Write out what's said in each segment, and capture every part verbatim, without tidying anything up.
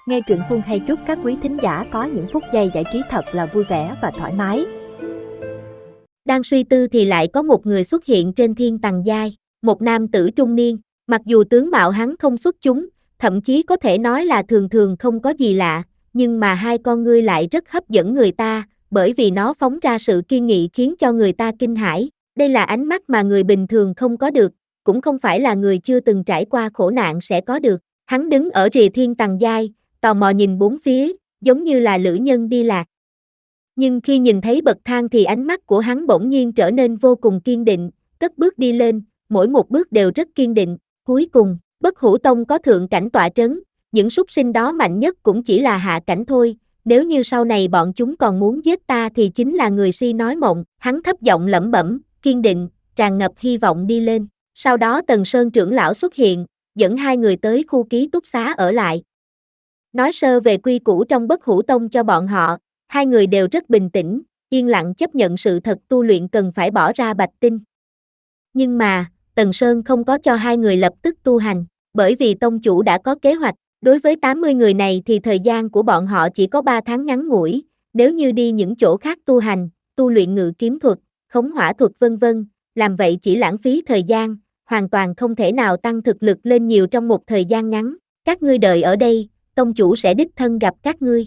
Nghe truyện Phương hay chúc các quý thính giả có những phút giây giải trí thật là vui vẻ và thoải mái. Đang suy tư thì lại có một người xuất hiện trên thiên tầng giai, một nam tử trung niên, mặc dù tướng mạo hắn không xuất chúng, thậm chí có thể nói là thường thường không có gì lạ, nhưng mà hai con ngươi lại rất hấp dẫn người ta, bởi vì nó phóng ra sự kiên nghị khiến cho người ta kinh hãi. Đây là ánh mắt mà người bình thường không có được, cũng không phải là người chưa từng trải qua khổ nạn sẽ có được. Hắn đứng ở rìa thiên tầng giai, tò mò nhìn bốn phía, giống như là lữ nhân đi lạc. Nhưng khi nhìn thấy bậc thang thì ánh mắt của hắn bỗng nhiên trở nên vô cùng kiên định, cất bước đi lên, mỗi một bước đều rất kiên định. Cuối cùng, Bất Hủ Tông có thượng cảnh tọa trấn, những súc sinh đó mạnh nhất cũng chỉ là hạ cảnh thôi, nếu như sau này bọn chúng còn muốn giết ta thì chính là người si nói mộng. Hắn thấp giọng lẩm bẩm, kiên định, tràn ngập hy vọng đi lên. Sau đó Tần Sơn trưởng lão xuất hiện, dẫn hai người tới khu ký túc xá ở lại. Nói sơ về quy củ trong Bất Hủ Tông cho bọn họ, hai người đều rất bình tĩnh, yên lặng chấp nhận sự thật tu luyện cần phải bỏ ra bạch tinh. Nhưng mà, Tần Sơn không có cho hai người lập tức tu hành, bởi vì tông chủ đã có kế hoạch. Đối với tám mươi người này thì thời gian của bọn họ chỉ có ba tháng ngắn ngủi, nếu như đi những chỗ khác tu hành, tu luyện ngự kiếm thuật, khống hỏa thuật vân vân, làm vậy chỉ lãng phí thời gian, hoàn toàn không thể nào tăng thực lực lên nhiều trong một thời gian ngắn. Các ngươi đợi ở đây, tông chủ sẽ đích thân gặp các ngươi.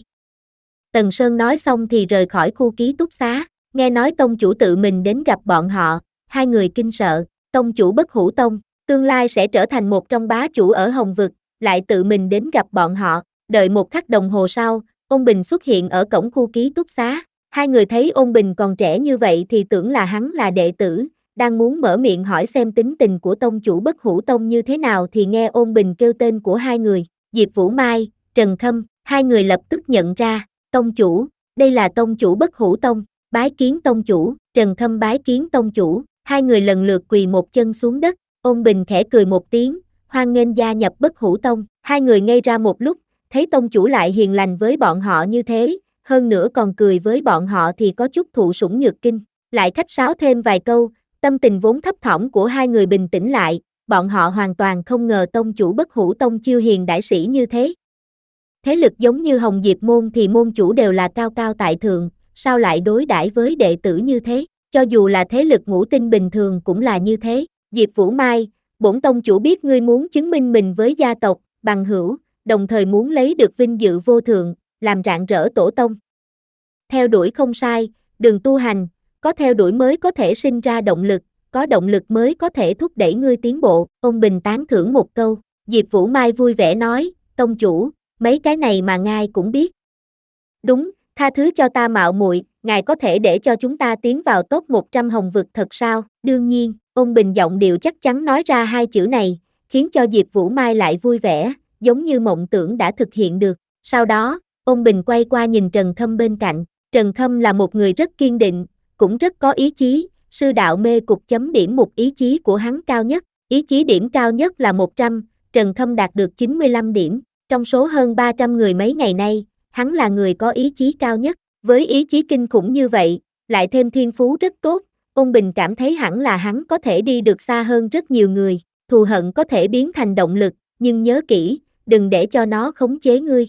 Tần Sơn nói xong thì rời khỏi khu ký túc xá, nghe nói tông chủ tự mình đến gặp bọn họ, hai người kinh sợ. Tông chủ Bất Hủ Tông, tương lai sẽ trở thành một trong bá chủ ở Hồng Vực, lại tự mình đến gặp bọn họ. Đợi một khắc đồng hồ sau, Ôn Bình xuất hiện ở cổng khu ký túc xá. Hai người thấy Ôn Bình còn trẻ như vậy thì tưởng là hắn là đệ tử, đang muốn mở miệng hỏi xem tính tình của tông chủ Bất Hủ Tông như thế nào thì nghe Ôn Bình kêu tên của hai người, Diệp Vũ Mai, Trần Khâm. Hai người lập tức nhận ra, tông chủ, đây là tông chủ Bất Hủ Tông, bái kiến tông chủ. Trần Khâm bái kiến tông chủ. Hai người lần lượt quỳ một chân xuống đất. Ôn Bình khẽ cười một tiếng, hoan nghênh gia nhập Bất Hủ Tông. Hai người ngây ra một lúc, thấy tông chủ lại hiền lành với bọn họ như thế, hơn nữa còn cười với bọn họ thì có chút thụ sủng nhược kinh. Lại khách sáo thêm vài câu, tâm tình vốn thấp thỏm của hai người bình tĩnh lại, bọn họ hoàn toàn không ngờ tông chủ Bất Hủ Tông chiêu hiền đãi sĩ như thế. Thế lực giống như Hồng Diệp môn thì môn chủ đều là cao cao tại thượng, sao lại đối đãi với đệ tử như thế? Cho dù là thế lực ngũ tinh bình thường cũng là như thế. Diệp Vũ Mai, bổn tông chủ biết ngươi muốn chứng minh mình với gia tộc, bằng hữu, đồng thời muốn lấy được vinh dự vô thượng, làm rạng rỡ tổ tông. Theo đuổi không sai, đường tu hành, có theo đuổi mới có thể sinh ra động lực, có động lực mới có thể thúc đẩy ngươi tiến bộ. Ông Bình tán thưởng một câu. Diệp Vũ Mai vui vẻ nói, tông chủ, mấy cái này mà ngài cũng biết. Đúng, tha thứ cho ta mạo muội, ngài có thể để cho chúng ta tiến vào top một trăm Hồng Vực thật sao? Đương nhiên, Ôn Bình giọng điệu chắc chắn nói ra hai chữ này, khiến cho Diệp Vũ Mai lại vui vẻ, giống như mộng tưởng đã thực hiện được. Sau đó, Ôn Bình quay qua nhìn Trần Khâm bên cạnh. Trần Khâm là một người rất kiên định, cũng rất có ý chí. Sư đạo mê cục chấm điểm một ý chí của hắn cao nhất, ý chí điểm cao nhất là một trăm, Trần Khâm đạt được chín mươi lăm điểm. Trong số hơn ba trăm người mấy ngày nay, hắn là người có ý chí cao nhất. Với ý chí kinh khủng như vậy, lại thêm thiên phú rất tốt, Ôn Bình cảm thấy hẳn là hắn có thể đi được xa hơn rất nhiều người. Thù hận có thể biến thành động lực, nhưng nhớ kỹ, đừng để cho nó khống chế ngươi.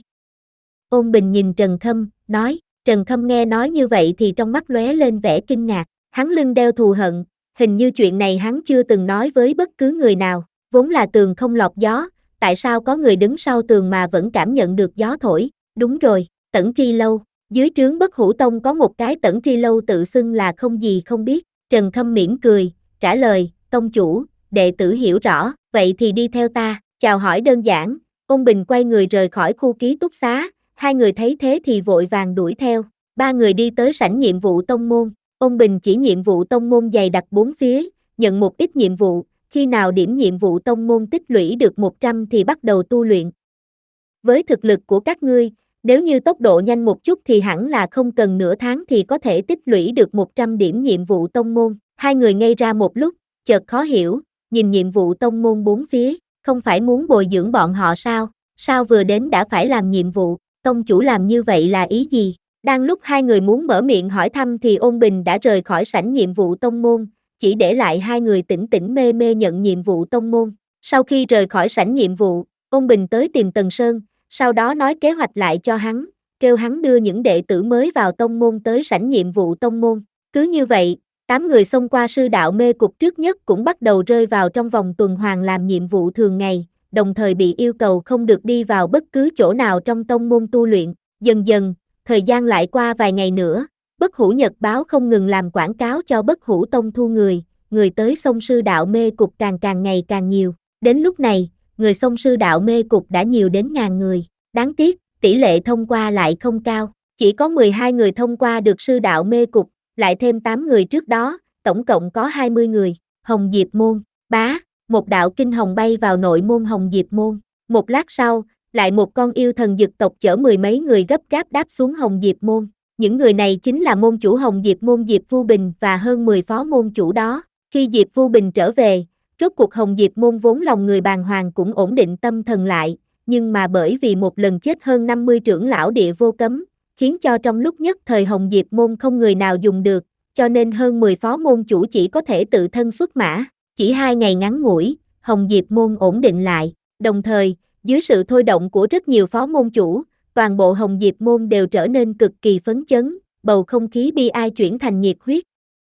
Ôn Bình nhìn Trần Khâm, nói. Trần Khâm nghe nói như vậy thì trong mắt lóe lên vẻ kinh ngạc. Hắn lưng đeo thù hận, hình như chuyện này hắn chưa từng nói với bất cứ người nào. Vốn là tường không lọt gió, tại sao có người đứng sau tường mà vẫn cảm nhận được gió thổi? Đúng rồi, Tẩn Tri Lâu. Dưới trướng Bất Hủ Tông có một cái Tẩn Tri Lâu tự xưng là không gì không biết. Trần Khâm mỉm cười, trả lời, tông chủ, đệ tử hiểu rõ, vậy thì đi theo ta. Chào hỏi đơn giản, Ôn Bình quay người rời khỏi khu ký túc xá, hai người thấy thế thì vội vàng đuổi theo. Ba người đi tới sảnh nhiệm vụ tông môn, Ôn Bình chỉ nhiệm vụ tông môn dày đặc bốn phía, nhận một ít nhiệm vụ, khi nào điểm nhiệm vụ tông môn tích lũy được một trăm thì bắt đầu tu luyện. Với thực lực của các ngươi, nếu như tốc độ nhanh một chút thì hẳn là không cần nửa tháng thì có thể tích lũy được một trăm điểm nhiệm vụ tông môn. Hai người ngây ra một lúc, chợt khó hiểu, nhìn nhiệm vụ tông môn bốn phía, không phải muốn bồi dưỡng bọn họ sao? Sao vừa đến đã phải làm nhiệm vụ? Tông chủ làm như vậy là ý gì? Đang lúc hai người muốn mở miệng hỏi thăm thì Ôn Bình đã rời khỏi sảnh nhiệm vụ tông môn, chỉ để lại hai người tỉnh tỉnh mê mê nhận nhiệm vụ tông môn. Sau khi rời khỏi sảnh nhiệm vụ, Ôn Bình tới tìm Tần Sơn, sau đó nói kế hoạch lại cho hắn, kêu hắn đưa những đệ tử mới vào tông môn tới sảnh nhiệm vụ tông môn. Cứ như vậy, tám người xông qua sư đạo mê cục trước nhất cũng bắt đầu rơi vào trong vòng tuần hoàn làm nhiệm vụ thường ngày, đồng thời bị yêu cầu không được đi vào bất cứ chỗ nào trong tông môn tu luyện. Dần dần, thời gian lại qua vài ngày nữa, Bất Hủ Nhật báo không ngừng làm quảng cáo cho Bất Hủ Tông thu người, người tới xông sư đạo mê cục càng càng ngày càng nhiều. Đến lúc này, người xông sư đạo mê cục đã nhiều đến ngàn người. Đáng tiếc, tỷ lệ thông qua lại không cao, chỉ có mười hai người thông qua được sư đạo mê cục, lại thêm tám người trước đó, tổng cộng có hai mươi người. Hồng Diệp Môn, bá, một đạo kinh hồng bay vào nội môn Hồng Diệp Môn. Một lát sau, lại một con yêu thần dực tộc chở mười mấy người gấp gáp đáp xuống Hồng Diệp Môn. Những người này chính là môn chủ Hồng Diệp Môn Diệp Vu Bình và hơn mười phó môn chủ đó. Khi Diệp Vu Bình trở về, rốt cuộc Hồng Diệp Môn vốn lòng người bàng hoàng cũng ổn định tâm thần lại, nhưng mà bởi vì một lần chết hơn năm mươi trưởng lão địa vô cấm, khiến cho trong lúc nhất thời Hồng Diệp Môn không người nào dùng được, cho nên hơn mười phó môn chủ chỉ có thể tự thân xuất mã. Chỉ hai ngày ngắn ngủi, Hồng Diệp Môn ổn định lại, đồng thời, dưới sự thôi động của rất nhiều phó môn chủ, toàn bộ Hồng Diệp Môn đều trở nên cực kỳ phấn chấn, bầu không khí bi ai chuyển thành nhiệt huyết.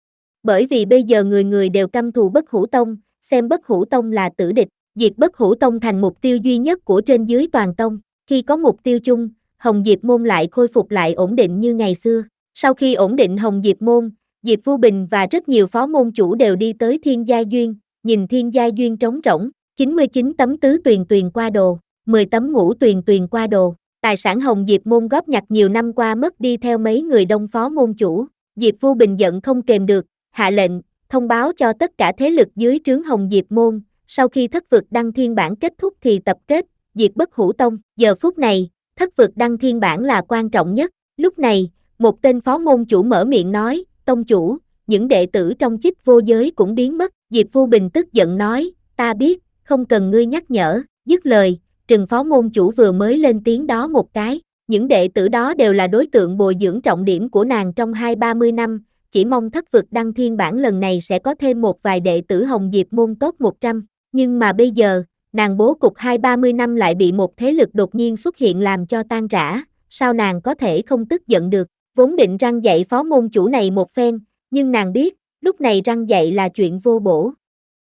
Bởi vì bây giờ người người đều căm thù Bất Hủ Tông, xem Bất Hủ Tông là tử địch, diệt Bất Hủ Tông thành mục tiêu duy nhất của trên dưới toàn tông. Khi có mục tiêu chung, Hồng Diệp Môn lại khôi phục lại ổn định như ngày xưa. Sau khi ổn định Hồng Diệp Môn, Diệp Vu Bình và rất nhiều phó môn chủ đều đi tới Thiên Gia Duyên, nhìn Thiên Gia Duyên trống rỗng, chín mươi chín tấm tứ tuyền tuyền qua đồ, mười tấm ngũ tuyền tuyền qua đồ. Tài sản Hồng Diệp Môn góp nhặt nhiều năm qua mất đi theo mấy người đông phó môn chủ. Diệp Vu Bình giận không kềm được, hạ lệnh, thông báo cho tất cả thế lực dưới trướng Hồng Diệp Môn, sau khi thất vực đăng thiên bản kết thúc thì tập kết, diệt Bất Hủ Tông. Giờ phút này, thất vực đăng thiên bản là quan trọng nhất. Lúc này, một tên phó môn chủ mở miệng nói, tông chủ, những đệ tử trong chích vô giới cũng biến mất. Diệp Vu Bình tức giận nói, ta biết, không cần ngươi nhắc nhở. Dứt lời, Trừng phó môn chủ vừa mới lên tiếng đó một cái, những đệ tử đó đều là đối tượng bồi dưỡng trọng điểm của nàng trong hai ba mươi năm, chỉ mong thất vực đăng thiên bản lần này sẽ có thêm một vài đệ tử Hồng Diệp Môn top một trăm, nhưng mà bây giờ, nàng bố cục hai ba mươi năm lại bị một thế lực đột nhiên xuất hiện làm cho tan rã, sao nàng có thể không tức giận được, vốn định răn dạy phó môn chủ này một phen, nhưng nàng biết, lúc này răn dạy là chuyện vô bổ.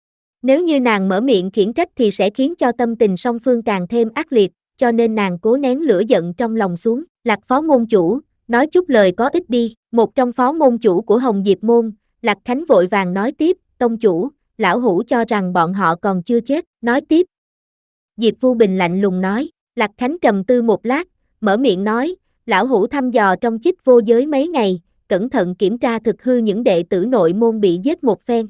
Nếu như nàng mở miệng khiển trách thì sẽ khiến cho tâm tình song phương càng thêm ác liệt, cho nên nàng cố nén lửa giận trong lòng xuống. Lạc phó môn chủ, nói chút lời có ích đi. Một trong phó môn chủ của Hồng Diệp Môn, Lạc Khánh vội vàng nói tiếp, tông chủ, lão hủ cho rằng bọn họ còn chưa chết. Nói tiếp. Diệp Vu Bình lạnh lùng nói. Lạc Khánh trầm tư một lát, mở miệng nói, lão hủ thăm dò trong chích vô giới mấy ngày, cẩn thận kiểm tra thực hư những đệ tử nội môn bị giết một phen.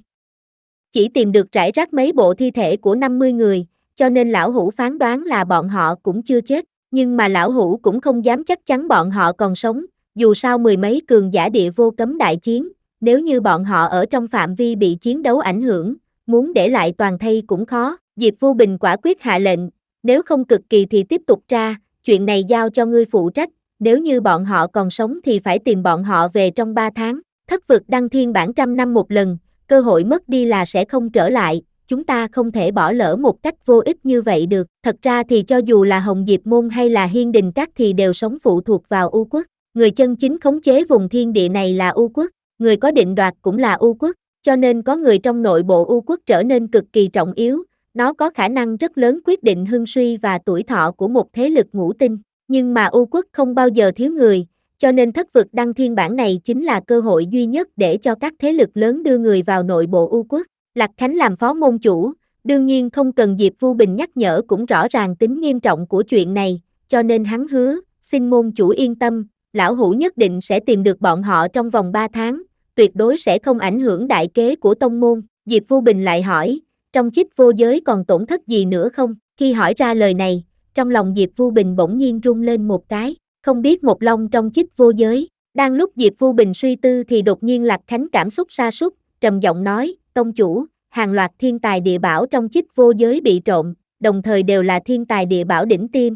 Chỉ tìm được rải rác mấy bộ thi thể của năm mươi người, cho nên lão hủ phán đoán là bọn họ cũng chưa chết, nhưng mà lão hủ cũng không dám chắc chắn bọn họ còn sống, dù sao mười mấy cường giả địa vô cấm đại chiến, nếu như bọn họ ở trong phạm vi bị chiến đấu ảnh hưởng, muốn để lại toàn thây cũng khó. Diệp Vu Bình quả quyết hạ lệnh, nếu không cực kỳ thì tiếp tục tra, chuyện này giao cho ngươi phụ trách, nếu như bọn họ còn sống thì phải tìm bọn họ về trong ba tháng. Thất vực đăng thiên bản trăm năm một lần, cơ hội mất đi là sẽ không trở lại, chúng ta không thể bỏ lỡ một cách vô ích như vậy được. Thật ra thì cho dù là Hồng Diệp Môn hay là Hiên Đình Các thì đều sống phụ thuộc vào U Quốc. Người chân chính khống chế vùng thiên địa này là U Quốc, người có định đoạt cũng là U Quốc, cho nên có người trong nội bộ U Quốc trở nên cực kỳ trọng yếu, nó có khả năng rất lớn quyết định hưng suy và tuổi thọ của một thế lực ngũ tinh. Nhưng mà U Quốc không bao giờ thiếu người, cho nên thất vực đăng thiên bản này chính là cơ hội duy nhất để cho các thế lực lớn đưa người vào nội bộ U Quốc. Lạc Khánh làm phó môn chủ, đương nhiên không cần Diệp Vu Bình nhắc nhở cũng rõ ràng tính nghiêm trọng của chuyện này, cho nên hắn hứa, xin môn chủ yên tâm, lão hủ nhất định sẽ tìm được bọn họ trong vòng ba tháng, tuyệt đối sẽ không ảnh hưởng đại kế của tông môn. Diệp Vu Bình lại hỏi, trong chích vô giới còn tổn thất gì nữa không? Khi hỏi ra lời này, trong lòng Diệp Vu Bình bỗng nhiên rung lên một cái, không biết một long trong chích vô giới. Đang lúc Diệp Vu Bình suy tư thì đột nhiên Lạc Khánh cảm xúc sa sút, trầm giọng nói, tông chủ, hàng loạt thiên tài địa bảo trong chích vô giới bị trộm, đồng thời đều là thiên tài địa bảo đỉnh tiêm.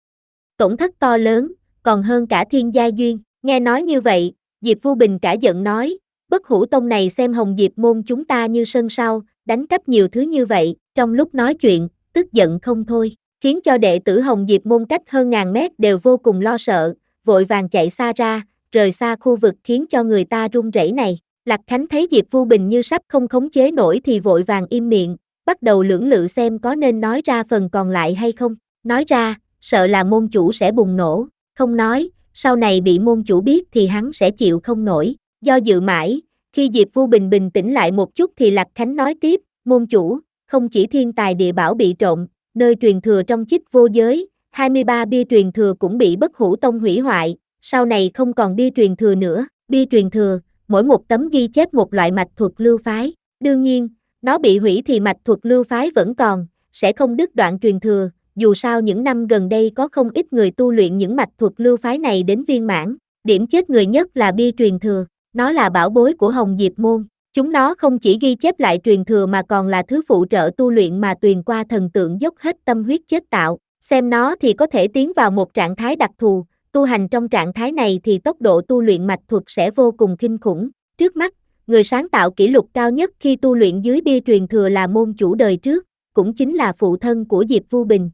Tổn thất to lớn, còn hơn cả Thiên Gia Duyên. Nghe nói như vậy, Diệp Vu Bình cả giận nói, Bất Hủ Tông này xem Hồng Diệp Môn chúng ta như sân sau, đánh cắp nhiều thứ như vậy. Trong lúc nói chuyện, tức giận không thôi. khiến cho đệ tử Hồng Diệp môn cách hơn ngàn mét đều vô cùng lo sợ, vội vàng chạy xa ra, rời xa khu vực khiến cho người ta run rẩy này. Lạc Khánh thấy Diệp Vu Bình như sắp không khống chế nổi thì vội vàng im miệng, bắt đầu lưỡng lự xem có nên nói ra phần còn lại hay không. Nói ra, sợ là môn chủ sẽ bùng nổ, không nói, sau này bị môn chủ biết thì hắn sẽ chịu không nổi. Do dự mãi, khi Diệp Vu Bình bình tĩnh lại một chút thì Lạc Khánh nói tiếp, môn chủ, không chỉ thiên tài địa bảo bị trộm, nơi truyền thừa trong Chích Vô Giới, hai mươi ba bia truyền thừa cũng bị Bất Hủ Tông hủy hoại, sau này không còn bia truyền thừa nữa. Bia truyền thừa, mỗi một tấm ghi chép một loại mạch thuật lưu phái, đương nhiên, nó bị hủy thì mạch thuật lưu phái vẫn còn, sẽ không đứt đoạn truyền thừa, dù sao những năm gần đây có không ít người tu luyện những mạch thuật lưu phái này đến viên mãn, điểm chết người nhất là bia truyền thừa, nó là bảo bối của Hồng Diệp môn, chúng nó không chỉ ghi chép lại truyền thừa mà còn là thứ phụ trợ tu luyện mà Tuyền Qua thần tượng dốc hết tâm huyết chế tạo, xem nó thì có thể tiến vào một trạng thái đặc thù, tu hành trong trạng thái này thì tốc độ tu luyện mạch thuật sẽ vô cùng kinh khủng. Trước mắt, người sáng tạo kỷ lục cao nhất khi tu luyện dưới bia truyền thừa là môn chủ đời trước, cũng chính là phụ thân của Diệp Vu Bình.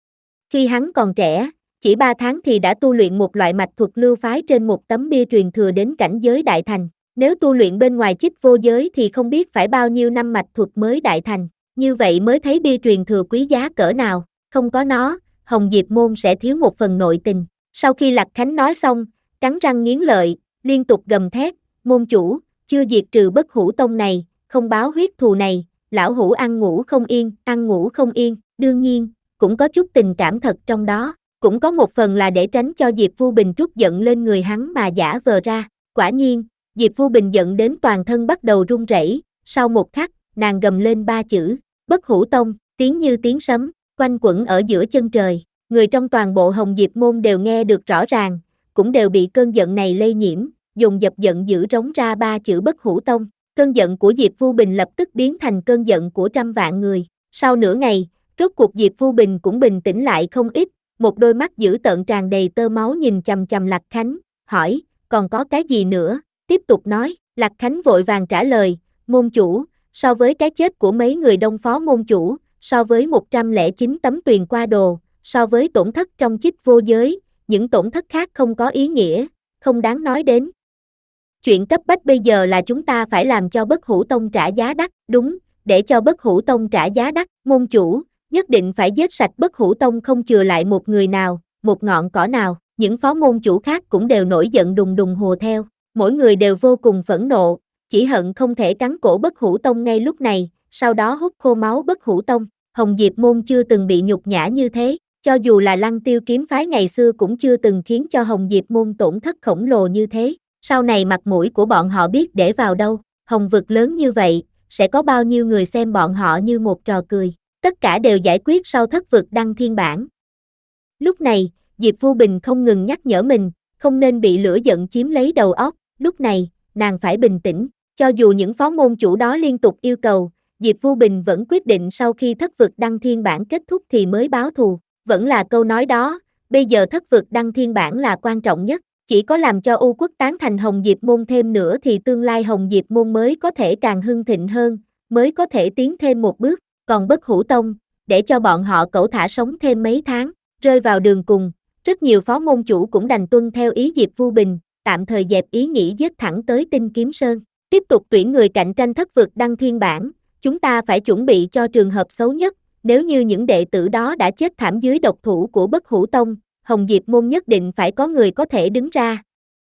Khi hắn còn trẻ, chỉ ba tháng thì đã tu luyện một loại mạch thuật lưu phái trên một tấm bia truyền thừa đến cảnh giới đại thành. Nếu tu luyện bên ngoài Chích Vô Giới thì không biết phải bao nhiêu năm mạch thuật mới đại thành. Như vậy mới thấy bia truyền thừa quý giá cỡ nào. Không có nó, Hồng Diệp môn sẽ thiếu một phần nội tình. Sau khi Lạc Khánh nói xong, cắn răng nghiến lợi, liên tục gầm thét, môn chủ, chưa diệt trừ Bất Hủ Tông này, không báo huyết thù này, lão hủ ăn ngủ không yên, ăn ngủ không yên, đương nhiên, cũng có chút tình cảm thật trong đó, cũng có một phần là để tránh cho Diệp Vu Bình trút giận lên người hắn mà giả vờ ra. Quả nhiên, Diệp Vu Bình giận đến toàn thân bắt đầu run rẩy, sau một khắc, nàng gầm lên ba chữ, Bất Hủ Tông, tiếng như tiếng sấm, quanh quẩn ở giữa chân trời. Người trong toàn bộ Hồng Diệp môn đều nghe được rõ ràng, cũng đều bị cơn giận này lây nhiễm, dồn dập giận dữ rống ra ba chữ Bất Hủ Tông. Cơn giận của Diệp Vu Bình lập tức biến thành cơn giận của trăm vạn người. Sau nửa ngày, rốt cuộc Diệp Vu Bình cũng bình tĩnh lại không ít, một đôi mắt dữ tợn tràn đầy tơ máu nhìn chằm chằm Lạc Khánh, hỏi, còn có cái gì nữa? Tiếp tục nói, Lạc Khánh vội vàng trả lời, môn chủ, so với cái chết của mấy người đông phó môn chủ, so với một trăm lẻ chín tấm Tuyền Qua đồ, so với tổn thất trong Chích Vô Giới, những tổn thất khác không có ý nghĩa, không đáng nói đến. Chuyện cấp bách bây giờ là chúng ta phải làm cho Bất Hủ Tông trả giá đắt, đúng, để cho Bất Hủ Tông trả giá đắt, môn chủ, nhất định phải giết sạch Bất Hủ Tông không chừa lại một người nào, một ngọn cỏ nào. Những phó môn chủ khác cũng đều nổi giận đùng đùng hùa theo, mỗi người đều vô cùng phẫn nộ, chỉ hận không thể cắn cổ Bất Hủ Tông ngay lúc này, sau đó hút khô máu Bất Hủ Tông. Hồng Diệp môn chưa từng bị nhục nhã như thế, cho dù là Lăng Tiêu kiếm phái ngày xưa cũng chưa từng khiến cho Hồng Diệp môn tổn thất khổng lồ như thế. Sau này mặt mũi của bọn họ biết để vào đâu, Hồng vực lớn như vậy, sẽ có bao nhiêu người xem bọn họ như một trò cười, tất cả đều giải quyết sau thất vực đăng thiên bản. Lúc này, Diệp Vu Bình không ngừng nhắc nhở mình, không nên bị lửa giận chiếm lấy đầu óc, lúc này, nàng phải bình tĩnh, cho dù những phó môn chủ đó liên tục yêu cầu, Diệp Vu Bình vẫn quyết định sau khi thất vực đăng thiên bản kết thúc thì mới báo thù, vẫn là câu nói đó, bây giờ thất vực đăng thiên bản là quan trọng nhất, chỉ có làm cho U Quốc tán thành Hồng Diệp môn thêm nữa thì tương lai Hồng Diệp môn mới có thể càng hưng thịnh hơn, mới có thể tiến thêm một bước, còn Bất Hủ Tông, để cho bọn họ cẩu thả sống thêm mấy tháng, rơi vào đường cùng, rất nhiều phó môn chủ cũng đành tuân theo ý Diệp Vu Bình, tạm thời dẹp ý nghĩ giết thẳng tới Tinh Kiếm Sơn, tiếp tục tuyển người cạnh tranh thất vực đăng thiên bản, chúng ta phải chuẩn bị cho trường hợp xấu nhất, nếu như những đệ tử đó đã chết thảm dưới độc thủ của Bất Hủ Tông, Hồng Diệp môn nhất định phải có người có thể đứng ra.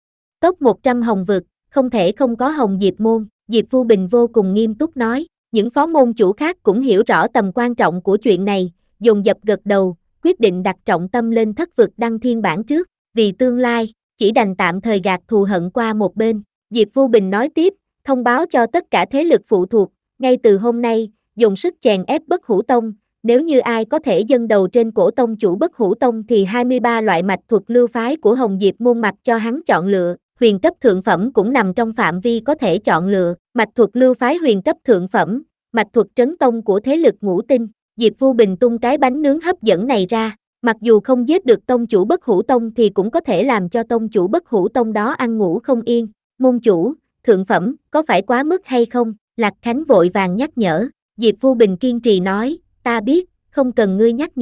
Top một trăm Hồng vực, không thể không có Hồng Diệp môn, Diệp Vu Bình vô cùng nghiêm túc nói, những phó môn chủ khác cũng hiểu rõ tầm quan trọng của chuyện này, dồn dập gật đầu, quyết định đặt trọng tâm lên thất vực đăng thiên bản trước, vì tương lai, chỉ đành tạm thời gạt thù hận qua một bên. Diệp Vu Bình nói tiếp, thông báo cho tất cả thế lực phụ thuộc, ngay từ hôm nay, dùng sức chèn ép Bất Hủ Tông, nếu như ai có thể dâng đầu trên cổ tông chủ Bất Hủ Tông thì hai mươi ba loại mạch thuật lưu phái của Hồng Diệp môn mặc cho hắn chọn lựa, huyền cấp thượng phẩm cũng nằm trong phạm vi có thể chọn lựa, mạch thuật lưu phái huyền cấp thượng phẩm, mạch thuật trấn tông của thế lực ngũ tinh. Diệp Vu Bình tung cái bánh nướng hấp dẫn này ra, mặc dù không giết được tông chủ Bất Hủ Tông thì cũng có thể làm cho tông chủ Bất Hủ Tông đó ăn ngủ không yên. Môn chủ, thượng phẩm, có phải quá mức hay không? Lạc Khánh vội vàng nhắc nhở, Diệp Vu Bình kiên trì nói, ta biết, không cần ngươi nhắc nhở,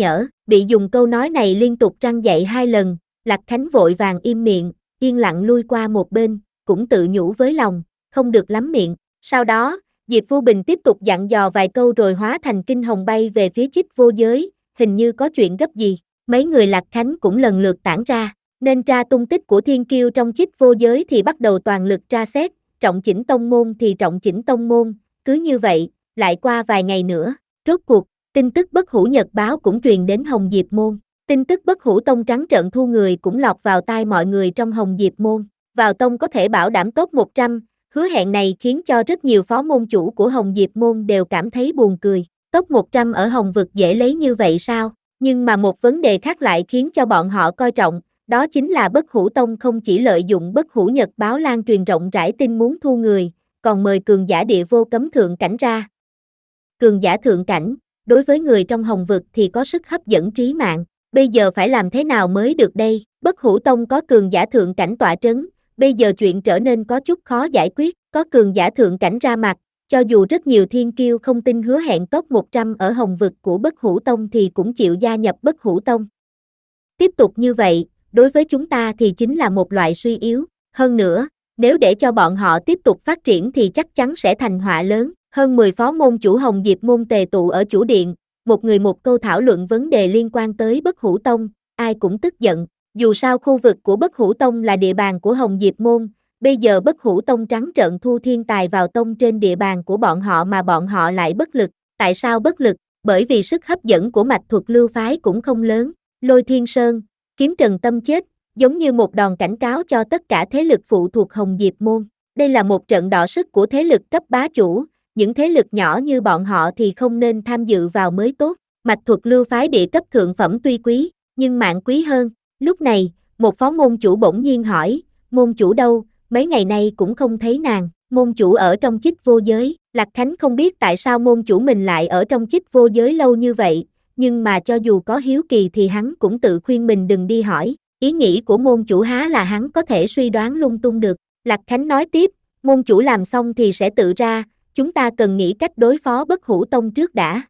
Bị dùng câu nói này liên tục răn dạy hai lần, Lạc Khánh vội vàng im miệng, yên lặng lui qua một bên, cũng tự nhủ với lòng, không được lắm miệng. Sau đó, Diệp Vu Bình tiếp tục dặn dò vài câu rồi hóa thành kinh hồng bay về phía Chích Vô Giới, hình như có chuyện gấp gì. Mấy người Lạc Khánh cũng lần lượt tản ra, nên tra tung tích của thiên kiêu trong Chích Vô Giới thì bắt đầu toàn lực tra xét, trọng chỉnh tông môn thì trọng chỉnh tông môn, cứ như vậy, lại qua vài ngày nữa, rốt cuộc, tin tức Bất Hủ Nhật Báo cũng truyền đến Hồng Diệp Môn. Tin tức Bất Hủ Tông trắng trợn thu người cũng lọt vào tai mọi người trong Hồng Diệp Môn. Vào tông có thể bảo đảm top một trăm, hứa hẹn này khiến cho rất nhiều phó môn chủ của Hồng Diệp Môn đều cảm thấy buồn cười. Top một trăm ở Hồng Vực dễ lấy như vậy sao? Nhưng mà một vấn đề khác lại khiến cho bọn họ coi trọng, đó chính là Bất Hủ Tông không chỉ lợi dụng Bất Hủ Nhật Báo lan truyền rộng rãi tin muốn thu người, còn mời cường giả địa vô cấm thượng cảnh ra. Cường giả thượng cảnh, đối với người trong Hồng Vực thì có sức hấp dẫn trí mạng, bây giờ phải làm thế nào mới được đây? Bất Hủ Tông có cường giả thượng cảnh tọa trấn, bây giờ chuyện trở nên có chút khó giải quyết, có cường giả thượng cảnh ra mặt, cho dù rất nhiều thiên kiêu không tin hứa hẹn top một trăm ở Hồng Vực của Bất Hủ Tông thì cũng chịu gia nhập Bất Hủ Tông. Tiếp tục như vậy, đối với chúng ta thì chính là một loại suy yếu, hơn nữa, nếu để cho bọn họ tiếp tục phát triển thì chắc chắn sẽ thành họa lớn. Hơn mười phó môn chủ Hồng Diệp Môn tề tụ ở chủ điện, một người một câu thảo luận vấn đề liên quan tới Bất Hủ Tông, ai cũng tức giận, dù sao khu vực của Bất Hủ Tông là địa bàn của Hồng Diệp Môn, bây giờ Bất Hủ Tông trắng trợn thu thiên tài vào tông trên địa bàn của bọn họ mà bọn họ lại bất lực, tại sao bất lực? Bởi vì sức hấp dẫn của mạch thuật lưu phái cũng không lớn, Lôi Thiên Sơn, Kiếm Trần Tâm chết, giống như một đòn cảnh cáo cho tất cả thế lực phụ thuộc Hồng Diệp Môn, đây là một trận đọ sức của thế lực cấp bá chủ. Những thế lực nhỏ như bọn họ thì không nên tham dự vào mới tốt. Mạch thuật lưu phái địa cấp thượng phẩm tuy quý, nhưng mạng quý hơn. Lúc này, một phó môn chủ bỗng nhiên hỏi, môn chủ đâu, mấy ngày nay cũng không thấy nàng. Môn chủ ở trong Chích Vô Giới. Lạc Khánh không biết tại sao môn chủ mình lại ở trong Chích Vô Giới lâu như vậy, nhưng mà cho dù có hiếu kỳ thì hắn cũng tự khuyên mình đừng đi hỏi. Ý nghĩ của môn chủ há là hắn có thể suy đoán lung tung được. Lạc Khánh nói tiếp, môn chủ làm xong thì sẽ tự ra. Chúng ta cần nghĩ cách đối phó Bất Hủ Tông trước đã.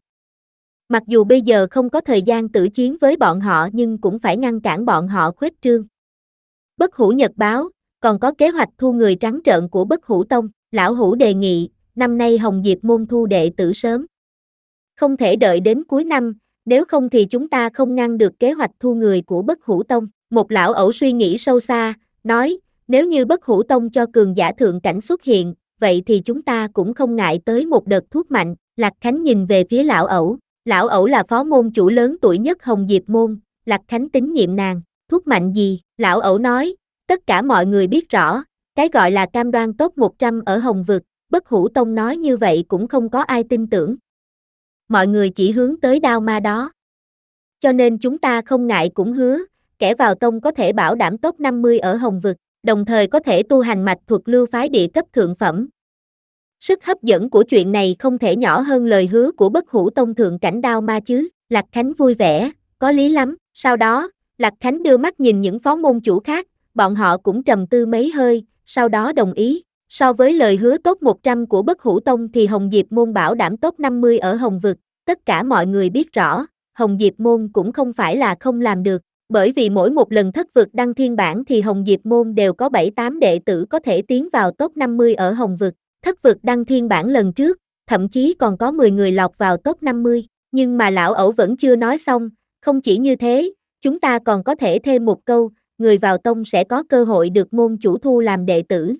Mặc dù bây giờ không có thời gian tử chiến với bọn họ nhưng cũng phải ngăn cản bọn họ khuếch trương. Bất Hủ Nhật Báo, còn có kế hoạch thu người trắng trợn của Bất Hủ Tông, Lão Hủ đề nghị, năm nay Hồng Diệp Môn thu đệ tử sớm. Không thể đợi đến cuối năm, nếu không thì chúng ta không ngăn được kế hoạch thu người của Bất Hủ Tông. Một lão ẩu suy nghĩ sâu xa, nói, nếu như Bất Hủ Tông cho cường giả thượng cảnh xuất hiện, vậy thì chúng ta cũng không ngại tới một đợt thuốc mạnh. Lạc Khánh nhìn về phía lão ẩu, lão ẩu là phó môn chủ lớn tuổi nhất Hồng Diệp Môn, Lạc Khánh tín nhiệm nàng, thuốc mạnh gì? Lão ẩu nói, tất cả mọi người biết rõ, cái gọi là cam đoan top một trăm ở Hồng Vực, Bất Hủ Tông nói như vậy cũng không có ai tin tưởng. Mọi người chỉ hướng tới đao ma đó. Cho nên chúng ta không ngại cũng hứa, kẻ vào tông có thể bảo đảm top năm mươi ở Hồng Vực, đồng thời có thể tu hành mạch thuật lưu phái địa cấp thượng phẩm. Sức hấp dẫn của chuyện này không thể nhỏ hơn lời hứa của Bất Hủ Tông thượng cảnh đao ma chứ. Lạc Khánh vui vẻ, có lý lắm. Sau đó, Lạc Khánh đưa mắt nhìn những phó môn chủ khác, bọn họ cũng trầm tư mấy hơi, sau đó đồng ý. So với lời hứa top một trăm của Bất Hủ Tông thì Hồng Diệp Môn bảo đảm top năm mươi ở Hồng Vực. Tất cả mọi người biết rõ, Hồng Diệp Môn cũng không phải là không làm được. Bởi vì mỗi một lần thất vực đăng thiên bản thì Hồng Diệp Môn đều có bảy tám đệ tử có thể tiến vào top năm mươi ở Hồng Vực. Thất vực đăng thiên bản lần trước, thậm chí còn có mười người lọt vào top năm mươi. Nhưng mà lão ẩu vẫn chưa nói xong, không chỉ như thế, chúng ta còn có thể thêm một câu, người vào tông sẽ có cơ hội được môn chủ thu làm đệ tử.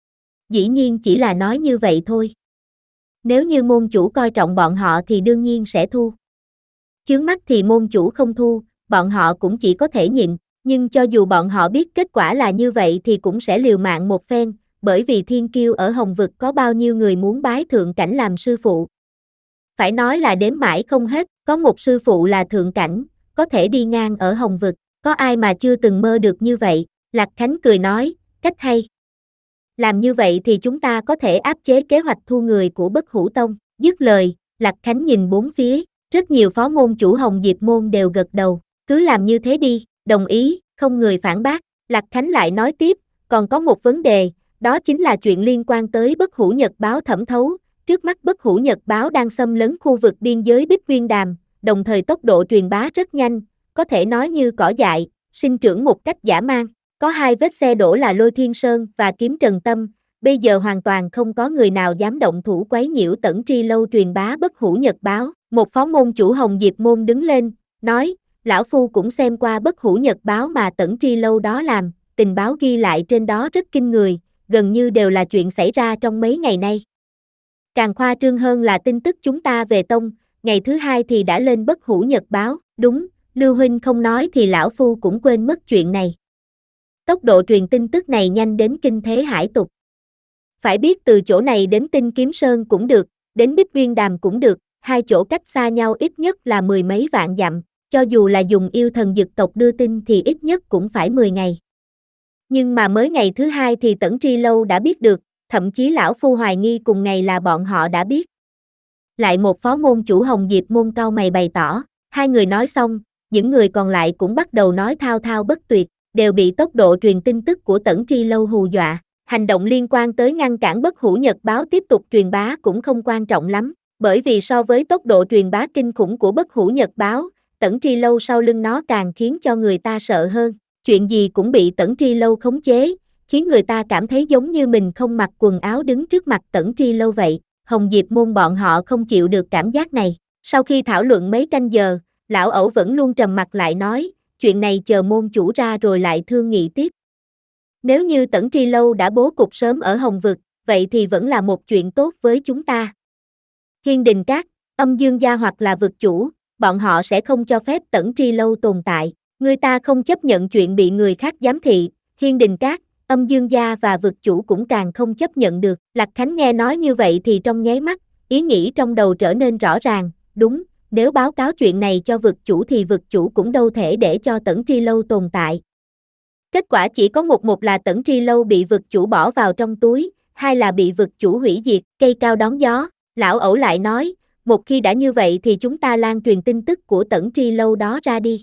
Dĩ nhiên chỉ là nói như vậy thôi. Nếu như môn chủ coi trọng bọn họ thì đương nhiên sẽ thu. Chướng mắt thì môn chủ không thu, bọn họ cũng chỉ có thể nhịn, nhưng cho dù bọn họ biết kết quả là như vậy thì cũng sẽ liều mạng một phen, bởi vì thiên kiêu ở Hồng Vực có bao nhiêu người muốn bái thượng cảnh làm sư phụ. Phải nói là đếm mãi không hết, có một sư phụ là thượng cảnh, có thể đi ngang ở Hồng Vực, có ai mà chưa từng mơ được như vậy. Lạc Khánh cười nói, cách hay. Làm như vậy thì chúng ta có thể áp chế kế hoạch thu người của Bất Hủ Tông. Dứt lời, Lạc Khánh nhìn bốn phía, rất nhiều phó môn chủ Hồng Diệp Môn đều gật đầu, cứ làm như thế đi, đồng ý, không người phản bác. Lạc Khánh lại nói tiếp, còn có một vấn đề, đó chính là chuyện liên quan tới Bất Hủ Nhật Báo thẩm thấu. Trước mắt Bất Hủ Nhật Báo đang xâm lấn khu vực biên giới Bích Nguyên Đàm, đồng thời tốc độ truyền bá rất nhanh, có thể nói như cỏ dại, sinh trưởng một cách dã man. Có hai vết xe đổ là Lôi Thiên Sơn và Kiếm Trần Tâm, bây giờ hoàn toàn không có người nào dám động thủ quấy nhiễu Tẩn Tri Lâu truyền bá Bất Hủ Nhật Báo. Một phó môn chủ Hồng Diệp Môn đứng lên, nói, lão phu cũng xem qua Bất Hủ Nhật Báo mà Tẩn Tri Lâu đó làm, tình báo ghi lại trên đó rất kinh người, gần như đều là chuyện xảy ra trong mấy ngày nay. Càng khoa trương hơn là tin tức chúng ta về tông, ngày thứ hai thì đã lên Bất Hủ Nhật Báo, đúng, Lưu huynh không nói thì lão phu cũng quên mất chuyện này. Tốc độ truyền tin tức này nhanh đến kinh thế hải tục. Phải biết từ chỗ này đến Tinh Kiếm Sơn cũng được, đến Bích Uyên Đàm cũng được, hai chỗ cách xa nhau ít nhất là mười mấy vạn dặm, cho dù là dùng yêu thần dực tộc đưa tin thì ít nhất cũng phải mười ngày. Nhưng mà mới ngày thứ hai thì Tẩn Tri Lâu đã biết được, thậm chí lão phu hoài nghi cùng ngày là bọn họ đã biết. Lại một phó môn chủ Hồng Diệp Môn cau mày bày tỏ, hai người nói xong, những người còn lại cũng bắt đầu nói thao thao bất tuyệt, đều bị tốc độ truyền tin tức của Tẩn Tri Lâu hù dọa. Hành động liên quan tới ngăn cản Bất Hủ Nhật Báo tiếp tục truyền bá cũng không quan trọng lắm, bởi vì so với tốc độ truyền bá kinh khủng của Bất Hủ Nhật Báo, Tẩn Tri Lâu sau lưng nó càng khiến cho người ta sợ hơn. Chuyện gì cũng bị Tẩn Tri Lâu khống chế, khiến người ta cảm thấy giống như mình không mặc quần áo đứng trước mặt Tẩn Tri Lâu vậy. Hồng Diệp Môn bọn họ không chịu được cảm giác này. Sau khi thảo luận mấy canh giờ, lão ẩu vẫn luôn trầm mặt lại nói, chuyện này chờ môn chủ ra rồi lại thương nghị tiếp. Nếu như Tẩn Tri Lâu đã bố cục sớm ở Hồng Vực, vậy thì vẫn là một chuyện tốt với chúng ta. Hiên Đình Các, Âm Dương Gia hoặc là vực chủ, bọn họ sẽ không cho phép Tẩn Tri Lâu tồn tại. Người ta không chấp nhận chuyện bị người khác giám thị, Hiên Đình Các, Âm Dương Gia và vực chủ cũng càng không chấp nhận được. Lạc Khánh nghe nói như vậy thì trong nháy mắt, ý nghĩ trong đầu trở nên rõ ràng, đúng, nếu báo cáo chuyện này cho vực chủ thì vực chủ cũng đâu thể để cho Tẩn Tri Lâu tồn tại. Kết quả chỉ có một một là Tẩn Tri Lâu bị vực chủ bỏ vào trong túi, hai là bị vực chủ hủy diệt. Cây cao đón gió, lão ẩu lại nói, một khi đã như vậy thì chúng ta lan truyền tin tức của Tẩn Tri Lâu đó ra đi.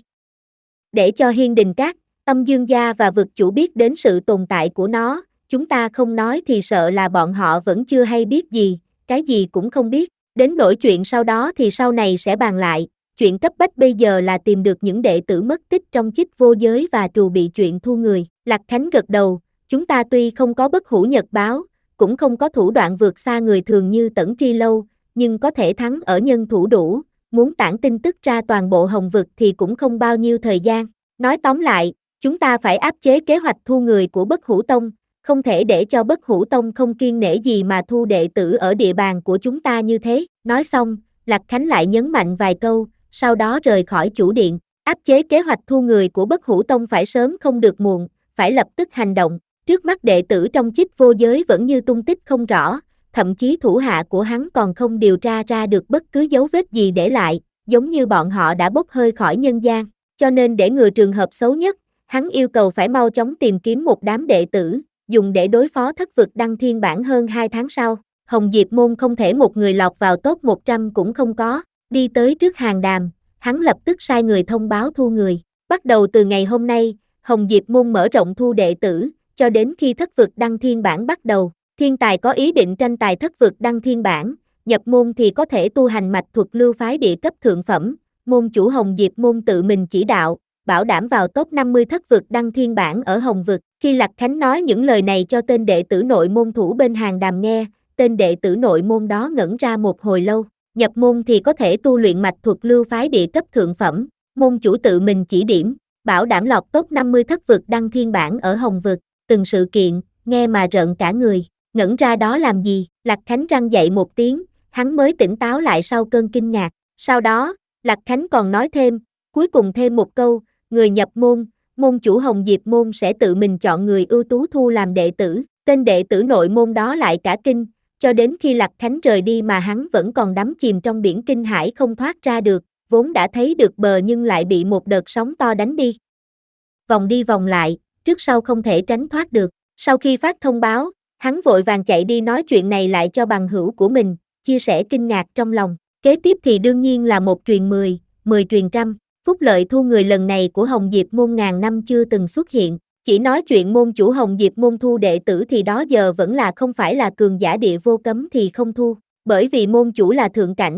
Để cho Hiên Đình Các, Âm Dương Gia và vực chủ biết đến sự tồn tại của nó, chúng ta không nói thì sợ là bọn họ vẫn chưa hay biết gì, cái gì cũng không biết. Đến nỗi chuyện sau đó thì sau này sẽ bàn lại, chuyện cấp bách bây giờ là tìm được những đệ tử mất tích trong Chích Vô Giới và trù bị chuyện thu người. Lạc Khánh gật đầu, chúng ta tuy không có Bất Hủ Nhật Báo, cũng không có thủ đoạn vượt xa người thường như Tẩn Tri Lâu, nhưng có thể thắng ở nhân thủ đủ, muốn tản tin tức ra toàn bộ Hồng Vực thì cũng không bao nhiêu thời gian. Nói tóm lại, chúng ta phải áp chế kế hoạch thu người của Bất Hủ Tông, không thể để cho Bất Hủ Tông không kiêng nể gì mà thu đệ tử ở địa bàn của chúng ta như thế. Nói xong, Lạc Khánh lại nhấn mạnh vài câu, sau đó rời khỏi chủ điện. Áp chế kế hoạch thu người của Bất Hủ Tông phải sớm không được muộn, phải lập tức hành động. Trước mắt đệ tử trong Chích Vô Giới vẫn như tung tích không rõ, thậm chí thủ hạ của hắn còn không điều tra ra được bất cứ dấu vết gì để lại, giống như bọn họ đã bốc hơi khỏi nhân gian. Cho nên để ngừa trường hợp xấu nhất, hắn yêu cầu phải mau chóng tìm kiếm một đám đệ tử, dùng để đối phó Thất Vực Đăng Thiên Bản hơn hai tháng sau. Hồng Diệp Môn không thể một người lọt vào top một trăm cũng không có, đi tới trước hàng đàm, hắn lập tức sai người thông báo thu người. Bắt đầu từ ngày hôm nay, Hồng Diệp Môn mở rộng thu đệ tử, cho đến khi Thất Vực Đăng Thiên Bản bắt đầu. Thiên tài có ý định tranh tài Thất Vực Đăng Thiên Bản, nhập môn thì có thể tu hành mạch thuật lưu phái địa cấp thượng phẩm, môn chủ Hồng Diệp Môn tự mình chỉ đạo, bảo đảm vào top năm mươi Thất Vực Đăng Thiên Bản ở Hồng Vực. Khi Lạc Khánh nói những lời này cho tên đệ tử nội môn thủ bên hàng đàm nghe, tên đệ tử nội môn đó ngẩn ra một hồi lâu. Nhập môn thì có thể tu luyện mạch thuật lưu phái địa cấp thượng phẩm, môn chủ tự mình chỉ điểm, bảo đảm lọt top năm mươi Thất Vực Đăng Thiên Bản ở Hồng Vực. Từng sự kiện, nghe mà rợn cả người, ngẩn ra đó làm gì? Lạc Khánh răng dậy một tiếng, hắn mới tỉnh táo lại sau cơn kinh ngạc. Sau đó, Lạc Khánh còn nói thêm, cuối cùng thêm một câu, người nhập môn, môn chủ Hồng Diệp Môn sẽ tự mình chọn người ưu tú thu làm đệ tử. Tên đệ tử nội môn đó lại cả kinh, cho đến khi Lạc Khánh rời đi mà hắn vẫn còn đắm chìm trong biển kinh hải không thoát ra được, vốn đã thấy được bờ nhưng lại bị một đợt sóng to đánh đi. Vòng đi vòng lại, trước sau không thể tránh thoát được. Sau khi phát thông báo, hắn vội vàng chạy đi nói chuyện này lại cho bằng hữu của mình, chia sẻ kinh ngạc trong lòng. Kế tiếp thì đương nhiên là một truyền mười, mười truyền trăm. Phúc lợi thu người lần này của Hồng Diệp Môn ngàn năm chưa từng xuất hiện. Chỉ nói chuyện môn chủ Hồng Diệp Môn thu đệ tử thì đó giờ vẫn là không phải là cường giả địa vô cấm thì không thu. Bởi vì môn chủ là thượng cảnh,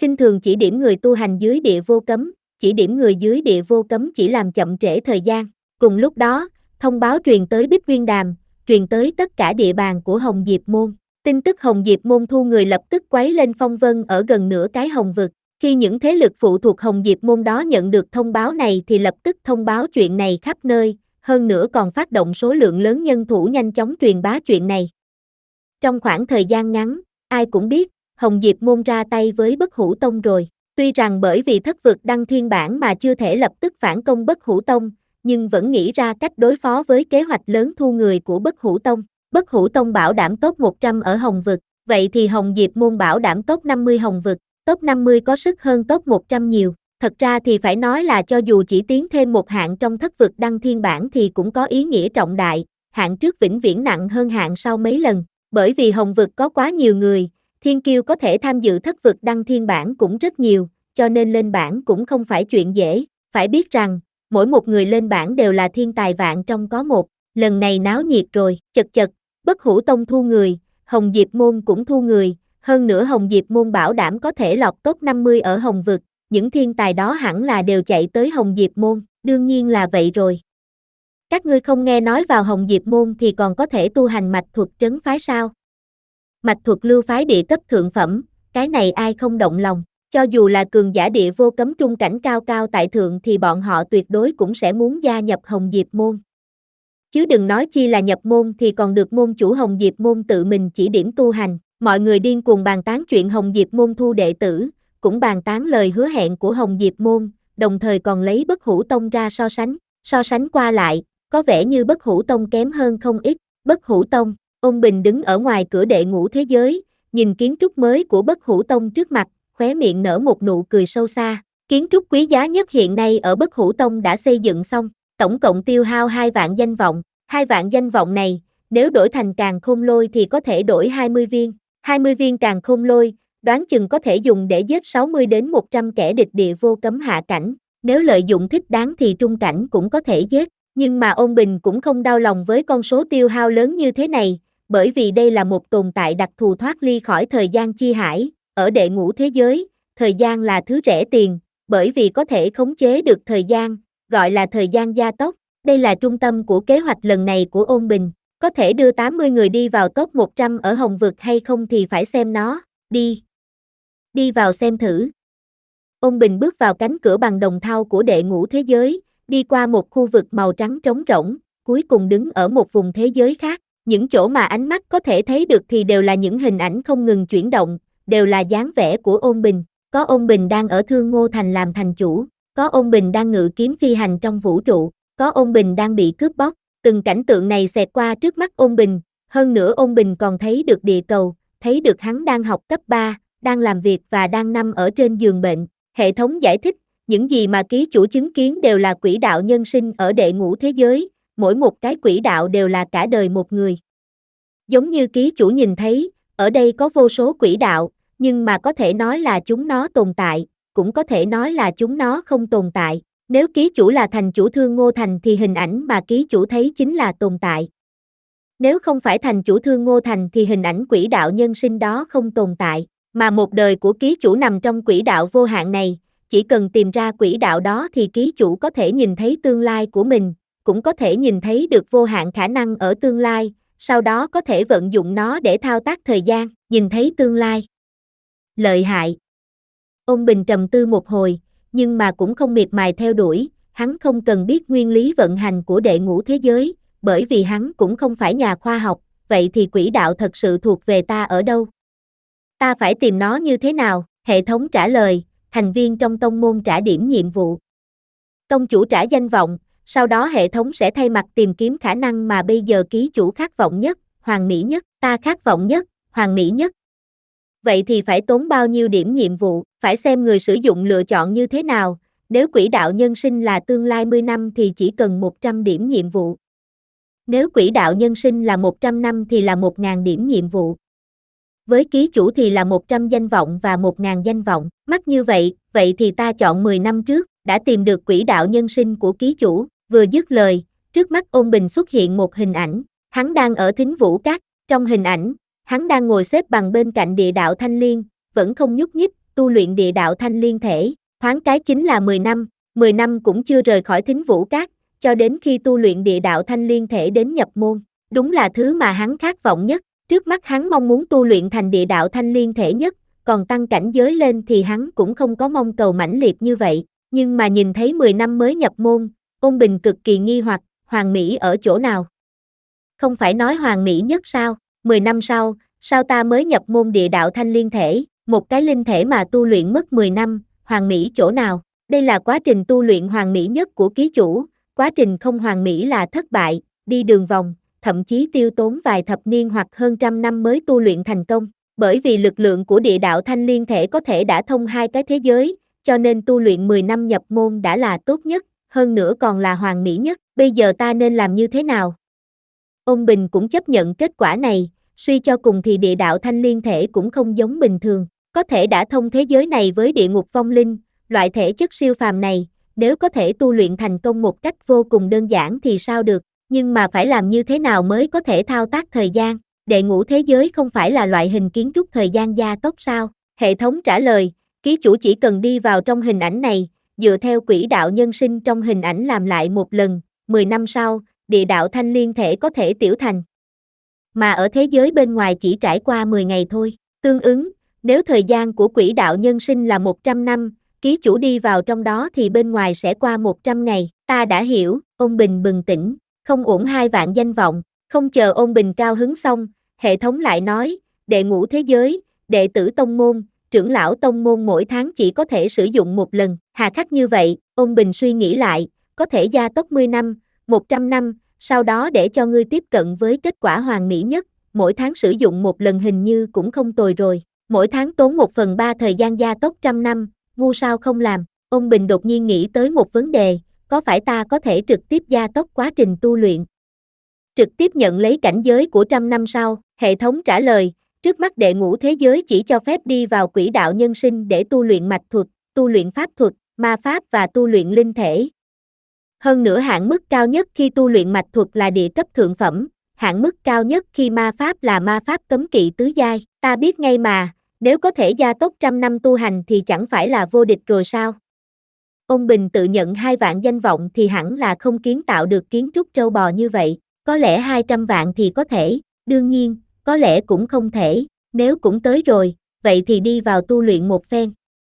khinh thường chỉ điểm người tu hành dưới địa vô cấm, chỉ điểm người dưới địa vô cấm chỉ làm chậm trễ thời gian. Cùng lúc đó, thông báo truyền tới Bích Nguyên Đàm, truyền tới tất cả địa bàn của Hồng Diệp Môn. Tin tức Hồng Diệp Môn thu người lập tức quấy lên phong vân ở gần nửa cái Hồng Vực. Khi những thế lực phụ thuộc Hồng Diệp Môn đó nhận được thông báo này thì lập tức thông báo chuyện này khắp nơi, hơn nữa còn phát động số lượng lớn nhân thủ nhanh chóng truyền bá chuyện này. Trong khoảng thời gian ngắn, ai cũng biết, Hồng Diệp Môn ra tay với Bất Hủ Tông rồi. Tuy rằng bởi vì thất vực đăng thiên bản mà chưa thể lập tức phản công Bất Hủ Tông, nhưng vẫn nghĩ ra cách đối phó với kế hoạch lớn thu người của Bất Hủ Tông. Bất Hủ Tông bảo đảm top một trăm ở Hồng Vực, vậy thì Hồng Diệp Môn bảo đảm top năm mươi Hồng Vực, top năm mươi có sức hơn top một trăm nhiều. Thật ra thì phải nói là cho dù chỉ tiến thêm một hạng trong thất vực đăng thiên bản thì cũng có ý nghĩa trọng đại, hạng trước vĩnh viễn nặng hơn hạng sau mấy lần, bởi vì Hồng Vực có quá nhiều người, thiên kiêu có thể tham dự thất vực đăng thiên bản cũng rất nhiều, cho nên lên bảng cũng không phải chuyện dễ, phải biết rằng, mỗi một người lên bảng đều là thiên tài vạn trong có một, lần này náo nhiệt rồi, chật chật, Bất Hủ Tông thu người, Hồng Diệp Môn cũng thu người, hơn nữa Hồng Diệp Môn bảo đảm có thể lọt top năm mươi ở Hồng Vực, những thiên tài đó hẳn là đều chạy tới Hồng Diệp Môn, đương nhiên là vậy rồi. Các ngươi không nghe nói vào Hồng Diệp Môn thì còn có thể tu hành mạch thuật trấn phái sao? Mạch thuật lưu phái địa cấp thượng phẩm, cái này ai không động lòng, cho dù là cường giả địa vô cấm trung cảnh cao cao tại thượng thì bọn họ tuyệt đối cũng sẽ muốn gia nhập Hồng Diệp Môn. Chứ đừng nói chi là nhập môn thì còn được môn chủ Hồng Diệp Môn tự mình chỉ điểm tu hành, mọi người điên cuồng bàn tán chuyện Hồng Diệp Môn thu đệ tử, cũng bàn tán lời hứa hẹn của Hồng Diệp Môn, đồng thời còn lấy Bất Hủ Tông ra so sánh, so sánh qua lại, có vẻ như Bất Hủ Tông kém hơn không ít. Bất Hủ Tông, Ôn Bình đứng ở ngoài cửa đệ ngũ thế giới, nhìn kiến trúc mới của Bất Hủ Tông trước mặt, khóe miệng nở một nụ cười sâu xa. Kiến trúc quý giá nhất hiện nay ở Bất Hủ Tông đã xây dựng xong, tổng cộng tiêu hao hai vạn danh vọng, hai vạn danh vọng này, nếu đổi thành càn khôn lôi thì có thể đổi hai mươi viên, hai mươi viên càn khôn lôi, đoán chừng có thể dùng để giết sáu mươi đến một trăm kẻ địch địa vô cấm hạ cảnh, nếu lợi dụng thích đáng thì trung cảnh cũng có thể giết, nhưng mà Ôn Bình cũng không đau lòng với con số tiêu hao lớn như thế này, bởi vì đây là một tồn tại đặc thù thoát ly khỏi thời gian chi hải, ở đệ ngũ thế giới, thời gian là thứ rẻ tiền, bởi vì có thể khống chế được thời gian, gọi là thời gian gia tốc, đây là trung tâm của kế hoạch lần này của Ôn Bình, có thể đưa tám mươi người đi vào top một trăm ở Hồng Vực hay không thì phải xem nó, đi. Đi vào xem thử. Ôn Bình bước vào cánh cửa bằng đồng thau của đệ ngũ thế giới, đi qua một khu vực màu trắng trống rỗng, cuối cùng đứng ở một vùng thế giới khác. Những chỗ mà ánh mắt có thể thấy được thì đều là những hình ảnh không ngừng chuyển động, đều là dáng vẻ của Ôn Bình. Có Ôn Bình đang ở Thương Ngô Thành làm thành chủ, có Ôn Bình đang ngự kiếm phi hành trong vũ trụ, có Ôn Bình đang bị cướp bóc. Từng cảnh tượng này xẹt qua trước mắt Ôn Bình, hơn nữa Ôn Bình còn thấy được địa cầu, thấy được hắn đang học cấp ba, đang làm việc và đang nằm ở trên giường bệnh. Hệ thống giải thích, những gì mà ký chủ chứng kiến đều là quỹ đạo nhân sinh ở đệ ngũ thế giới, mỗi một cái quỹ đạo đều là cả đời một người. Giống như ký chủ nhìn thấy, ở đây có vô số quỹ đạo, nhưng mà có thể nói là chúng nó tồn tại, cũng có thể nói là chúng nó không tồn tại. Nếu ký chủ là thành chủ Thương Ngô Thành thì hình ảnh mà ký chủ thấy chính là tồn tại. Nếu không phải thành chủ Thương Ngô Thành thì hình ảnh quỹ đạo nhân sinh đó không tồn tại, mà một đời của ký chủ nằm trong quỹ đạo vô hạn này, chỉ cần tìm ra quỹ đạo đó thì ký chủ có thể nhìn thấy tương lai của mình, cũng có thể nhìn thấy được vô hạn khả năng ở tương lai, sau đó có thể vận dụng nó để thao tác thời gian, nhìn thấy tương lai. Lợi hại. Ôn Bình trầm tư một hồi, nhưng mà cũng không miệt mài theo đuổi, hắn không cần biết nguyên lý vận hành của đệ ngũ thế giới, bởi vì hắn cũng không phải nhà khoa học, vậy thì quỹ đạo thật sự thuộc về ta ở đâu? Ta phải tìm nó như thế nào? Hệ thống trả lời, thành viên trong tông môn trả điểm nhiệm vụ. Tông chủ trả danh vọng, sau đó hệ thống sẽ thay mặt tìm kiếm khả năng mà bây giờ ký chủ khát vọng nhất, hoàn mỹ nhất, ta khát vọng nhất, hoàn mỹ nhất. Vậy thì phải tốn bao nhiêu điểm nhiệm vụ, phải xem người sử dụng lựa chọn như thế nào, nếu quỹ đạo nhân sinh là tương lai mười năm thì chỉ cần một trăm điểm nhiệm vụ. Nếu quỹ đạo nhân sinh là một trăm năm thì là một nghìn điểm nhiệm vụ. Với ký chủ thì là một trăm danh vọng và một nghìn danh vọng, mắc như vậy, vậy thì ta chọn mười năm trước, đã tìm được quỹ đạo nhân sinh của ký chủ, vừa dứt lời, trước mắt Ôn Bình xuất hiện một hình ảnh, hắn đang ở Thính Vũ Các, trong hình ảnh, hắn đang ngồi xếp bằng bên cạnh địa đạo Thanh Liên, vẫn không nhúc nhích, tu luyện địa đạo thanh liên thể, thoáng cái chính là mười năm, mười năm cũng chưa rời khỏi Thính Vũ Các, cho đến khi tu luyện địa đạo thanh liên thể đến nhập môn, đúng là thứ mà hắn khát vọng nhất, trước mắt hắn mong muốn tu luyện thành địa đạo thanh liên thể nhất, còn tăng cảnh giới lên thì hắn cũng không có mong cầu mãnh liệt như vậy, nhưng mà nhìn thấy mười năm mới nhập môn, Ôn Bình cực kỳ nghi hoặc, hoàn mỹ ở chỗ nào? Không phải nói hoàn mỹ nhất sao, mười năm sau, sao ta mới nhập môn địa đạo thanh liên thể, một cái linh thể mà tu luyện mất mười năm, hoàn mỹ chỗ nào? Đây là quá trình tu luyện hoàn mỹ nhất của ký chủ, quá trình không hoàn mỹ là thất bại, đi đường vòng, thậm chí tiêu tốn vài thập niên hoặc hơn trăm năm mới tu luyện thành công. Bởi vì lực lượng của địa đạo thanh liên thể có thể đả thông hai cái thế giới, cho nên tu luyện mười năm nhập môn đã là tốt nhất, hơn nữa còn là hoàn mỹ nhất. Bây giờ ta nên làm như thế nào? Ôn Bình cũng chấp nhận kết quả này, suy cho cùng thì địa đạo thanh liên thể cũng không giống bình thường, có thể đả thông thế giới này với địa ngục vong linh, loại thể chất siêu phàm này, nếu có thể tu luyện thành công một cách vô cùng đơn giản thì sao được, nhưng mà phải làm như thế nào mới có thể thao tác thời gian? Đệ ngũ thế giới không phải là loại hình kiến trúc thời gian gia tốc sao? Hệ thống trả lời, ký chủ chỉ cần đi vào trong hình ảnh này, dựa theo quỹ đạo nhân sinh trong hình ảnh làm lại một lần, mười năm sau, địa đạo thanh liên thể có thể tiểu thành. Mà ở thế giới bên ngoài chỉ trải qua mười ngày thôi, tương ứng, nếu thời gian của quỹ đạo nhân sinh là một trăm năm, ký chủ đi vào trong đó thì bên ngoài sẽ qua một trăm ngày, ta đã hiểu, Ôn Bình bừng tỉnh, không uổng hai vạn danh vọng, không chờ Ôn Bình cao hứng xong, hệ thống lại nói, đệ ngũ thế giới, đệ tử tông môn, trưởng lão tông môn mỗi tháng chỉ có thể sử dụng một lần, hà khắc như vậy, Ôn Bình suy nghĩ lại, có thể gia tốc mười năm, một trăm năm, sau đó để cho ngươi tiếp cận với kết quả hoàn mỹ nhất, mỗi tháng sử dụng một lần hình như cũng không tồi rồi, mỗi tháng tốn một phần ba thời gian gia tốc trăm năm, ngu sao không làm, Ôn Bình đột nhiên nghĩ tới một vấn đề, có phải ta có thể trực tiếp gia tốc quá trình tu luyện? Trực tiếp nhận lấy cảnh giới của trăm năm sau, hệ thống trả lời, trước mắt đệ ngũ thế giới chỉ cho phép đi vào quỹ đạo nhân sinh để tu luyện mạch thuật, tu luyện pháp thuật, ma pháp và tu luyện linh thể. Hơn nữa hạn mức cao nhất khi tu luyện mạch thuật là địa cấp thượng phẩm, hạn mức cao nhất khi ma pháp là ma pháp cấm kỵ tứ giai, ta biết ngay mà, nếu có thể gia tốc trăm năm tu hành thì chẳng phải là vô địch rồi sao? Ôn Bình tự nhận hai vạn danh vọng thì hẳn là không kiến tạo được kiến trúc trâu bò như vậy, có lẽ hai trăm vạn thì có thể, đương nhiên, có lẽ cũng không thể, nếu cũng tới rồi, vậy thì đi vào tu luyện một phen.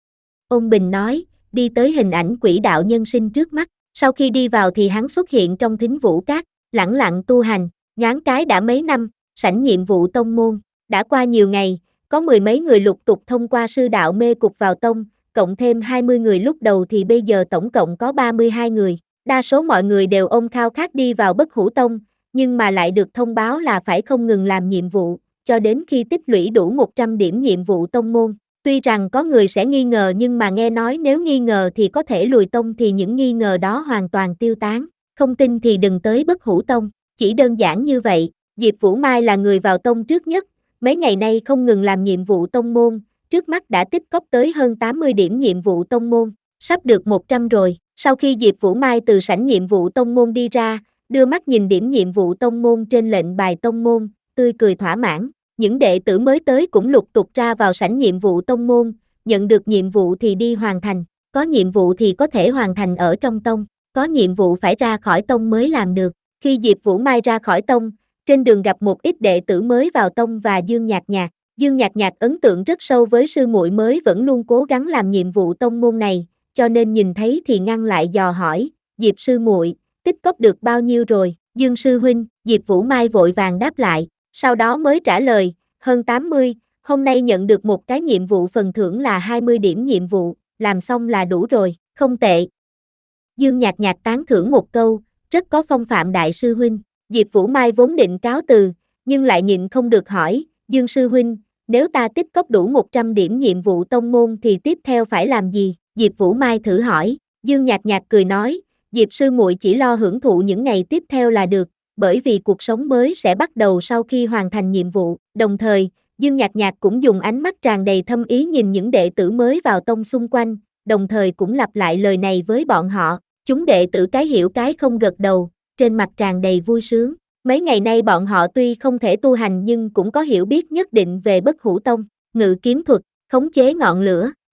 Ôn Bình nói, đi tới hình ảnh quỹ đạo nhân sinh trước mắt, sau khi đi vào thì hắn xuất hiện trong Thính Vũ Các, lẳng lặng tu hành, nhoáng cái đã mấy năm, sảnh nhiệm vụ tông môn, đã qua nhiều ngày, có mười mấy người lục tục thông qua sư đạo mê cục vào tông, cộng thêm hai mươi người lúc đầu thì bây giờ tổng cộng có ba mươi hai người, đa số mọi người đều ôm khao khát đi vào Bất Hủ Tông, nhưng mà lại được thông báo là phải không ngừng làm nhiệm vụ, cho đến khi tích lũy đủ một trăm điểm nhiệm vụ tông môn. Tuy rằng có người sẽ nghi ngờ nhưng mà nghe nói nếu nghi ngờ thì có thể lùi tông thì những nghi ngờ đó hoàn toàn tiêu tán, không tin thì đừng tới Bất Hủ Tông, chỉ đơn giản như vậy. Diệp Vũ Mai là người vào tông trước nhất, mấy ngày nay không ngừng làm nhiệm vụ tông môn, trước mắt đã tích cóp tới hơn tám mươi điểm nhiệm vụ tông môn, sắp được một trăm rồi. Sau khi Diệp Vũ Mai từ sảnh nhiệm vụ tông môn đi ra, đưa mắt nhìn điểm nhiệm vụ tông môn trên lệnh bài tông môn, tươi cười thỏa mãn. Những đệ tử mới tới cũng lục tục ra vào sảnh nhiệm vụ tông môn, nhận được nhiệm vụ thì đi hoàn thành, có nhiệm vụ thì có thể hoàn thành ở trong tông, có nhiệm vụ phải ra khỏi tông mới làm được. Khi Diệp Vũ Mai ra khỏi tông, trên đường gặp một ít đệ tử mới vào tông và Dương Nhạc Nhạc. Dương Nhạc Nhạc ấn tượng rất sâu với sư muội mới vẫn luôn cố gắng làm nhiệm vụ tông môn này, cho nên nhìn thấy thì ngăn lại dò hỏi, Diệp sư muội, tích cóp được bao nhiêu rồi? Dương sư huynh, Diệp Vũ Mai vội vàng đáp lại, sau đó mới trả lời, hơn tám mươi, hôm nay nhận được một cái nhiệm vụ phần thưởng là hai mươi điểm nhiệm vụ, làm xong là đủ rồi, không tệ. Dương Nhạc Nhạc tán thưởng một câu, rất có phong phạm đại sư huynh. Diệp Vũ Mai vốn định cáo từ, nhưng lại nhịn không được hỏi, Dương sư huynh, nếu ta tích cóp đủ một trăm điểm nhiệm vụ tông môn thì tiếp theo phải làm gì? Diệp Vũ Mai thử hỏi, Dương Nhạc Nhạc cười nói, Diệp sư muội chỉ lo hưởng thụ những ngày tiếp theo là được, bởi vì cuộc sống mới sẽ bắt đầu sau khi hoàn thành nhiệm vụ. Đồng thời, Dương Nhạc Nhạc cũng dùng ánh mắt tràn đầy thâm ý nhìn những đệ tử mới vào tông xung quanh, đồng thời cũng lặp lại lời này với bọn họ. Chúng đệ tử cái hiểu cái không gật đầu, trên mặt tràn đầy vui sướng. Mấy ngày nay bọn họ tuy không thể tu hành nhưng cũng có hiểu biết nhất định về Bất Hủ Tông, ngự kiếm thuật, khống chế ngọn lửa,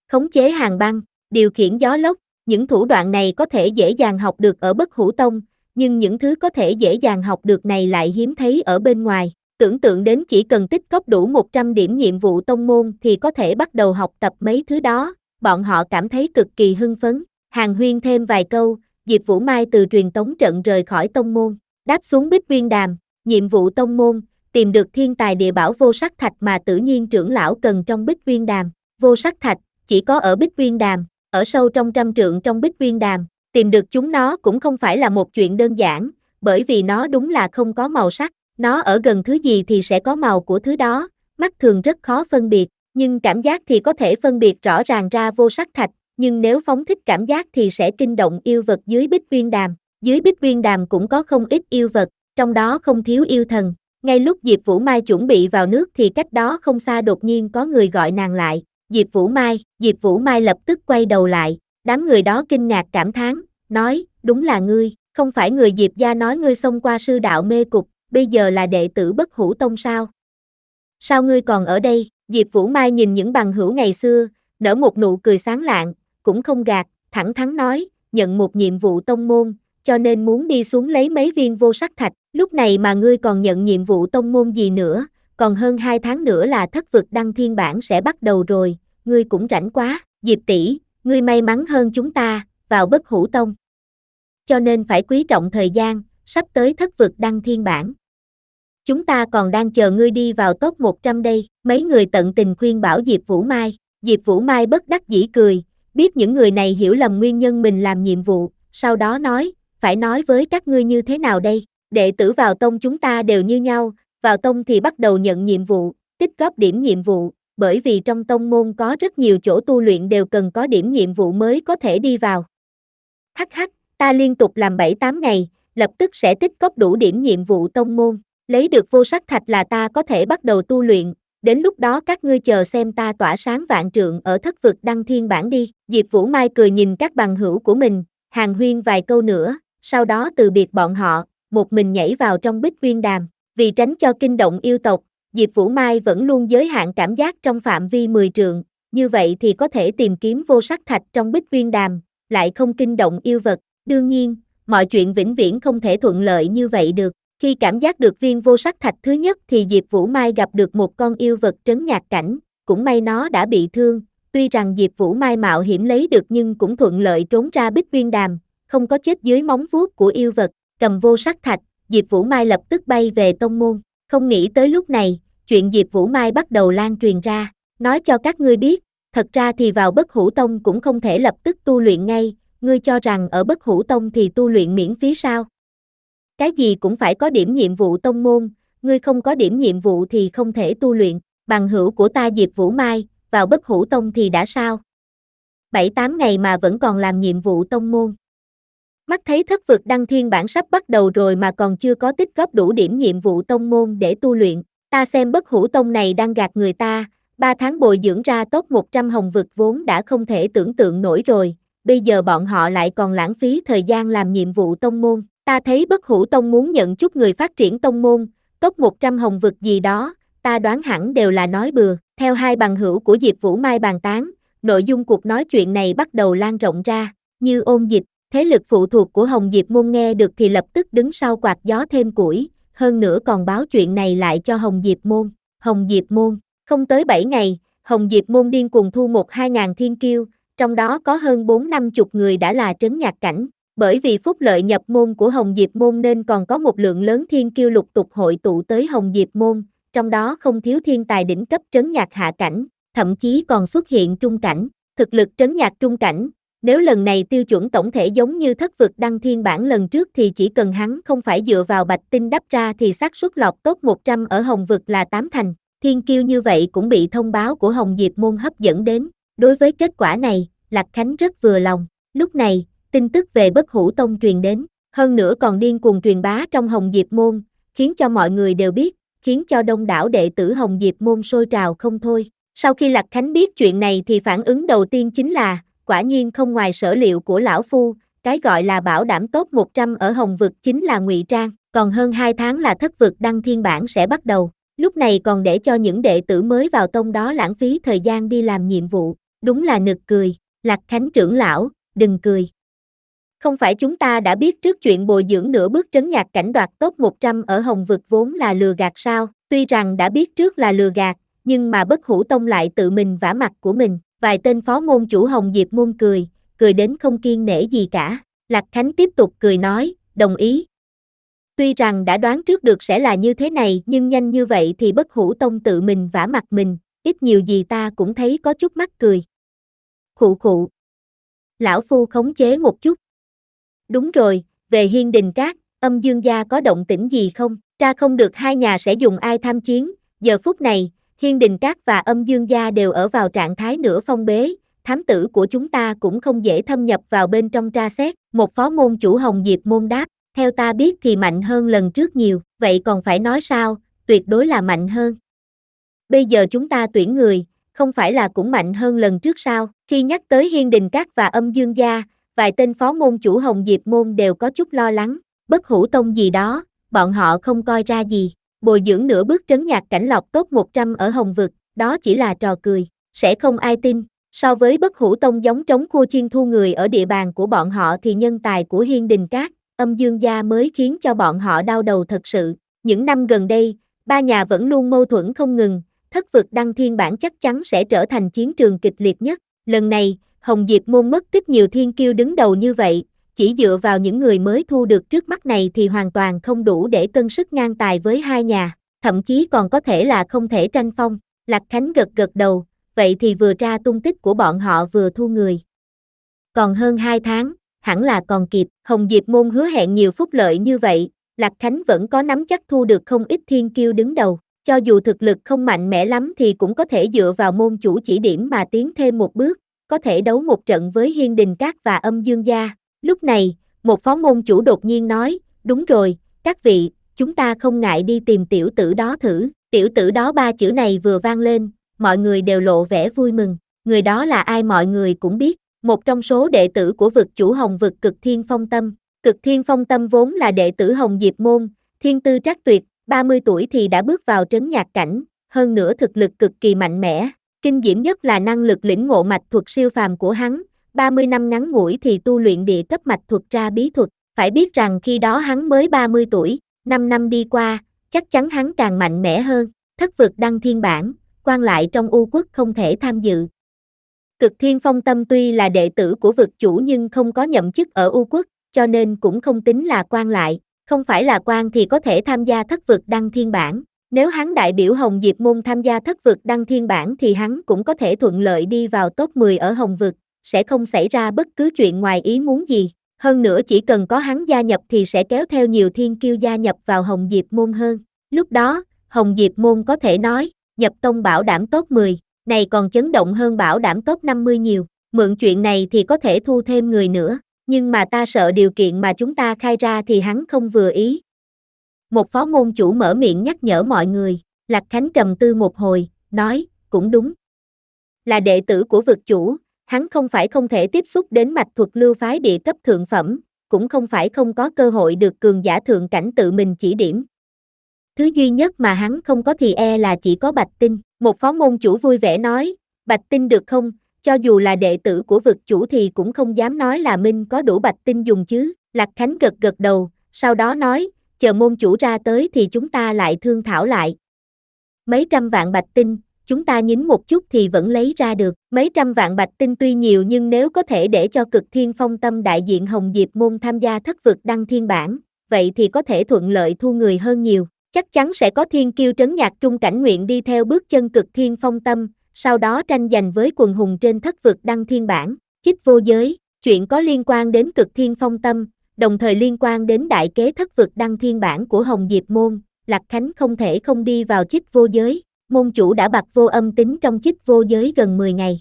khống chế hàng băng, điều khiển gió lốc, những thủ đoạn này có thể dễ dàng học được ở Bất Hủ Tông, nhưng những thứ có thể dễ dàng học được này lại hiếm thấy ở bên ngoài. Tưởng tượng đến chỉ cần tích cóp đủ một trăm điểm nhiệm vụ tông môn thì có thể bắt đầu học tập mấy thứ đó, bọn họ cảm thấy cực kỳ hưng phấn. Hàn huyên thêm vài câu, Diệp Vũ Mai từ truyền tống trận rời khỏi tông môn, đáp xuống Bích Viên Đàm. Nhiệm vụ tông môn, tìm được thiên tài địa bảo vô sắc thạch mà Tử Nhiên trưởng lão cần trong Bích Viên Đàm. Vô sắc thạch, chỉ có ở Bích Viên Đàm, ở sâu trong trăm trượng trong Bích Viên Đàm, tìm được chúng nó cũng không phải là một chuyện đơn giản, bởi vì nó đúng là không có màu sắc, nó ở gần thứ gì thì sẽ có màu của thứ đó, mắt thường rất khó phân biệt, nhưng cảm giác thì có thể phân biệt rõ ràng ra vô sắc thạch, nhưng nếu phóng thích cảm giác thì sẽ kinh động yêu vật dưới Bích Viên Đàm. Dưới Bích Viên Đàm cũng có không ít yêu vật, trong đó không thiếu yêu thần. Ngay lúc Diệp Vũ Mai chuẩn bị vào nước thì cách đó không xa đột nhiên có người gọi nàng lại. Diệp Vũ Mai, Diệp Vũ Mai lập tức quay đầu lại, đám người đó kinh ngạc cảm thán, nói, đúng là ngươi, không phải người Diệp gia nói ngươi xông qua sư đạo mê cục, bây giờ là đệ tử Bất Hủ Tông sao? Sao ngươi còn ở đây? Diệp Vũ Mai nhìn những bằng hữu ngày xưa, nở một nụ cười sáng lạng, cũng không gạt, thẳng thắn nói, nhận một nhiệm vụ tông môn, cho nên muốn đi xuống lấy mấy viên vô sắc thạch, lúc này mà ngươi còn nhận nhiệm vụ tông môn gì nữa, còn hơn hai tháng nữa là thất vực đăng thiên bản sẽ bắt đầu rồi, ngươi cũng rảnh quá, Diệp tỷ, ngươi may mắn hơn chúng ta, vào Bất Hủ Tông. Cho nên phải quý trọng thời gian, sắp tới thất vực đăng thiên bản. Chúng ta còn đang chờ ngươi đi vào top một trăm đây, mấy người tận tình khuyên bảo Diệp Vũ Mai. Diệp Vũ Mai bất đắc dĩ cười, biết những người này hiểu lầm nguyên nhân mình làm nhiệm vụ, sau đó nói, phải nói với các ngươi như thế nào đây, đệ tử vào tông chúng ta đều như nhau, vào tông thì bắt đầu nhận nhiệm vụ, tích góp điểm nhiệm vụ, bởi vì trong tông môn có rất nhiều chỗ tu luyện đều cần có điểm nhiệm vụ mới có thể đi vào. Hắc hắc, ta liên tục làm bảy tám ngày, lập tức sẽ tích góp đủ điểm nhiệm vụ tông môn, lấy được vô sắc thạch là ta có thể bắt đầu tu luyện, đến lúc đó các ngươi chờ xem ta tỏa sáng vạn trượng ở thất vực đăng thiên bản đi. Diệp Vũ Mai cười nhìn các bằng hữu của mình, hàn huyên vài câu nữa, sau đó từ biệt bọn họ, một mình nhảy vào trong Bích Viên Đàm. Vì tránh cho kinh động yêu tộc, Diệp Vũ Mai vẫn luôn giới hạn cảm giác trong phạm vi mười trượng, như vậy thì có thể tìm kiếm vô sắc thạch trong Bích Viên Đàm, lại không kinh động yêu vật. Đương nhiên, mọi chuyện vĩnh viễn không thể thuận lợi như vậy được. Khi cảm giác được viên vô sắc thạch thứ nhất thì Diệp Vũ Mai gặp được một con yêu vật trấn nhạc cảnh, cũng may nó đã bị thương, tuy rằng Diệp Vũ Mai mạo hiểm lấy được nhưng cũng thuận lợi trốn ra Bích Viên Đàm, không có chết dưới móng vuốt của yêu vật. Cầm vô sắc thạch, Diệp Vũ Mai lập tức bay về tông môn, không nghĩ tới lúc này, chuyện Diệp Vũ Mai bắt đầu lan truyền ra, nói cho các ngươi biết, thật ra thì vào Bất Hủ Tông cũng không thể lập tức tu luyện ngay, ngươi cho rằng ở Bất Hủ Tông thì tu luyện miễn phí sao? Cái gì cũng phải có điểm nhiệm vụ tông môn, ngươi không có điểm nhiệm vụ thì không thể tu luyện, bằng hữu của ta Diệp Vũ Mai, vào Bất Hủ Tông thì đã sao? bảy tám ngày mà vẫn còn làm nhiệm vụ tông môn. Mắt thấy thất vực đăng thiên bản sắp bắt đầu rồi mà còn chưa có tích góp đủ điểm nhiệm vụ tông môn để tu luyện, ta xem Bất Hủ Tông này đang gạt người ta, ba tháng bồi dưỡng ra top một trăm hồng vực vốn đã không thể tưởng tượng nổi rồi, bây giờ bọn họ lại còn lãng phí thời gian làm nhiệm vụ tông môn. Ta thấy Bất Hủ Tông muốn nhận chút người phát triển tông môn, top một trăm hồng vực gì đó, ta đoán hẳn đều là nói bừa. Theo hai bằng hữu của Diệp Vũ Mai bàn tán, nội dung cuộc nói chuyện này bắt đầu lan rộng ra, như ôn dịch, thế lực phụ thuộc của Hồng Diệp Môn nghe được thì lập tức đứng sau quạt gió thêm củi, hơn nữa còn báo chuyện này lại cho Hồng Diệp Môn. Hồng Diệp Môn, không tới bảy ngày, Hồng Diệp Môn điên cuồng thu một hai ngàn thiên kiêu, trong đó có hơn bốn năm chục người đã là trấn nhạc cảnh. Bởi vì phúc lợi nhập môn của Hồng Diệp Môn nên còn có một lượng lớn thiên kiêu lục tục hội tụ tới Hồng Diệp Môn, trong đó không thiếu thiên tài đỉnh cấp trấn nhạc hạ cảnh, thậm chí còn xuất hiện trung cảnh, thực lực trấn nhạc trung cảnh. Nếu lần này tiêu chuẩn tổng thể giống như thất vực đăng thiên bản lần trước thì chỉ cần hắn không phải dựa vào bạch tinh đắp ra thì xác suất lọt top một trăm ở Hồng vực là tám thành, thiên kiêu như vậy cũng bị thông báo của Hồng Diệp Môn hấp dẫn đến. Đối với kết quả này, Lạc Khánh rất vừa lòng, lúc này, tin tức về Bất Hủ Tông truyền đến, hơn nữa còn điên cuồng truyền bá trong Hồng Diệp Môn, khiến cho mọi người đều biết, khiến cho đông đảo đệ tử Hồng Diệp Môn sôi trào không thôi. Sau khi Lạc Khánh biết chuyện này thì phản ứng đầu tiên chính là, quả nhiên không ngoài sở liệu của lão phu, cái gọi là bảo đảm top một trăm ở Hồng vực chính là ngụy trang, còn hơn hai tháng là thất vực đăng thiên bản sẽ bắt đầu, lúc này còn để cho những đệ tử mới vào tông đó lãng phí thời gian đi làm nhiệm vụ. Đúng là nực cười, Lạc Khánh trưởng lão, đừng cười. Không phải chúng ta đã biết trước chuyện bồi dưỡng nửa bước trấn nhạc cảnh đoạt top một trăm ở Hồng Vực vốn là lừa gạt sao? Tuy rằng đã biết trước là lừa gạt, nhưng mà Bất Hủ Tông lại tự mình vả mặt của mình. Vài tên phó môn chủ Hồng Diệp môn cười, cười đến không kiêng nể gì cả. Lạc Khánh tiếp tục cười nói, đồng ý. Tuy rằng đã đoán trước được sẽ là như thế này, nhưng nhanh như vậy thì Bất Hủ Tông tự mình vả mặt mình, ít nhiều gì ta cũng thấy có chút mắc cười. Khụ khụ. Lão phu khống chế một chút. Đúng rồi, về Hiên Đình Các, Âm Dương gia có động tĩnh gì không? Ra không được hai nhà sẽ dùng ai tham chiến? Giờ phút này, Hiên Đình Các và Âm Dương gia đều ở vào trạng thái nửa phong bế, thám tử của chúng ta cũng không dễ thâm nhập vào bên trong tra xét. Một phó môn chủ Hồng Diệp môn đáp, theo ta biết thì mạnh hơn lần trước nhiều, vậy còn phải nói sao, tuyệt đối là mạnh hơn. Bây giờ chúng ta tuyển người, không phải là cũng mạnh hơn lần trước sao? Khi nhắc tới Hiên Đình Các và Âm Dương gia, vài tên phó môn chủ Hồng Diệp môn đều có chút lo lắng. Bất Hủ Tông gì đó, bọn họ không coi ra gì. Bồi dưỡng nửa bước trấn nhạc cảnh lọc top một trăm ở Hồng Vực, đó chỉ là trò cười, sẽ không ai tin. So với Bất Hủ Tông giống trống khua chiên thu người ở địa bàn của bọn họ thì nhân tài của Hiên Đình Các, Âm Dương gia mới khiến cho bọn họ đau đầu thật sự. Những năm gần đây, ba nhà vẫn luôn mâu thuẫn không ngừng, Thất Vực Đăng Thiên Bản chắc chắn sẽ trở thành chiến trường kịch liệt nhất. Lần này, Hồng Diệp môn mất tích nhiều thiên kiêu đứng đầu như vậy, chỉ dựa vào những người mới thu được trước mắt này thì hoàn toàn không đủ để cân sức ngang tài với hai nhà, thậm chí còn có thể là không thể tranh phong. Lạc Khánh gật gật đầu, vậy thì vừa tra tung tích của bọn họ vừa thu người. Còn hơn hai tháng, hẳn là còn kịp. Hồng Diệp môn hứa hẹn nhiều phúc lợi như vậy, Lạc Khánh vẫn có nắm chắc thu được không ít thiên kiêu đứng đầu. Cho dù thực lực không mạnh mẽ lắm thì cũng có thể dựa vào môn chủ chỉ điểm mà tiến thêm một bước, có thể đấu một trận với Hiên Đình Các và Âm Dương gia. Lúc này, một phó môn chủ đột nhiên nói, đúng rồi, các vị, chúng ta không ngại đi tìm tiểu tử đó thử. Tiểu tử đó ba chữ này vừa vang lên, mọi người đều lộ vẻ vui mừng. Người đó là ai mọi người cũng biết, một trong số đệ tử của vực chủ Hồng Vực Cực Thiên Phong Tâm. Cực Thiên Phong Tâm vốn là đệ tử Hồng Diệp môn, thiên tư trác tuyệt, ba mươi tuổi thì đã bước vào trấn nhạc cảnh, hơn nữa thực lực cực kỳ mạnh mẽ. Kinh diễm nhất là năng lực lĩnh ngộ mạch thuật siêu phàm của hắn, ba mươi năm ngắn ngủi thì tu luyện địa cấp mạch thuật ra bí thuật. Phải biết rằng khi đó hắn mới ba mươi tuổi, năm năm đi qua, chắc chắn hắn càng mạnh mẽ hơn. Thất Vực Đăng Thiên Bản, quan lại trong U Quốc không thể tham dự. Cực Thiên Phong Tâm tuy là đệ tử của vực chủ nhưng không có nhậm chức ở U Quốc, cho nên cũng không tính là quan lại. Không phải là quan thì có thể tham gia Thất Vực Đăng Thiên Bản. Nếu hắn đại biểu Hồng Diệp môn tham gia Thất Vực Đăng Thiên Bản thì hắn cũng có thể thuận lợi đi vào top mười ở Hồng Vực, sẽ không xảy ra bất cứ chuyện ngoài ý muốn gì. Hơn nữa chỉ cần có hắn gia nhập thì sẽ kéo theo nhiều thiên kiêu gia nhập vào Hồng Diệp môn hơn. Lúc đó, Hồng Diệp môn có thể nói, nhập tông bảo đảm top mười, này còn chấn động hơn bảo đảm top năm mươi nhiều. Mượn chuyện này thì có thể thu thêm người nữa, nhưng mà ta sợ điều kiện mà chúng ta khai ra thì hắn không vừa ý. Một phó môn chủ mở miệng nhắc nhở mọi người, Lạc Khánh trầm tư một hồi, nói, cũng đúng. Là đệ tử của vực chủ, hắn không phải không thể tiếp xúc đến mạch thuật lưu phái địa cấp thượng phẩm, cũng không phải không có cơ hội được cường giả thượng cảnh tự mình chỉ điểm. Thứ duy nhất mà hắn không có thì e là chỉ có Bạch Tinh. Một phó môn chủ vui vẻ nói, Bạch Tinh được không, cho dù là đệ tử của vực chủ thì cũng không dám nói là Minh có đủ Bạch Tinh dùng chứ. Lạc Khánh gật gật đầu, sau đó nói, chờ môn chủ ra tới thì chúng ta lại thương thảo lại. Mấy trăm vạn Bạch Tinh, chúng ta nhín một chút thì vẫn lấy ra được. Mấy trăm vạn Bạch Tinh tuy nhiều nhưng nếu có thể để cho Cực Thiên Phong Tâm đại diện Hồng Diệp môn tham gia Thất Vực Đăng Thiên Bản, vậy thì có thể thuận lợi thu người hơn nhiều. Chắc chắn sẽ có thiên kiêu trấn nhạc trung cảnh nguyện đi theo bước chân Cực Thiên Phong Tâm, sau đó tranh giành với quần hùng trên Thất Vực Đăng Thiên Bản. Chích vô giới, chuyện có liên quan đến Cực Thiên Phong Tâm, đồng thời liên quan đến đại kế Thất Vực Đăng Thiên Bản của Hồng Diệp môn, Lạc Khánh không thể không đi vào chích vô giới. Môn chủ đã bặt vô âm tính trong chích vô giới gần mười ngày.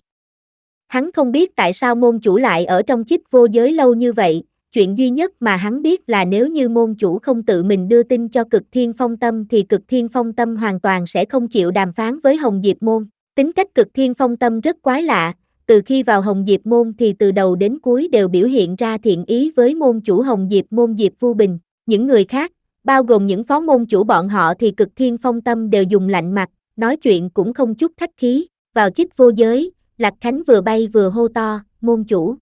Hắn không biết tại sao môn chủ lại ở trong chích vô giới lâu như vậy, chuyện duy nhất mà hắn biết là nếu như môn chủ không tự mình đưa tin cho Cực Thiên Phong Tâm thì Cực Thiên Phong Tâm hoàn toàn sẽ không chịu đàm phán với Hồng Diệp môn. Tính cách Cực Thiên Phong Tâm rất quái lạ, từ khi vào Hồng Diệp môn thì từ đầu đến cuối đều biểu hiện ra thiện ý với môn chủ Hồng Diệp môn Diệp Vu Bình. Những người khác, bao gồm những phó môn chủ bọn họ thì Cực Thiên Phong Tâm đều dùng lạnh mặt, nói chuyện cũng không chút khách khí. Vào chích vô giới, Lạc Khánh vừa bay vừa hô to, môn chủ.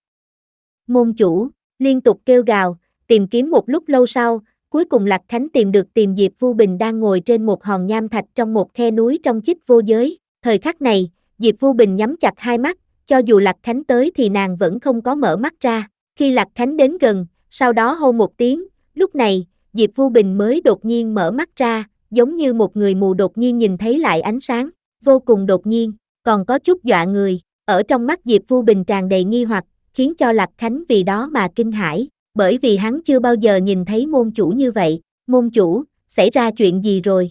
Môn chủ, liên tục kêu gào, tìm kiếm một lúc lâu sau, cuối cùng Lạc Khánh tìm được tìm Diệp Vu Bình đang ngồi trên một hòn nham thạch trong một khe núi trong chích vô giới. Thời khắc này, Diệp Vu Bình nhắm chặt hai mắt, cho dù Lạc Khánh tới thì nàng vẫn không có mở mắt ra. Khi Lạc Khánh đến gần, sau đó hô một tiếng, lúc này, Diệp Vu Bình mới đột nhiên mở mắt ra, giống như một người mù đột nhiên nhìn thấy lại ánh sáng, vô cùng đột nhiên, còn có chút dọa người. Ở trong mắt Diệp Vu Bình tràn đầy nghi hoặc, khiến cho Lạc Khánh vì đó mà kinh hãi, bởi vì hắn chưa bao giờ nhìn thấy môn chủ như vậy. Môn chủ, xảy ra chuyện gì rồi?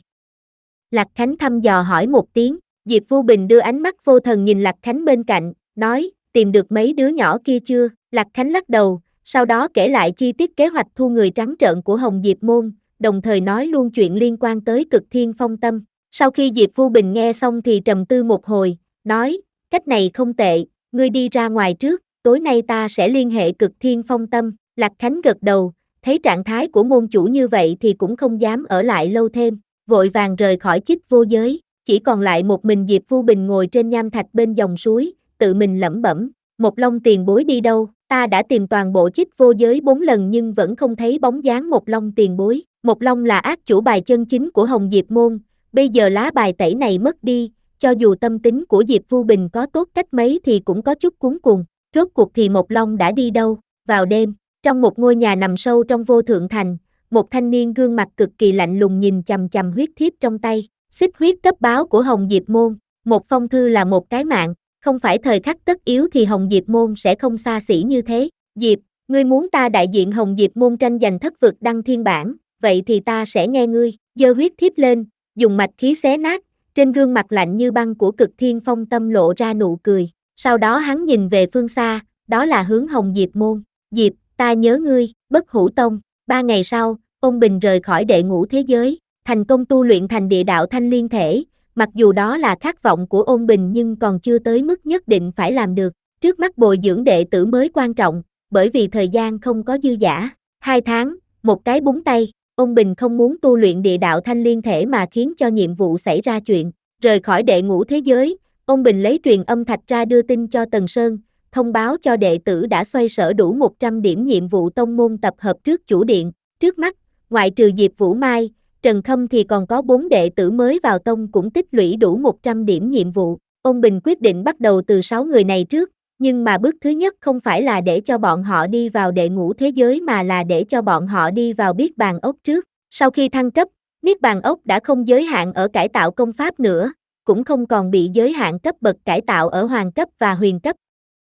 Lạc Khánh thăm dò hỏi một tiếng. Diệp Vu Bình đưa ánh mắt vô thần nhìn Lạc Khánh bên cạnh, nói, tìm được mấy đứa nhỏ kia chưa? Lạc Khánh lắc đầu, sau đó kể lại chi tiết kế hoạch thu người trắng trợn của Hồng Diệp Môn, đồng thời nói luôn chuyện liên quan tới Cực Thiên Phong Tâm. Sau khi Diệp Vu Bình nghe xong thì trầm tư một hồi, nói, cách này không tệ, ngươi đi ra ngoài trước, tối nay ta sẽ liên hệ Cực Thiên Phong Tâm. Lạc Khánh gật đầu, thấy trạng thái của môn chủ như vậy thì cũng không dám ở lại lâu thêm, vội vàng rời khỏi chích vô giới, chỉ còn lại một mình Diệp Vu Bình ngồi trên nham thạch bên dòng suối, tự mình lẩm bẩm, Một Long tiền bối đi đâu, ta đã tìm toàn bộ chích vô giới bốn lần nhưng vẫn không thấy bóng dáng Một Long tiền bối. Một Long là ác chủ bài chân chính của Hồng Diệp Môn, bây giờ lá bài tẩy này mất đi, cho dù tâm tính của Diệp Vu Bình có tốt cách mấy thì cũng có chút cuống cuồng, rốt cuộc thì Một Long đã đi đâu? Vào đêm, trong một ngôi nhà nằm sâu trong Vô Thượng Thành, một thanh niên gương mặt cực kỳ lạnh lùng nhìn chằm chằm huyết thiếp trong tay, xích huyết cấp báo của Hồng Diệp Môn, một phong thư là một cái mạng, không phải thời khắc tất yếu thì Hồng Diệp Môn sẽ không xa xỉ như thế. Diệp, ngươi muốn ta đại diện Hồng Diệp Môn tranh giành thất vực đăng thiên bản, vậy thì ta sẽ nghe ngươi. Giơ huyết thiếp lên, dùng mạch khí xé nát, trên gương mặt lạnh như băng của Cực Thiên Phong Tâm lộ ra nụ cười, sau đó hắn nhìn về phương xa, đó là hướng Hồng Diệp Môn. Diệp, ta nhớ ngươi. Bất Hủ Tông. Ba ngày sau, Ôn Bình rời khỏi đệ ngũ thế giới, thành công tu luyện thành địa đạo thanh liên thể, mặc dù đó là khát vọng của Ôn Bình nhưng còn chưa tới mức nhất định phải làm được. Trước mắt bồi dưỡng đệ tử mới quan trọng, bởi vì thời gian không có dư dả. Hai tháng, một cái búng tay, Ôn Bình không muốn tu luyện địa đạo thanh liên thể mà khiến cho nhiệm vụ xảy ra chuyện. Rời khỏi đệ ngũ thế giới, Ôn Bình lấy truyền âm thạch ra đưa tin cho Tần Sơn, thông báo cho đệ tử đã xoay sở đủ một trăm điểm nhiệm vụ tông môn tập hợp trước chủ điện. Trước mắt, ngoại trừ Diệp Vũ Mai, Trần Khâm thì còn có bốn đệ tử mới vào tông cũng tích lũy đủ một trăm điểm nhiệm vụ. Ôn Bình quyết định bắt đầu từ sáu người này trước, nhưng mà bước thứ nhất không phải là để cho bọn họ đi vào đệ ngũ thế giới mà là để cho bọn họ đi vào Niết Bàn Ốc trước. Sau khi thăng cấp, Niết Bàn Ốc đã không giới hạn ở cải tạo công pháp nữa, cũng không còn bị giới hạn cấp bậc cải tạo ở hoàng cấp và huyền cấp.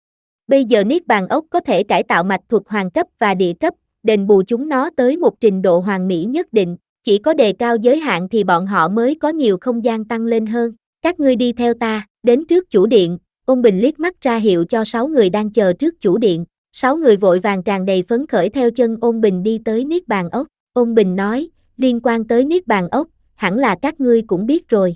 Bây giờ Niết Bàn Ốc có thể cải tạo mạch thuật hoàng cấp và địa cấp, đền bù chúng nó tới một trình độ hoàn mỹ nhất định, chỉ có đề cao giới hạn thì bọn họ mới có nhiều không gian tăng lên hơn. Các ngươi đi theo ta, đến trước chủ điện, Ôn Bình liếc mắt ra hiệu cho sáu người đang chờ trước chủ điện. Sáu người vội vàng tràn đầy phấn khởi theo chân Ôn Bình đi tới Niết Bàn Ốc. Ôn Bình nói, liên quan tới Niết Bàn Ốc, hẳn là các ngươi cũng biết rồi.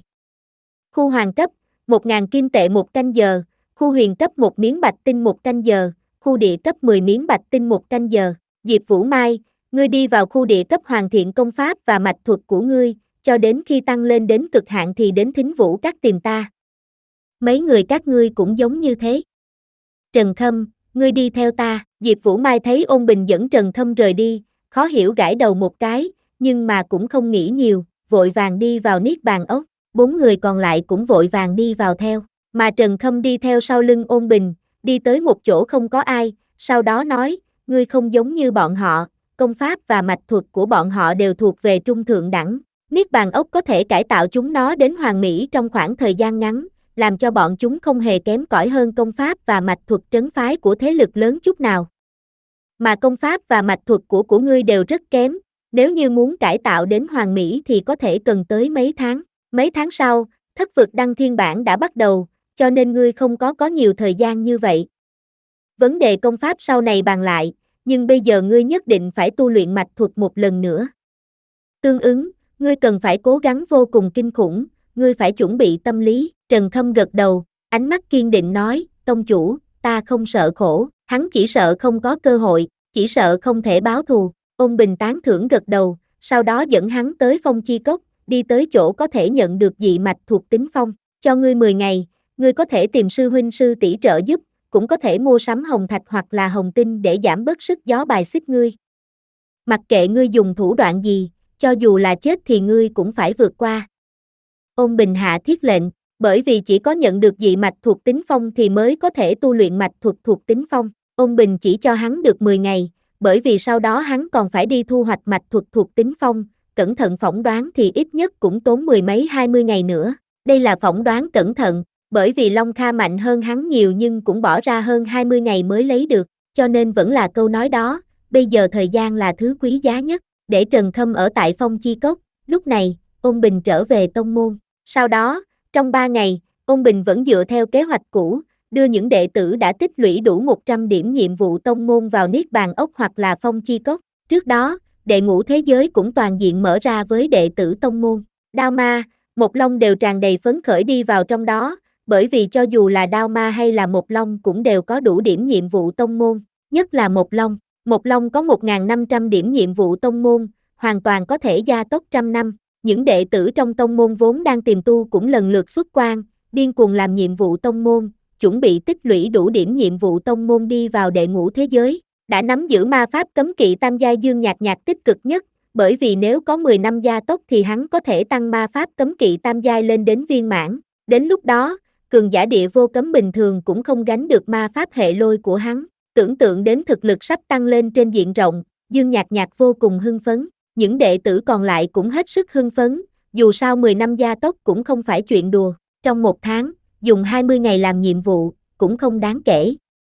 Khu hoàng cấp, một nghìn kim tệ một canh giờ, khu huyền cấp một miếng bạch tinh một canh giờ, khu địa cấp mười miếng bạch tinh một canh giờ. Diệp Vũ Mai, ngươi đi vào khu địa cấp hoàn thiện công pháp và mạch thuật của ngươi, cho đến khi tăng lên đến cực hạn thì đến Thính Vũ Các tìm ta. Mấy người các ngươi cũng giống như thế. Trần Khâm, ngươi đi theo ta. Diệp Vũ Mai thấy Ôn Bình dẫn Trần Khâm rời đi, khó hiểu gãi đầu một cái, nhưng mà cũng không nghĩ nhiều, vội vàng đi vào Niết Bàn Ốc. Bốn người còn lại cũng vội vàng đi vào theo, mà Trần Khâm đi theo sau lưng Ôn Bình, đi tới một chỗ không có ai, sau đó nói, ngươi không giống như bọn họ, công pháp và mạch thuật của bọn họ đều thuộc về trung thượng đẳng. Niết Bàn Ốc có thể cải tạo chúng nó đến hoàn mỹ trong khoảng thời gian ngắn, làm cho bọn chúng không hề kém cỏi hơn công pháp và mạch thuật trấn phái của thế lực lớn chút nào. Mà công pháp và mạch thuật của của ngươi đều rất kém, nếu như muốn cải tạo đến hoàn mỹ thì có thể cần tới mấy tháng. Mấy tháng sau, thất vực đăng thiên bản đã bắt đầu, cho nên ngươi không có có nhiều thời gian như vậy. Vấn đề công pháp sau này bàn lại, nhưng bây giờ ngươi nhất định phải tu luyện mạch thuật một lần nữa. Tương ứng, ngươi cần phải cố gắng vô cùng kinh khủng, ngươi phải chuẩn bị tâm lý. Trần Khâm gật đầu, ánh mắt kiên định nói, tông chủ, ta không sợ khổ, hắn chỉ sợ không có cơ hội, chỉ sợ không thể báo thù. Ôn Bình tán thưởng gật đầu, sau đó dẫn hắn tới Phong Chi Cốc, đi tới chỗ có thể nhận được dị mạch thuộc tính phong, cho ngươi mười ngày, ngươi có thể tìm sư huynh sư tỷ trợ giúp, cũng có thể mua sắm hồng thạch hoặc là hồng tinh để giảm bớt sức gió bài xích ngươi. Mặc kệ ngươi dùng thủ đoạn gì, cho dù là chết thì ngươi cũng phải vượt qua. Ôn Bình hạ thiết lệnh, bởi vì chỉ có nhận được dị mạch thuộc tính phong thì mới có thể tu luyện mạch thuật thuộc tính phong. Ôn Bình chỉ cho hắn được mười ngày, bởi vì sau đó hắn còn phải đi thu hoạch mạch thuật thuộc tính phong, cẩn thận phỏng đoán thì ít nhất cũng tốn mười mấy hai mươi ngày nữa. Đây là phỏng đoán cẩn thận, bởi vì Long Kha mạnh hơn hắn nhiều nhưng cũng bỏ ra hơn hai mươi ngày mới lấy được, cho nên vẫn là câu nói đó, bây giờ thời gian là thứ quý giá nhất. Để Trần Khâm ở tại Phong Chi Cốc, lúc này, Ôn Bình trở về tông môn. Sau đó, trong ba ngày, Ôn Bình vẫn dựa theo kế hoạch cũ, đưa những đệ tử đã tích lũy đủ một trăm điểm nhiệm vụ tông môn vào Niết Bàn Ốc hoặc là Phong Chi Cốc. Trước đó, đệ ngũ thế giới cũng toàn diện mở ra với đệ tử tông môn. Đao Ma, Một Long đều tràn đầy phấn khởi đi vào trong đó, bởi vì cho dù là Đao Ma hay là Một Long cũng đều có đủ điểm nhiệm vụ tông môn, nhất là Một Long. Một Long có một nghìn năm trăm điểm nhiệm vụ tông môn, hoàn toàn có thể gia tốc trăm năm. Những đệ tử trong tông môn vốn đang tìm tu cũng lần lượt xuất quan, điên cuồng làm nhiệm vụ tông môn, chuẩn bị tích lũy đủ điểm nhiệm vụ tông môn đi vào đệ ngũ thế giới. Đã nắm giữ ma pháp cấm kỵ tam giai Dương Nhạc Nhạc tích cực nhất, bởi vì nếu có mười năm gia tốc thì hắn có thể tăng ma pháp cấm kỵ tam giai lên đến viên mãn. Đến lúc đó, cường giả địa vô cấm bình thường cũng không gánh được ma pháp hệ lôi của hắn. Tưởng tượng đến thực lực sắp tăng lên trên diện rộng, Dương Nhạc Nhạc vô cùng hưng phấn. Những đệ tử còn lại cũng hết sức hưng phấn, dù sao mười năm gia tốc cũng không phải chuyện đùa. Trong một tháng, dùng hai mươi ngày làm nhiệm vụ, cũng không đáng kể.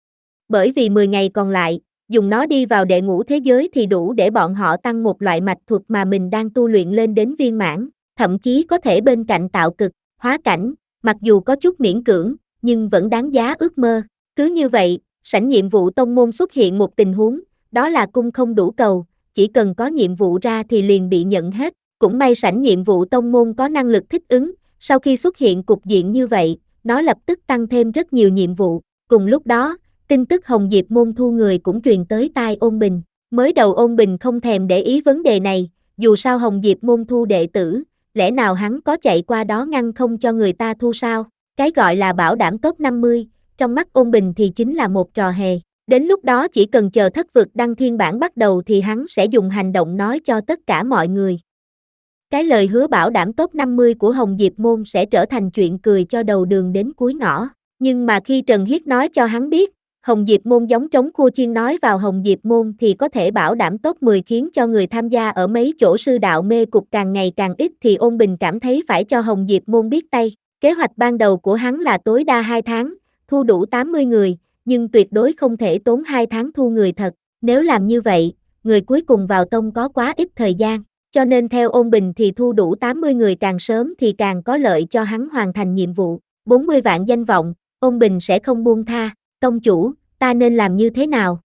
Bởi vì mười ngày còn lại, dùng nó đi vào đệ ngũ thế giới thì đủ để bọn họ tăng một loại mạch thuật mà mình đang tu luyện lên đến viên mãn, thậm chí có thể bên cạnh tạo cực, hóa cảnh, mặc dù có chút miễn cưỡng, nhưng vẫn đáng giá ước mơ. Cứ như vậy, sảnh nhiệm vụ tông môn xuất hiện một tình huống, đó là cung không đủ cầu, chỉ cần có nhiệm vụ ra thì liền bị nhận hết. Cũng may sảnh nhiệm vụ tông môn có năng lực thích ứng, sau khi xuất hiện cục diện như vậy, nó lập tức tăng thêm rất nhiều nhiệm vụ. Cùng lúc đó, tin tức Hồng Diệp môn thu người cũng truyền tới tai Ôn Bình. Mới đầu Ôn Bình không thèm để ý vấn đề này, dù sao Hồng Diệp môn thu đệ tử, lẽ nào hắn có chạy qua đó ngăn không cho người ta thu sao? Cái gọi là bảo đảm top năm mươi, trong mắt Ôn Bình thì chính là một trò hề. Đến lúc đó chỉ cần chờ thất vực đăng thiên bản bắt đầu thì hắn sẽ dùng hành động nói cho tất cả mọi người. Cái lời hứa bảo đảm top năm mươi của Hồng Diệp môn sẽ trở thành chuyện cười cho đầu đường đến cuối ngõ. Nhưng mà khi Trần Hiết nói cho hắn biết, Hồng Diệp môn giống trống khua chiên nói vào Hồng Diệp môn thì có thể bảo đảm top mười khiến cho người tham gia ở mấy chỗ sư đạo mê cục càng ngày càng ít thì Ôn Bình cảm thấy phải cho Hồng Diệp môn biết tay. Kế hoạch ban đầu của hắn là tối đa hai tháng, thu đủ tám mươi người, nhưng tuyệt đối không thể tốn hai tháng thu người thật. Nếu làm như vậy, người cuối cùng vào tông có quá ít thời gian, cho nên theo Ôn Bình thì thu đủ tám mươi người càng sớm thì càng có lợi cho hắn hoàn thành nhiệm vụ. bốn mươi vạn danh vọng, Ôn Bình sẽ không buông tha. Tông chủ, ta nên làm như thế nào?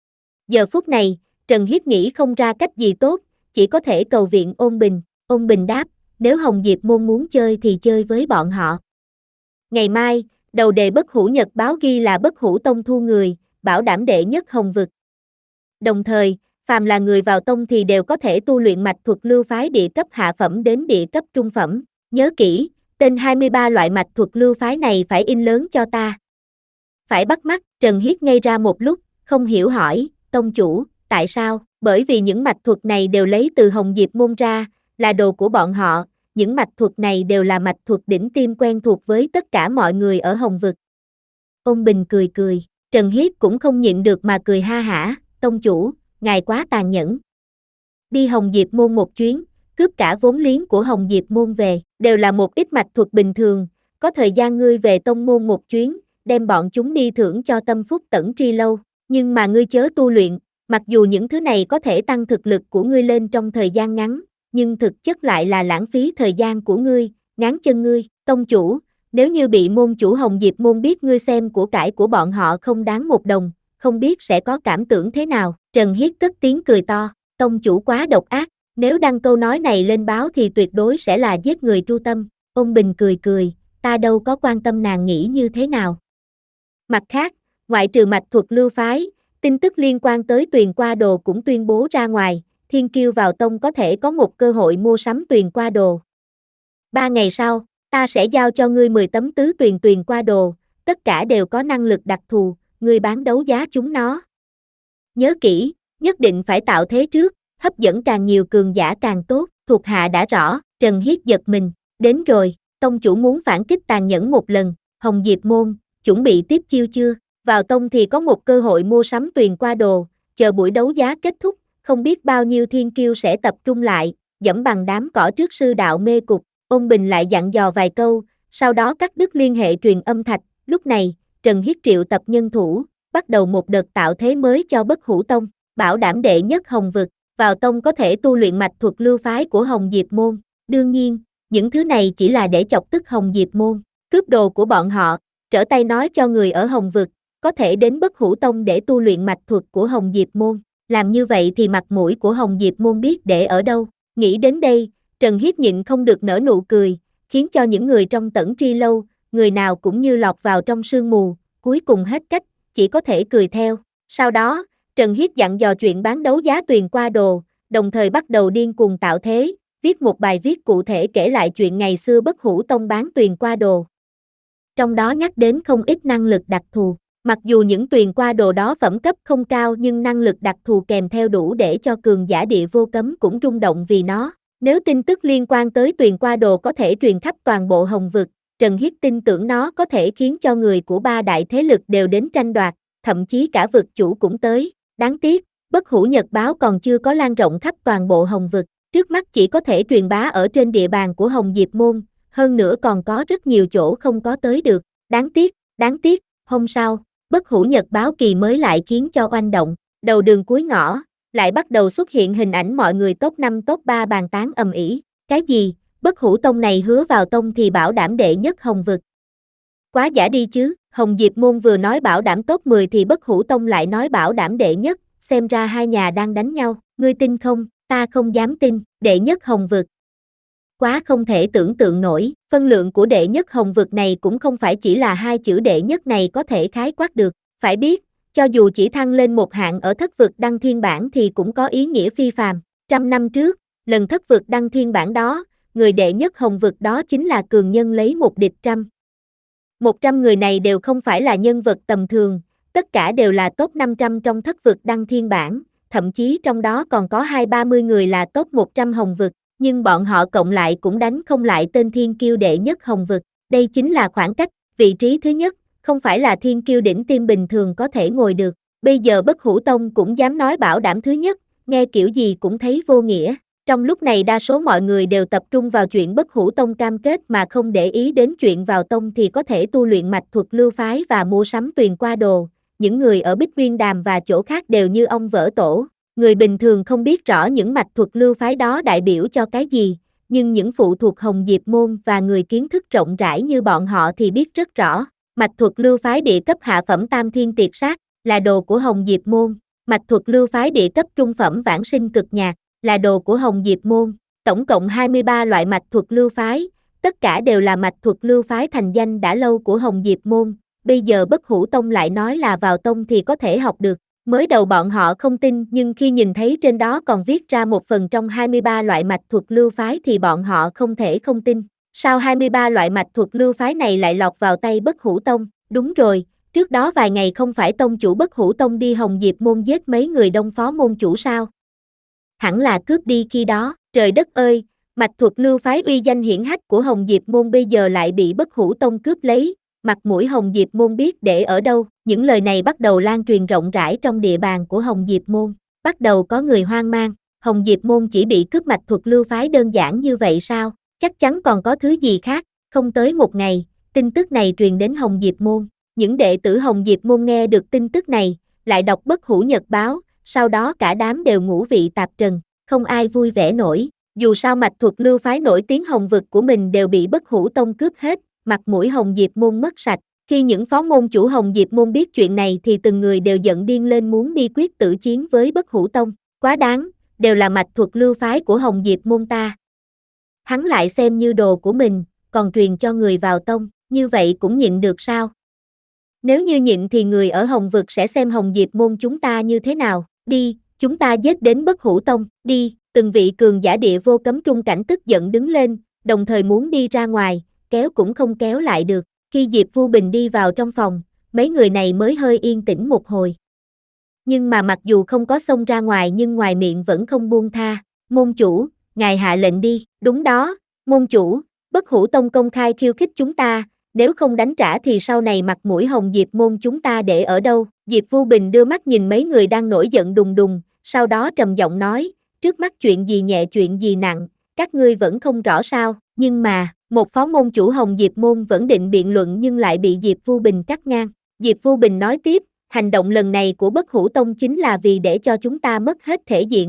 Giờ phút này, Trần Hiết nghĩ không ra cách gì tốt, chỉ có thể cầu viện Ôn Bình. Ôn Bình đáp, nếu Hồng Diệp môn muốn chơi thì chơi với bọn họ. Ngày mai, đầu đề Bất Hủ Nhật báo ghi là Bất Hủ Tông thu người, bảo đảm đệ nhất hồng vực. Đồng thời, phàm là người vào tông thì đều có thể tu luyện mạch thuật lưu phái địa cấp hạ phẩm đến địa cấp trung phẩm. Nhớ kỹ, tên hai mươi ba loại mạch thuật lưu phái này phải in lớn cho ta. Phải bắt mắt, Trần Hiết ngây ra một lúc, không hiểu hỏi, tông chủ, tại sao? Bởi vì những mạch thuật này đều lấy từ Hồng Diệp môn ra, là đồ của bọn họ, những mạch thuật này đều là mạch thuật đỉnh tiêm quen thuộc với tất cả mọi người ở Hồng vực. Ôn Bình cười cười, Trần Hiết cũng không nhịn được mà cười ha hả, tông chủ, ngài quá tàn nhẫn. Đi Hồng Diệp môn một chuyến, cướp cả vốn liếng của Hồng Diệp môn về, đều là một ít mạch thuật bình thường, có thời gian ngươi về tông môn một chuyến, đem bọn chúng đi thưởng cho tâm phúc tẩn tri lâu, nhưng mà ngươi chớ tu luyện, mặc dù những thứ này có thể tăng thực lực của ngươi lên trong thời gian ngắn, nhưng thực chất lại là lãng phí thời gian của ngươi, ngáng chân ngươi. Tông chủ, nếu như bị môn chủ Hồng Diệp môn biết ngươi xem của cải của bọn họ không đáng một đồng, không biết sẽ có cảm tưởng thế nào? Trần Hiết cất tiếng cười to, tông chủ quá độc ác, nếu đăng câu nói này lên báo thì tuyệt đối sẽ là giết người tru tâm. Ôn Bình cười cười, ta đâu có quan tâm nàng nghĩ như thế nào. Mặt khác, ngoại trừ mạch thuật lưu phái, tin tức liên quan tới Tuyền Qua Đồ cũng tuyên bố ra ngoài, Thiên Kiêu vào tông có thể có một cơ hội mua sắm Tuyền Qua Đồ. Ba ngày sau, Ta sẽ giao cho ngươi mười tấm tứ tuyền tuyền qua đồ, tất cả đều có năng lực đặc thù, ngươi bán đấu giá chúng nó. Nhớ kỹ, nhất định phải tạo thế trước, hấp dẫn càng nhiều cường giả càng tốt, thuộc hạ đã rõ, Trần Hiết giật mình, đến rồi, tông chủ muốn phản kích tàn nhẫn một lần, Hồng Diệp Môn, chuẩn bị tiếp chiêu chưa, vào tông thì có một cơ hội mua sắm tuyền qua đồ, chờ buổi đấu giá kết thúc, không biết bao nhiêu thiên kiêu sẽ tập trung lại, dẫm bằng đám cỏ trước sư đạo mê cục, Ôn Bình lại dặn dò vài câu, sau đó cắt đứt liên hệ truyền âm thạch, lúc này, Trần Hiết triệu tập nhân thủ, bắt đầu một đợt tạo thế mới cho Bất Hủ Tông, bảo đảm đệ nhất hồng vực, vào tông có thể tu luyện mạch thuật lưu phái của Hồng Diệp Môn, đương nhiên, những thứ này chỉ là để chọc tức Hồng Diệp Môn, cướp đồ của bọn họ, trở tay nói cho người ở Hồng vực, có thể đến Bất Hủ Tông để tu luyện mạch thuật của Hồng Diệp Môn, làm như vậy thì mặt mũi của Hồng Diệp Môn biết để ở đâu, nghĩ đến đây, Trần Hiết nhịn không được nở nụ cười, khiến cho những người trong Tẩn Tri Lâu, người nào cũng như lọt vào trong sương mù, cuối cùng hết cách, chỉ có thể cười theo. Sau đó, Trần Hiết dặn dò chuyện bán đấu giá tuyền qua đồ, đồng thời bắt đầu điên cuồng tạo thế, viết một bài viết cụ thể kể lại chuyện ngày xưa Bất Hủ Tông bán tuyền qua đồ. Trong đó nhắc đến không ít năng lực đặc thù, mặc dù những tuyền qua đồ đó phẩm cấp không cao nhưng năng lực đặc thù kèm theo đủ để cho cường giả địa vô cấm cũng rung động vì nó. Nếu tin tức liên quan tới tuyền qua đồ có thể truyền khắp toàn bộ Hồng vực, Trần Hiết tin tưởng nó có thể khiến cho người của ba đại thế lực đều đến tranh đoạt, thậm chí cả vực chủ cũng tới. Đáng tiếc, Bất Hủ Nhật Báo còn chưa có lan rộng khắp toàn bộ Hồng vực, trước mắt chỉ có thể truyền bá ở trên địa bàn của Hồng Diệp Môn, hơn nữa còn có rất nhiều chỗ không có tới được. Đáng tiếc, đáng tiếc, hôm sau, Bất Hủ Nhật Báo kỳ mới lại khiến cho oanh động, đầu đường cuối ngõ, lại bắt đầu xuất hiện hình ảnh mọi người top năm top ba bàn tán ầm ĩ. Cái gì, Bất Hủ Tông này hứa vào tông thì bảo đảm đệ nhất Hồng vực. Quá giả đi chứ, Hồng Diệp Môn vừa nói bảo đảm top mười thì Bất Hủ Tông lại nói bảo đảm đệ nhất, xem ra hai nhà đang đánh nhau, ngươi tin không, ta không dám tin, đệ nhất Hồng vực. Quá không thể tưởng tượng nổi, phân lượng của đệ nhất Hồng vực này cũng không phải chỉ là hai chữ đệ nhất này có thể khái quát được, phải biết, cho dù chỉ thăng lên một hạng ở thất vực đăng thiên bản thì cũng có ý nghĩa phi phàm. Trăm năm trước, lần thất vực đăng thiên bản đó, người đệ nhất Hồng vực đó chính là cường nhân lấy một địch trăm. Một trăm người này đều không phải là nhân vật tầm thường, tất cả đều là top năm trăm trong thất vực đăng thiên bản, thậm chí trong đó còn có hai ba mươi người là top một trăm Hồng vực, nhưng bọn họ cộng lại cũng đánh không lại tên thiên kiêu đệ nhất Hồng vực. Đây chính là khoảng cách, vị trí thứ nhất, không phải là thiên kiêu đỉnh tim bình thường có thể ngồi được. Bây giờ Bất Hủ Tông cũng dám nói bảo đảm thứ nhất, nghe kiểu gì cũng thấy vô nghĩa. Trong lúc này đa số mọi người đều tập trung vào chuyện Bất Hủ Tông cam kết mà không để ý đến chuyện vào tông thì có thể tu luyện mạch thuật lưu phái và mua sắm tuyền qua đồ. Những người ở Bích Nguyên Đàm và chỗ khác đều như ong vỡ tổ. Người bình thường không biết rõ những mạch thuật lưu phái đó đại biểu cho cái gì, nhưng những phụ thuộc Hồng Diệp Môn và người kiến thức rộng rãi như bọn họ thì biết rất rõ. Mạch thuật lưu phái địa cấp hạ phẩm Tam Thiên Tiệt Sát là đồ của Hồng Diệp Môn. Mạch thuật lưu phái địa cấp trung phẩm Vãng Sinh Cực Nhạc là đồ của Hồng Diệp Môn. Tổng cộng hai mươi ba loại mạch thuật lưu phái, tất cả đều là mạch thuật lưu phái thành danh đã lâu của Hồng Diệp Môn. Bây giờ Bất Hủ Tông lại nói là vào tông thì có thể học được. Mới đầu bọn họ không tin nhưng khi nhìn thấy trên đó còn viết ra một phần trong hai mươi ba loại mạch thuật lưu phái thì bọn họ không thể không tin. Sao hai mươi ba loại mạch thuật lưu phái này lại lọt vào tay Bất Hủ Tông? Đúng rồi, trước đó vài ngày không phải tông chủ Bất Hủ Tông đi Hồng Diệp Môn giết mấy người đông phó môn chủ sao? Hẳn là cướp đi khi đó, trời đất ơi, mạch thuật lưu phái uy danh hiển hách của Hồng Diệp Môn bây giờ lại bị Bất Hủ Tông cướp lấy, mặt mũi Hồng Diệp Môn biết để ở đâu. Những lời này bắt đầu lan truyền rộng rãi trong địa bàn của Hồng Diệp Môn, bắt đầu có người hoang mang, Hồng Diệp Môn chỉ bị cướp mạch thuật lưu phái đơn giản như vậy sao? Chắc chắn còn có thứ gì khác. Không tới một ngày, tin tức này truyền đến Hồng Diệp Môn. Những đệ tử Hồng Diệp Môn nghe được tin tức này, lại đọc Bất Hủ Nhật Báo, sau đó cả đám đều ngũ vị tạp trần, không ai vui vẻ nổi. Dù sao mạch thuật lưu phái nổi tiếng Hồng vực của mình đều bị Bất Hủ Tông cướp hết, mặt mũi Hồng Diệp Môn mất sạch. Khi những phó môn chủ Hồng Diệp Môn biết chuyện này thì từng người đều giận điên lên muốn đi quyết tử chiến với Bất Hủ Tông. Quá đáng, đều là mạch thuật lưu phái của Hồng Diệp Môn ta. Hắn lại xem như đồ của mình, còn truyền cho người vào tông, như vậy cũng nhịn được sao? Nếu như nhịn thì người ở Hồng vực sẽ xem Hồng Diệp Môn chúng ta như thế nào? Đi, chúng ta giết đến Bất Hủ Tông, đi. Từng vị cường giả địa vô cấm trung cảnh tức giận đứng lên, đồng thời muốn đi ra ngoài, kéo cũng không kéo lại được. Khi Diệp Vu Bình đi vào trong phòng, mấy người này mới hơi yên tĩnh một hồi. Nhưng mà mặc dù không có xông ra ngoài nhưng ngoài miệng vẫn không buông tha. Môn chủ, ngài hạ lệnh đi. Đúng đó, môn chủ, Bất Hủ Tông công khai khiêu khích chúng ta, nếu không đánh trả thì sau này mặt mũi Hồng Diệp môn chúng ta để ở đâu? Diệp Vu Bình đưa mắt nhìn mấy người đang nổi giận đùng đùng, sau đó trầm giọng nói, trước mắt chuyện gì nhẹ chuyện gì nặng, các ngươi vẫn không rõ sao? Nhưng mà, một phó môn chủ Hồng Diệp môn vẫn định biện luận nhưng lại bị Diệp Vu Bình cắt ngang. Diệp Vu Bình nói tiếp, hành động lần này của Bất Hủ Tông chính là vì để cho chúng ta mất hết thể diện.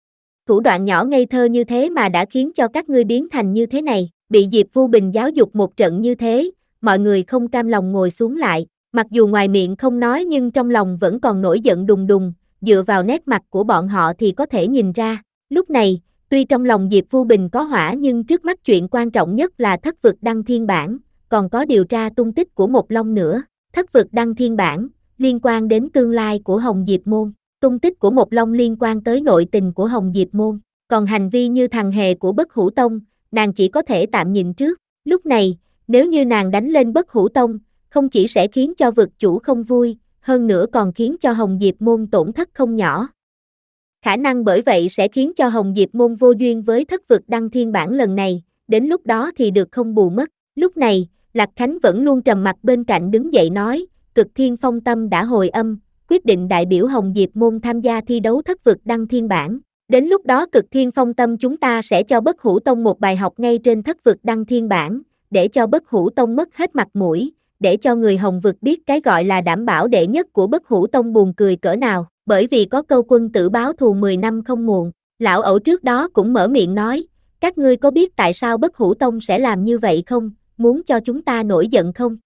Thủ đoạn nhỏ ngây thơ như thế mà đã khiến cho các ngươi biến thành như thế này, bị Diệp Vu Bình giáo dục một trận như thế, mọi người không cam lòng ngồi xuống lại, mặc dù ngoài miệng không nói nhưng trong lòng vẫn còn nổi giận đùng đùng, dựa vào nét mặt của bọn họ thì có thể nhìn ra. Lúc này, tuy trong lòng Diệp Vu Bình có hỏa nhưng trước mắt chuyện quan trọng nhất là thất vực đăng thiên bản, còn có điều tra tung tích của một long nữa. Thất vực đăng thiên bản, liên quan đến tương lai của Hồng Diệp môn, tung tích của một long liên quan tới nội tình của Hồng Diệp môn, còn hành vi như thằng hề của Bất Hủ Tông, nàng chỉ có thể tạm nhìn trước. Lúc này, nếu như nàng đánh lên Bất Hủ Tông, không chỉ sẽ khiến cho vực chủ không vui, hơn nữa còn khiến cho Hồng Diệp môn tổn thất không nhỏ. Khả năng bởi vậy sẽ khiến cho Hồng Diệp môn vô duyên với thất vực đăng thiên bản lần này, đến lúc đó thì được không bù mất. Lúc này, Lạc Khánh vẫn luôn trầm mặc bên cạnh đứng dậy nói, Cực Thiên Phong Tâm đã hồi âm, quyết định đại biểu Hồng Diệp môn tham gia thi đấu thất vực đăng thiên bản. Đến lúc đó Cực Thiên Phong Tâm chúng ta sẽ cho Bất Hủ Tông một bài học ngay trên thất vực đăng thiên bản, để cho Bất Hủ Tông mất hết mặt mũi, để cho người Hồng vực biết cái gọi là đảm bảo đệ nhất của Bất Hủ Tông buồn cười cỡ nào, bởi vì có câu quân tử báo thù mười năm không muộn. Lão ẩu trước đó cũng mở miệng nói, các ngươi có biết tại sao Bất Hủ Tông sẽ làm như vậy không, muốn cho chúng ta nổi giận không?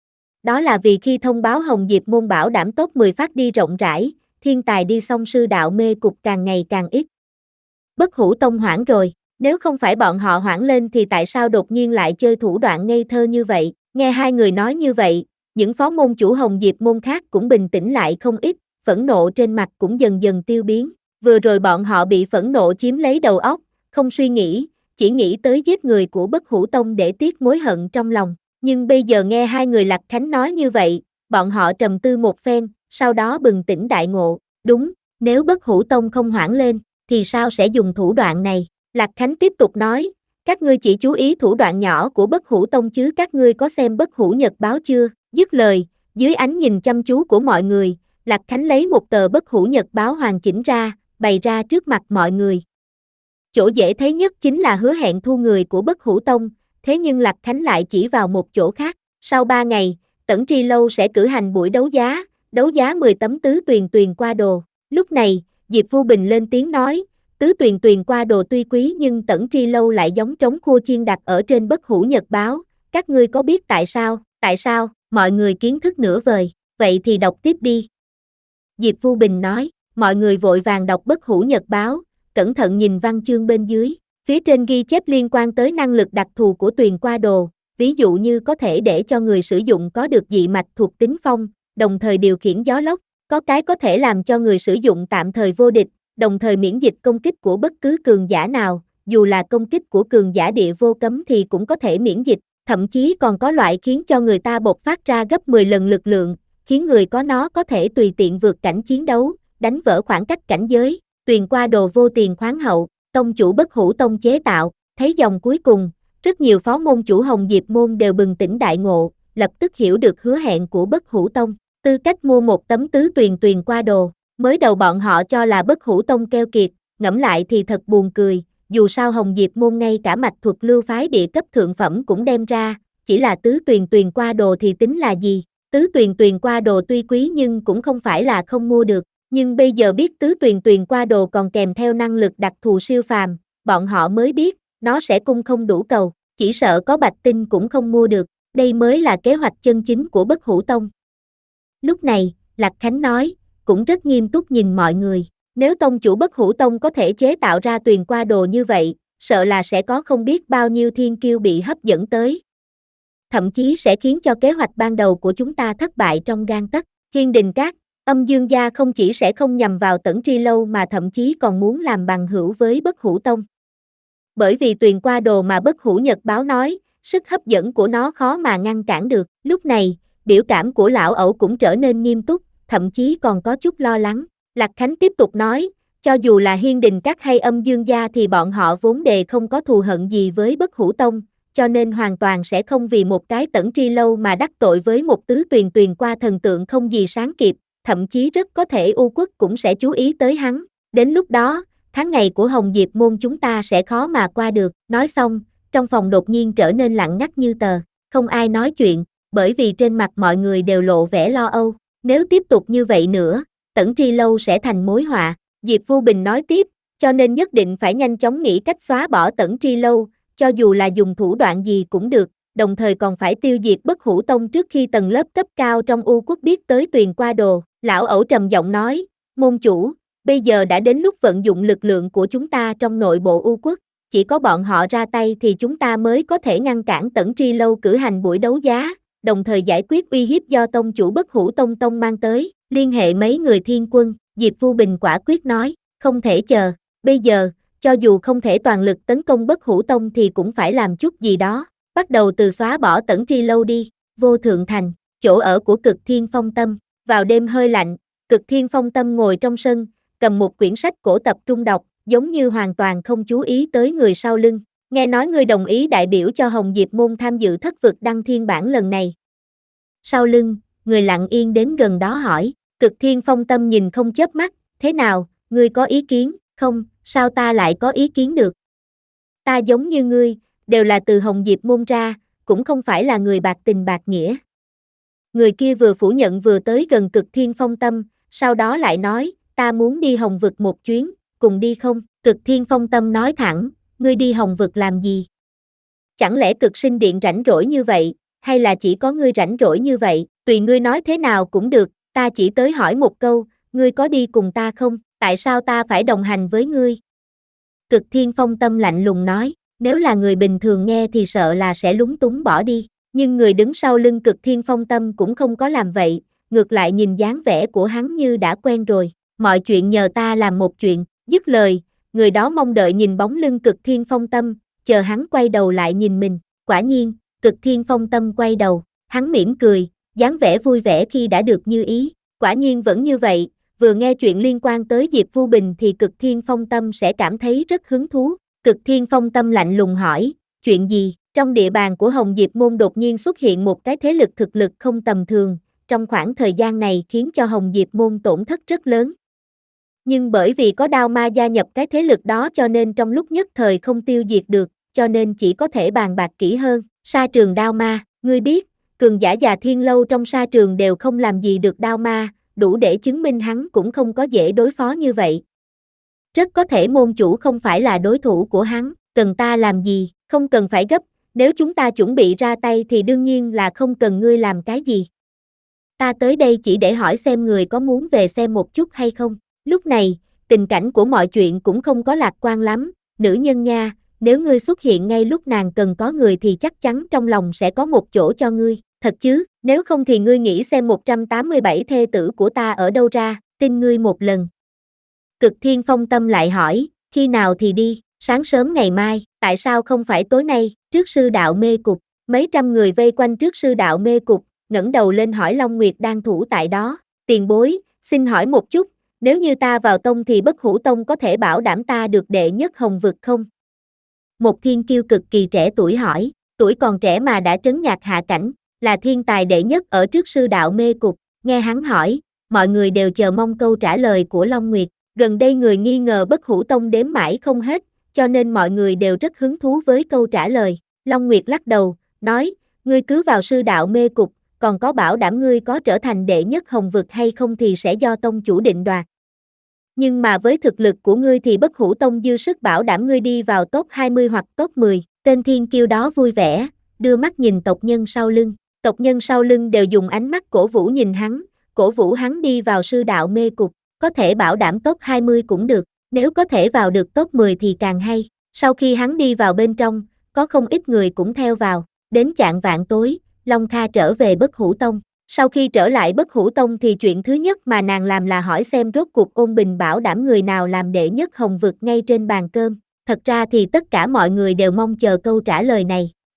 Đó là vì khi thông báo Hồng Diệp môn bảo đảm top mười phát đi rộng rãi, thiên tài đi song sư đạo mê cục càng ngày càng ít. Bất Hủ Tông hoảng rồi, nếu không phải bọn họ hoảng lên thì tại sao đột nhiên lại chơi thủ đoạn ngây thơ như vậy? Nghe hai người nói như vậy, những phó môn chủ Hồng Diệp môn khác cũng bình tĩnh lại không ít, phẫn nộ trên mặt cũng dần dần tiêu biến. Vừa rồi bọn họ bị phẫn nộ chiếm lấy đầu óc, không suy nghĩ, chỉ nghĩ tới giết người của Bất Hủ Tông để tiếc mối hận trong lòng. Nhưng bây giờ nghe hai người Lạc Khánh nói như vậy, bọn họ trầm tư một phen, sau đó bừng tỉnh đại ngộ. Đúng, nếu Bất Hủ Tông không hoảng lên, thì sao sẽ dùng thủ đoạn này? Lạc Khánh tiếp tục nói, các ngươi chỉ chú ý thủ đoạn nhỏ của Bất Hủ Tông chứ các ngươi có xem Bất Hủ Nhật báo chưa? Dứt lời, dưới ánh nhìn chăm chú của mọi người, Lạc Khánh lấy một tờ Bất Hủ Nhật báo hoàn chỉnh ra, bày ra trước mặt mọi người. Chỗ dễ thấy nhất chính là hứa hẹn thu người của Bất Hủ Tông, thế nhưng Lạc Khánh lại chỉ vào một chỗ khác. Sau ba ngày, Tẩn Tri Lâu sẽ cử hành buổi đấu giá, đấu giá mười tấm tứ tuyền tuyền qua đồ. Lúc này, Diệp Vu Bình lên tiếng nói, tứ tuyền tuyền qua đồ tuy quý nhưng Tẩn Tri Lâu lại giống trống khua chiên đặt ở trên Bất Hủ Nhật báo, các ngươi có biết tại sao? Tại sao? Mọi người kiến thức nửa vời, vậy thì đọc tiếp đi. Diệp Vu Bình nói, mọi người vội vàng đọc Bất Hủ Nhật báo, cẩn thận nhìn văn chương bên dưới, phía trên ghi chép liên quan tới năng lực đặc thù của tuyền qua đồ, ví dụ như có thể để cho người sử dụng có được dị mạch thuộc tính phong, đồng thời điều khiển gió lốc, có cái có thể làm cho người sử dụng tạm thời vô địch, đồng thời miễn dịch công kích của bất cứ cường giả nào, dù là công kích của cường giả địa vô cấm thì cũng có thể miễn dịch, thậm chí còn có loại khiến cho người ta bộc phát ra gấp mười lần lực lượng, khiến người có nó có thể tùy tiện vượt cảnh chiến đấu, đánh vỡ khoảng cách cảnh giới, tuyền qua đồ vô tiền khoáng hậu, tông chủ Bất Hủ Tông chế tạo, thấy dòng cuối cùng, rất nhiều phó môn chủ Hồng Diệp môn đều bừng tỉnh đại ngộ, lập tức hiểu được hứa hẹn của Bất Hủ Tông, tư cách mua một tấm tứ tuyền tuyền qua đồ, mới đầu bọn họ cho là Bất Hủ Tông keo kiệt, ngẫm lại thì thật buồn cười, dù sao Hồng Diệp môn ngay cả mạch thuật lưu phái địa cấp thượng phẩm cũng đem ra, chỉ là tứ tuyền tuyền qua đồ thì tính là gì, tứ tuyền tuyền qua đồ tuy quý nhưng cũng không phải là không mua được. Nhưng bây giờ biết tứ tuyền tuyền qua đồ còn kèm theo năng lực đặc thù siêu phàm, bọn họ mới biết, nó sẽ cung không đủ cầu, chỉ sợ có bạch tinh cũng không mua được, đây mới là kế hoạch chân chính của Bất Hủ Tông. Lúc này, Lạc Khánh nói, cũng rất nghiêm túc nhìn mọi người, nếu tông chủ Bất Hủ Tông có thể chế tạo ra tuyền qua đồ như vậy, sợ là sẽ có không biết bao nhiêu thiên kiêu bị hấp dẫn tới. Thậm chí sẽ khiến cho kế hoạch ban đầu của chúng ta thất bại trong gang tấc. Thiên Đình Các, Âm Dương gia không chỉ sẽ không nhằm vào Tẩn Tri Lâu mà thậm chí còn muốn làm bằng hữu với Bất Hủ Tông. Bởi vì tuyền qua đồ mà Bất Hủ Nhật báo nói, sức hấp dẫn của nó khó mà ngăn cản được. Lúc này, biểu cảm của lão ẩu cũng trở nên nghiêm túc, thậm chí còn có chút lo lắng. Lạc Khánh tiếp tục nói, cho dù là Hiên Đình Các hay Âm Dương Gia thì bọn họ vốn đề không có thù hận gì với Bất Hủ Tông, cho nên hoàn toàn sẽ không vì một cái Tẩn Tri Lâu mà đắc tội với một tứ tuyền tuyền qua thần tượng không gì sáng kịp, thậm chí rất có thể U Quốc cũng sẽ chú ý tới hắn. Đến lúc đó, tháng ngày của Hồng Diệp Môn chúng ta sẽ khó mà qua được. Nói xong, trong phòng đột nhiên trở nên lặng ngắt như tờ, không ai nói chuyện, bởi vì trên mặt mọi người đều lộ vẻ lo âu. Nếu tiếp tục như vậy nữa, Tẩn Tri Lâu sẽ thành mối họa. Diệp Vu Bình nói tiếp, cho nên nhất định phải nhanh chóng nghĩ cách xóa bỏ Tẩn Tri Lâu, cho dù là dùng thủ đoạn gì cũng được, đồng thời còn phải tiêu diệt Bất Hủ Tông trước khi tầng lớp cấp cao trong U Quốc biết tới Tuyền Qua Đồ. Lão ẩu trầm giọng nói, môn chủ, bây giờ đã đến lúc vận dụng lực lượng của chúng ta trong nội bộ U Quốc, chỉ có bọn họ ra tay thì chúng ta mới có thể ngăn cản Tẩn Tri Lâu cử hành buổi đấu giá, đồng thời giải quyết uy hiếp do tông chủ Bất Hủ Tông Tông mang tới, liên hệ mấy người thiên quân. Diệp Vu Bình quả quyết nói, không thể chờ, bây giờ, cho dù không thể toàn lực tấn công Bất Hủ Tông thì cũng phải làm chút gì đó, bắt đầu từ xóa bỏ Tẩn Tri Lâu đi. Vô Thượng Thành, chỗ ở của Cực Thiên Phong Tâm. Vào đêm hơi lạnh, Cực Thiên Phong Tâm ngồi trong sân, cầm một quyển sách cổ tập trung đọc, giống như hoàn toàn không chú ý tới người sau lưng. Nghe nói ngươi đồng ý đại biểu cho Hồng Diệp Môn tham dự thất vực đăng thiên bản lần này. Sau lưng, người lặng yên đến gần đó hỏi, Cực Thiên Phong Tâm nhìn không chớp mắt, thế nào, ngươi có ý kiến? Không, sao ta lại có ý kiến được? Ta giống như ngươi, đều là từ Hồng Diệp Môn ra, cũng không phải là người bạc tình bạc nghĩa. Người kia vừa phủ nhận vừa tới gần Cực Thiên Phong Tâm, sau đó lại nói, ta muốn đi Hồng Vực một chuyến, cùng đi không? Cực Thiên Phong Tâm nói thẳng, ngươi đi Hồng Vực làm gì? Chẳng lẽ Cực Sinh Điện rảnh rỗi như vậy, hay là chỉ có ngươi rảnh rỗi như vậy? Tùy ngươi nói thế nào cũng được, ta chỉ tới hỏi một câu, ngươi có đi cùng ta không? Tại sao ta phải đồng hành với ngươi? Cực Thiên Phong Tâm lạnh lùng nói, nếu là người bình thường nghe thì sợ là sẽ lúng túng bỏ đi, nhưng người đứng sau lưng Cực Thiên Phong Tâm cũng không có làm vậy, ngược lại nhìn dáng vẻ của hắn như đã quen rồi, mọi chuyện nhờ ta làm một chuyện. Dứt lời, người đó mong đợi nhìn bóng lưng Cực Thiên Phong Tâm, chờ hắn quay đầu lại nhìn mình. Quả nhiên, Cực Thiên Phong Tâm quay đầu, hắn mỉm cười, dáng vẻ vui vẻ khi đã được như ý. Quả nhiên vẫn như vậy, vừa nghe chuyện liên quan tới Diệp Vu Bình thì Cực Thiên Phong Tâm sẽ cảm thấy rất hứng thú. Cực Thiên Phong Tâm lạnh lùng hỏi, chuyện gì? Trong địa bàn của Hồng Diệp Môn đột nhiên xuất hiện một cái thế lực thực lực không tầm thường, trong khoảng thời gian này khiến cho Hồng Diệp Môn tổn thất rất lớn. Nhưng bởi vì có Đao Ma gia nhập cái thế lực đó cho nên trong lúc nhất thời không tiêu diệt được, cho nên chỉ có thể bàn bạc kỹ hơn. Sa trường Đao Ma, ngươi biết, cường giả già thiên lâu trong sa trường đều không làm gì được Đao Ma, đủ để chứng minh hắn cũng không có dễ đối phó như vậy. Rất có thể môn chủ không phải là đối thủ của hắn, cần ta làm gì? Không cần phải gấp, nếu chúng ta chuẩn bị ra tay thì đương nhiên là không cần ngươi làm cái gì. Ta tới đây chỉ để hỏi xem người có muốn về xem một chút hay không. Lúc này, tình cảnh của mọi chuyện cũng không có lạc quan lắm, nữ nhân nha, nếu ngươi xuất hiện ngay lúc nàng cần có người thì chắc chắn trong lòng sẽ có một chỗ cho ngươi, thật chứ, nếu không thì ngươi nghĩ xem một trăm tám mươi bảy thê tử của ta ở đâu ra, tin ngươi một lần. Cực Thiên Phong Tâm lại hỏi, khi nào thì đi? Sáng sớm ngày mai, tại sao không phải tối nay? Trước sư đạo mê cục, mấy trăm người vây quanh trước sư đạo mê cục, ngẩng đầu lên hỏi Long Nguyệt đang thủ tại đó, tiền bối, xin hỏi một chút, nếu như ta vào tông thì Bất Hủ Tông có thể bảo đảm ta được đệ nhất Hồng Vực không? Một thiên kiêu cực kỳ trẻ tuổi hỏi, tuổi còn trẻ mà đã trấn nhạc hạ cảnh, là thiên tài đệ nhất ở trước sư đạo mê cục, nghe hắn hỏi, mọi người đều chờ mong câu trả lời của Long Nguyệt, gần đây người nghi ngờ Bất Hủ Tông đếm mãi không hết, cho nên mọi người đều rất hứng thú với câu trả lời. Long Nguyệt lắc đầu, nói, ngươi cứ vào sư đạo mê cục, còn có bảo đảm ngươi có trở thành đệ nhất Hồng Vực hay không thì sẽ do tông chủ định đoạt. Nhưng mà với thực lực của ngươi thì Bất Hủ Tông dư sức bảo đảm ngươi đi vào top hai mươi hoặc top mười. Tên thiên kiêu đó vui vẻ, đưa mắt nhìn tộc nhân sau lưng. Tộc nhân sau lưng đều dùng ánh mắt cổ vũ nhìn hắn, cổ vũ hắn đi vào sư đạo mê cục, có thể bảo đảm top hai mươi cũng được, nếu có thể vào được top mười thì càng hay. Sau khi hắn đi vào bên trong, có không ít người cũng theo vào, đến chạng vạn tối, Long Kha trở về Bất Hủ Tông. Sau khi trở lại Bất Hủ Tông thì chuyện thứ nhất mà nàng làm là hỏi xem rốt cuộc Ôn Bình bảo đảm người nào làm đệ nhất Hồng Vực ngay trên bàn cơm. Thật ra thì tất cả mọi người đều mong chờ câu trả lời này.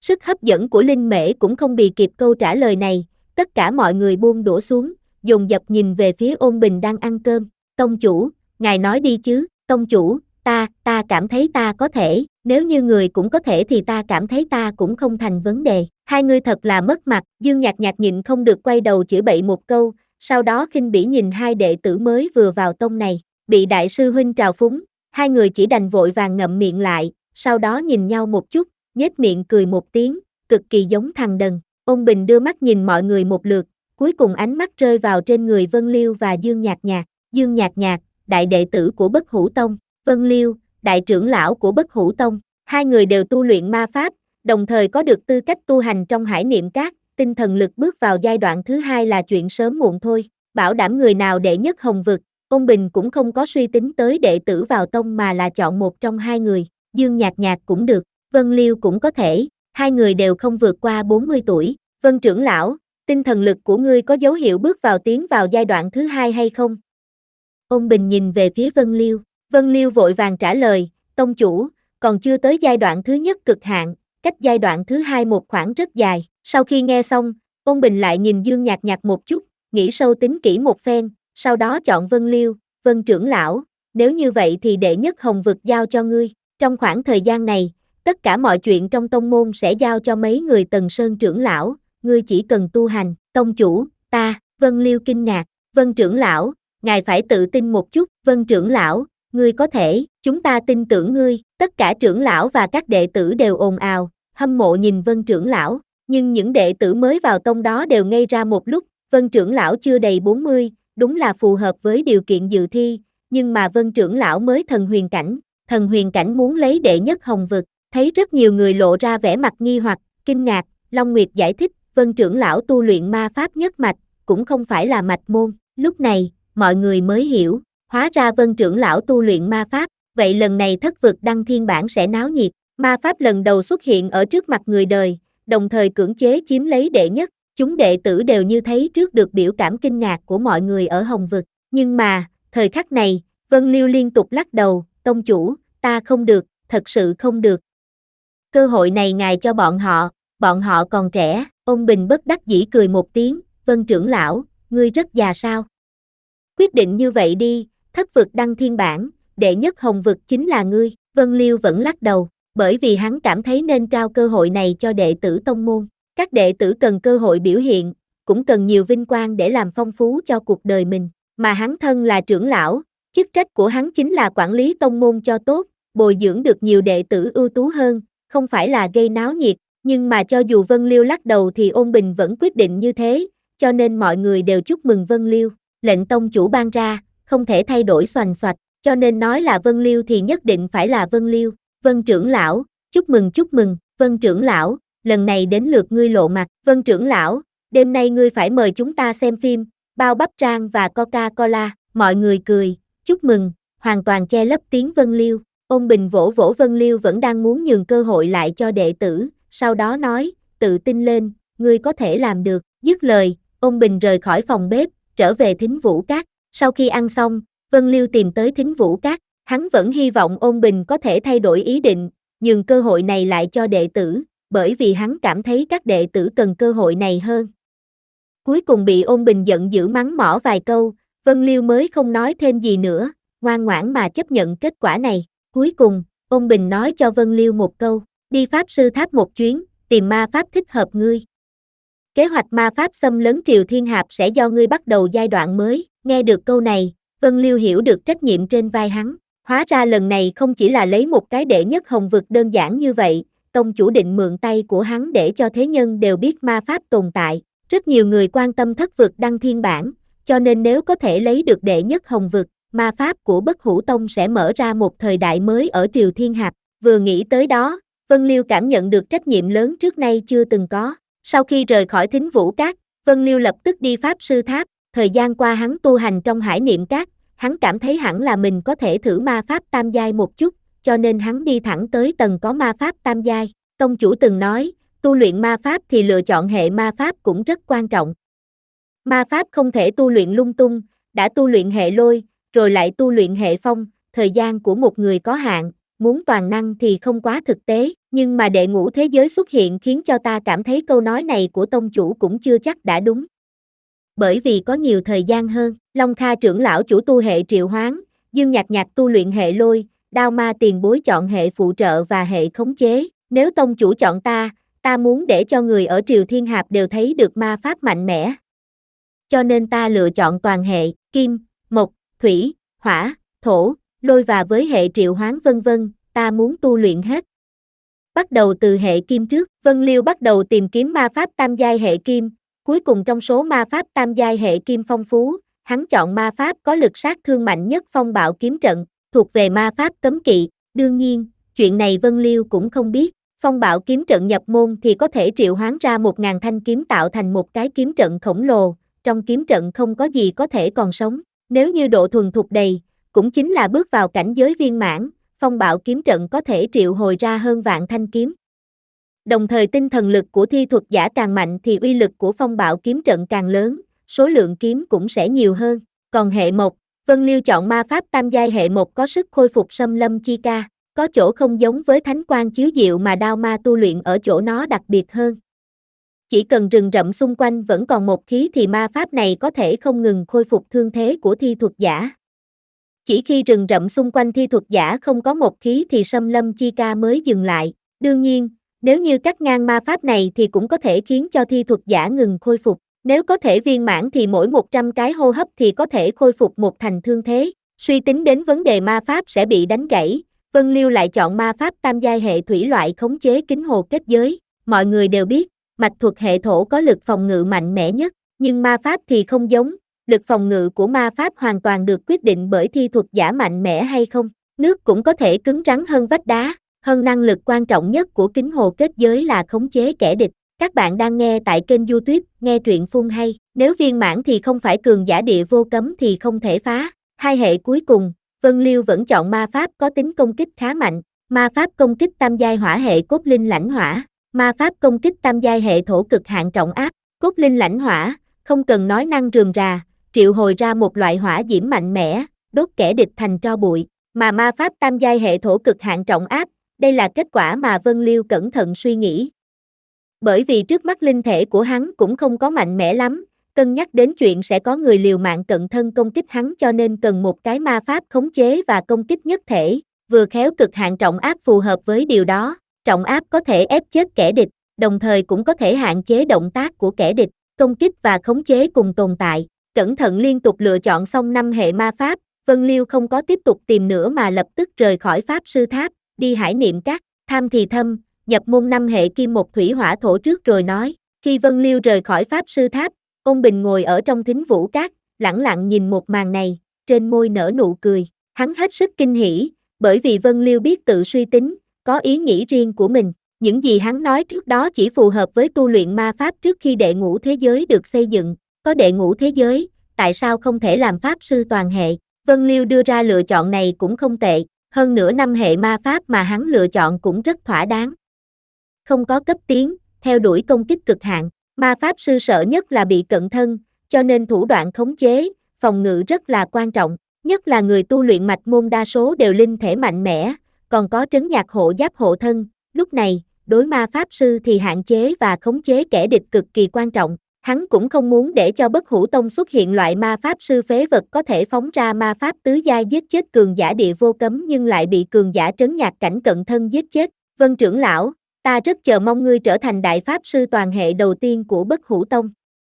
Sức hấp dẫn của Linh Mễ cũng không bì kịp câu trả lời này, tất cả mọi người buông đũa xuống, dồn dập nhìn về phía Ôn Bình đang ăn cơm. Tông chủ, ngài nói đi chứ. Tông chủ, ta, ta cảm thấy ta có thể, nếu như người cũng có thể thì ta cảm thấy ta cũng không thành vấn đề. Hai người thật là mất mặt. Dương Nhạc Nhạc nhịn không được quay đầu chửi bậy một câu, sau đó khinh bỉ nhìn hai đệ tử mới vừa vào tông này, bị đại sư huynh trào phúng, hai người chỉ đành vội vàng ngậm miệng lại, sau đó nhìn nhau một chút, nhếch miệng cười một tiếng, cực kỳ giống thằng đần. Ôn Bình đưa mắt nhìn mọi người một lượt, cuối cùng ánh mắt rơi vào trên người Vân Liêu và Dương Nhạc Nhạc. Dương Nhạc Nhạc, đại đệ tử của Bất Hủ Tông, Vân Liêu, đại trưởng lão của Bất Hủ Tông, hai người đều tu luyện ma pháp, đồng thời có được tư cách tu hành trong Hải Niệm Các, tinh thần lực bước vào giai đoạn thứ hai là chuyện sớm muộn thôi, bảo đảm người nào đệ nhất hồng vực. Ôn Bình cũng không có suy tính tới đệ tử vào tông mà là chọn một trong hai người, Dương Nhạc Nhạc cũng được, Vân Liêu cũng có thể, hai người đều không vượt qua bốn mươi tuổi. Vân trưởng lão, tinh thần lực của ngươi có dấu hiệu bước vào tiến vào giai đoạn thứ hai hay không? Ôn Bình nhìn về phía Vân Liêu, Vân Liêu vội vàng trả lời, tông chủ, còn chưa tới giai đoạn thứ nhất cực hạn, cách giai đoạn thứ hai một khoảng rất dài. Sau khi nghe xong, Ôn Bình lại nhìn Dương Nhạc Nhạc một chút, nghĩ sâu tính kỹ một phen, sau đó chọn Vân Liêu. Vân trưởng lão, nếu như vậy thì đệ nhất hồng vực giao cho ngươi, trong khoảng thời gian này, tất cả mọi chuyện trong tông môn sẽ giao cho mấy người Tần Sơn trưởng lão, ngươi chỉ cần tu hành. Tông chủ, ta, Vân Liêu kinh ngạc, Vân trưởng lão, ngài phải tự tin một chút. Vân trưởng lão, ngươi có thể, chúng ta tin tưởng ngươi. Tất cả trưởng lão và các đệ tử đều ồn ào, hâm mộ nhìn Vân trưởng lão, nhưng những đệ tử mới vào tông đó đều ngây ra một lúc. Vân trưởng lão chưa đầy bốn mươi, đúng là phù hợp với điều kiện dự thi, nhưng mà Vân trưởng lão mới thần huyền cảnh, thần huyền cảnh muốn lấy đệ nhất hồng vực. Thấy rất nhiều người lộ ra vẻ mặt nghi hoặc, kinh ngạc, Long Nguyệt giải thích, Vân trưởng lão tu luyện ma pháp nhất mạch, cũng không phải là mạch môn. Lúc này, mọi người mới hiểu, hóa ra Vân trưởng lão tu luyện ma pháp, vậy lần này thất vực đăng thiên bản sẽ náo nhiệt. Ma pháp lần đầu xuất hiện ở trước mặt người đời, đồng thời cưỡng chế chiếm lấy đệ nhất, chúng đệ tử đều như thấy trước được biểu cảm kinh ngạc của mọi người ở hồng vực. Nhưng mà, thời khắc này, Vân Liêu liên tục lắc đầu, tông chủ, ta không được, thật sự không được. Cơ hội này ngài cho bọn họ, bọn họ còn trẻ. Ôn Bình bất đắc dĩ cười một tiếng, Vân trưởng lão, ngươi rất già sao? Quyết định như vậy đi, thất vực đăng thiên bản, đệ nhất hồng vực chính là ngươi. Vân Liêu vẫn lắc đầu, bởi vì hắn cảm thấy nên trao cơ hội này cho đệ tử tông môn. Các đệ tử cần cơ hội biểu hiện, cũng cần nhiều vinh quang để làm phong phú cho cuộc đời mình, mà hắn thân là trưởng lão, chức trách của hắn chính là quản lý tông môn cho tốt, bồi dưỡng được nhiều đệ tử ưu tú hơn, không phải là gây náo nhiệt. Nhưng mà cho dù Vân Liêu lắc đầu thì Ôn Bình vẫn quyết định như thế, cho nên mọi người đều chúc mừng Vân Liêu. Lệnh tông chủ ban ra, không thể thay đổi xoành xoạch, cho nên nói là Vân Liêu thì nhất định phải là Vân Liêu. Vân trưởng lão, chúc mừng chúc mừng. Vân trưởng lão, lần này đến lượt ngươi lộ mặt. Vân trưởng lão, đêm nay ngươi phải mời chúng ta xem phim, bao bắp rang và Coca-Cola. Mọi người cười, chúc mừng, hoàn toàn che lấp tiếng Vân Liêu. Ôn Bình vỗ vỗ Vân Liêu vẫn đang muốn nhường cơ hội lại cho đệ tử, sau đó nói, tự tin lên, ngươi có thể làm được. Dứt lời, Ôn Bình rời khỏi phòng bếp, trở về Thính Vũ Các. Sau khi ăn xong, Vân Liêu tìm tới Thính Vũ Các, hắn vẫn hy vọng Ôn Bình có thể thay đổi ý định, nhường cơ hội này lại cho đệ tử, bởi vì hắn cảm thấy các đệ tử cần cơ hội này hơn. Cuối cùng bị Ôn Bình giận dữ mắng mỏ vài câu, Vân Liêu mới không nói thêm gì nữa, ngoan ngoãn mà chấp nhận kết quả này. Cuối cùng, Ôn Bình nói cho Vân Liêu một câu, đi Pháp Sư Tháp một chuyến, tìm ma pháp thích hợp ngươi. Kế hoạch ma pháp xâm lấn Triều Thiên Hạp sẽ do ngươi bắt đầu giai đoạn mới. Nghe được câu này, Vân Liêu hiểu được trách nhiệm trên vai hắn. Hóa ra lần này không chỉ là lấy một cái đệ nhất hồng vực đơn giản như vậy, tông chủ định mượn tay của hắn để cho thế nhân đều biết ma pháp tồn tại. Rất nhiều người quan tâm thất vực đăng thiên bản, cho nên nếu có thể lấy được đệ nhất hồng vực, ma pháp của Bất Hủ Tông sẽ mở ra một thời đại mới ở Triều Thiên Hạp. Vừa nghĩ tới đó, Vân Liêu cảm nhận được trách nhiệm lớn trước nay chưa từng có. Sau khi rời khỏi Thính Vũ Các, Vân Liêu lập tức đi Pháp Sư Tháp. Thời gian qua hắn tu hành trong Hải Niệm Các, hắn cảm thấy hẳn là mình có thể thử ma pháp tam giai một chút, cho nên hắn đi thẳng tới tầng có ma pháp tam giai. Tông chủ từng nói, tu luyện ma pháp thì lựa chọn hệ ma pháp cũng rất quan trọng. Ma pháp không thể tu luyện lung tung, đã tu luyện hệ lôi, rồi lại tu luyện hệ phong, thời gian của một người có hạn, muốn toàn năng thì không quá thực tế, nhưng mà đệ ngũ thế giới xuất hiện khiến cho ta cảm thấy câu nói này của tông chủ cũng chưa chắc đã đúng. Bởi vì có nhiều thời gian hơn, Long Kha trưởng lão chủ tu hệ triệu hoán, Dương Nhạc Nhạc tu luyện hệ lôi, Đao Ma tiền bối chọn hệ phụ trợ và hệ khống chế. Nếu tông chủ chọn ta, ta muốn để cho người ở Triều Thiên Hạp đều thấy được ma pháp mạnh mẽ. Cho nên ta lựa chọn toàn hệ, kim, mộc, thủy, hỏa, thổ, lôi và với hệ triệu hoán vân vân, ta muốn tu luyện hết. Bắt đầu từ hệ kim trước, Vân Liêu bắt đầu tìm kiếm ma pháp tam giai hệ kim, cuối cùng trong số ma pháp tam giai hệ kim phong phú, hắn chọn ma pháp có lực sát thương mạnh nhất phong bạo kiếm trận, thuộc về ma pháp cấm kỵ. Đương nhiên, chuyện này Vân Liêu cũng không biết, phong bạo kiếm trận nhập môn thì có thể triệu hoán ra một ngàn thanh kiếm tạo thành một cái kiếm trận khổng lồ, trong kiếm trận không có gì có thể còn sống, nếu như độ thuần thục đầy, cũng chính là bước vào cảnh giới viên mãn, phong bạo kiếm trận có thể triệu hồi ra hơn vạn thanh kiếm. Đồng thời tinh thần lực của thi thuật giả càng mạnh thì uy lực của phong bạo kiếm trận càng lớn, số lượng kiếm cũng sẽ nhiều hơn. Còn hệ mộc, Vân Liêu chọn ma pháp tam giai hệ mộc có sức khôi phục xâm lâm chi ca, có chỗ không giống với thánh quang chiếu diệu mà đao ma tu luyện ở chỗ nó đặc biệt hơn. Chỉ cần rừng rậm xung quanh vẫn còn một khí thì ma pháp này có thể không ngừng khôi phục thương thế của thi thuật giả. Chỉ khi rừng rậm xung quanh thi thuật giả không có một khí thì xâm lâm chi ca mới dừng lại. Đương nhiên, nếu như cắt ngang ma pháp này thì cũng có thể khiến cho thi thuật giả ngừng khôi phục. Nếu có thể viên mãn thì mỗi một trăm cái hô hấp thì có thể khôi phục một thành thương thế. Suy tính đến vấn đề ma pháp sẽ bị đánh gãy, Vân Liêu lại chọn ma pháp tam giai hệ thủy loại khống chế kính hồ kết giới. Mọi người đều biết, mạch thuật hệ thổ có lực phòng ngự mạnh mẽ nhất, nhưng ma pháp thì không giống. Lực phòng ngự của ma pháp hoàn toàn được quyết định bởi thi thuật giả mạnh mẽ hay không. Nước cũng có thể cứng rắn hơn vách đá, hơn năng lực quan trọng nhất của kính hồ kết giới là khống chế kẻ địch. Các bạn đang nghe tại kênh YouTube Nghe Truyện Phun Hay. Nếu viên mãn thì không phải cường giả địa vô cấm thì không thể phá. Hai hệ cuối cùng, Vân Liêu vẫn chọn ma pháp có tính công kích khá mạnh. Ma pháp công kích tam giai hỏa hệ cốt linh lãnh hỏa. Ma pháp công kích tam giai hệ thổ cực hạn trọng áp. Cốt linh lãnh hỏa, không cần nói năng rườm rà, triệu hồi ra một loại hỏa diễm mạnh mẽ, đốt kẻ địch thành tro bụi. Mà ma pháp tam giai hệ thổ cực hạn trọng áp, đây là kết quả mà Vân Liêu cẩn thận suy nghĩ. Bởi vì trước mắt linh thể của hắn cũng không có mạnh mẽ lắm, cân nhắc đến chuyện sẽ có người liều mạng cận thân công kích hắn cho nên cần một cái ma pháp khống chế và công kích nhất thể, vừa khéo cực hạn trọng áp phù hợp với điều đó. Trọng áp có thể ép chết kẻ địch, đồng thời cũng có thể hạn chế động tác của kẻ địch, công kích và khống chế cùng tồn tại. Cẩn thận liên tục lựa chọn xong năm hệ ma pháp, Vân Liêu không có tiếp tục tìm nữa mà lập tức rời khỏi Pháp Sư Tháp, đi Hải Niệm Các, tham thì thâm, nhập môn năm hệ kim một thủy hỏa thổ trước rồi nói. Khi Vân Liêu rời khỏi Pháp Sư Tháp, Ôn Bình ngồi ở trong thính vũ các, lẳng lặng nhìn một màn này, trên môi nở nụ cười. Hắn hết sức kinh hỉ, bởi vì Vân Liêu biết tự suy tính, có ý nghĩ riêng của mình. Những gì hắn nói trước đó chỉ phù hợp với tu luyện ma pháp trước khi đệ ngũ thế giới được xây dựng. Có đệ ngũ thế giới, tại sao không thể làm pháp sư toàn hệ? Vân Liêu đưa ra lựa chọn này cũng không tệ, hơn nữa năm hệ ma pháp mà hắn lựa chọn cũng rất thỏa đáng. Không có cấp tiến, theo đuổi công kích cực hạn, ma pháp sư sợ nhất là bị cận thân, cho nên thủ đoạn khống chế, phòng ngự rất là quan trọng, nhất là người tu luyện mạch môn đa số đều linh thể mạnh mẽ, còn có trấn nhạc hộ giáp hộ thân, lúc này, đối ma pháp sư thì hạn chế và khống chế kẻ địch cực kỳ quan trọng. Hắn cũng không muốn để cho Bất Hủ Tông xuất hiện loại ma pháp sư phế vật có thể phóng ra ma pháp tứ giai giết chết cường giả địa vô cấm nhưng lại bị cường giả trấn nhạc cảnh cận thân giết chết. Vân trưởng lão, ta rất chờ mong ngươi trở thành đại pháp sư toàn hệ đầu tiên của Bất Hủ Tông.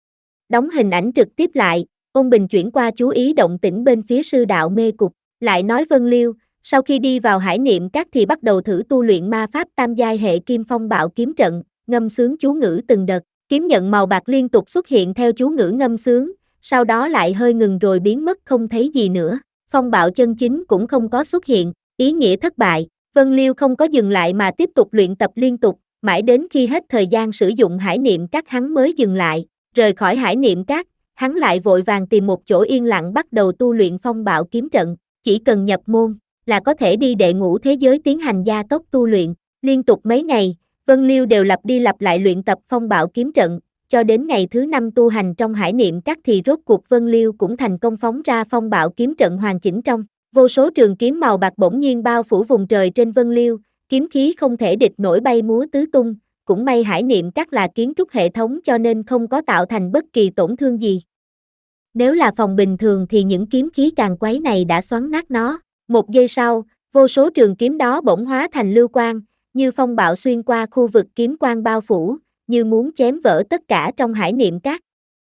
Đóng hình ảnh trực tiếp lại, Ôn Bình chuyển qua chú ý động tĩnh bên phía sư đạo mê cục, lại nói Vân Liêu, sau khi đi vào Hải Niệm Các thì bắt đầu thử tu luyện ma pháp tam giai hệ kim phong bạo kiếm trận, ngâm sướng chú ngữ từng đợt. Kiếm nhận màu bạc liên tục xuất hiện theo chú ngữ ngâm sướng, sau đó lại hơi ngừng rồi biến mất không thấy gì nữa. Phong bạo chân chính cũng không có xuất hiện, ý nghĩa thất bại. Vân Liêu không có dừng lại mà tiếp tục luyện tập liên tục, mãi đến khi hết thời gian sử dụng Hải Niệm Các hắn mới dừng lại. Rời khỏi Hải Niệm Các, hắn lại vội vàng tìm một chỗ yên lặng bắt đầu tu luyện phong bạo kiếm trận. Chỉ cần nhập môn là có thể đi đệ ngũ thế giới tiến hành gia tốc tu luyện. Liên tục mấy ngày, Vân Liêu đều lặp đi lặp lại luyện tập phong bạo kiếm trận, cho đến ngày thứ năm tu hành trong Hải Niệm Các thì rốt cuộc Vân Liêu cũng thành công phóng ra phong bạo kiếm trận hoàn chỉnh trong Vô số trường kiếm màu bạc bỗng nhiên bao phủ vùng trời trên Vân Liêu, kiếm khí không thể địch nổi bay múa tứ tung, cũng may Hải Niệm Các là kiến trúc hệ thống cho nên không có tạo thành bất kỳ tổn thương gì. Nếu là phòng bình thường thì những kiếm khí càng quấy này đã xoắn nát nó. Một giây sau, vô số trường kiếm đó bỗng hóa thành lưu quang, như phong bạo xuyên qua khu vực kiếm quang bao phủ, như muốn chém vỡ tất cả trong Hải Niệm Các.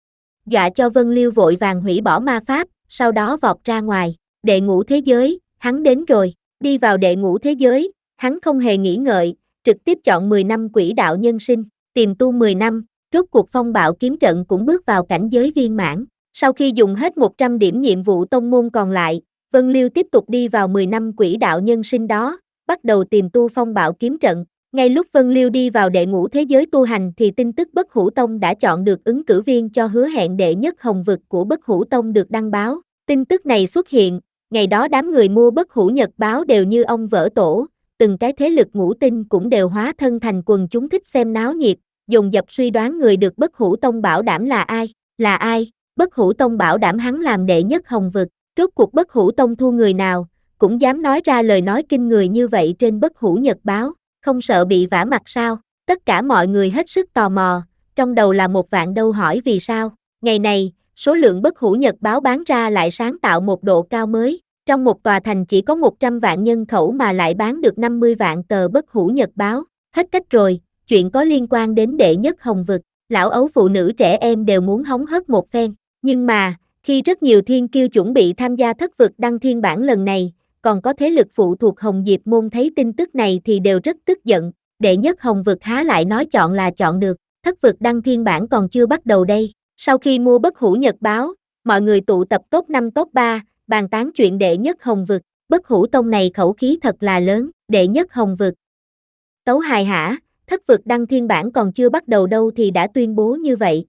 Dọa cho Vân Liêu vội vàng hủy bỏ ma pháp, sau đó vọt ra ngoài. Đệ ngũ thế giới, hắn đến rồi. Đi vào đệ ngũ thế giới, hắn không hề nghĩ ngợi, trực tiếp chọn mười năm quỹ đạo nhân sinh, tìm tu mười năm, rốt cuộc phong bạo kiếm trận cũng bước vào cảnh giới viên mãn. Sau khi dùng hết một trăm điểm nhiệm vụ tông môn còn lại, Vân Liêu tiếp tục đi vào mười năm quỹ đạo nhân sinh đó, bắt đầu tìm tu phong bạo kiếm trận. Ngay lúc Vân Liêu đi vào đệ ngũ thế giới tu hành thì tin tức Bất Hủ Tông đã chọn được ứng cử viên cho hứa hẹn đệ nhất hồng vực của Bất Hủ Tông được đăng báo. Tin tức này xuất hiện, ngày đó đám người mua Bất Hủ Nhật báo đều như ong vỡ tổ, từng cái thế lực ngũ tinh cũng đều hóa thân thành quần chúng thích xem náo nhiệt, dồn dập suy đoán người được Bất Hủ Tông bảo đảm là ai, là ai, Bất Hủ Tông bảo đảm hắn làm đệ nhất hồng vực, rốt cuộc Bất Hủ Tông thu người nào, cũng dám nói ra lời nói kinh người như vậy trên Bất Hủ Nhật báo, không sợ bị vả mặt sao? Tất cả mọi người hết sức tò mò, trong đầu là một vạn đâu hỏi vì sao. Ngày này, số lượng Bất Hủ Nhật báo bán ra lại sáng tạo một độ cao mới. Trong một tòa thành chỉ có một trăm vạn nhân khẩu mà lại bán được năm mươi vạn tờ Bất Hủ Nhật báo. Hết cách rồi, chuyện có liên quan đến đệ nhất hồng vực, lão ấu phụ nữ trẻ em đều muốn hóng hớt một phen. Nhưng mà, khi rất nhiều thiên kiêu chuẩn bị tham gia thất vực đăng thiên bản lần này, còn có thế lực phụ thuộc Hồng Diệp môn thấy tin tức này thì đều rất tức giận, đệ nhất hồng vực há lại nói chọn là chọn được, thất vực đăng thiên bản còn chưa bắt đầu đây. Sau khi mua Bất Hủ Nhật báo, mọi người tụ tập top năm top ba, bàn tán chuyện đệ nhất hồng vực, Bất Hủ Tông này khẩu khí thật là lớn, đệ nhất hồng vực. Tấu hài hả, thất vực đăng thiên bản còn chưa bắt đầu đâu thì đã tuyên bố như vậy.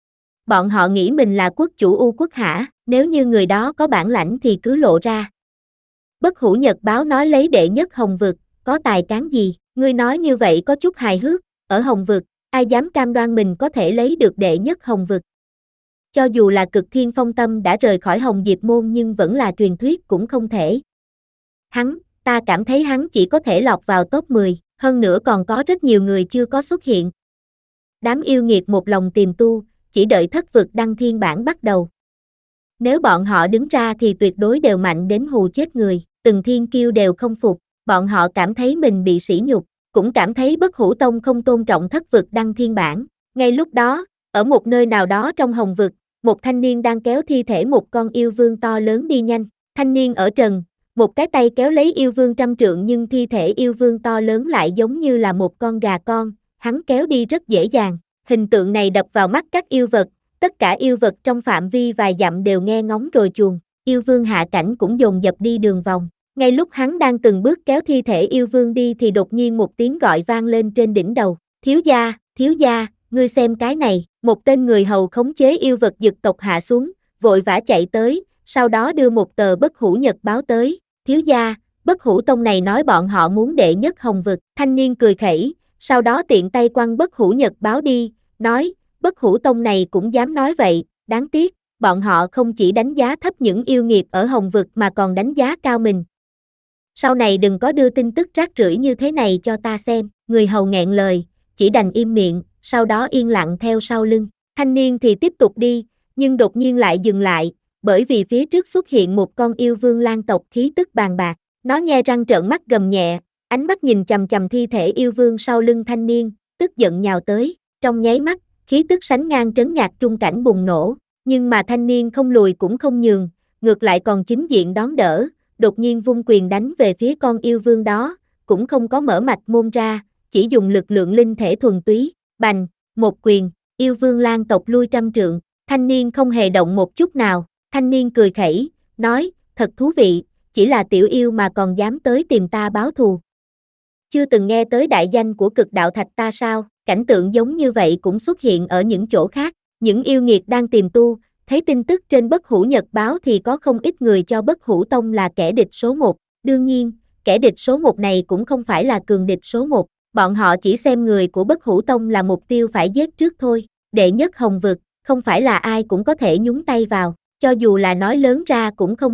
Bọn họ nghĩ mình là quốc chủ U quốc hả, nếu như người đó có bản lãnh thì cứ lộ ra. Bất Hủ Nhật báo nói lấy đệ nhất hồng vực, có tài cán gì, ngươi nói như vậy có chút hài hước, ở hồng vực, ai dám cam đoan mình có thể lấy được đệ nhất hồng vực. Cho dù là Cực Thiên Phong Tâm đã rời khỏi Hồng Diệp môn nhưng vẫn là truyền thuyết cũng không thể. Hắn, ta cảm thấy hắn chỉ có thể lọt vào top mười, hơn nữa còn có rất nhiều người chưa có xuất hiện. Đám yêu nghiệt một lòng tìm tu, chỉ đợi thất vực đăng thiên bản bắt đầu. Nếu bọn họ đứng ra thì tuyệt đối đều mạnh đến hù chết người, từng thiên kiêu đều không phục, bọn họ cảm thấy mình bị sỉ nhục, cũng cảm thấy Bất Hủ Tông không tôn trọng thất vực đăng thiên bản. Ngay lúc đó, ở một nơi nào đó trong hồng vực, một thanh niên đang kéo thi thể một con yêu vương to lớn đi nhanh. Thanh niên ở trần, một cái tay kéo lấy yêu vương trăm trượng nhưng thi thể yêu vương to lớn lại giống như là một con gà con, hắn kéo đi rất dễ dàng. Hình tượng này đập vào mắt các yêu vật, tất cả yêu vật trong phạm vi vài dặm đều nghe ngóng rồi chuồn, yêu vương hạ cảnh cũng dồn dập đi đường vòng. Ngay lúc hắn đang từng bước kéo thi thể yêu vương đi thì đột nhiên một tiếng gọi vang lên trên đỉnh đầu, thiếu gia, thiếu gia, ngươi xem cái này, một tên người hầu khống chế yêu vật dực tộc hạ xuống, vội vã chạy tới, sau đó đưa một tờ Bất Hủ Nhật báo tới, thiếu gia, Bất Hủ Tông này nói bọn họ muốn đệ nhất hồng vực, thanh niên cười khẩy, sau đó tiện tay quăng Bất Hủ Nhật báo đi, nói, Bất Hủ Tông này cũng dám nói vậy, đáng tiếc, bọn họ không chỉ đánh giá thấp những yêu nghiệt ở hồng vực mà còn đánh giá cao mình. Sau này đừng có đưa tin tức rác rưởi như thế này cho ta xem, người hầu nghẹn lời, chỉ đành im miệng, sau đó yên lặng theo sau lưng. Thanh niên thì tiếp tục đi, nhưng đột nhiên lại dừng lại, bởi vì phía trước xuất hiện một con yêu vương lang tộc khí tức bàn bạc. Nó nhe răng trợn mắt gầm nhẹ, ánh mắt nhìn chằm chằm thi thể yêu vương sau lưng thanh niên, tức giận nhào tới. Trong nháy mắt, khí tức sánh ngang trấn nhạc trung cảnh bùng nổ, nhưng mà thanh niên không lùi cũng không nhường, ngược lại còn chính diện đón đỡ, đột nhiên vung quyền đánh về phía con yêu vương đó, cũng không có mở mạch môn ra, chỉ dùng lực lượng linh thể thuần túy, bành, một quyền, yêu vương lang tộc lui trăm trượng, thanh niên không hề động một chút nào, thanh niên cười khẩy, nói, thật thú vị, chỉ là tiểu yêu mà còn dám tới tìm ta báo thù. Chưa từng nghe tới đại danh của Cực Đạo Thạch ta sao, cảnh tượng giống như vậy cũng xuất hiện ở những chỗ khác, những yêu nghiệt đang tìm tu, thấy tin tức trên Bất Hủ Nhật báo thì có không ít người cho Bất Hủ Tông là kẻ địch số một, đương nhiên, kẻ địch số một này cũng không phải là cường địch số một, bọn họ chỉ xem người của Bất Hủ Tông là mục tiêu phải giết trước thôi, đệ nhất hồng vực, không phải là ai cũng có thể nhúng tay vào, cho dù là nói lớn ra cũng không được,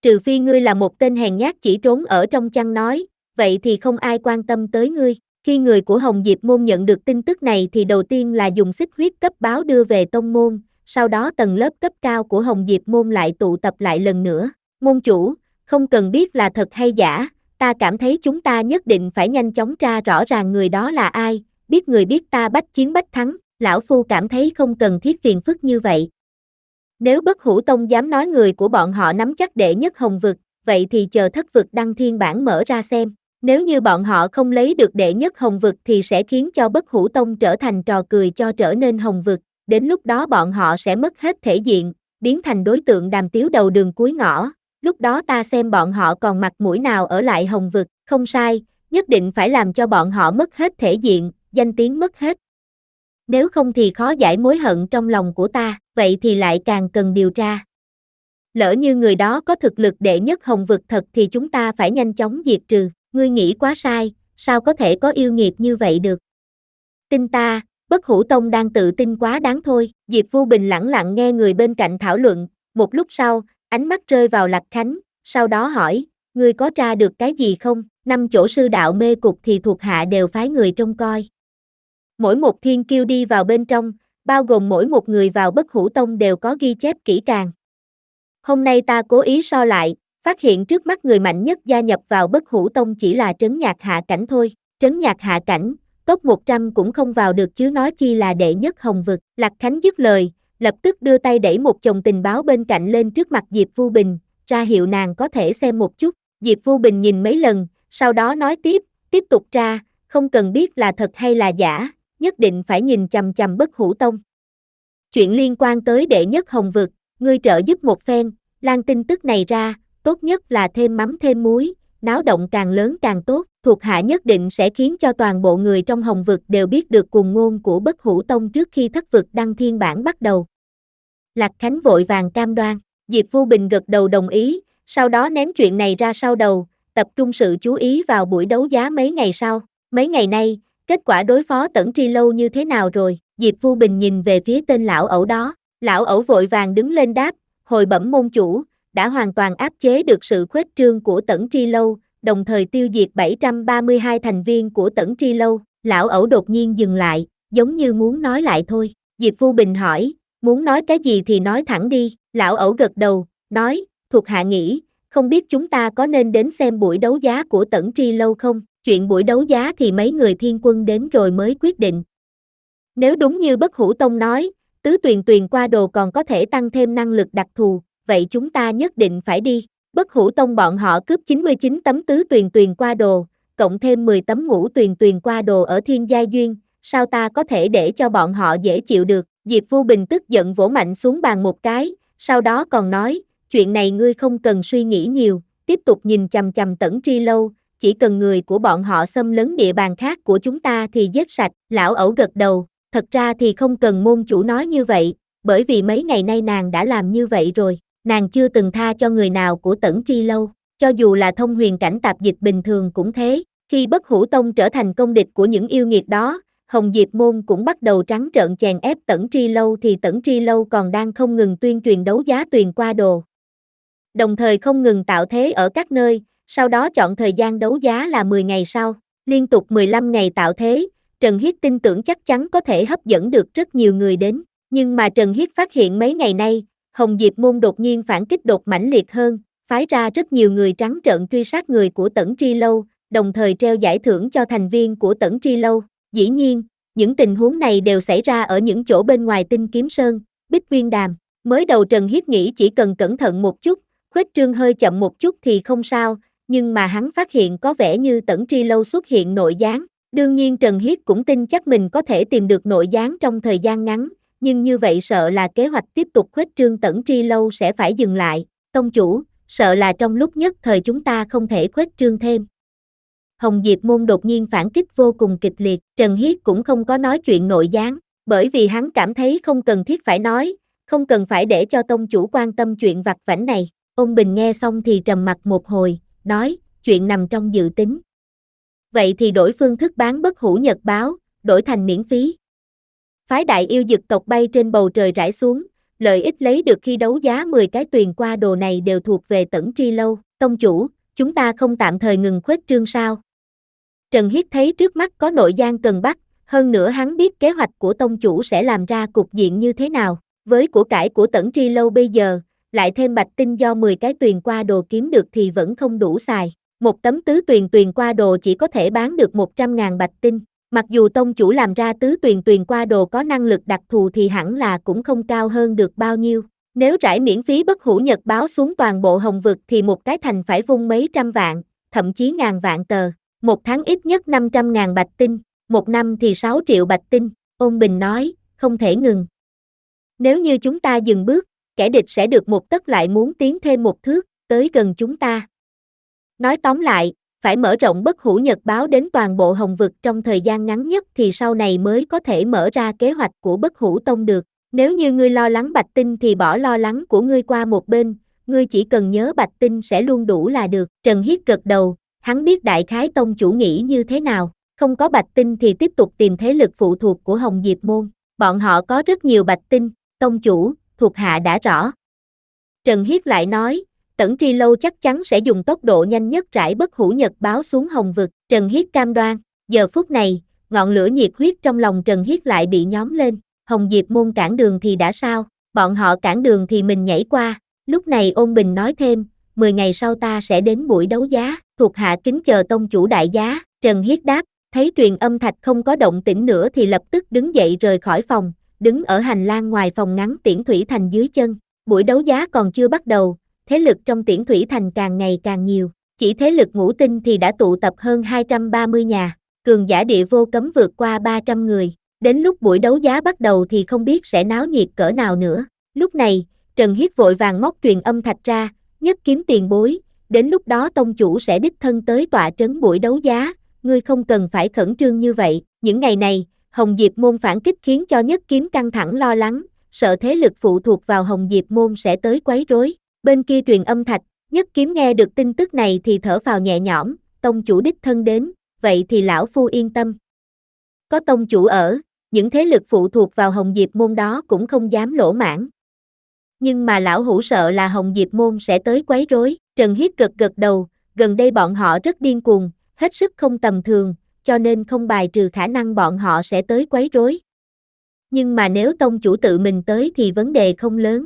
trừ phi ngươi là một tên hèn nhát chỉ trốn ở trong chăn nói, vậy thì không ai quan tâm tới ngươi. Khi người của Hồng Diệp Môn nhận được tin tức này thì đầu tiên là dùng xích huyết cấp báo đưa về tông môn, sau đó tầng lớp cấp cao của Hồng Diệp Môn lại tụ tập lại lần nữa. Môn chủ, không cần biết là thật hay giả, ta cảm thấy chúng ta nhất định phải nhanh chóng tra rõ ràng người đó là ai, biết người biết ta bách chiến bách thắng, lão phu cảm thấy không cần thiết phiền phức như vậy. Nếu Bất Hủ Tông dám nói người của bọn họ nắm chắc đệ nhất hồng vực, vậy thì chờ thất vực đăng thiên bản mở ra xem. Nếu như bọn họ không lấy được đệ nhất hồng vực thì sẽ khiến cho Bất Hủ Tông trở thành trò cười cho trở nên hồng vực, đến lúc đó bọn họ sẽ mất hết thể diện, biến thành đối tượng đàm tiếu đầu đường cuối ngõ, lúc đó ta xem bọn họ còn mặt mũi nào ở lại hồng vực, không sai, nhất định phải làm cho bọn họ mất hết thể diện, danh tiếng mất hết. Nếu không thì khó giải mối hận trong lòng của ta, vậy thì lại càng cần điều tra. Lỡ như người đó có thực lực đệ nhất hồng vực thật thì chúng ta phải nhanh chóng diệt trừ. Ngươi nghĩ quá sai, sao có thể có yêu nghiệt như vậy được? Tin ta, Bất Hủ Tông đang tự tin quá đáng thôi. Diệp Vu Bình lẳng lặng nghe người bên cạnh thảo luận, một lúc sau, ánh mắt rơi vào Lạc Khánh, sau đó hỏi, ngươi có tra được cái gì không? Năm chỗ sư đạo mê cục thì thuộc hạ đều phái người trông coi. Mỗi một thiên kiêu đi vào bên trong, bao gồm mỗi một người vào Bất Hủ Tông đều có ghi chép kỹ càng. Hôm nay ta cố ý so lại, phát hiện trước mắt người mạnh nhất gia nhập vào Bất Hủ Tông chỉ là Trấn Nhạc Hạ Cảnh thôi. Trấn Nhạc Hạ Cảnh, top một trăm cũng không vào được chứ nói chi là đệ nhất hồng vực. Lạc Khánh dứt lời, lập tức đưa tay đẩy một chồng tình báo bên cạnh lên trước mặt Diệp Vu Bình, ra hiệu nàng có thể xem một chút. Diệp Vu Bình nhìn mấy lần, sau đó nói tiếp, tiếp tục tra, không cần biết là thật hay là giả, nhất định phải nhìn chằm chằm Bất Hủ Tông. Chuyện liên quan tới đệ nhất hồng vực, ngươi trợ giúp một phen, lan tin tức này ra, tốt nhất là thêm mắm thêm muối, náo động càng lớn càng tốt, thuộc hạ nhất định sẽ khiến cho toàn bộ người trong hồng vực đều biết được cuồng ngôn của Bất Hủ Tông trước khi thất vực đăng thiên bản bắt đầu. Lạc Khánh vội vàng cam đoan, Diệp Vu Bình gật đầu đồng ý, sau đó ném chuyện này ra sau đầu, tập trung sự chú ý vào buổi đấu giá mấy ngày sau. Mấy ngày nay, kết quả đối phó Tẩn Tri Lâu như thế nào rồi? Diệp Vu Bình nhìn về phía tên lão ẩu đó, lão ẩu vội vàng đứng lên đáp, hồi bẩm môn chủ, đã hoàn toàn áp chế được sự khuếch trương của Tẩn Tri Lâu, đồng thời tiêu diệt bảy trăm ba mươi hai thành viên của Tẩn Tri Lâu. Lão ẩu đột nhiên dừng lại, giống như muốn nói lại thôi. Diệp Vu Bình hỏi, muốn nói cái gì thì nói thẳng đi. Lão ẩu gật đầu, nói, thuộc hạ nghĩ, không biết chúng ta có nên đến xem buổi đấu giá của Tẩn Tri Lâu không? Chuyện buổi đấu giá thì mấy người thiên quân đến rồi mới quyết định. Nếu đúng như Bất Hủ Tông nói, tứ tuyền tuyền qua đồ còn có thể tăng thêm năng lực đặc thù, vậy chúng ta nhất định phải đi. Bất Hủ Tông bọn họ cướp chín mươi chín tấm tứ tuyền tuyền qua đồ, cộng thêm mười tấm ngũ tuyền tuyền qua đồ ở Thiên Gia Duyên, sao ta có thể để cho bọn họ dễ chịu được? Diệp Vu Bình tức giận vỗ mạnh xuống bàn một cái, sau đó còn nói, chuyện này ngươi không cần suy nghĩ nhiều, tiếp tục nhìn chằm chằm Tẩn Tri Lâu, chỉ cần người của bọn họ xâm lấn địa bàn khác của chúng ta thì giết sạch. Lão ẩu gật đầu, thật ra thì không cần môn chủ nói như vậy, bởi vì mấy ngày nay nàng đã làm như vậy rồi, nàng chưa từng tha cho người nào của Tẩn Tri Lâu, cho dù là thông huyền cảnh tạp dịch bình thường cũng thế. Khi Bất Hủ Tông trở thành công địch của những yêu nghiệt đó, Hồng Diệp Môn cũng bắt đầu trắng trợn chèn ép Tẩn Tri Lâu thì Tẩn Tri Lâu còn đang không ngừng tuyên truyền đấu giá tuyền qua đồ. Đồng thời không ngừng tạo thế ở các nơi, sau đó chọn thời gian đấu giá là mười ngày sau, liên tục mười lăm ngày tạo thế, Trần Hiết tin tưởng chắc chắn có thể hấp dẫn được rất nhiều người đến, nhưng mà Trần Hiết phát hiện mấy ngày nay, Hồng Diệp Môn đột nhiên phản kích đột mãnh liệt hơn, phái ra rất nhiều người trắng trợn truy sát người của Tẩn Tri Lâu, đồng thời treo giải thưởng cho thành viên của Tẩn Tri Lâu. Dĩ nhiên, những tình huống này đều xảy ra ở những chỗ bên ngoài Tinh Kiếm Sơn, Bích Viên Đàm. Mới đầu Trần Hiết nghĩ chỉ cần cẩn thận một chút, khuếch trương hơi chậm một chút thì không sao, nhưng mà hắn phát hiện có vẻ như Tẩn Tri Lâu xuất hiện nội gián. Đương nhiên Trần Hiết cũng tin chắc mình có thể tìm được nội gián trong thời gian ngắn, nhưng như vậy sợ là kế hoạch tiếp tục khuếch trương Tẩn Tri Lâu sẽ phải dừng lại. Tông chủ, sợ là trong lúc nhất thời chúng ta không thể khuếch trương thêm. Hồng Diệp Môn đột nhiên phản kích vô cùng kịch liệt, Trần Hiết cũng không có nói chuyện nội gián, bởi vì hắn cảm thấy không cần thiết phải nói, không cần phải để cho tông chủ quan tâm chuyện vặt vãnh này. Ông Bình nghe xong thì trầm mặt một hồi, nói, chuyện nằm trong dự tính. Vậy thì đổi phương thức bán Bất Hủ Nhật báo, đổi thành miễn phí. Phái đại yêu dực tộc bay trên bầu trời rải xuống, Lợi ích lấy được khi đấu giá mười cái tuyền qua đồ này đều thuộc về Tẩn Tri Lâu. Tông chủ, chúng ta không tạm thời ngừng khuếch trương sao? Trần Hiết thấy trước mắt có nội gian cần bắt, hơn nữa hắn biết kế hoạch của tông chủ sẽ làm ra cục diện như thế nào. Với của cải của Tẩn Tri Lâu bây giờ, lại thêm bạch tinh do mười cái tuyền qua đồ kiếm được thì vẫn không đủ xài. Một tấm tứ tuyền tuyền qua đồ chỉ có thể bán được một trăm ngàn bạch tinh. Mặc dù tông chủ làm ra tứ tuyền tuyền qua đồ có năng lực đặc thù thì hẳn là cũng không cao hơn được bao nhiêu. Nếu rải miễn phí bất hủ nhật báo xuống toàn bộ hồng vực thì một cái thành phải vung mấy trăm vạn, thậm chí ngàn vạn tờ. Một tháng ít nhất năm trăm ngàn bạch tinh, một năm thì sáu triệu bạch tinh. Ôn Bình nói, không thể ngừng. Nếu như chúng ta dừng bước, kẻ địch sẽ được một tấc lại muốn tiến thêm một thước, tới gần chúng ta. Nói tóm lại, phải mở rộng bất hủ nhật báo đến toàn bộ hồng vực trong thời gian ngắn nhất thì sau này mới có thể mở ra kế hoạch của bất hủ tông được. Nếu như ngươi lo lắng bạch tinh thì bỏ lo lắng của ngươi qua một bên, ngươi chỉ cần nhớ bạch tinh sẽ luôn đủ là được. Trần Hiết gật đầu, hắn biết đại khái tông chủ nghĩ như thế nào, không có bạch tinh thì tiếp tục tìm thế lực phụ thuộc của Hồng Diệp Môn. Bọn họ có rất nhiều bạch tinh, tông chủ, thuộc hạ đã rõ. Trần Hiết lại nói, Tẩn Tri Lâu chắc chắn sẽ dùng tốc độ nhanh nhất rải bất hủ nhật báo xuống hồng vực. Trần Hiết cam đoan. Giờ phút này, ngọn lửa nhiệt huyết trong lòng Trần Hiết lại bị nhóm lên. Hồng Diệp Môn cản đường thì đã sao, bọn họ cản đường thì mình nhảy qua. Lúc này Ôn Bình nói thêm, mười ngày sau ta sẽ đến buổi đấu giá, thuộc hạ kính chờ tông chủ đại giá. Trần Hiết đáp, thấy truyền âm thạch không có động tĩnh nữa thì lập tức đứng dậy rời khỏi phòng, đứng ở hành lang ngoài phòng ngắm Tiễn Thủy Thành dưới chân. Buổi đấu giá còn chưa bắt đầu, thế lực trong Tiễn Thủy Thành càng ngày càng nhiều, chỉ thế lực ngũ tinh thì đã tụ tập hơn hai trăm ba mươi nhà, cường giả địa vô cấm vượt qua ba trăm người, đến lúc buổi đấu giá bắt đầu thì không biết sẽ náo nhiệt cỡ nào nữa. Lúc này, Trần Hiết vội vàng móc truyền âm thạch ra, nhất kiếm tiền bối, đến lúc đó tông chủ sẽ đích thân tới tọa trấn buổi đấu giá, ngươi không cần phải khẩn trương như vậy. Những ngày này, Hồng Diệp Môn phản kích khiến cho nhất kiếm căng thẳng lo lắng, sợ thế lực phụ thuộc vào Hồng Diệp Môn sẽ tới quấy rối. Bên kia truyền âm thạch, nhất kiếm nghe được tin tức này thì thở phào nhẹ nhõm, tông chủ đích thân đến, vậy thì lão phu yên tâm. Có tông chủ ở, những thế lực phụ thuộc vào Hồng Diệp Môn đó cũng không dám lỗ mãn. Nhưng mà lão hủ sợ là Hồng Diệp Môn sẽ tới quấy rối. Trần Hiết gật gật đầu, gần đây bọn họ rất điên cuồng, hết sức không tầm thường, cho nên không bài trừ khả năng bọn họ sẽ tới quấy rối. Nhưng mà nếu tông chủ tự mình tới thì vấn đề không lớn.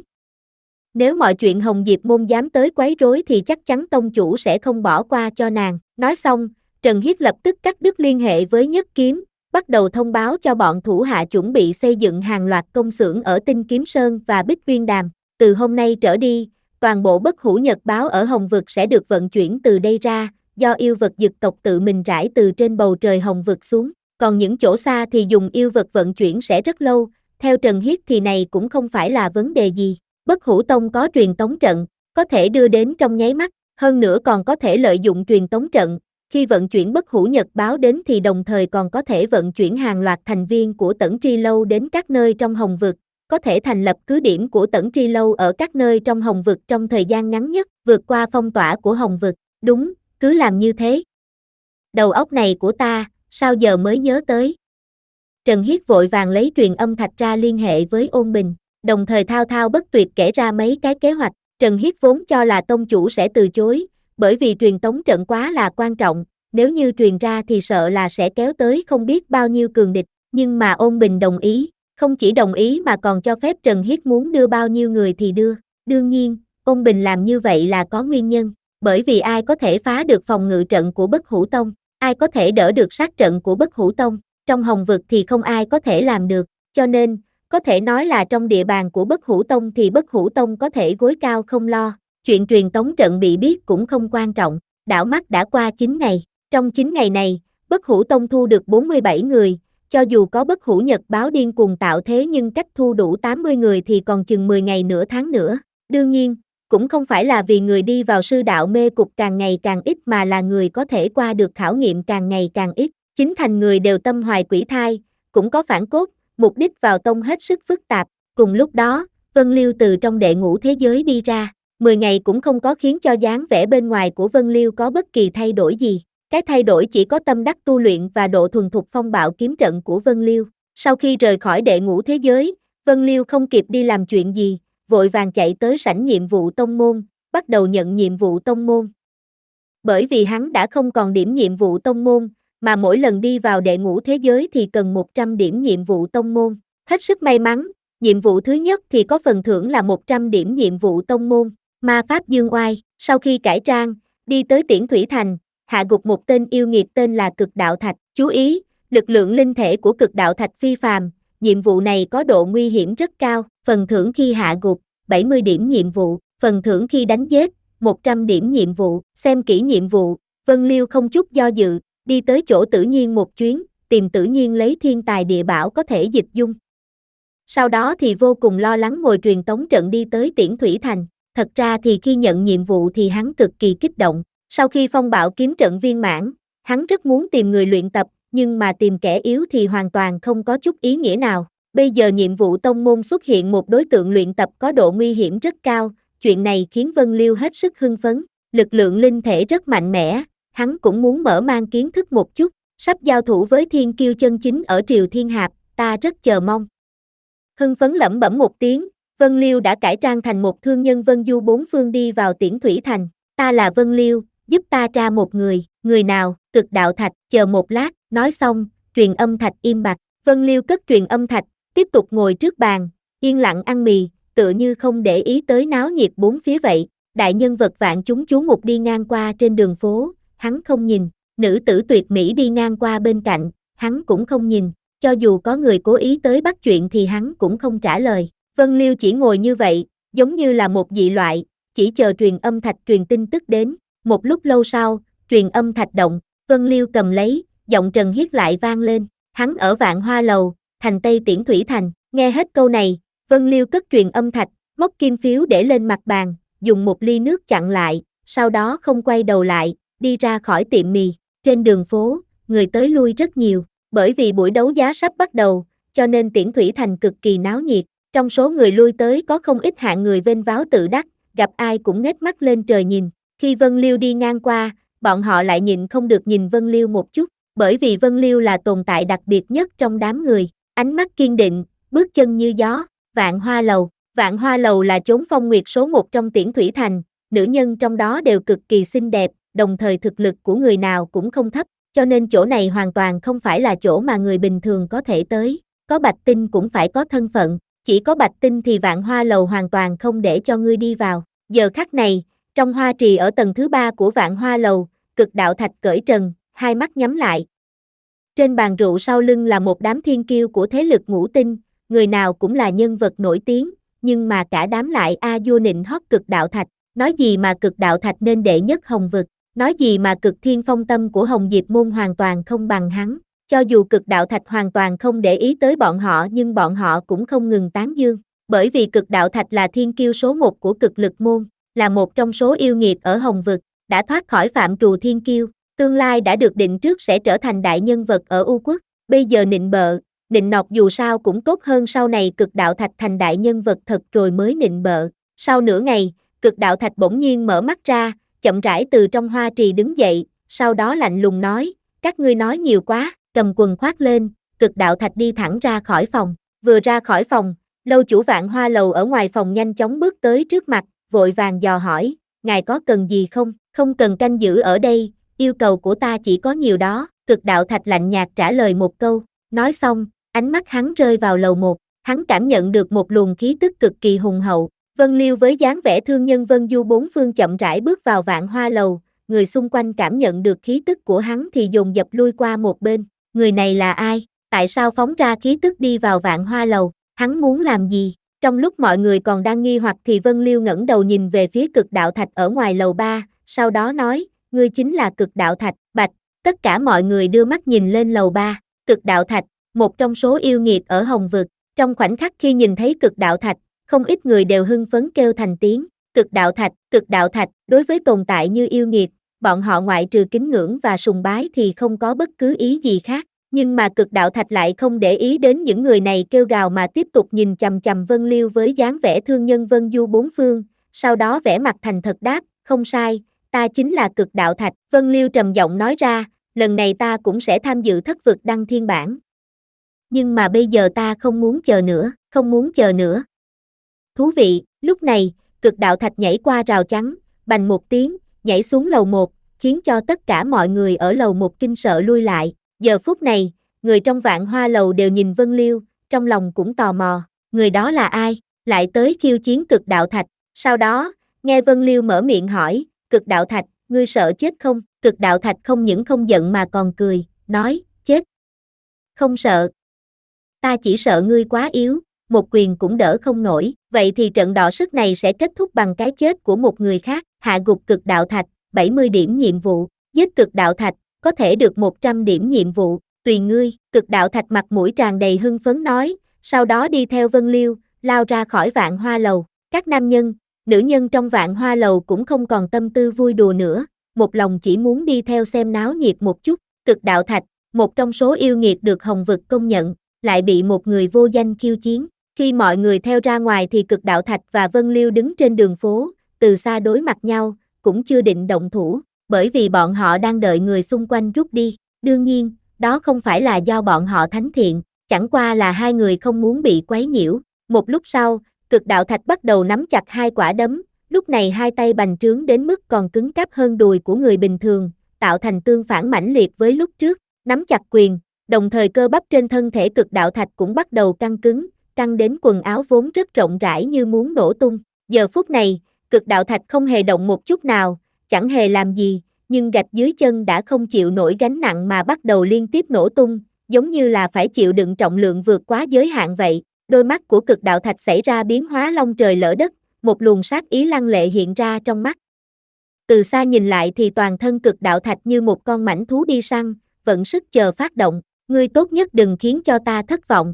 Nếu mọi chuyện Hồng Diệp Môn dám tới quấy rối thì chắc chắn tông chủ sẽ không bỏ qua cho nàng. Nói xong, Trần Hiết lập tức cắt đứt liên hệ với Nhất Kiếm, bắt đầu thông báo cho bọn thủ hạ chuẩn bị xây dựng hàng loạt công xưởng ở Tinh Kiếm Sơn và Bích Viên Đàm. Từ hôm nay trở đi, toàn bộ bất hủ nhật báo ở Hồng Vực sẽ được vận chuyển từ đây ra, do yêu vật dực tộc tự mình rải từ trên bầu trời Hồng Vực xuống. Còn những chỗ xa thì dùng yêu vật vận chuyển sẽ rất lâu, theo Trần Hiết thì này cũng không phải là vấn đề gì. Bất hủ tông có truyền tống trận, có thể đưa đến trong nháy mắt, hơn nữa còn có thể lợi dụng truyền tống trận, khi vận chuyển bất hủ nhật báo đến thì đồng thời còn có thể vận chuyển hàng loạt thành viên của Tẩn Tri Lâu đến các nơi trong Hồng Vực, có thể thành lập cứ điểm của Tẩn Tri Lâu ở các nơi trong Hồng Vực trong thời gian ngắn nhất, vượt qua phong tỏa của Hồng Vực. Đúng, cứ làm như thế. Đầu óc này của ta, sao giờ mới nhớ tới? Trần Hiết vội vàng lấy truyền âm thạch ra liên hệ với Ôn Bình, đồng thời thao thao bất tuyệt kể ra mấy cái kế hoạch. Trần Hiết vốn cho là tông chủ sẽ từ chối, bởi vì truyền tống trận quá là quan trọng, nếu như truyền ra thì sợ là sẽ kéo tới không biết bao nhiêu cường địch, nhưng mà Ôn Bình đồng ý, không chỉ đồng ý mà còn cho phép Trần Hiết muốn đưa bao nhiêu người thì đưa. Đương nhiên, Ôn Bình làm như vậy là có nguyên nhân, bởi vì ai có thể phá được phòng ngự trận của Bất Hủ Tông, ai có thể đỡ được sát trận của Bất Hủ Tông, trong Hồng Vực thì không ai có thể làm được, cho nên, có thể nói là trong địa bàn của Bất Hủ Tông thì Bất Hủ Tông có thể gối cao không lo, chuyện truyền tống trận bị biết cũng không quan trọng. Đảo mắt đã qua chín ngày, trong chín ngày này, Bất Hủ Tông thu được bốn mươi bảy người, cho dù có Bất Hủ Nhật báo điên cuồng tạo thế nhưng cách thu đủ tám mươi người thì còn chừng mười ngày nửa tháng nữa. Đương nhiên, cũng không phải là vì người đi vào sư đạo mê cục càng ngày càng ít mà là người có thể qua được khảo nghiệm càng ngày càng ít. Chính thành người đều tâm hoài quỷ thai, cũng có phản cốt, mục đích vào tông hết sức phức tạp. Cùng lúc đó, Vân Liêu từ trong đệ ngũ thế giới đi ra, mười ngày cũng không có khiến cho dáng vẻ bên ngoài của Vân Liêu có bất kỳ thay đổi gì. Cái thay đổi chỉ có tâm đắc tu luyện và độ thuần thục phong bạo kiếm trận của Vân Liêu. Sau khi rời khỏi đệ ngũ thế giới, Vân Liêu không kịp đi làm chuyện gì, vội vàng chạy tới sảnh nhiệm vụ tông môn, bắt đầu nhận nhiệm vụ tông môn. Bởi vì hắn đã không còn điểm nhiệm vụ tông môn, mà mỗi lần đi vào đệ ngũ thế giới thì cần một trăm điểm nhiệm vụ tông môn. Hết sức may mắn, nhiệm vụ thứ nhất thì có phần thưởng là một trăm điểm nhiệm vụ tông môn. Ma Pháp Dương Oai, sau khi cải trang, đi tới Tiễn Thủy Thành, hạ gục một tên yêu nghiệt tên là Cực Đạo Thạch. Chú ý, lực lượng linh thể của Cực Đạo Thạch phi phàm, nhiệm vụ này có độ nguy hiểm rất cao. Phần thưởng khi hạ gục, bảy mươi điểm nhiệm vụ, phần thưởng khi đánh giết, một trăm điểm nhiệm vụ. Xem kỹ nhiệm vụ, Vân Liêu không chút do dự, đi tới chỗ Tử Nhiên một chuyến, tìm Tử Nhiên lấy thiên tài địa bảo có thể dịch dung. Sau đó thì vô cùng lo lắng ngồi truyền tống trận đi tới Tiễn Thủy Thành. Thật ra thì khi nhận nhiệm vụ thì hắn cực kỳ kích động. Sau khi phong bạo kiếm trận viên mãn, hắn rất muốn tìm người luyện tập, nhưng mà tìm kẻ yếu thì hoàn toàn không có chút ý nghĩa nào. Bây giờ nhiệm vụ tông môn xuất hiện một đối tượng luyện tập có độ nguy hiểm rất cao, chuyện này khiến Vân Liêu hết sức hưng phấn. Lực lượng linh thể rất mạnh mẽ, hắn cũng muốn mở mang kiến thức một chút, sắp giao thủ với thiên kiêu chân chính ở Triều Thiên Hạp, ta rất chờ mong. Hưng phấn lẩm bẩm một tiếng, Vân Liêu đã cải trang thành một thương nhân Vân Du bốn phương đi vào Tiễn Thủy Thành. Ta là Vân Liêu, giúp ta tra một người, người nào? Cực Đạo Thạch, chờ một lát, nói xong, truyền âm thạch im bặt. Vân Liêu cất truyền âm thạch, tiếp tục ngồi trước bàn, yên lặng ăn mì, tựa như không để ý tới náo nhiệt bốn phía vậy. Đại nhân vật vạn chúng chú mục đi ngang qua trên đường phố, hắn không nhìn. Nữ tử tuyệt mỹ đi ngang qua bên cạnh, hắn cũng không nhìn. Cho dù có người cố ý tới bắt chuyện thì hắn cũng không trả lời. Vân Liêu chỉ ngồi như vậy, giống như là một dị loại, chỉ chờ truyền âm thạch truyền tin tức đến. Một lúc lâu sau, truyền âm thạch động, Vân Liêu cầm lấy, giọng Trần Hiết lại vang lên. Hắn ở Vạn Hoa Lầu, thành Tây Tiễn Thủy Thành. Nghe hết câu này, Vân Liêu cất truyền âm thạch, móc kim phiếu để lên mặt bàn, dùng một ly nước chặn lại, sau đó không quay đầu lại, đi ra khỏi tiệm mì. Trên đường phố, người tới lui rất nhiều, bởi vì buổi đấu giá sắp bắt đầu, cho nên Tiễn Thủy Thành cực kỳ náo nhiệt. Trong số người lui tới có không ít hạng người vênh váo tự đắc, gặp ai cũng ngước mắt lên trời nhìn. Khi Vân Liêu đi ngang qua, bọn họ lại nhịn không được nhìn Vân Liêu một chút, bởi vì Vân Liêu là tồn tại đặc biệt nhất trong đám người. Ánh mắt kiên định, bước chân như gió. Vạn Hoa Lầu. Vạn Hoa Lầu là chốn phong nguyệt số một trong Tiễn Thủy Thành, nữ nhân trong đó đều cực kỳ xinh đẹp, đồng thời thực lực của người nào cũng không thấp, cho nên chỗ này hoàn toàn không phải là chỗ mà người bình thường có thể tới. Có bạch tinh cũng phải có thân phận, chỉ có bạch tinh thì Vạn Hoa Lầu hoàn toàn không để cho ngươi đi vào. Giờ khắc này, trong hoa trì ở tầng thứ ba của Vạn Hoa Lầu, Cực Đạo Thạch cởi trần, hai mắt nhắm lại. Trên bàn rượu sau lưng là một đám thiên kiêu của thế lực ngũ tinh, người nào cũng là nhân vật nổi tiếng, nhưng mà cả đám lại a vua nịnh hót Cực Đạo Thạch, nói gì mà Cực Đạo Thạch nên đệ nhất Hồng Vực, nói gì mà Cực Thiên Phong Tâm của Hồng Diệp Môn hoàn toàn không bằng hắn. Cho dù Cực Đạo Thạch hoàn toàn không để ý tới bọn họ nhưng bọn họ cũng không ngừng tán dương, bởi vì Cực Đạo Thạch là thiên kiêu số một của Cực Lực Môn, là một trong số yêu nghiệt ở Hồng Vực, đã thoát khỏi phạm trù thiên kiêu, tương lai đã được định trước sẽ trở thành đại nhân vật ở U Quốc, bây giờ nịnh bợ, nịnh nọt dù sao cũng tốt hơn sau này Cực Đạo Thạch thành đại nhân vật thật rồi mới nịnh bợ. Sau nửa ngày, Cực Đạo Thạch bỗng nhiên mở mắt ra, chậm rãi từ trong hoa trì đứng dậy, sau đó lạnh lùng nói, các ngươi nói nhiều quá, cầm quần khoác lên, Cực Đạo Thạch đi thẳng ra khỏi phòng, vừa ra khỏi phòng, lâu chủ Vạn Hoa Lầu ở ngoài phòng nhanh chóng bước tới trước mặt, vội vàng dò hỏi, ngài có cần gì không, không cần canh giữ ở đây, yêu cầu của ta chỉ có nhiều đó. Cực Đạo Thạch lạnh nhạt trả lời một câu, nói xong, ánh mắt hắn rơi vào lầu một, hắn cảm nhận được một luồng khí tức cực kỳ hùng hậu. Vân Liêu với dáng vẻ thương nhân Vân Du bốn phương chậm rãi bước vào Vạn Hoa Lầu, người xung quanh cảm nhận được khí tức của hắn thì dồn dập lui qua một bên. Người này là ai? Tại sao phóng ra khí tức đi vào Vạn Hoa Lầu? Hắn muốn làm gì? Trong lúc mọi người còn đang nghi hoặc thì Vân Liêu ngẩng đầu nhìn về phía Cực Đạo Thạch ở ngoài lầu ba, sau đó nói, ngươi chính là Cực Đạo Thạch. Bạch, tất cả mọi người đưa mắt nhìn lên lầu ba. Cực Đạo Thạch, một trong số yêu nghiệt ở Hồng Vực. Trong khoảnh khắc khi nhìn thấy Cực Đạo Thạch, không ít người đều hưng phấn kêu thành tiếng. Cực Đạo Thạch, Cực Đạo Thạch, đối với tồn tại như yêu nghiệt, bọn họ ngoại trừ kính ngưỡng và sùng bái thì không có bất cứ ý gì khác. Nhưng mà Cực Đạo Thạch lại không để ý đến những người này kêu gào mà tiếp tục nhìn chằm chằm Vân Liêu với dáng vẻ thương nhân Vân Du bốn phương, sau đó vẻ mặt thành thật đáp, không sai, ta chính là Cực Đạo Thạch. Vân Liêu trầm giọng nói ra, lần này ta cũng sẽ tham dự thất vực đăng thiên bản. Nhưng mà bây giờ ta không muốn chờ nữa, không muốn chờ nữa. Thú vị, Lúc này, cực đạo thạch nhảy qua rào chắn, bành một tiếng, nhảy xuống lầu một, khiến cho tất cả mọi người ở lầu một kinh sợ lui lại. Giờ phút này, người trong Vạn Hoa lầu đều nhìn Vân Liêu, trong lòng cũng tò mò, người đó là ai, lại tới khiêu chiến cực đạo thạch. Sau đó, nghe Vân Liêu mở miệng hỏi, cực đạo thạch, ngươi sợ chết không? Cực đạo thạch không những không giận mà còn cười, nói, chết. Không sợ. Ta chỉ sợ ngươi quá yếu, một quyền cũng đỡ không nổi, vậy thì trận đọ sức này sẽ kết thúc bằng cái chết của một người khác. Hạ gục cực đạo thạch, bảy mươi điểm nhiệm vụ, giết cực đạo thạch, có thể được một trăm điểm nhiệm vụ, tùy ngươi. Cực đạo thạch mặt mũi tràn đầy hưng phấn nói, sau đó đi theo Vân Liêu, lao ra khỏi Vạn Hoa lầu. Các nam nhân, nữ nhân trong Vạn Hoa lầu cũng không còn tâm tư vui đùa nữa, một lòng chỉ muốn đi theo xem náo nhiệt một chút. Cực đạo thạch, một trong số yêu nghiệt được Hồng Vực công nhận, lại bị một người vô danh khiêu chiến. Khi mọi người theo ra ngoài thì cực đạo thạch và Vân Liêu đứng trên đường phố, từ xa đối mặt nhau, cũng chưa định động thủ, bởi vì bọn họ đang đợi người xung quanh rút đi. Đương nhiên, đó không phải là do bọn họ thánh thiện, chẳng qua là hai người không muốn bị quấy nhiễu. Một lúc sau, cực đạo thạch bắt đầu nắm chặt hai quả đấm, lúc này hai tay bành trướng đến mức còn cứng cáp hơn đùi của người bình thường, tạo thành tương phản mãnh liệt với lúc trước, nắm chặt quyền, đồng thời cơ bắp trên thân thể cực đạo thạch cũng bắt đầu căng cứng, căng đến quần áo vốn rất rộng rãi như muốn nổ tung. Giờ phút này, cực đạo thạch không hề động một chút nào, chẳng hề làm gì, nhưng gạch dưới chân đã không chịu nổi gánh nặng mà bắt đầu liên tiếp nổ tung, giống như là phải chịu đựng trọng lượng vượt quá giới hạn vậy. Đôi mắt của cực đạo thạch xảy ra biến hóa long trời lỡ đất, một luồng sát ý lăng lệ hiện ra trong mắt. Từ xa nhìn lại thì toàn thân cực đạo thạch như một con mãnh thú đi săn, vận sức chờ phát động, ngươi tốt nhất đừng khiến cho ta thất vọng.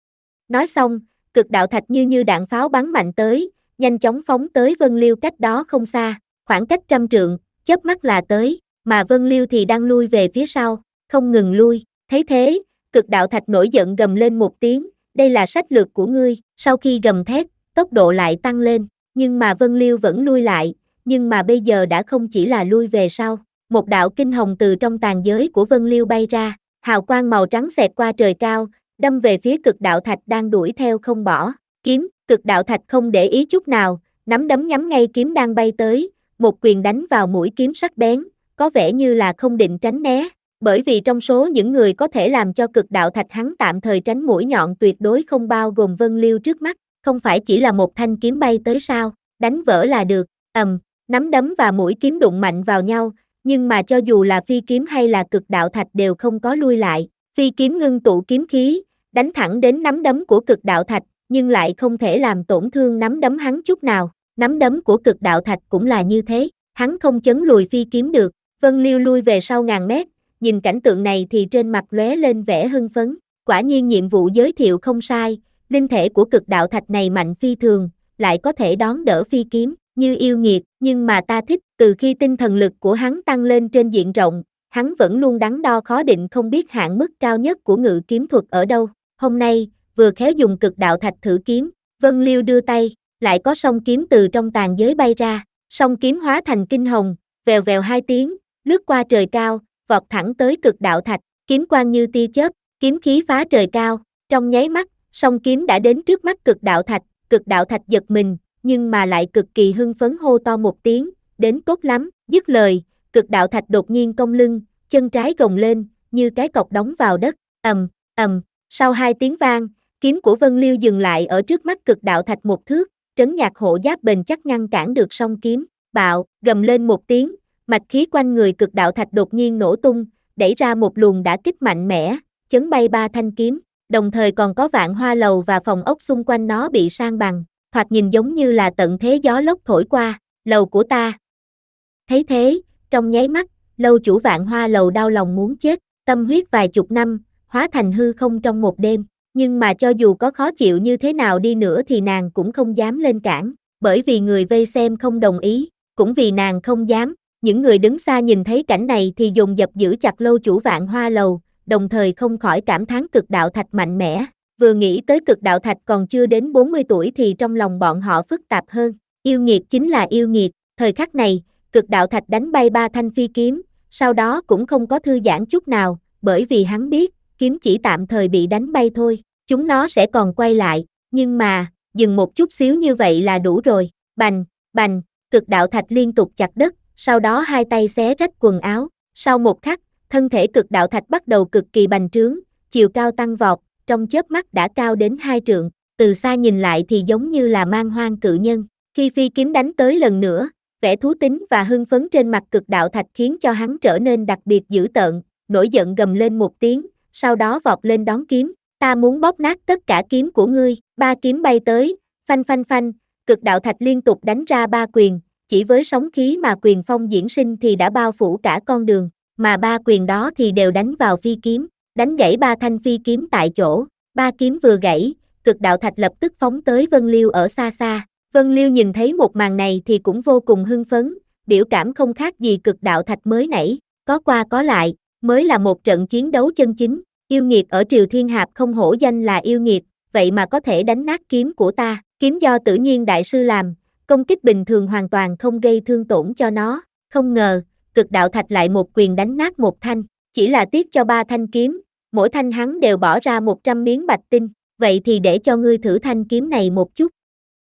Nói xong, cực đạo thạch như như đạn pháo bắn mạnh tới, nhanh chóng phóng tới Vân Liêu cách đó không xa, khoảng cách trăm trượng, chớp mắt là tới, mà Vân Liêu thì đang lui về phía sau, không ngừng lui. Thấy thế, cực đạo thạch nổi giận gầm lên một tiếng, đây là sách lược của ngươi. Sau khi gầm thét, tốc độ lại tăng lên, nhưng mà Vân Liêu vẫn lui lại, nhưng mà bây giờ đã không chỉ là lui về sau. Một đạo kinh hồng từ trong tàn giới của Vân Liêu bay ra, hào quang màu trắng xẹt qua trời cao, đâm về phía cực đạo thạch đang đuổi theo không bỏ. Kiếm, cực đạo thạch không để ý chút nào, nắm đấm nhắm ngay kiếm đang bay tới, một quyền đánh vào mũi kiếm sắc bén, có vẻ như là không định tránh né. Bởi vì trong số những người có thể làm cho cực đạo thạch hắn tạm thời tránh mũi nhọn tuyệt đối không bao gồm Vân Liêu trước mắt, không phải chỉ là một thanh kiếm bay tới sao, đánh vỡ là được. Ầm, nắm đấm và mũi kiếm đụng mạnh vào nhau, nhưng mà cho dù là phi kiếm hay là cực đạo thạch đều không có lui lại. Phi kiếm ngưng tụ kiếm khí, đánh thẳng đến nắm đấm của cực đạo thạch, nhưng lại không thể làm tổn thương nắm đấm hắn chút nào. Nắm đấm của cực đạo thạch cũng là như thế, hắn không chấn lùi phi kiếm được. Vân Liêu lui về sau ngàn mét, nhìn cảnh tượng này thì trên mặt lóe lên vẻ hưng phấn. Quả nhiên nhiệm vụ giới thiệu không sai, linh thể của cực đạo thạch này mạnh phi thường, lại có thể đón đỡ phi kiếm, như yêu nghiệt. Nhưng mà ta thích, từ khi tinh thần lực của hắn tăng lên trên diện rộng, hắn vẫn luôn đắn đo khó định không biết hạn mức cao nhất của ngự kiếm thuật ở đâu. Hôm nay, vừa khéo dùng cực đạo thạch thử kiếm, Vân Liêu đưa tay, lại có song kiếm từ trong tàn giới bay ra, song kiếm hóa thành kinh hồng, vèo vèo hai tiếng, lướt qua trời cao, vọt thẳng tới cực đạo thạch, kiếm quang như tia chớp, kiếm khí phá trời cao, trong nháy mắt, song kiếm đã đến trước mắt cực đạo thạch. Cực đạo thạch giật mình, nhưng mà lại cực kỳ hưng phấn hô to một tiếng, đến tốt lắm. Dứt lời, cực đạo thạch đột nhiên cong lưng, chân trái gồng lên, như cái cọc đóng vào đất. Ầm, ầm, sau hai tiếng vang, kiếm của Vân Liêu dừng lại ở trước mắt cực đạo thạch một thước, trấn nhạc hộ giáp bền chắc ngăn cản được song kiếm. Bạo, gầm lên một tiếng, mạch khí quanh người cực đạo thạch đột nhiên nổ tung, đẩy ra một luồng đả kích mạnh mẽ, chấn bay ba thanh kiếm, đồng thời còn có Vạn Hoa lầu và phòng ốc xung quanh nó bị san bằng, thoạt nhìn giống như là tận thế gió lốc thổi qua. Lầu của ta. Thấy thế, trong nháy mắt, lâu chủ Vạn Hoa lầu đau lòng muốn chết, tâm huyết vài chục năm, hóa thành hư không trong một đêm. Nhưng mà cho dù có khó chịu như thế nào đi nữa thì nàng cũng không dám lên cản, bởi vì người vây xem không đồng ý, cũng vì nàng không dám. Những người đứng xa nhìn thấy cảnh này thì dồn dập giữ chặt lâu chủ Vạn Hoa lầu, đồng thời không khỏi cảm thán cực đạo thạch mạnh mẽ. Vừa nghĩ tới cực đạo thạch còn chưa đến bốn mươi tuổi thì trong lòng bọn họ phức tạp hơn. Yêu nghiệt chính là yêu nghiệt, thời khắc này, cực đạo thạch đánh bay ba thanh phi kiếm, sau đó cũng không có thư giãn chút nào, bởi vì hắn biết, kiếm chỉ tạm thời bị đánh bay thôi, chúng nó sẽ còn quay lại. Nhưng mà, dừng một chút xíu như vậy là đủ rồi. Bành, bành, cực đạo thạch liên tục chặt đất, sau đó hai tay xé rách quần áo. Sau một khắc, thân thể cực đạo thạch bắt đầu cực kỳ bành trướng, chiều cao tăng vọt, trong chớp mắt đã cao đến hai trượng, từ xa nhìn lại thì giống như là man hoang cự nhân. Khi phi kiếm đánh tới lần nữa, vẻ thú tính và hưng phấn trên mặt cực đạo thạch khiến cho hắn trở nên đặc biệt dữ tợn, nổi giận gầm lên một tiếng, sau đó vọt lên đón kiếm. Ta muốn bóp nát tất cả kiếm của ngươi. Ba kiếm bay tới, phanh phanh phanh, cực đạo thạch liên tục đánh ra ba quyền, chỉ với sóng khí mà quyền phong diễn sinh thì đã bao phủ cả con đường, mà ba quyền đó thì đều đánh vào phi kiếm, đánh gãy ba thanh phi kiếm tại chỗ. Ba kiếm vừa gãy, cực đạo thạch lập tức phóng tới Vân Liêu ở xa xa. Vân Liêu nhìn thấy một màn này thì cũng vô cùng hưng phấn, biểu cảm không khác gì cực đạo thạch mới nãy, có qua có lại, mới là một trận chiến đấu chân chính. Yêu nghiệt ở Triều Thiên Hạp không hổ danh là yêu nghiệt, vậy mà có thể đánh nát kiếm của ta. Kiếm do Tự Nhiên đại sư làm, công kích bình thường hoàn toàn không gây thương tổn cho nó. Không ngờ, cực đạo thạch lại một quyền đánh nát một thanh, chỉ là tiếc cho ba thanh kiếm, mỗi thanh hắn đều bỏ ra một trăm miếng bạch tinh, vậy thì để cho ngươi thử thanh kiếm này một chút.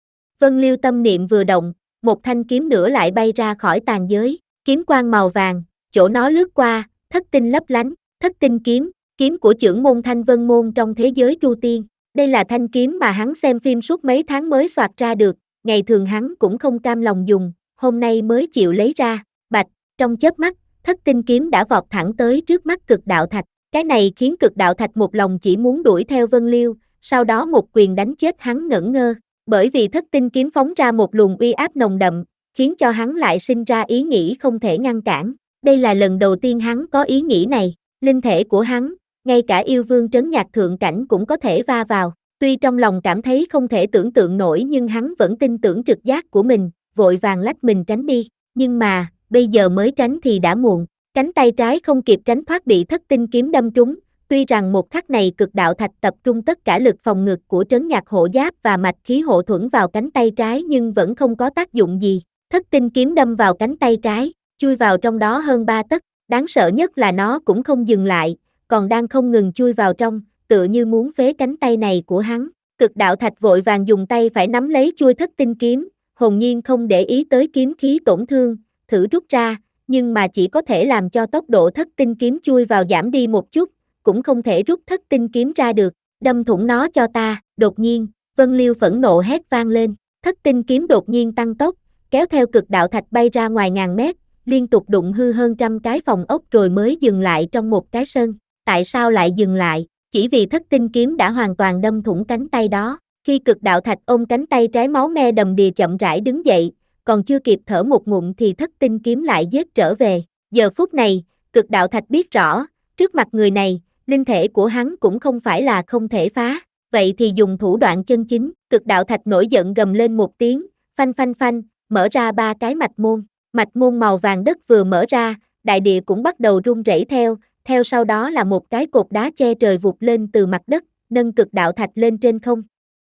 Vân Liêu tâm niệm vừa động, một thanh kiếm nữa lại bay ra khỏi tàn giới, kiếm quang màu vàng, chỗ nó lướt qua, thất tinh lấp lánh, thất tinh kiếm, kiếm của chưởng môn Thanh Vân môn trong thế giới Tru Tiên. Đây là thanh kiếm mà hắn xem phim suốt mấy tháng mới soạt ra được, ngày thường hắn cũng không cam lòng dùng, hôm nay mới chịu lấy ra. Bạch, trong chớp mắt, thất tinh kiếm đã vọt thẳng tới trước mắt cực đạo thạch. Cái này khiến cực đạo thạch một lòng chỉ muốn đuổi theo Vân Liêu, sau đó một quyền đánh chết hắn ngẩn ngơ. Bởi vì thất tinh kiếm phóng ra một luồng uy áp nồng đậm, khiến cho hắn lại sinh ra ý nghĩ không thể ngăn cản. Đây là lần đầu tiên hắn có ý nghĩ này, linh thể của hắn, ngay cả yêu vương trấn nhạc thượng cảnh cũng có thể va vào. Tuy trong lòng cảm thấy không thể tưởng tượng nổi nhưng hắn vẫn tin tưởng trực giác của mình, vội vàng lách mình tránh đi. Nhưng mà, bây giờ mới tránh thì đã muộn, cánh tay trái không kịp tránh thoát bị thất tinh kiếm đâm trúng. Tuy rằng một khắc này cực đạo thạch tập trung tất cả lực phòng ngự của trấn nhạc hộ giáp và mạch khí hộ thuẫn vào cánh tay trái nhưng vẫn không có tác dụng gì. Thất tinh kiếm đâm vào cánh tay trái, chui vào trong đó hơn ba tấc, đáng sợ nhất là nó cũng không dừng lại, còn đang không ngừng chui vào trong, tựa như muốn phế cánh tay này của hắn. Cực đạo thạch vội vàng dùng tay phải nắm lấy chuôi thất tinh kiếm, hồn nhiên không để ý tới kiếm khí tổn thương, thử rút ra, nhưng mà chỉ có thể làm cho tốc độ thất tinh kiếm chui vào giảm đi một chút, cũng không thể rút thất tinh kiếm ra được. Đâm thủng nó cho ta. Đột nhiên, Vân Liêu phẫn nộ hét vang lên, thất tinh kiếm đột nhiên tăng tốc, kéo theo cực đạo thạch bay ra ngoài ngàn mét, liên tục đụng hư hơn trăm cái phòng ốc rồi mới dừng lại trong một cái sân. Tại sao lại dừng lại? Chỉ vì thất tinh kiếm đã hoàn toàn đâm thủng cánh tay đó. Khi cực đạo thạch ôm cánh tay trái máu me đầm đìa chậm rãi đứng dậy, còn chưa kịp thở một ngụm thì thất tinh kiếm lại giết trở về. Giờ phút này, cực đạo thạch biết rõ, trước mặt người này, linh thể của hắn cũng không phải là không thể phá, vậy thì dùng thủ đoạn chân chính. Cực đạo thạch nổi giận gầm lên một tiếng, phanh phanh phanh, mở ra ba cái mạch môn. Mạch môn màu vàng đất vừa mở ra, đại địa cũng bắt đầu rung rẩy theo, theo sau đó là một cái cột đá che trời vụt lên từ mặt đất, nâng cực đạo thạch lên trên không.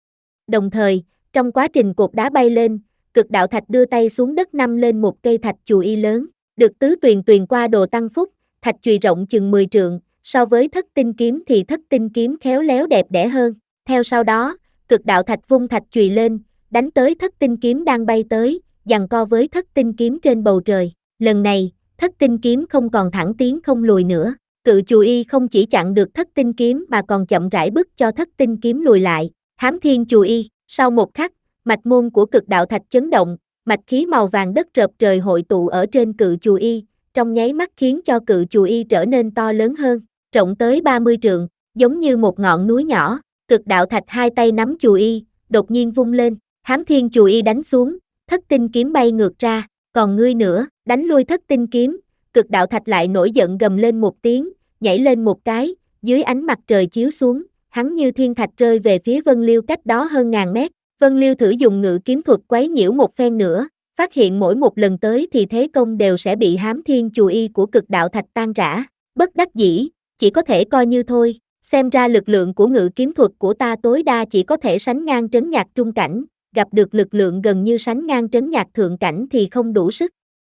Đồng thời, trong quá trình cột đá bay lên, cực đạo thạch đưa tay xuống đất nắm lên một cây thạch chùy y lớn, được tứ tuyền tuyền qua đồ tăng phúc, thạch chùy rộng chừng mười trượng, so với thất tinh kiếm thì thất tinh kiếm khéo léo đẹp đẽ hơn. Theo sau đó, cực đạo thạch vung thạch chùy lên, đánh tới thất tinh kiếm đang bay tới, giằng co với thất tinh kiếm trên bầu trời. Lần này, thất tinh kiếm không còn thẳng tiến không lùi nữa. Cự chùy y không chỉ chặn được thất tinh kiếm mà còn chậm rãi bức cho thất tinh kiếm lùi lại. Hám thiên chùy y. Sau một khắc, mạch môn của cực đạo thạch chấn động, mạch khí màu vàng đất rợp trời hội tụ ở trên cự chùy y, trong nháy mắt khiến cho cự chùy y trở nên to lớn hơn, rộng tới ba mươi trượng, giống như một ngọn núi nhỏ. Cực đạo thạch hai tay nắm chùy y, đột nhiên vung lên, hám thiên chùy y đánh xuống, thất tinh kiếm bay ngược ra, còn ngươi nữa, đánh lui thất tinh kiếm. Cực đạo thạch lại nổi giận gầm lên một tiếng, nhảy lên một cái, dưới ánh mặt trời chiếu xuống, hắn như thiên thạch rơi về phía Vân Liêu cách đó hơn ngàn mét. Vân Liêu thử dùng ngự kiếm thuật quấy nhiễu một phen nữa, phát hiện mỗi một lần tới thì thế công đều sẽ bị hám thiên chùy y của cực đạo thạch tan rã. Bất đắc dĩ, chỉ có thể coi như thôi, xem ra lực lượng của ngự kiếm thuật của ta tối đa chỉ có thể sánh ngang trấn nhạc trung cảnh, gặp được lực lượng gần như sánh ngang trấn nhạc thượng cảnh thì không đủ sức.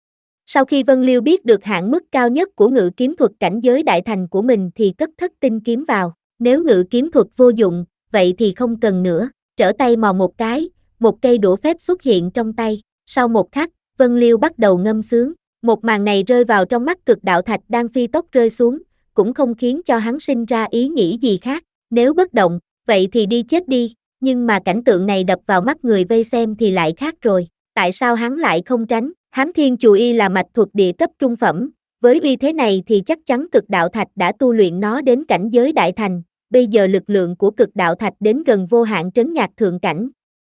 Sau khi Vân Liêu biết được hạn mức cao nhất của ngự kiếm thuật cảnh giới đại thành của mình thì cất thất tinh kiếm vào, nếu ngự kiếm thuật vô dụng, vậy thì không cần nữa. trở tay mò một cái, một cây đũa phép xuất hiện trong tay, sau một khắc, Vân Liêu bắt đầu ngâm sướng, một màn này rơi vào trong mắt Cực Đạo Thạch đang phi tốc rơi xuống, cũng không khiến cho hắn sinh ra ý nghĩ gì khác, nếu bất động, vậy thì đi chết đi, nhưng mà cảnh tượng này đập vào mắt người vây xem thì lại khác rồi, tại sao hắn lại không tránh, Hám Thiên Chù Y là mạch thuật địa cấp trung phẩm, với uy thế này thì chắc chắn Cực Đạo Thạch đã tu luyện nó đến cảnh giới đại thành, bây giờ lực lượng của Cực Đạo Thạch đến gần vô hạn trấn nhạc thượng cảnh.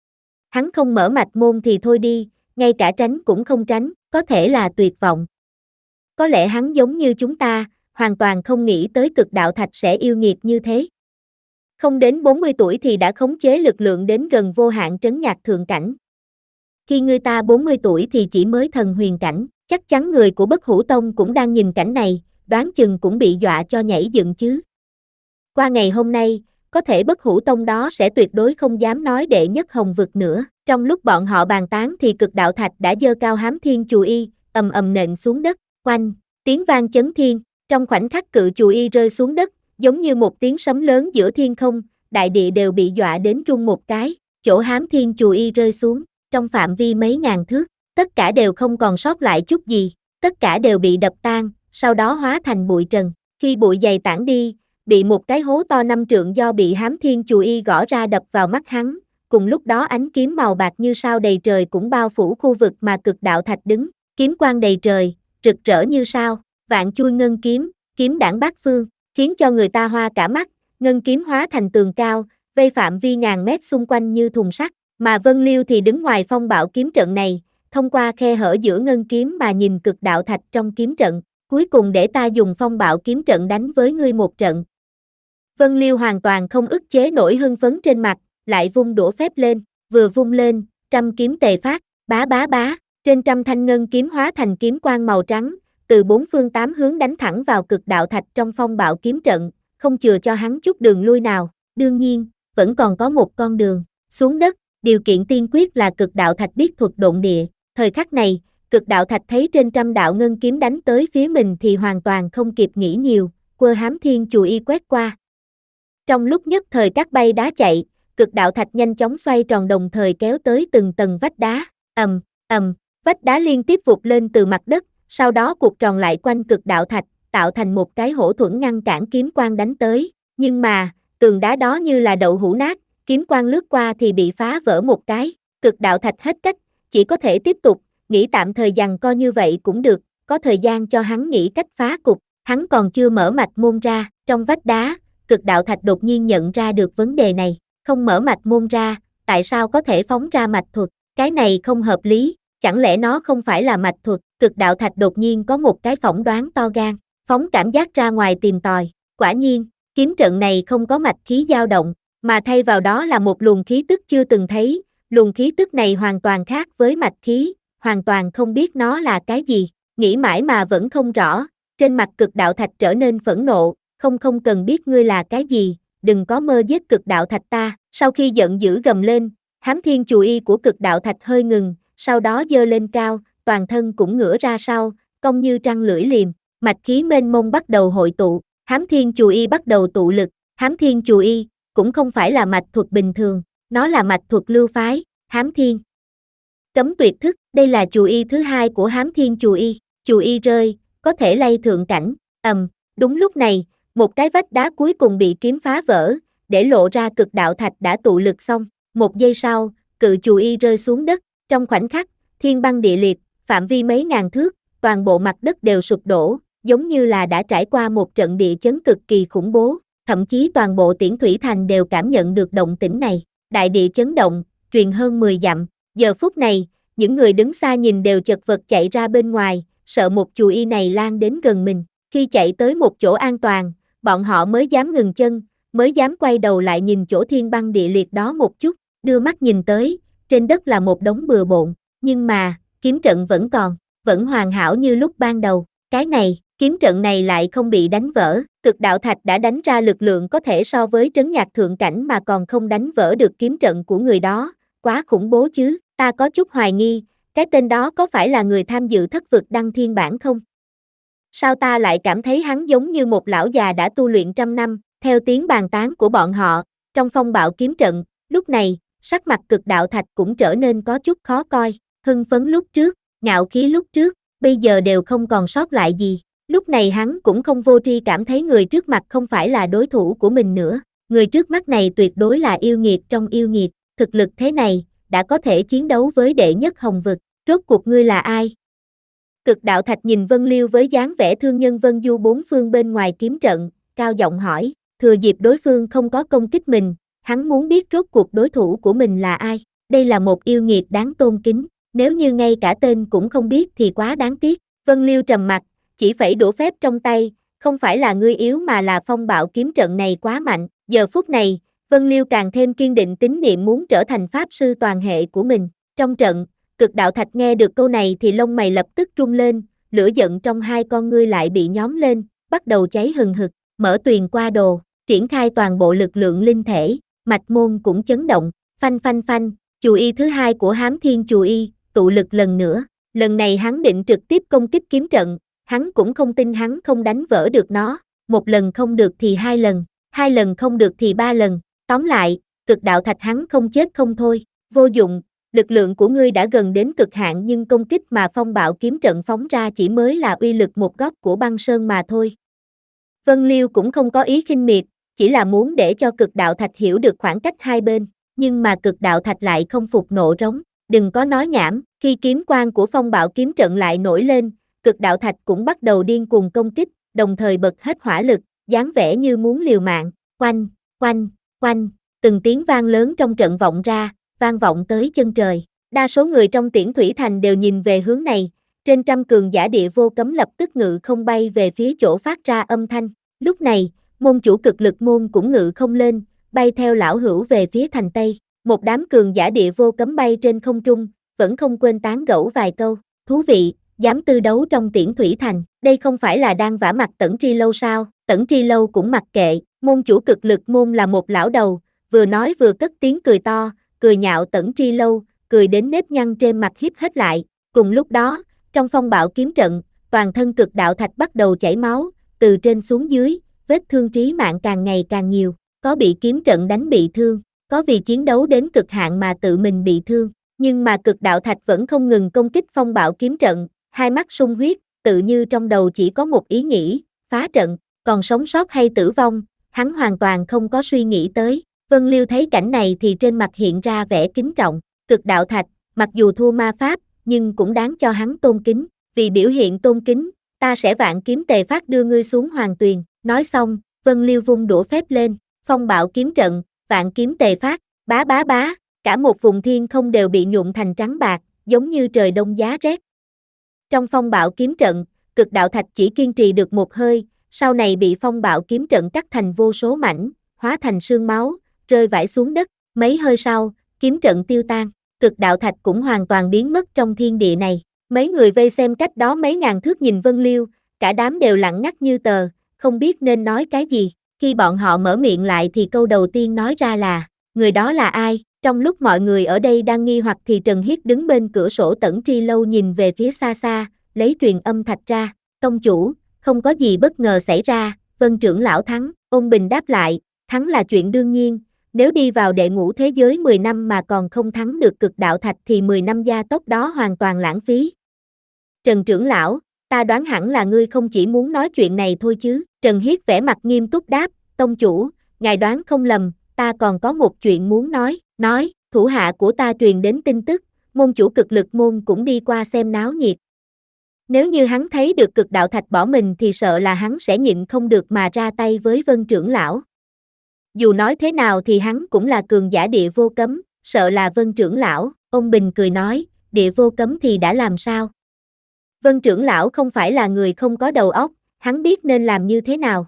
Hắn không mở mạch môn thì thôi đi, ngay cả tránh cũng không tránh, có thể là tuyệt vọng. Có lẽ hắn giống như chúng ta, hoàn toàn không nghĩ tới Cực Đạo Thạch sẽ yêu nghiệt như thế. Không đến bốn mươi tuổi thì đã khống chế lực lượng đến gần vô hạn trấn nhạc thượng cảnh. Khi người ta bốn mươi tuổi thì chỉ mới thần huyền cảnh, chắc chắn người của Bất Hủ Tông cũng đang nhìn cảnh này, đoán chừng cũng bị dọa cho nhảy dựng chứ. Qua ngày hôm nay, có thể Bất Hủ Tông đó sẽ tuyệt đối không dám nói đệ nhất hồng vực nữa. Trong lúc bọn họ bàn tán thì Cực Đạo Thạch đã giơ cao Hám Thiên Chù Y, ầm ầm nện xuống đất, oanh, tiếng vang chấn thiên, trong khoảnh khắc cự chù y rơi xuống đất, giống như một tiếng sấm lớn giữa thiên không, đại địa đều bị dọa đến rung một cái, chỗ Hám Thiên Chù Y rơi xuống, trong phạm vi mấy ngàn thước, tất cả đều không còn sót lại chút gì, tất cả đều bị đập tan, sau đó hóa thành bụi trần, khi bụi dày tản đi, bị một cái hố to năm trượng do bị Hám Thiên Chù Y gõ ra đập vào mắt hắn, cùng lúc đó ánh kiếm màu bạc như sao đầy trời cũng bao phủ khu vực mà Cực Đạo Thạch đứng, kiếm quang đầy trời, rực rỡ như sao, vạn chui ngân kiếm, kiếm đảng bát phương, khiến cho người ta hoa cả mắt, ngân kiếm hóa thành tường cao, vây phạm vi ngàn mét xung quanh như thùng sắt, mà Vân Liêu thì đứng ngoài phong bạo kiếm trận này, thông qua khe hở giữa ngân kiếm mà nhìn Cực Đạo Thạch trong kiếm trận, cuối cùng để ta dùng phong bạo kiếm trận đánh với ngươi một trận. Vân Liêu hoàn toàn không ức chế nổi hưng phấn trên mặt, lại vung đũa phép lên, vừa vung lên, trăm kiếm tề phát, bá bá bá, trên trăm thanh ngân kiếm hóa thành kiếm quang màu trắng, từ bốn phương tám hướng đánh thẳng vào Cực Đạo Thạch trong phong bạo kiếm trận, không chừa cho hắn chút đường lui nào, đương nhiên, vẫn còn có một con đường, xuống đất, điều kiện tiên quyết là Cực Đạo Thạch biết thuật độn địa, thời khắc này, Cực Đạo Thạch thấy trên trăm đạo ngân kiếm đánh tới phía mình thì hoàn toàn không kịp nghĩ nhiều, quơ Hám Thiên Chù Y quét qua. Trong lúc nhất thời cát bay đá chạy, Cực Đạo Thạch nhanh chóng xoay tròn đồng thời kéo tới từng tầng vách đá, ầm, ầm, vách đá liên tiếp vụt lên từ mặt đất, sau đó cuộc tròn lại quanh Cực Đạo Thạch, tạo thành một cái hổ thuẫn ngăn cản kiếm quang đánh tới, nhưng mà, tường đá đó như là đậu hũ nát, kiếm quang lướt qua thì bị phá vỡ một cái, Cực Đạo Thạch hết cách, chỉ có thể tiếp tục, nghĩ tạm thời giằng co như vậy cũng được, có thời gian cho hắn nghĩ cách phá cục, hắn còn chưa mở mạch môn ra, trong vách đá, Cực Đạo Thạch đột nhiên nhận ra được vấn đề này, không mở mạch môn ra, tại sao có thể phóng ra mạch thuật, cái này không hợp lý, chẳng lẽ nó không phải là mạch thuật, Cực Đạo Thạch đột nhiên có một cái phỏng đoán to gan, phóng cảm giác ra ngoài tìm tòi, quả nhiên, kiếm trận này không có mạch khí dao động, mà thay vào đó là một luồng khí tức chưa từng thấy, luồng khí tức này hoàn toàn khác với mạch khí, hoàn toàn không biết nó là cái gì, nghĩ mãi mà vẫn không rõ, trên mặt Cực Đạo Thạch trở nên phẫn nộ, không không cần biết ngươi là cái gì, đừng có mơ giết Cực Đạo Thạch ta, sau khi giận dữ gầm lên, Hám Thiên Chù Y của Cực Đạo Thạch hơi ngừng, sau đó giơ lên cao, toàn thân cũng ngửa ra sau, cong như trăng lưỡi liềm, mạch khí mênh mông bắt đầu hội tụ, Hám Thiên Chù Y bắt đầu tụ lực, Hám Thiên Chù Y cũng không phải là mạch thuật bình thường, nó là mạch thuật lưu phái, Hám Thiên Cấm Tuyệt Thức, đây là chù y thứ hai của Hám Thiên Chù Y, chù y rơi, có thể lay thượng cảnh, ầm, đúng lúc này, một cái vách đá cuối cùng bị kiếm phá vỡ, để lộ ra Cực Đạo Thạch đã tụ lực xong, một giây sau, cự chù y rơi xuống đất, trong khoảnh khắc, thiên băng địa liệt, phạm vi mấy ngàn thước, toàn bộ mặt đất đều sụp đổ, giống như là đã trải qua một trận địa chấn cực kỳ khủng bố, thậm chí toàn bộ Tiễn Thủy Thành đều cảm nhận được động tĩnh này, đại địa chấn động, truyền hơn mười dặm, giờ phút này, những người đứng xa nhìn đều chật vật chạy ra bên ngoài, sợ một chù y này lan đến gần mình, khi chạy tới một chỗ an toàn, bọn họ mới dám ngừng chân, mới dám quay đầu lại nhìn chỗ thiên băng địa liệt đó một chút, đưa mắt nhìn tới, trên đất là một đống bừa bộn, nhưng mà, kiếm trận vẫn còn, vẫn hoàn hảo như lúc ban đầu, cái này, kiếm trận này lại không bị đánh vỡ, Cực Đạo Thạch đã đánh ra lực lượng có thể so với trấn nhạc thượng cảnh mà còn không đánh vỡ được kiếm trận của người đó, quá khủng bố chứ, ta có chút hoài nghi, cái tên đó có phải là người tham dự thất vực đăng thiên bản không? Sao ta lại cảm thấy hắn giống như một lão già đã tu luyện trăm năm, theo tiếng bàn tán của bọn họ, trong phong bạo kiếm trận, lúc này, sắc mặt Cực Đạo Thạch cũng trở nên có chút khó coi, hưng phấn lúc trước, ngạo khí lúc trước, bây giờ đều không còn sót lại gì. Lúc này hắn cũng không vô tri cảm thấy người trước mặt không phải là đối thủ của mình nữa, người trước mắt này tuyệt đối là yêu nghiệt trong yêu nghiệt, thực lực thế này, đã có thể chiến đấu với đệ nhất hồng vực, rốt cuộc ngươi là ai? Cực Đạo Thạch nhìn Vân Liêu với dáng vẻ thương nhân Vân Du bốn phương bên ngoài kiếm trận, cao giọng hỏi, thừa dịp đối phương không có công kích mình, hắn muốn biết rốt cuộc đối thủ của mình là ai, đây là một yêu nghiệt đáng tôn kính, nếu như ngay cả tên cũng không biết thì quá đáng tiếc. Vân Liêu trầm mặt, chỉ phẩy đũa phép trong tay, không phải là ngươi yếu mà là phong bạo kiếm trận này quá mạnh, giờ phút này, Vân Liêu càng thêm kiên định tín niệm muốn trở thành pháp sư toàn hệ của mình, trong trận, Cực Đạo Thạch nghe được câu này thì lông mày lập tức rung lên, lửa giận trong hai con ngươi lại bị nhóm lên, bắt đầu cháy hừng hực, mở tuyền qua đồ, triển khai toàn bộ lực lượng linh thể, mạch môn cũng chấn động, phanh phanh phanh, chù y thứ hai của Hám Thiên chù y, tụ lực lần nữa, lần này hắn định trực tiếp công kích kiếm trận, hắn cũng không tin hắn không đánh vỡ được nó, một lần không được thì hai lần, hai lần không được thì ba lần, tóm lại, Cực Đạo Thạch hắn không chết không thôi, vô dụng, lực lượng của ngươi đã gần đến cực hạn nhưng công kích mà phong bạo kiếm trận phóng ra chỉ mới là uy lực một góc của băng sơn mà thôi. Vân Liêu cũng không có ý khinh miệt, chỉ là muốn để cho Cực Đạo Thạch hiểu được khoảng cách hai bên, nhưng mà Cực Đạo Thạch lại không phục nộ rống, đừng có nói nhảm, khi kiếm quang của phong bạo kiếm trận lại nổi lên, Cực Đạo Thạch cũng bắt đầu điên cuồng công kích, đồng thời bật hết hỏa lực, dáng vẻ như muốn liều mạng, oanh, oanh, oanh, từng tiếng vang lớn trong trận vọng ra, vang vọng tới chân trời. Đa số người trong Tiễn Thủy Thành đều nhìn về hướng này, trên trăm cường giả địa vô cấm lập tức ngự không bay về phía chỗ phát ra âm thanh. Lúc này, môn chủ Cực Lực môn cũng ngự không lên, bay theo lão hữu về phía thành Tây. Một đám cường giả địa vô cấm bay trên không trung, vẫn không quên tán gẫu vài câu. Thú vị, dám tư đấu trong Tiễn Thủy Thành, đây không phải là đang vả mặt Tẩn Tri Lâu sao? Tẩn Tri Lâu cũng mặc kệ, môn chủ Cực Lực môn là một lão đầu, vừa nói vừa cất tiếng cười to, cười nhạo Tẩn Tri Lâu, cười đến nếp nhăn trên mặt hiếp hết lại. Cùng lúc đó, trong phong bạo kiếm trận, toàn thân Cực Đạo Thạch bắt đầu chảy máu, từ trên xuống dưới, vết thương trí mạng càng ngày càng nhiều, có bị kiếm trận đánh bị thương, có vì chiến đấu đến cực hạn mà tự mình bị thương, nhưng mà Cực Đạo Thạch vẫn không ngừng công kích phong bạo kiếm trận, hai mắt sung huyết, tự như trong đầu chỉ có một ý nghĩ, phá trận, còn sống sót hay tử vong, hắn hoàn toàn không có suy nghĩ tới. Vân Liêu thấy cảnh này thì trên mặt hiện ra vẻ kính trọng, Cực Đạo Thạch, mặc dù thua ma pháp, nhưng cũng đáng cho hắn tôn kính, vì biểu hiện tôn kính, ta sẽ vạn kiếm tề phát đưa ngươi xuống hoàng tuyền. Nói xong, Vân Liêu vung đũa phép lên, phong bạo kiếm trận, vạn kiếm tề phát, bá bá bá, cả một vùng thiên không đều bị nhuộm thành trắng bạc, giống như trời đông giá rét. Trong phong bạo kiếm trận, Cực Đạo Thạch chỉ kiên trì được một hơi, sau này bị phong bạo kiếm trận cắt thành vô số mảnh, hóa thành sương máu, rơi vãi xuống đất, mấy hơi sau, kiếm trận tiêu tan, Cực Đạo Thạch cũng hoàn toàn biến mất trong thiên địa này. Mấy người vây xem cách đó mấy ngàn thước nhìn Vân Liêu, cả đám đều lặng ngắt như tờ, không biết nên nói cái gì. Khi bọn họ mở miệng lại thì câu đầu tiên nói ra là, người đó là ai? Trong lúc mọi người ở đây đang nghi hoặc thì Trần Hiết đứng bên cửa sổ Tẩn Tri Lâu nhìn về phía xa xa, lấy truyền âm thạch ra, tông chủ, không có gì bất ngờ xảy ra, Vân trưởng lão thắng, Ôn Bình đáp lại, thắng là chuyện đương nhiên, nếu đi vào đệ ngũ thế giới mười năm mà còn không thắng được Cực Đạo Thạch thì mười năm gia tốc đó hoàn toàn lãng phí. Trần trưởng lão, ta đoán hẳn là ngươi không chỉ muốn nói chuyện này thôi chứ, Trần Hiết vẻ mặt nghiêm túc đáp, tông chủ, ngài đoán không lầm, ta còn có một chuyện muốn nói, nói, thủ hạ của ta truyền đến tin tức, môn chủ Cực Lực môn cũng đi qua xem náo nhiệt. Nếu như hắn thấy được Cực Đạo Thạch bỏ mình thì sợ là hắn sẽ nhịn không được mà ra tay với Vân trưởng lão. Dù nói thế nào thì hắn cũng là cường giả địa vô cấm, sợ là Vân trưởng lão, ông Bình cười nói, địa vô cấm thì đã làm sao? Vân trưởng lão không phải là người không có đầu óc, hắn biết nên làm như thế nào.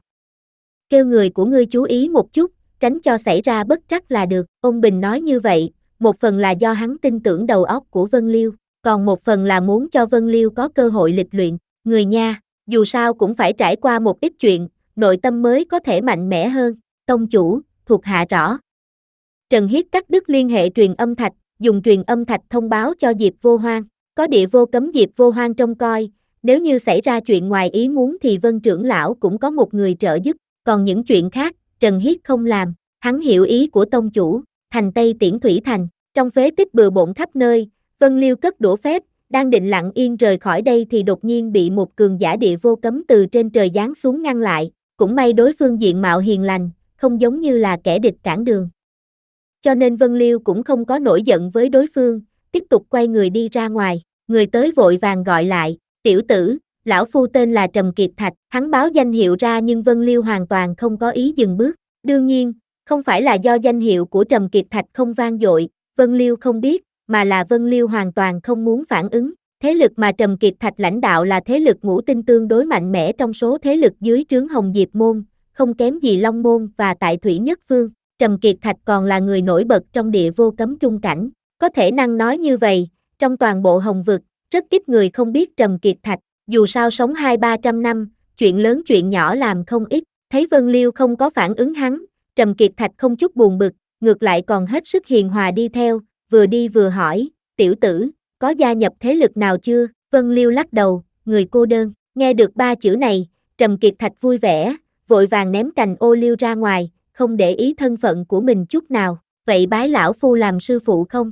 Kêu người của ngươi chú ý một chút, tránh cho xảy ra bất trắc là được, ông Bình nói như vậy, một phần là do hắn tin tưởng đầu óc của Vân Liêu, còn một phần là muốn cho Vân Liêu có cơ hội lịch luyện, người nha, dù sao cũng phải trải qua một ít chuyện, nội tâm mới có thể mạnh mẽ hơn, tông chủ, thuộc hạ rõ. Trần Hiết cắt đứt liên hệ truyền âm thạch, dùng truyền âm thạch thông báo cho Diệp Vô Hoang, có địa vô cấm Diệp Vô Hoang trông coi, nếu như xảy ra chuyện ngoài ý muốn thì Vân trưởng lão cũng có một người trợ giúp, còn những chuyện khác, Trần Hiết không làm, hắn hiểu ý của tông chủ, thành Tây Tiễn Thủy Thành, trong phế tích bừa bộn khắp nơi, Vân Liêu cất đũa phép, đang định lặng yên rời khỏi đây thì đột nhiên bị một cường giả địa vô cấm từ trên trời giáng xuống ngăn lại, cũng may đối phương diện mạo hiền lành, không giống như là kẻ địch cản đường. Cho nên Vân Liêu cũng không có nổi giận với đối phương, tiếp tục quay người đi ra ngoài, người tới vội vàng gọi lại, tiểu tử, lão phu tên là Trầm Kiệt Thạch, hắn báo danh hiệu ra nhưng Vân Liêu hoàn toàn không có ý dừng bước, đương nhiên, không phải là do danh hiệu của Trầm Kiệt Thạch không vang dội, Vân Liêu không biết, mà là Vân Liêu hoàn toàn không muốn phản ứng. Thế lực mà Trầm Kiệt Thạch lãnh đạo là thế lực ngũ tinh tương đối mạnh mẽ trong số thế lực dưới trướng Hồng Diệp Môn, không kém gì Long Môn và Tại Thủy Nhất Phương. Trầm Kiệt Thạch còn là người nổi bật trong địa vô cấm trung cảnh. Có thể năng nói như vậy, trong toàn bộ Hồng Vực, rất ít người không biết Trầm Kiệt Thạch, dù sao sống hai ba trăm năm, chuyện lớn chuyện nhỏ làm không ít. Thấy Vân Liêu không có phản ứng hắn, Trầm Kiệt Thạch không chút buồn bực, ngược lại còn hết sức hiền hòa đi theo, vừa đi vừa hỏi, tiểu tử, có gia nhập thế lực nào chưa? Vân Liêu lắc đầu, người cô đơn, nghe được ba chữ này, Trầm Kiệt Thạch vui vẻ, vội vàng ném cành ô liu ra ngoài, không để ý thân phận của mình chút nào, vậy bái lão phu làm sư phụ không?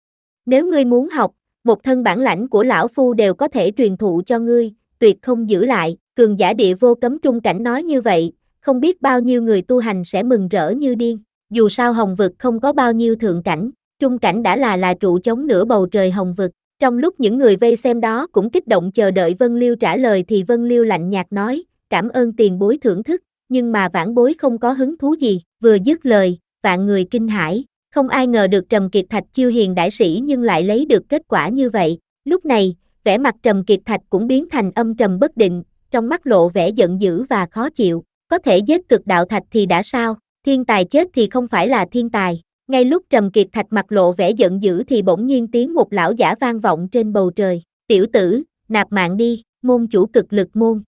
Nếu ngươi muốn học, một thân bản lãnh của lão phu đều có thể truyền thụ cho ngươi, tuyệt không giữ lại, cường giả địa vô cấm trung cảnh nói như vậy, không biết bao nhiêu người tu hành sẽ mừng rỡ như điên, dù sao Hồng Vực không có bao nhiêu thượng cảnh, trung cảnh đã là là trụ chống nửa bầu trời Hồng Vực. Trong lúc những người vây xem đó cũng kích động chờ đợi Vân Liêu trả lời thì Vân Liêu lạnh nhạt nói, cảm ơn tiền bối thưởng thức, nhưng mà vãn bối không có hứng thú gì, vừa dứt lời, vạn người kinh hãi, không ai ngờ được Trầm Kiệt Thạch chiêu hiền đại sĩ nhưng lại lấy được kết quả như vậy. Lúc này, vẻ mặt Trầm Kiệt Thạch cũng biến thành âm trầm bất định, trong mắt lộ vẻ giận dữ và khó chịu, có thể giết cực đạo thạch thì đã sao, thiên tài chết thì không phải là thiên tài. Ngay lúc Trầm Kiệt Thạch mặt lộ vẻ giận dữ thì bỗng nhiên tiếng một lão giả vang vọng trên bầu trời, tiểu tử, nạp mạng đi, môn chủ cực lực môn.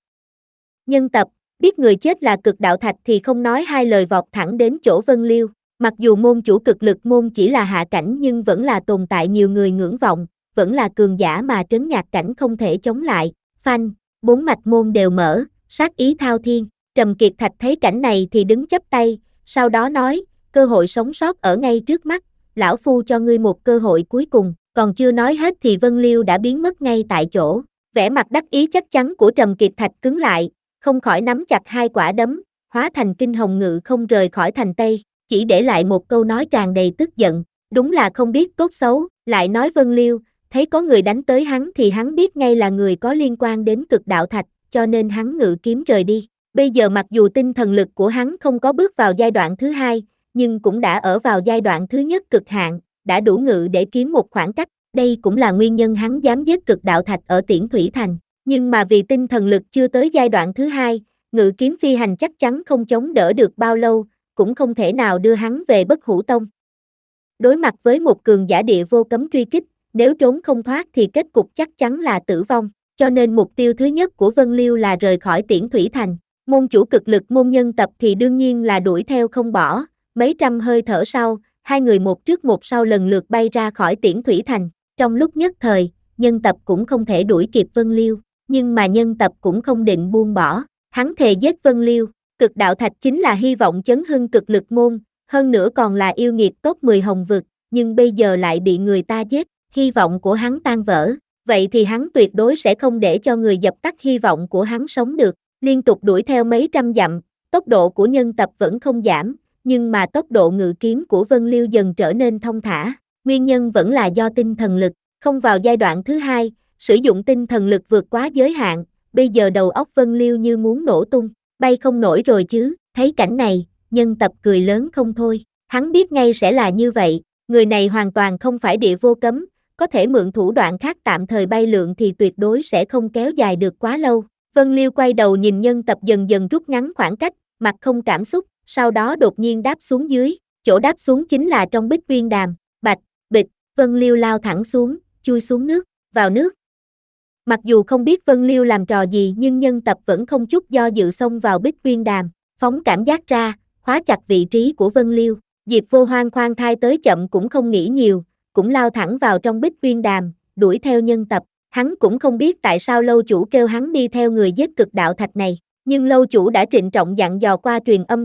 Nhân tập, biết người chết là cực đạo thạch thì không nói hai lời vọt thẳng đến chỗ Vân Liêu, mặc dù môn chủ cực lực môn chỉ là hạ cảnh nhưng vẫn là tồn tại nhiều người ngưỡng vọng, vẫn là cường giả mà trấn nhạc cảnh không thể chống lại, phanh, bốn mạch môn đều mở, sát ý thao thiên, Trầm Kiệt Thạch thấy cảnh này thì đứng chắp tay, sau đó nói, cơ hội sống sót ở ngay trước mắt, lão phu cho ngươi một cơ hội cuối cùng, còn chưa nói hết thì Vân Liêu đã biến mất ngay tại chỗ, vẻ mặt đắc ý chắc chắn của Trầm Kiệt Thạch cứng lại, không khỏi nắm chặt hai quả đấm, hóa thành kinh hồng ngự không rời khỏi thành Tây, chỉ để lại một câu nói tràn đầy tức giận, đúng là không biết tốt xấu, lại nói Vân Liêu, thấy có người đánh tới hắn thì hắn biết ngay là người có liên quan đến cực đạo thạch, cho nên hắn ngự kiếm rời đi. Bây giờ mặc dù tinh thần lực của hắn không có bước vào giai đoạn thứ hai, nhưng cũng đã ở vào giai đoạn thứ nhất cực hạn, đã đủ ngự để kiếm một khoảng cách, đây cũng là nguyên nhân hắn dám giết cực đạo thạch ở Tiễn Thủy Thành, nhưng mà vì tinh thần lực chưa tới giai đoạn thứ hai, ngự kiếm phi hành chắc chắn không chống đỡ được bao lâu, cũng không thể nào đưa hắn về Bất Hủ Tông. Đối mặt với một cường giả địa vô cấm truy kích, nếu trốn không thoát thì kết cục chắc chắn là tử vong, cho nên mục tiêu thứ nhất của Vân Liêu là rời khỏi Tiễn Thủy Thành. Môn chủ cực lực môn nhân tập thì đương nhiên là đuổi theo không bỏ, mấy trăm hơi thở sau, hai người một trước một sau lần lượt bay ra khỏi Tiễn Thủy Thành. Trong lúc nhất thời, nhân tập cũng không thể đuổi kịp Vân Liêu, nhưng mà nhân tập cũng không định buông bỏ, hắn thề giết Vân Liêu. Cực đạo thạch chính là hy vọng chấn hưng cực lực môn, hơn nữa còn là yêu nghiệt top mười Hồng Vực, nhưng bây giờ lại bị người ta giết, hy vọng của hắn tan vỡ, vậy thì hắn tuyệt đối sẽ không để cho người dập tắt hy vọng của hắn sống được. Liên tục đuổi theo mấy trăm dặm, tốc độ của nhân tập vẫn không giảm, nhưng mà tốc độ ngự kiếm của Vân Liêu dần trở nên thông thả, nguyên nhân vẫn là do tinh thần lực, không vào giai đoạn thứ hai, sử dụng tinh thần lực vượt quá giới hạn, bây giờ đầu óc Vân Liêu như muốn nổ tung, bay không nổi rồi chứ, thấy cảnh này, nhân tập cười lớn không thôi, hắn biết ngay sẽ là như vậy, người này hoàn toàn không phải địa vô cấm, có thể mượn thủ đoạn khác tạm thời bay lượn thì tuyệt đối sẽ không kéo dài được quá lâu. Vân Liêu quay đầu nhìn nhân tập dần dần rút ngắn khoảng cách, mặt không cảm xúc, sau đó đột nhiên đáp xuống dưới, chỗ đáp xuống chính là trong Bích Uyên Đàm, bạch, bịch, Vân Liêu lao thẳng xuống, chui xuống nước, vào nước. Mặc dù không biết Vân Liêu làm trò gì nhưng nhân tập vẫn không chút do dự xông vào Bích Uyên Đàm, phóng cảm giác ra, khóa chặt vị trí của Vân Liêu. Diệp Vô Hoang khoan thai tới chậm cũng không nghĩ nhiều, cũng lao thẳng vào trong Bích Uyên Đàm, đuổi theo nhân tập. Hắn cũng không biết tại sao lâu chủ kêu hắn đi theo người giết cực đạo thạch này, nhưng lâu chủ đã trịnh trọng dặn dò qua truyền âm thạch,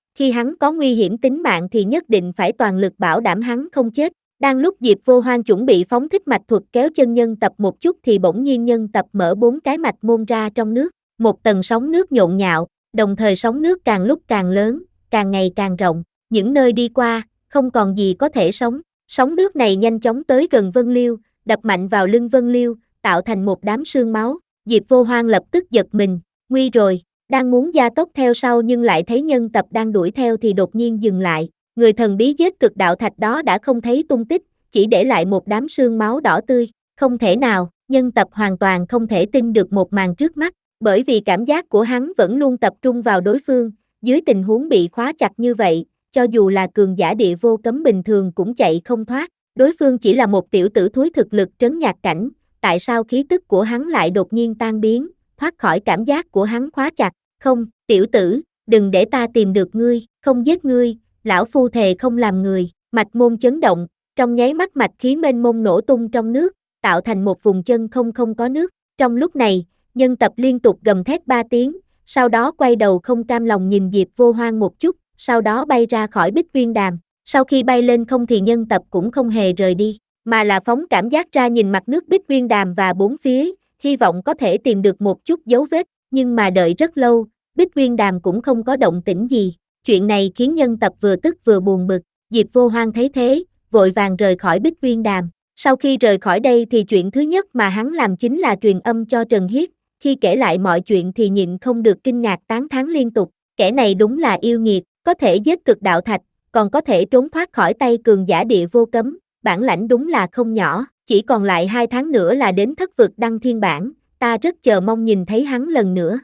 khi hắn có nguy hiểm tính mạng thì nhất định phải toàn lực bảo đảm hắn không chết. Đang lúc Diệp Vô Hoang chuẩn bị phóng thích mạch thuật kéo chân nhân tập một chút thì bỗng nhiên nhân tập mở bốn cái mạch môn ra trong nước, một tầng sóng nước nhộn nhạo, đồng thời sóng nước càng lúc càng lớn, càng ngày càng rộng, những nơi đi qua, không còn gì có thể sống. Sóng nước này nhanh chóng tới gần Vân Liêu, đập mạnh vào lưng Vân Liêu, tạo thành một đám sương máu. Diệp Vô Hoang lập tức giật mình, nguy rồi, đang muốn gia tốc theo sau nhưng lại thấy nhân tập đang đuổi theo thì đột nhiên dừng lại. Người thần bí giết cực đạo thạch đó đã không thấy tung tích, chỉ để lại một đám sương máu đỏ tươi. Không thể nào, nhân tập hoàn toàn không thể tin được một màn trước mắt, bởi vì cảm giác của hắn vẫn luôn tập trung vào đối phương, dưới tình huống bị khóa chặt như vậy, cho dù là cường giả địa vô cấm bình thường cũng chạy không thoát. Đối phương chỉ là một tiểu tử thúi thực lực trấn nhạc cảnh, tại sao khí tức của hắn lại đột nhiên tan biến, thoát khỏi cảm giác của hắn khóa chặt? Không, tiểu tử, đừng để ta tìm được ngươi, không giết ngươi, lão phu thề không làm người. Mạch môn chấn động, trong nháy mắt mạch khí mênh mông nổ tung trong nước, tạo thành một vùng chân không không có nước. Trong lúc này, nhân tập liên tục gầm thét ba tiếng, sau đó quay đầu không cam lòng nhìn Diệp Vô Hoang một chút, sau đó bay ra khỏi Bích Viên Đàm. Sau khi bay lên không thì nhân tập cũng không hề rời đi, mà là phóng cảm giác ra nhìn mặt nước Bích Viên Đàm và bốn phía, hy vọng có thể tìm được một chút dấu vết, nhưng mà đợi rất lâu, Bích Viên Đàm cũng không có động tĩnh gì. Chuyện này khiến nhân tập vừa tức vừa buồn bực. Diệp Vô Hoang thấy thế, vội vàng rời khỏi Bích Viên Đàm. Sau khi rời khỏi đây thì chuyện thứ nhất mà hắn làm chính là truyền âm cho Trần Hiết. Khi kể lại mọi chuyện thì nhịn không được kinh ngạc tán thán liên tục. Kẻ này đúng là yêu nghiệt, có thể giết cực đạo thạch, còn có thể trốn thoát khỏi tay cường giả địa vô cấm, bản lãnh đúng là không nhỏ. Chỉ còn lại hai tháng nữa là đến thất vực đăng thiên bản, ta rất chờ mong nhìn thấy hắn lần nữa.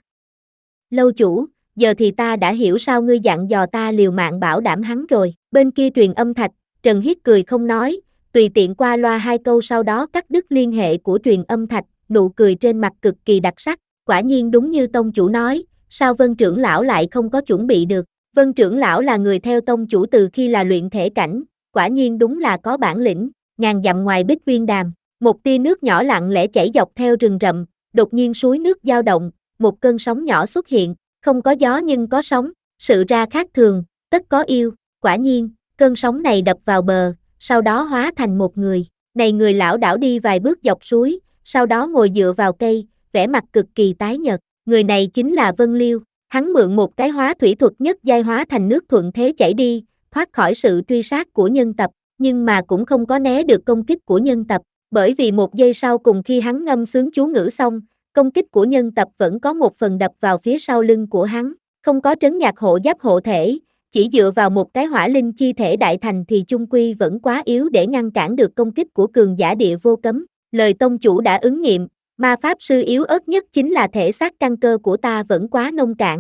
Lâu chủ, giờ thì ta đã hiểu sao ngươi dặn dò ta liều mạng bảo đảm hắn rồi. Bên kia truyền âm thạch, Trần Hiết cười không nói, tùy tiện qua loa hai câu sau đó cắt đứt liên hệ của truyền âm thạch, nụ cười trên mặt cực kỳ đặc sắc. Quả nhiên đúng như tông chủ nói, sao Vân trưởng lão lại không có chuẩn bị được? Vân trưởng lão là người theo tông chủ từ khi là luyện thể cảnh, quả nhiên đúng là có bản lĩnh. Ngàn dặm ngoài Bích Viên Đàm, một tia nước nhỏ lặng lẽ chảy dọc theo rừng rậm, đột nhiên suối nước dao động, một cơn sóng nhỏ xuất hiện, không có gió nhưng có sóng, sự ra khác thường, tất có yêu. Quả nhiên, cơn sóng này đập vào bờ, sau đó hóa thành một người. Này người lão đảo đi vài bước dọc suối, sau đó ngồi dựa vào cây, vẻ mặt cực kỳ tái nhợt. Người này chính là Vân Liêu. Hắn mượn một cái hóa thủy thuật nhất giai hóa thành nước thuận thế chảy đi, thoát khỏi sự truy sát của nhân tập, nhưng mà cũng không có né được công kích của nhân tập, bởi vì một giây sau cùng khi hắn ngâm sướng chú ngữ xong, công kích của nhân tập vẫn có một phần đập vào phía sau lưng của hắn, không có trấn nhạc hộ giáp hộ thể, chỉ dựa vào một cái hỏa linh chi thể đại thành thì chung quy vẫn quá yếu để ngăn cản được công kích của cường giả địa vô cấm. Lời tông chủ đã ứng nghiệm, ma pháp sư yếu ớt nhất chính là thể xác căn cơ của ta vẫn quá nông cạn.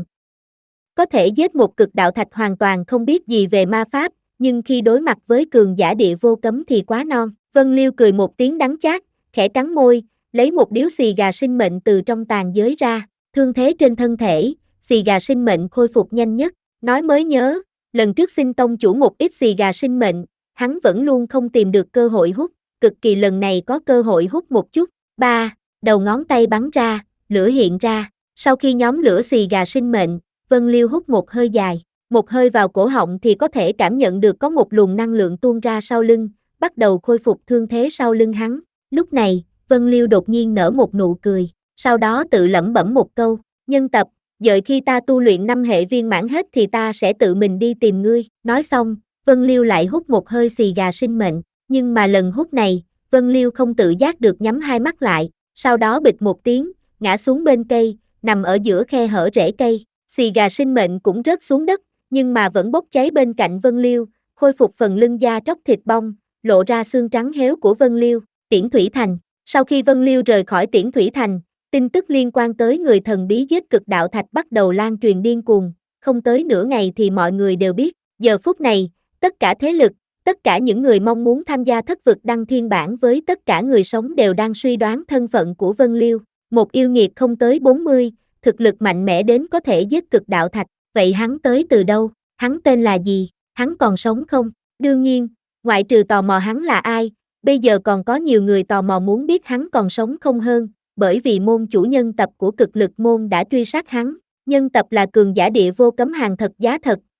Có thể giết một cực đạo thạch hoàn toàn không biết gì về ma pháp, nhưng khi đối mặt với cường giả địa vô cấm thì quá non. Vân Liêu cười một tiếng đắng chát, khẽ cắn môi, lấy một điếu xì gà sinh mệnh từ trong tàn giới ra, thương thế trên thân thể, xì gà sinh mệnh khôi phục nhanh nhất. Nói mới nhớ, lần trước xin tông chủ một ít xì gà sinh mệnh, hắn vẫn luôn không tìm được cơ hội hút, cực kỳ lần này có cơ hội hút một chút. Ba, đầu ngón tay bắn ra, lửa hiện ra, sau khi nhóm lửa xì gà sinh mệnh, Vân Liêu hút một hơi dài, một hơi vào cổ họng thì có thể cảm nhận được có một luồng năng lượng tuôn ra sau lưng, bắt đầu khôi phục thương thế sau lưng hắn. Lúc này, Vân Liêu đột nhiên nở một nụ cười, sau đó tự lẩm bẩm một câu, nhân tập, đợi khi ta tu luyện năm hệ viên mãn hết thì ta sẽ tự mình đi tìm ngươi. Nói xong, Vân Liêu lại hút một hơi xì gà sinh mệnh, nhưng mà lần hút này, Vân Liêu không tự giác được nhắm hai mắt lại, sau đó bịch một tiếng, ngã xuống bên cây, nằm ở giữa khe hở rễ cây. Xì gà sinh mệnh cũng rớt xuống đất, nhưng mà vẫn bốc cháy bên cạnh Vân Liêu, khôi phục phần lưng da tróc thịt bong, lộ ra xương trắng héo của Vân Liêu. Tiễn Thủy Thành. Sau khi Vân Liêu rời khỏi Tiễn Thủy Thành, tin tức liên quan tới người thần bí giết cực đạo thạch bắt đầu lan truyền điên cuồng, không tới nửa ngày thì mọi người đều biết. Giờ phút này, tất cả thế lực, tất cả những người mong muốn tham gia thất vực đăng thiên bản với tất cả người sống đều đang suy đoán thân phận của Vân Liêu. Một yêu nghiệt không tới bốn mươi, thực lực mạnh mẽ đến có thể giết cực đạo thạch, vậy hắn tới từ đâu? Hắn tên là gì? Hắn còn sống không? Đương nhiên, ngoại trừ tò mò hắn là ai, bây giờ còn có nhiều người tò mò muốn biết hắn còn sống không hơn, bởi vì môn chủ nhân tập của cực lực môn đã truy sát hắn. Nhân tập là cường giả địa vô cấm hàng thật giá thật,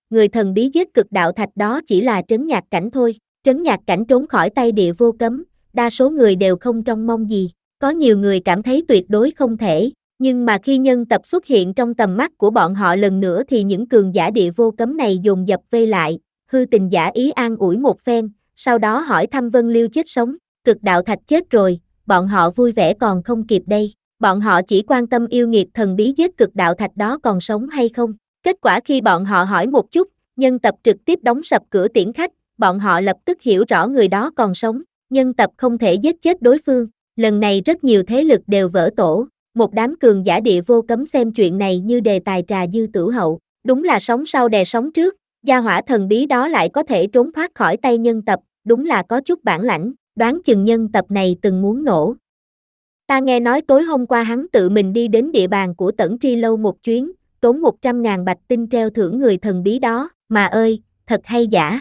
người thần bí giết cực đạo thạch đó chỉ là trấn nhạc cảnh thôi. Trấn nhạc cảnh trốn khỏi tay địa vô cấm, đa số người đều không trông mong gì. Có nhiều người cảm thấy tuyệt đối không thể, nhưng mà khi nhân tập xuất hiện trong tầm mắt của bọn họ lần nữa thì những cường giả địa vô cấm này dồn dập vây lại, hư tình giả ý an ủi một phen, sau đó hỏi thăm Vân Liêu chết sống. Cực đạo thạch chết rồi, bọn họ vui vẻ còn không kịp đây. Bọn họ chỉ quan tâm yêu nghiệt thần bí giết cực đạo thạch đó còn sống hay không. Kết quả khi bọn họ hỏi một chút, nhân tập trực tiếp đóng sập cửa tiễn khách, bọn họ lập tức hiểu rõ người đó còn sống. Nhân tập không thể giết chết đối phương. Lần này rất nhiều thế lực đều vỡ tổ, một đám cường giả địa vô cấm xem chuyện này như đề tài trà dư tửu hậu. Đúng là sóng sau đè sóng trước, gia hỏa thần bí đó lại có thể trốn thoát khỏi tay nhân tập, đúng là có chút bản lãnh, đoán chừng nhân tập này từng muốn nổ. Ta nghe nói tối hôm qua hắn tự mình đi đến địa bàn của Tẩn Tri Lâu một chuyến, tốn một trăm ngàn bạch tinh treo thưởng người thần bí đó, mà ơi, thật hay giả.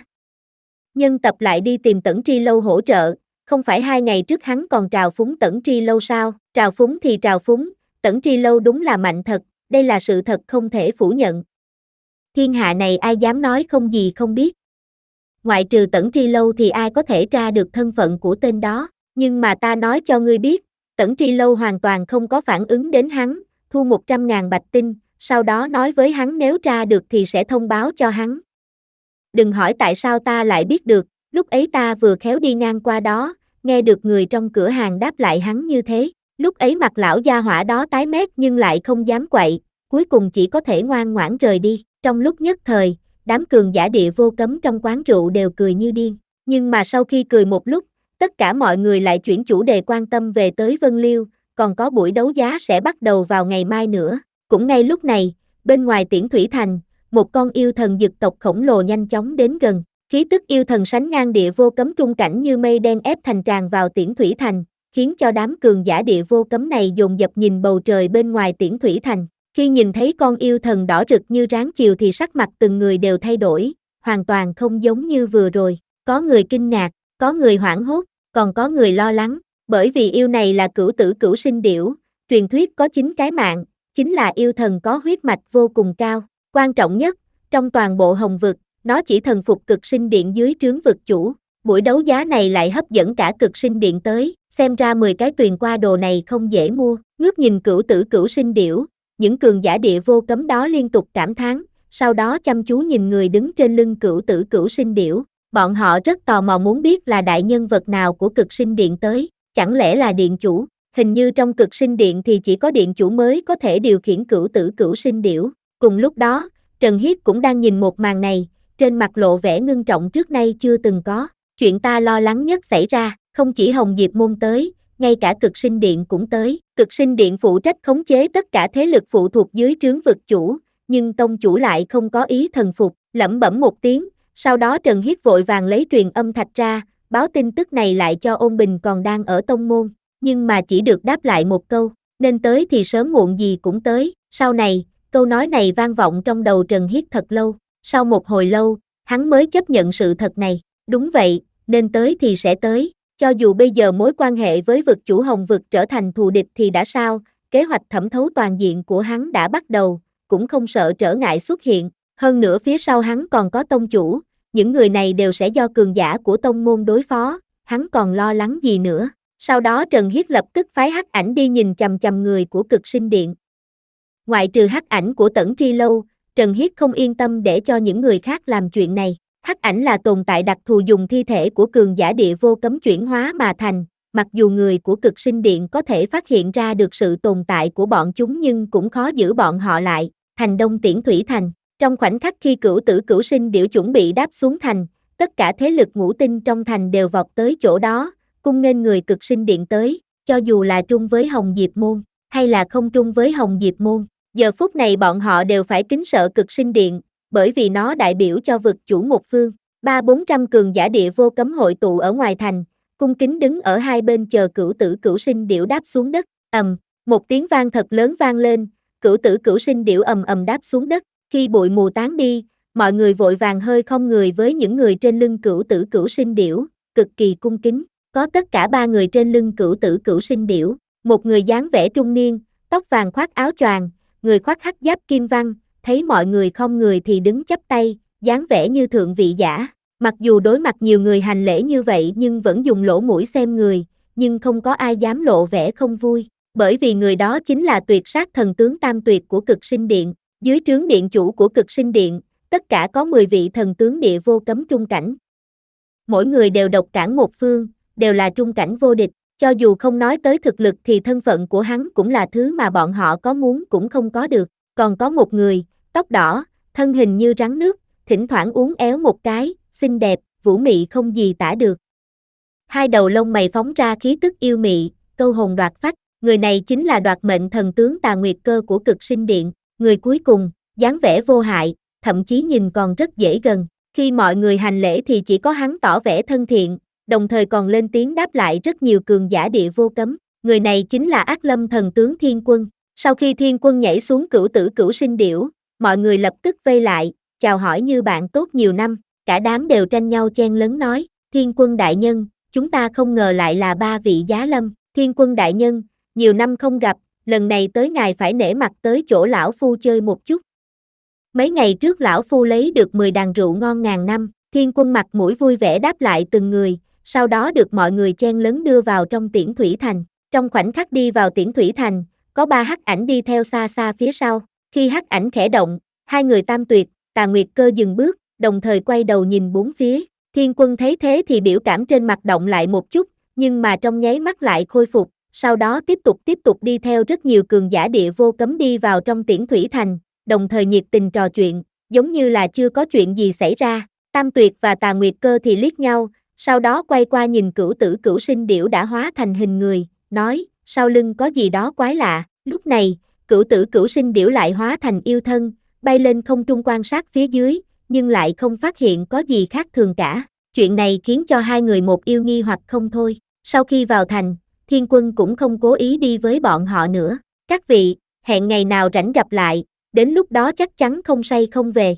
Nhân tập lại đi tìm Tẩn Tri Lâu hỗ trợ, không phải hai ngày trước hắn còn trào phúng Tẩn Tri Lâu sao, trào phúng thì trào phúng, Tẩn Tri Lâu đúng là mạnh thật, đây là sự thật không thể phủ nhận. Thiên hạ này ai dám nói không gì không biết. Ngoại trừ Tẩn Tri Lâu thì ai có thể tra được thân phận của tên đó, nhưng mà ta nói cho ngươi biết, Tẩn Tri Lâu hoàn toàn không có phản ứng đến hắn, thu một trăm ngàn bạch tinh, sau đó nói với hắn nếu tra được thì sẽ thông báo cho hắn. Đừng hỏi tại sao ta lại biết được, lúc ấy ta vừa khéo đi ngang qua đó, nghe được người trong cửa hàng đáp lại hắn như thế, lúc ấy mặt lão gia hỏa đó tái mét nhưng lại không dám quậy, cuối cùng chỉ có thể ngoan ngoãn rời đi. Trong lúc nhất thời, đám cường giả địa vô cấm trong quán rượu đều cười như điên, nhưng mà sau khi cười một lúc, tất cả mọi người lại chuyển chủ đề quan tâm về tới Vân Liêu, còn có buổi đấu giá sẽ bắt đầu vào ngày mai nữa. Cũng ngay lúc này, bên ngoài Tiễn Thủy Thành, một con yêu thần dực tộc khổng lồ nhanh chóng đến gần, khí tức yêu thần sánh ngang địa vô cấm trung cảnh như mây đen ép thành tràn vào Tiễn Thủy Thành, khiến cho đám cường giả địa vô cấm này dồn dập nhìn bầu trời bên ngoài Tiễn Thủy Thành. Khi nhìn thấy con yêu thần đỏ rực như ráng chiều thì sắc mặt từng người đều thay đổi, hoàn toàn không giống như vừa rồi. Có người kinh ngạc, có người hoảng hốt, còn có người lo lắng, bởi vì yêu này là cửu tử cửu sinh điểu, truyền thuyết có chín cái mạng, chính là yêu thần có huyết mạch vô cùng cao. Quan trọng nhất, trong toàn bộ Hồng Vực, nó chỉ thần phục Cực Sinh Điện dưới trướng vực chủ. Buổi đấu giá này lại hấp dẫn cả Cực Sinh Điện tới, xem ra mười cái tuyền qua đồ này không dễ mua. Ngước nhìn cửu tử cửu sinh điểu, những cường giả địa vô cấm đó liên tục cảm thán, sau đó chăm chú nhìn người đứng trên lưng cửu tử cửu sinh điểu. Bọn họ rất tò mò muốn biết là đại nhân vật nào của Cực Sinh Điện tới, chẳng lẽ là điện chủ? Hình như trong Cực Sinh Điện thì chỉ có điện chủ mới có thể điều khiển cửu tử cửu sinh điểu. Cùng lúc đó, Trần Hiết cũng đang nhìn một màn này, trên mặt lộ vẻ ngưng trọng trước nay chưa từng có. Chuyện ta lo lắng nhất xảy ra, không chỉ Hồng Diệp Môn tới, ngay cả Cực Sinh Điện cũng tới. Cực Sinh Điện phụ trách khống chế tất cả thế lực phụ thuộc dưới trướng vực chủ, nhưng tông chủ lại không có ý thần phục, lẩm bẩm một tiếng, sau đó Trần Hiết vội vàng lấy truyền âm thạch ra, báo tin tức này lại cho Ôn Bình còn đang ở tông môn, nhưng mà chỉ được đáp lại một câu, nên tới thì sớm muộn gì cũng tới. Sau này, câu nói này vang vọng trong đầu Trần Hiết thật lâu, sau một hồi lâu, hắn mới chấp nhận sự thật này, đúng vậy, nên tới thì sẽ tới. Cho dù bây giờ mối quan hệ với vực chủ Hồng Vực trở thành thù địch thì đã sao, kế hoạch thẩm thấu toàn diện của hắn đã bắt đầu, cũng không sợ trở ngại xuất hiện, hơn nữa phía sau hắn còn có tông chủ, những người này đều sẽ do cường giả của tông môn đối phó, hắn còn lo lắng gì nữa. Sau đó Trần Hiết lập tức phái Hắc Ảnh đi nhìn chằm chằm người của Cực Sinh Điện. Ngoại trừ Hắc Ảnh của Tẩn Tri Lâu, Trần Hiết không yên tâm để cho những người khác làm chuyện này. Hắc Ảnh là tồn tại đặc thù dùng thi thể của cường giả địa vô cấm chuyển hóa mà thành, mặc dù người của Cực Sinh Điện có thể phát hiện ra được sự tồn tại của bọn chúng nhưng cũng khó giữ bọn họ lại. Thành Đông Tiễn Thủy Thành, trong khoảnh khắc khi cửu tử cửu sinh điểu chuẩn bị đáp xuống thành, tất cả thế lực ngũ tinh trong thành đều vọt tới chỗ đó, cung nghênh người Cực Sinh Điện tới, cho dù là trung với Hồng Diệp Môn, hay là không trung với Hồng Diệp Môn. Giờ phút này bọn họ đều phải kính sợ Cực Sinh Điện, bởi vì nó đại biểu cho vực chủ một phương. Ba bốn trăm cường giả địa vô cấm hội tụ ở ngoài thành, cung kính đứng ở hai bên chờ cửu tử cửu sinh điểu đáp xuống đất. Ầm, một tiếng vang thật lớn vang lên, cửu tử cửu sinh điểu ầm ầm đáp xuống đất. Khi bụi mù tán đi, mọi người vội vàng hơi không người với những người trên lưng cửu tử cửu sinh điểu, cực kỳ cung kính. Có tất cả ba người trên lưng cửu tử cửu sinh điểu, một người dáng vẻ trung niên, tóc vàng khoác áo choàng, người khoác hắc giáp kim văn, thấy mọi người không người thì đứng chắp tay, dáng vẻ như thượng vị giả. Mặc dù đối mặt nhiều người hành lễ như vậy nhưng vẫn dùng lỗ mũi xem người, nhưng không có ai dám lộ vẻ không vui, bởi vì người đó chính là tuyệt sát thần tướng Tam Tuyệt của Cực Sinh Điện. Dưới trướng điện chủ của Cực Sinh Điện, tất cả có mười vị thần tướng địa vô cấm trung cảnh. Mỗi người đều độc cản một phương, đều là trung cảnh vô địch, cho dù không nói tới thực lực thì thân phận của hắn cũng là thứ mà bọn họ có muốn cũng không có được. Còn có một người, tóc đỏ, thân hình như rắn nước, thỉnh thoảng uốn éo một cái, xinh đẹp, vũ mị không gì tả được. Hai đầu lông mày phóng ra khí tức yêu mị, câu hồn đoạt phách, người này chính là đoạt mệnh thần tướng Tà Nguyệt Cơ của Cực Sinh Điện, người cuối cùng, dáng vẻ vô hại, thậm chí nhìn còn rất dễ gần. Khi mọi người hành lễ thì chỉ có hắn tỏ vẻ thân thiện, đồng thời còn lên tiếng đáp lại rất nhiều cường giả địa vô cấm. Người này chính là Ác Lâm thần tướng Thiên Quân. Sau khi Thiên Quân nhảy xuống cửu tử cửu sinh điểu, mọi người lập tức vây lại, chào hỏi như bạn tốt nhiều năm, cả đám đều tranh nhau chen lấn nói, Thiên Quân đại nhân, chúng ta không ngờ lại là ba vị giá lâm. Thiên Quân đại nhân, nhiều năm không gặp, lần này tới ngài phải nể mặt tới chỗ lão phu chơi một chút. Mấy ngày trước lão phu lấy được mười đàn rượu ngon ngàn năm. Thiên Quân mặt mũi vui vẻ đáp lại từng người, sau đó được mọi người chen lấn đưa vào trong Tiễn Thủy Thành. Trong khoảnh khắc đi vào Tiễn Thủy Thành, có ba hắc ảnh đi theo xa xa phía sau. Khi hắc ảnh khẽ động, hai người Tam Tuyệt, Tà Nguyệt Cơ dừng bước, đồng thời quay đầu nhìn bốn phía. Thiên Quân thấy thế thì biểu cảm trên mặt động lại một chút, nhưng mà trong nháy mắt lại khôi phục, sau đó tiếp tục tiếp tục đi theo rất nhiều cường giả địa vô cấm đi vào trong Tiễn Thủy Thành, đồng thời nhiệt tình trò chuyện, giống như là chưa có chuyện gì xảy ra. Tam Tuyệt và Tà Nguyệt Cơ thì liếc nhau, sau đó quay qua nhìn cửu tử cửu sinh điểu đã hóa thành hình người, nói, sau lưng có gì đó quái lạ. Lúc này, cửu tử cửu sinh điểu lại hóa thành yêu thân, bay lên không trung quan sát phía dưới, nhưng lại không phát hiện có gì khác thường cả. Chuyện này khiến cho hai người một yêu nghi hoặc không thôi. Sau khi vào thành, Thiên Quân cũng không cố ý đi với bọn họ nữa. Các vị, hẹn ngày nào rảnh gặp lại, đến lúc đó chắc chắn không say không về.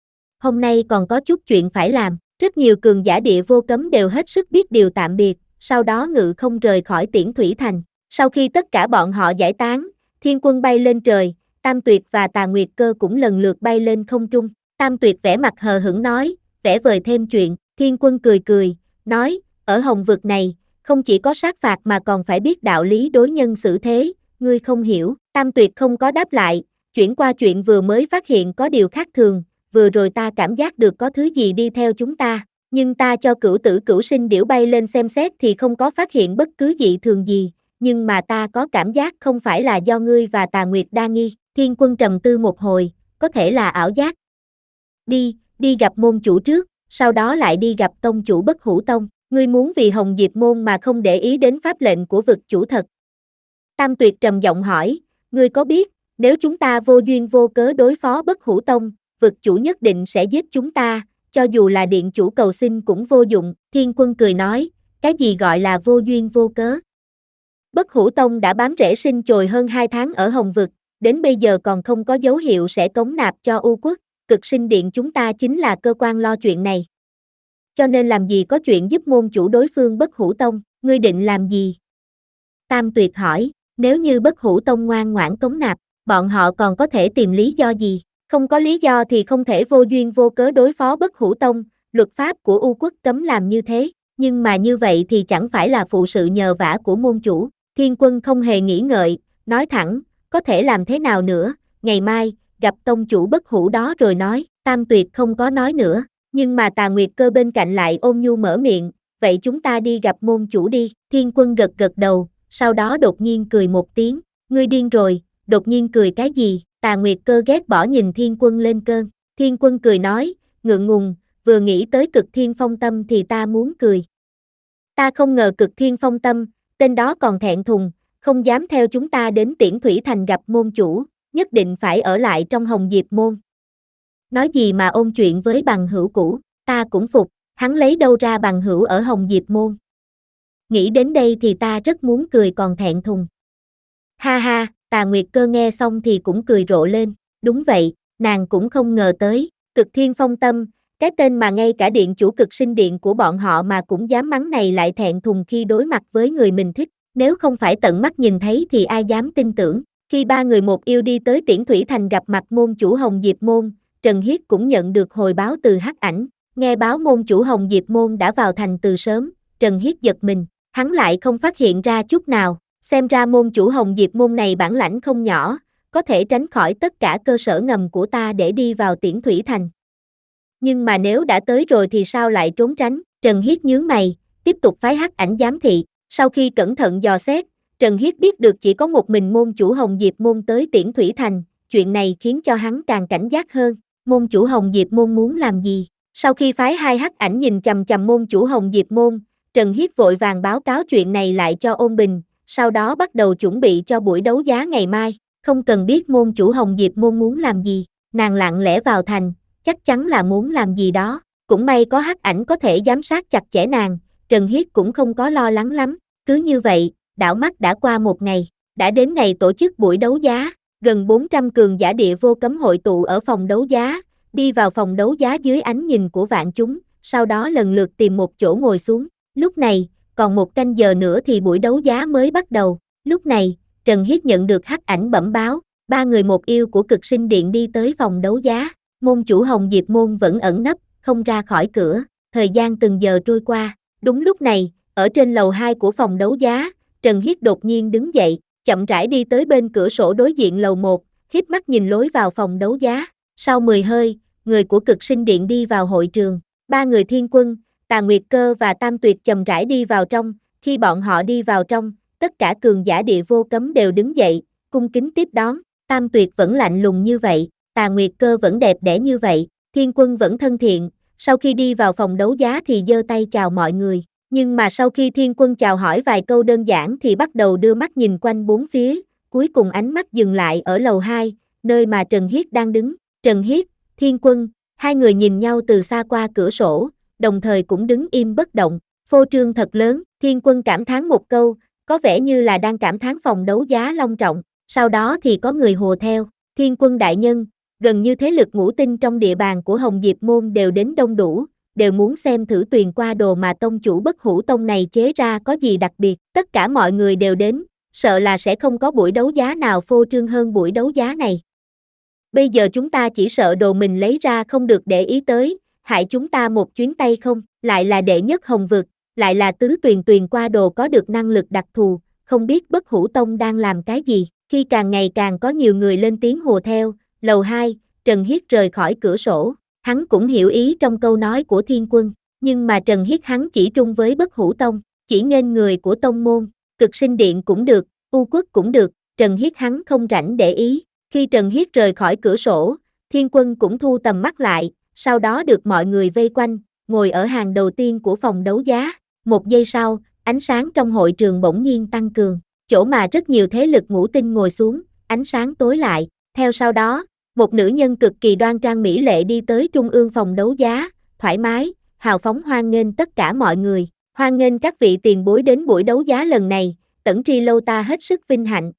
Hôm nay còn có chút chuyện phải làm. Rất nhiều cường giả địa vô cấm đều hết sức biết điều tạm biệt, sau đó ngự không rời khỏi Tiễn Thủy Thành. Sau khi tất cả bọn họ giải tán, Thiên Quân bay lên trời, Tam Tuyệt và Tà Nguyệt Cơ cũng lần lượt bay lên không trung. Tam Tuyệt vẻ mặt hờ hững nói, vẽ vời thêm chuyện. Thiên Quân cười cười, nói, ở Hồng Vực này, không chỉ có sát phạt mà còn phải biết đạo lý đối nhân xử thế, ngươi không hiểu. Tam Tuyệt không có đáp lại, chuyển qua chuyện vừa mới phát hiện có điều khác thường. Vừa rồi ta cảm giác được có thứ gì đi theo chúng ta, nhưng ta cho cửu tử cửu sinh điểu bay lên xem xét thì không có phát hiện bất cứ dị thường gì, nhưng mà ta có cảm giác không phải là do ngươi và Tà Nguyệt đa nghi. Thiên Quân trầm tư một hồi, có thể là ảo giác. Đi, đi gặp môn chủ trước, sau đó lại đi gặp tông chủ Bất Hủ Tông, ngươi muốn vì Hồng Diệp môn mà không để ý đến pháp lệnh của vực chủ thật. Tam Tuyệt trầm giọng hỏi, ngươi có biết, nếu chúng ta vô duyên vô cớ đối phó Bất Hủ Tông, vực chủ nhất định sẽ giết chúng ta, cho dù là điện chủ cầu xin cũng vô dụng. Thiên Quân cười nói, cái gì gọi là vô duyên vô cớ? Bất Hủ Tông đã bám rễ sinh chồi hơn hai tháng ở Hồng Vực, đến bây giờ còn không có dấu hiệu sẽ cống nạp cho U Quốc, Cực Sinh Điện chúng ta chính là cơ quan lo chuyện này. Cho nên làm gì có chuyện giúp môn chủ đối phương Bất Hủ Tông, ngươi định làm gì? Tam Tuyệt hỏi, nếu như Bất Hủ Tông ngoan ngoãn cống nạp, bọn họ còn có thể tìm lý do gì? Không có lý do thì không thể vô duyên vô cớ đối phó Bất Hủ Tông, luật pháp của U Quốc cấm làm như thế, nhưng mà như vậy thì chẳng phải là phụ sự nhờ vả của môn chủ. Thiên Quân không hề nghĩ ngợi, nói thẳng, có thể làm thế nào nữa, ngày mai, gặp tông chủ Bất Hủ đó rồi nói. Tam Tuyệt không có nói nữa, nhưng mà Tà Nguyệt Cơ bên cạnh lại ôn nhu mở miệng, vậy chúng ta đi gặp môn chủ đi. Thiên Quân gật gật đầu, sau đó đột nhiên cười một tiếng, ngươi điên rồi, đột nhiên cười cái gì? Tà Nguyệt Cơ ghét bỏ nhìn Thiên Quân lên cơn. Thiên Quân cười nói, ngượng ngùng, vừa nghĩ tới Cực Thiên Phong Tâm thì ta muốn cười. Ta không ngờ Cực Thiên Phong Tâm, tên đó còn thẹn thùng, không dám theo chúng ta đến Tiễn Thủy Thành gặp môn chủ, nhất định phải ở lại trong Hồng Diệp môn. Nói gì mà ôn chuyện với bằng hữu cũ, ta cũng phục, hắn lấy đâu ra bằng hữu ở Hồng Diệp môn. Nghĩ đến đây thì ta rất muốn cười còn thẹn thùng. Ha ha, Tà Nguyệt Cơ nghe xong thì cũng cười rộ lên, đúng vậy, nàng cũng không ngờ tới, Cực Thiên Phong Tâm, cái tên mà ngay cả điện chủ Cực Sinh Điện của bọn họ mà cũng dám mắng này lại thẹn thùng khi đối mặt với người mình thích, nếu không phải tận mắt nhìn thấy thì ai dám tin tưởng. Khi ba người một yêu đi tới Tiễn Thủy Thành gặp mặt môn chủ Hồng Diệp môn, Trần Hiết cũng nhận được hồi báo từ Hắc Ảnh, nghe báo môn chủ Hồng Diệp môn đã vào thành từ sớm, Trần Hiết giật mình, hắn lại không phát hiện ra chút nào, xem ra môn chủ Hồng Diệp môn này bản lãnh không nhỏ, có thể tránh khỏi tất cả cơ sở ngầm của ta để đi vào Tiễn Thủy Thành. Nhưng mà nếu đã tới rồi thì sao lại trốn tránh? Trần Hiết nhướng mày, tiếp tục phái Hắc Ảnh giám thị, sau khi cẩn thận dò xét, Trần Hiết biết được chỉ có một mình môn chủ Hồng Diệp môn tới Tiễn Thủy Thành, chuyện này khiến cho hắn càng cảnh giác hơn, môn chủ Hồng Diệp môn muốn làm gì? Sau khi phái hai Hắc Ảnh nhìn chằm chằm môn chủ Hồng Diệp môn, Trần Hiết vội vàng báo cáo chuyện này lại cho Ôn Bình, sau đó bắt đầu chuẩn bị cho buổi đấu giá ngày mai, không cần biết môn chủ Hồng Diệp môn muốn làm gì, nàng lặng lẽ vào thành, chắc chắn là muốn làm gì đó, cũng may có Hắc Ảnh có thể giám sát chặt chẽ nàng, Trần Hiết cũng không có lo lắng lắm, cứ như vậy, đảo mắt đã qua một ngày, đã đến ngày tổ chức buổi đấu giá, gần bốn trăm cường giả địa vô cấm hội tụ ở phòng đấu giá, đi vào phòng đấu giá dưới ánh nhìn của vạn chúng, sau đó lần lượt tìm một chỗ ngồi xuống, lúc này, còn một canh giờ nữa thì buổi đấu giá mới bắt đầu, lúc này, Trần Hiết nhận được Hắc Ảnh bẩm báo, ba người một yêu của Cực Sinh Điện đi tới phòng đấu giá, môn chủ Hồng Diệp môn vẫn ẩn nấp, không ra khỏi cửa, thời gian từng giờ trôi qua, đúng lúc này, ở trên lầu hai của phòng đấu giá, Trần Hiết đột nhiên đứng dậy, chậm rãi đi tới bên cửa sổ đối diện lầu một, híp mắt nhìn lối vào phòng đấu giá, sau mười hơi, người của Cực Sinh Điện đi vào hội trường, ba người Thiên Quân, Tà Nguyệt Cơ và Tam Tuyệt chậm rãi đi vào trong, khi bọn họ đi vào trong, tất cả cường giả địa vô cấm đều đứng dậy, cung kính tiếp đón, Tam Tuyệt vẫn lạnh lùng như vậy, Tà Nguyệt Cơ vẫn đẹp đẽ như vậy, Thiên Quân vẫn thân thiện, sau khi đi vào phòng đấu giá thì giơ tay chào mọi người, nhưng mà sau khi Thiên Quân chào hỏi vài câu đơn giản thì bắt đầu đưa mắt nhìn quanh bốn phía, cuối cùng ánh mắt dừng lại ở lầu hai, nơi mà Trần Hiết đang đứng, Trần Hiết, Thiên Quân, hai người nhìn nhau từ xa qua cửa sổ, đồng thời cũng đứng im bất động, phô trương thật lớn, Thiên Quân cảm thán một câu, có vẻ như là đang cảm thán phòng đấu giá long trọng, sau đó thì có người hùa theo, Thiên Quân đại nhân, gần như thế lực ngũ tinh trong địa bàn của Hồng Diệp môn đều đến đông đủ, đều muốn xem thử tuyền qua đồ mà tông chủ Bất Hủ Tông này chế ra có gì đặc biệt, tất cả mọi người đều đến, sợ là sẽ không có buổi đấu giá nào phô trương hơn buổi đấu giá này. Bây giờ chúng ta chỉ sợ đồ mình lấy ra không được để ý tới, hại chúng ta một chuyến tay không, lại là đệ nhất hồng vực, lại là tứ tuyền tuyền qua đồ có được năng lực đặc thù, không biết Bất Hủ Tông đang làm cái gì, khi càng ngày càng có nhiều người lên tiếng hùa theo, lầu hai, Trần Hiết rời khỏi cửa sổ, hắn cũng hiểu ý trong câu nói của Thiên Quân, nhưng mà Trần Hiết hắn chỉ trung với Bất Hủ Tông, chỉ nghênh người của tông môn, Cực Sinh Điện cũng được, U Quốc cũng được, Trần Hiết hắn không rảnh để ý, khi Trần Hiết rời khỏi cửa sổ, Thiên Quân cũng thu tầm mắt lại, sau đó được mọi người vây quanh, ngồi ở hàng đầu tiên của phòng đấu giá, một giây sau, ánh sáng trong hội trường bỗng nhiên tăng cường, chỗ mà rất nhiều thế lực ngũ tinh ngồi xuống, ánh sáng tối lại, theo sau đó, một nữ nhân cực kỳ đoan trang mỹ lệ đi tới trung ương phòng đấu giá, thoải mái, hào phóng hoan nghênh tất cả mọi người, hoan nghênh các vị tiền bối đến buổi đấu giá lần này, Tẩn Tri Lâu ta hết sức vinh hạnh.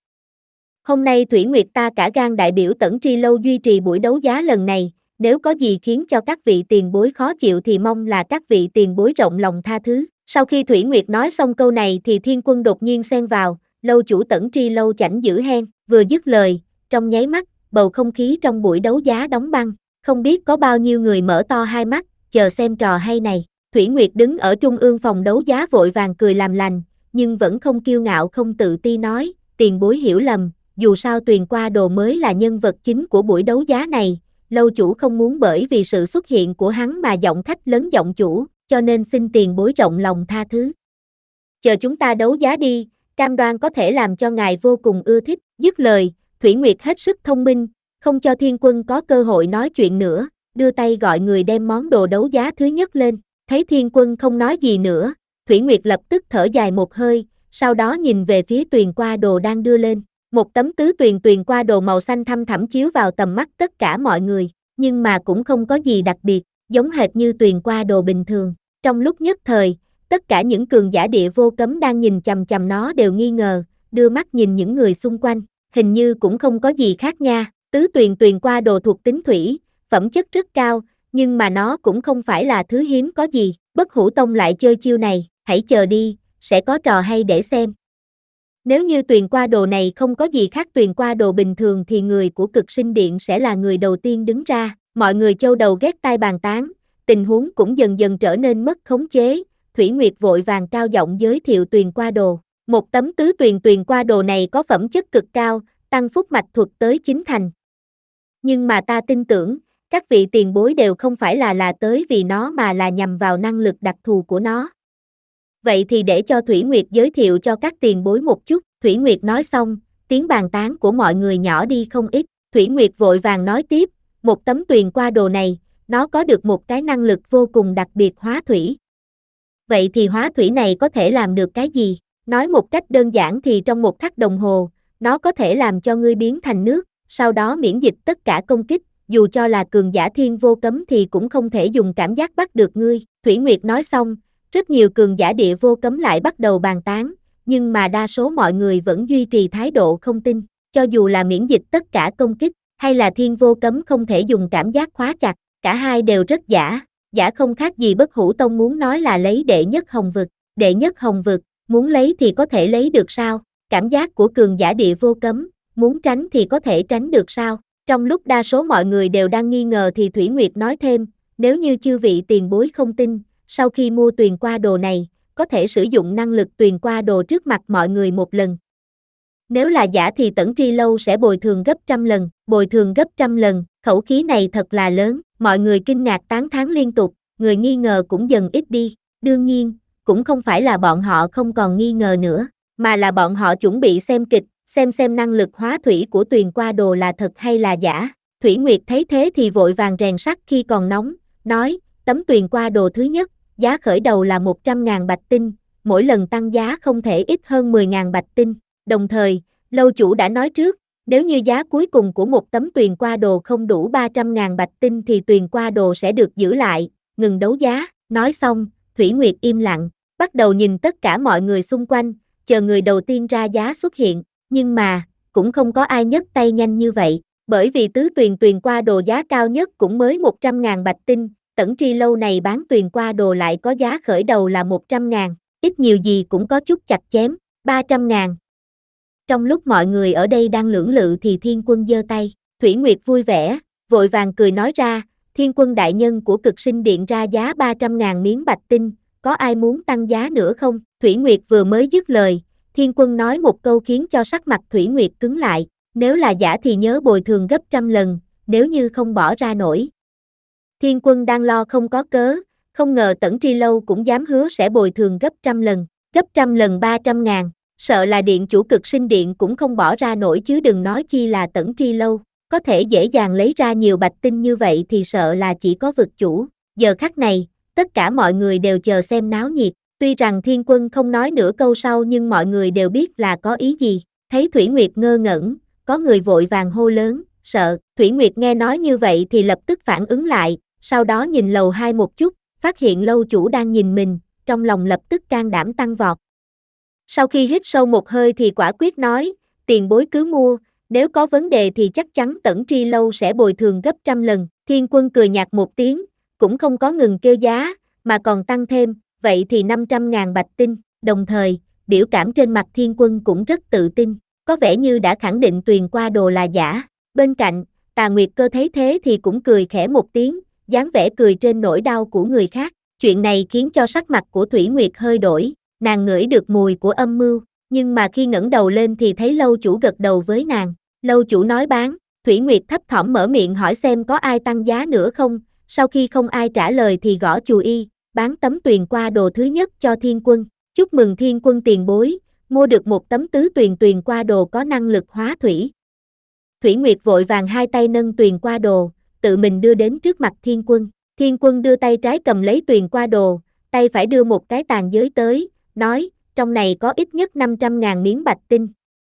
Hôm nay Thủy Nguyệt ta cả gan đại biểu Tẩn Tri Lâu duy trì buổi đấu giá lần này, nếu có gì khiến cho các vị tiền bối khó chịu thì mong là các vị tiền bối rộng lòng tha thứ. Sau khi Thủy Nguyệt nói xong câu này thì Thiên Quân đột nhiên xen vào, lâu chủ Tẩn Tri Lâu chảnh dữ hen, vừa dứt lời, trong nháy mắt, bầu không khí trong buổi đấu giá đóng băng, không biết có bao nhiêu người mở to hai mắt, chờ xem trò hay này. Thủy Nguyệt đứng ở trung ương phòng đấu giá vội vàng cười làm lành, nhưng vẫn không kiêu ngạo không tự ti nói, tiền bối hiểu lầm, dù sao Tuyền Qua Đồ mới là nhân vật chính của buổi đấu giá này, lâu chủ không muốn bởi vì sự xuất hiện của hắn mà giọng khách lớn giọng chủ, cho nên xin tiền bối rộng lòng tha thứ. Chờ chúng ta đấu giá đi, cam đoan có thể làm cho ngài vô cùng ưa thích, dứt lời, Thủy Nguyệt hết sức thông minh, không cho Thiên Quân có cơ hội nói chuyện nữa, đưa tay gọi người đem món đồ đấu giá thứ nhất lên, thấy Thiên Quân không nói gì nữa, Thủy Nguyệt lập tức thở dài một hơi, sau đó nhìn về phía Tuyền Qua Đồ đang đưa lên, một tấm tứ tuyền tuyền qua đồ màu xanh thăm thẳm chiếu vào tầm mắt tất cả mọi người, nhưng mà cũng không có gì đặc biệt, giống hệt như Tuyền Qua Đồ bình thường, trong lúc nhất thời, tất cả những cường giả địa vô cấm đang nhìn chằm chằm nó đều nghi ngờ, đưa mắt nhìn những người xung quanh, hình như cũng không có gì khác nha, tứ tuyền tuyền qua đồ thuộc tính thủy, phẩm chất rất cao, nhưng mà nó cũng không phải là thứ hiếm có gì, Bất Hủ Tông lại chơi chiêu này, hãy chờ đi, sẽ có trò hay để xem. Nếu như Tuyền Qua Đồ này không có gì khác Tuyền Qua Đồ bình thường thì người của Cực Sinh Điện sẽ là người đầu tiên đứng ra, Mọi người châu đầu ghét tai bàn tán, tình huống cũng dần dần trở nên mất khống chế. Thủy Nguyệt vội vàng cao giọng giới thiệu tuyền qua đồ. Một tấm tứ tuyền tuyền qua đồ này có phẩm chất cực cao, tăng phúc mạch thuật tới chín thành. Nhưng mà ta tin tưởng, các vị tiền bối đều không phải là là tới vì nó mà là nhằm vào năng lực đặc thù của nó. Vậy thì để cho Thủy Nguyệt giới thiệu cho các tiền bối một chút. Thủy Nguyệt nói xong, tiếng bàn tán của mọi người nhỏ đi không ít. Thủy Nguyệt vội vàng nói tiếp, một tấm tuyền qua đồ này, nó có được một cái năng lực vô cùng đặc biệt hóa thủy. Vậy thì hóa thủy này có thể làm được cái gì? Nói một cách đơn giản thì trong một khắc đồng hồ, nó có thể làm cho ngươi biến thành nước, sau đó miễn dịch tất cả công kích, dù cho là cường giả thiên vô cấm thì cũng không thể dùng cảm giác bắt được ngươi. Thủy Nguyệt nói xong, rất nhiều cường giả địa vô cấm lại bắt đầu bàn tán, nhưng mà đa số mọi người vẫn duy trì thái độ không tin, cho dù là miễn dịch tất cả công kích, hay là thiên vô cấm không thể dùng cảm giác khóa chặt, cả hai đều rất giả, giả không khác gì Bất Hủ Tông muốn nói là lấy đệ nhất hồng vực, đệ nhất hồng vực, muốn lấy thì có thể lấy được sao, cảm giác của cường giả địa vô cấm, muốn tránh thì có thể tránh được sao. Trong lúc đa số mọi người đều đang nghi ngờ thì Thủy Nguyệt nói thêm, nếu như chư vị tiền bối không tin, sau khi mua tuyền qua đồ này, có thể sử dụng năng lực tuyền qua đồ trước mặt mọi người một lần. Nếu là giả thì Tẩn Tri Lâu sẽ bồi thường gấp trăm lần, bồi thường gấp trăm lần, khẩu khí này thật là lớn, mọi người kinh ngạc tán thán liên tục, người nghi ngờ cũng dần ít đi, đương nhiên, cũng không phải là bọn họ không còn nghi ngờ nữa, mà là bọn họ chuẩn bị xem kịch, xem xem năng lực hóa thủy của tuyền qua đồ là thật hay là giả. Thủy Nguyệt thấy thế thì vội vàng rèn sắt khi còn nóng, nói, tấm tuyền qua đồ thứ nhất, giá khởi đầu là một trăm ngàn bạch tinh, mỗi lần tăng giá không thể ít hơn mười ngàn bạch tinh. Đồng thời, lâu chủ đã nói trước, nếu như giá cuối cùng của một tấm tuyền qua đồ không đủ ba trăm ngàn bạch tinh thì tuyền qua đồ sẽ được giữ lại, ngừng đấu giá. Nói xong, Thủy Nguyệt im lặng, bắt đầu nhìn tất cả mọi người xung quanh, chờ người đầu tiên ra giá xuất hiện, nhưng mà, cũng không có ai nhấc tay nhanh như vậy, bởi vì tứ tuyền tuyền qua đồ giá cao nhất cũng mới một trăm ngàn bạch tinh, Tẩn Tri Lâu này bán tuyền qua đồ lại có giá khởi đầu là một trăm ngàn, ít nhiều gì cũng có chút chặt chém, ba trăm ngàn. Trong lúc mọi người ở đây đang lưỡng lự thì Thiên Quân giơ tay, Thủy Nguyệt vui vẻ, vội vàng cười nói ra, Thiên Quân đại nhân của Cực Sinh Điện ra giá ba trăm ngàn miếng bạch tinh, có ai muốn tăng giá nữa không? Thủy Nguyệt vừa mới dứt lời, Thiên Quân nói một câu khiến cho sắc mặt Thủy Nguyệt cứng lại, nếu là giả thì nhớ bồi thường gấp trăm lần, nếu như không bỏ ra nổi. Thiên Quân đang lo không có cớ, không ngờ Tẩn Tri Lâu cũng dám hứa sẽ bồi thường gấp trăm lần, gấp trăm lần ba trăm ngàn, sợ là điện chủ Cực Sinh Điện cũng không bỏ ra nổi chứ đừng nói chi là Tẩn Tri Lâu, có thể dễ dàng lấy ra nhiều bạch tinh như vậy thì sợ là chỉ có vực chủ. Giờ khắc này, tất cả mọi người đều chờ xem náo nhiệt, tuy rằng Thiên Quân không nói nửa câu sau nhưng mọi người đều biết là có ý gì, thấy Thủy Nguyệt ngơ ngẩn, có người vội vàng hô lớn, sợ. Thủy Nguyệt nghe nói như vậy thì lập tức phản ứng lại, sau đó nhìn lầu hai một chút, phát hiện lâu chủ đang nhìn mình, trong lòng lập tức can đảm tăng vọt. Sau khi hít sâu một hơi thì quả quyết nói, tiền bối cứ mua, nếu có vấn đề thì chắc chắn Tẩn Tri Lâu sẽ bồi thường gấp trăm lần. Thiên Quân cười nhạt một tiếng, cũng không có ngừng kêu giá, mà còn tăng thêm, vậy thì năm trăm ngàn bạch tinh, đồng thời, biểu cảm trên mặt Thiên Quân cũng rất tự tin, có vẻ như đã khẳng định tuyền qua đồ là giả. Bên cạnh, Tà Nguyệt Cơ thấy thế thì cũng cười khẽ một tiếng, dáng vẻ cười trên nỗi đau của người khác, chuyện này khiến cho sắc mặt của Thủy Nguyệt hơi đổi, nàng ngửi được mùi của âm mưu, nhưng mà khi ngẩng đầu lên thì thấy lâu chủ gật đầu với nàng, lâu chủ nói bán, Thủy Nguyệt thấp thỏm mở miệng hỏi xem có ai tăng giá nữa không, sau khi không ai trả lời thì gõ chù y, bán tấm tuyền qua đồ thứ nhất cho Thiên Quân, chúc mừng Thiên Quân tiền bối, mua được một tấm tứ tuyền tuyền qua đồ có năng lực hóa thủy. Thủy Nguyệt vội vàng hai tay nâng tuyền qua đồ, tự mình đưa đến trước mặt Thiên Quân, Thiên Quân đưa tay trái cầm lấy tuyền qua đồ, tay phải đưa một cái tàn giới tới, nói, trong này có ít nhất năm trăm ngàn miếng bạch tinh.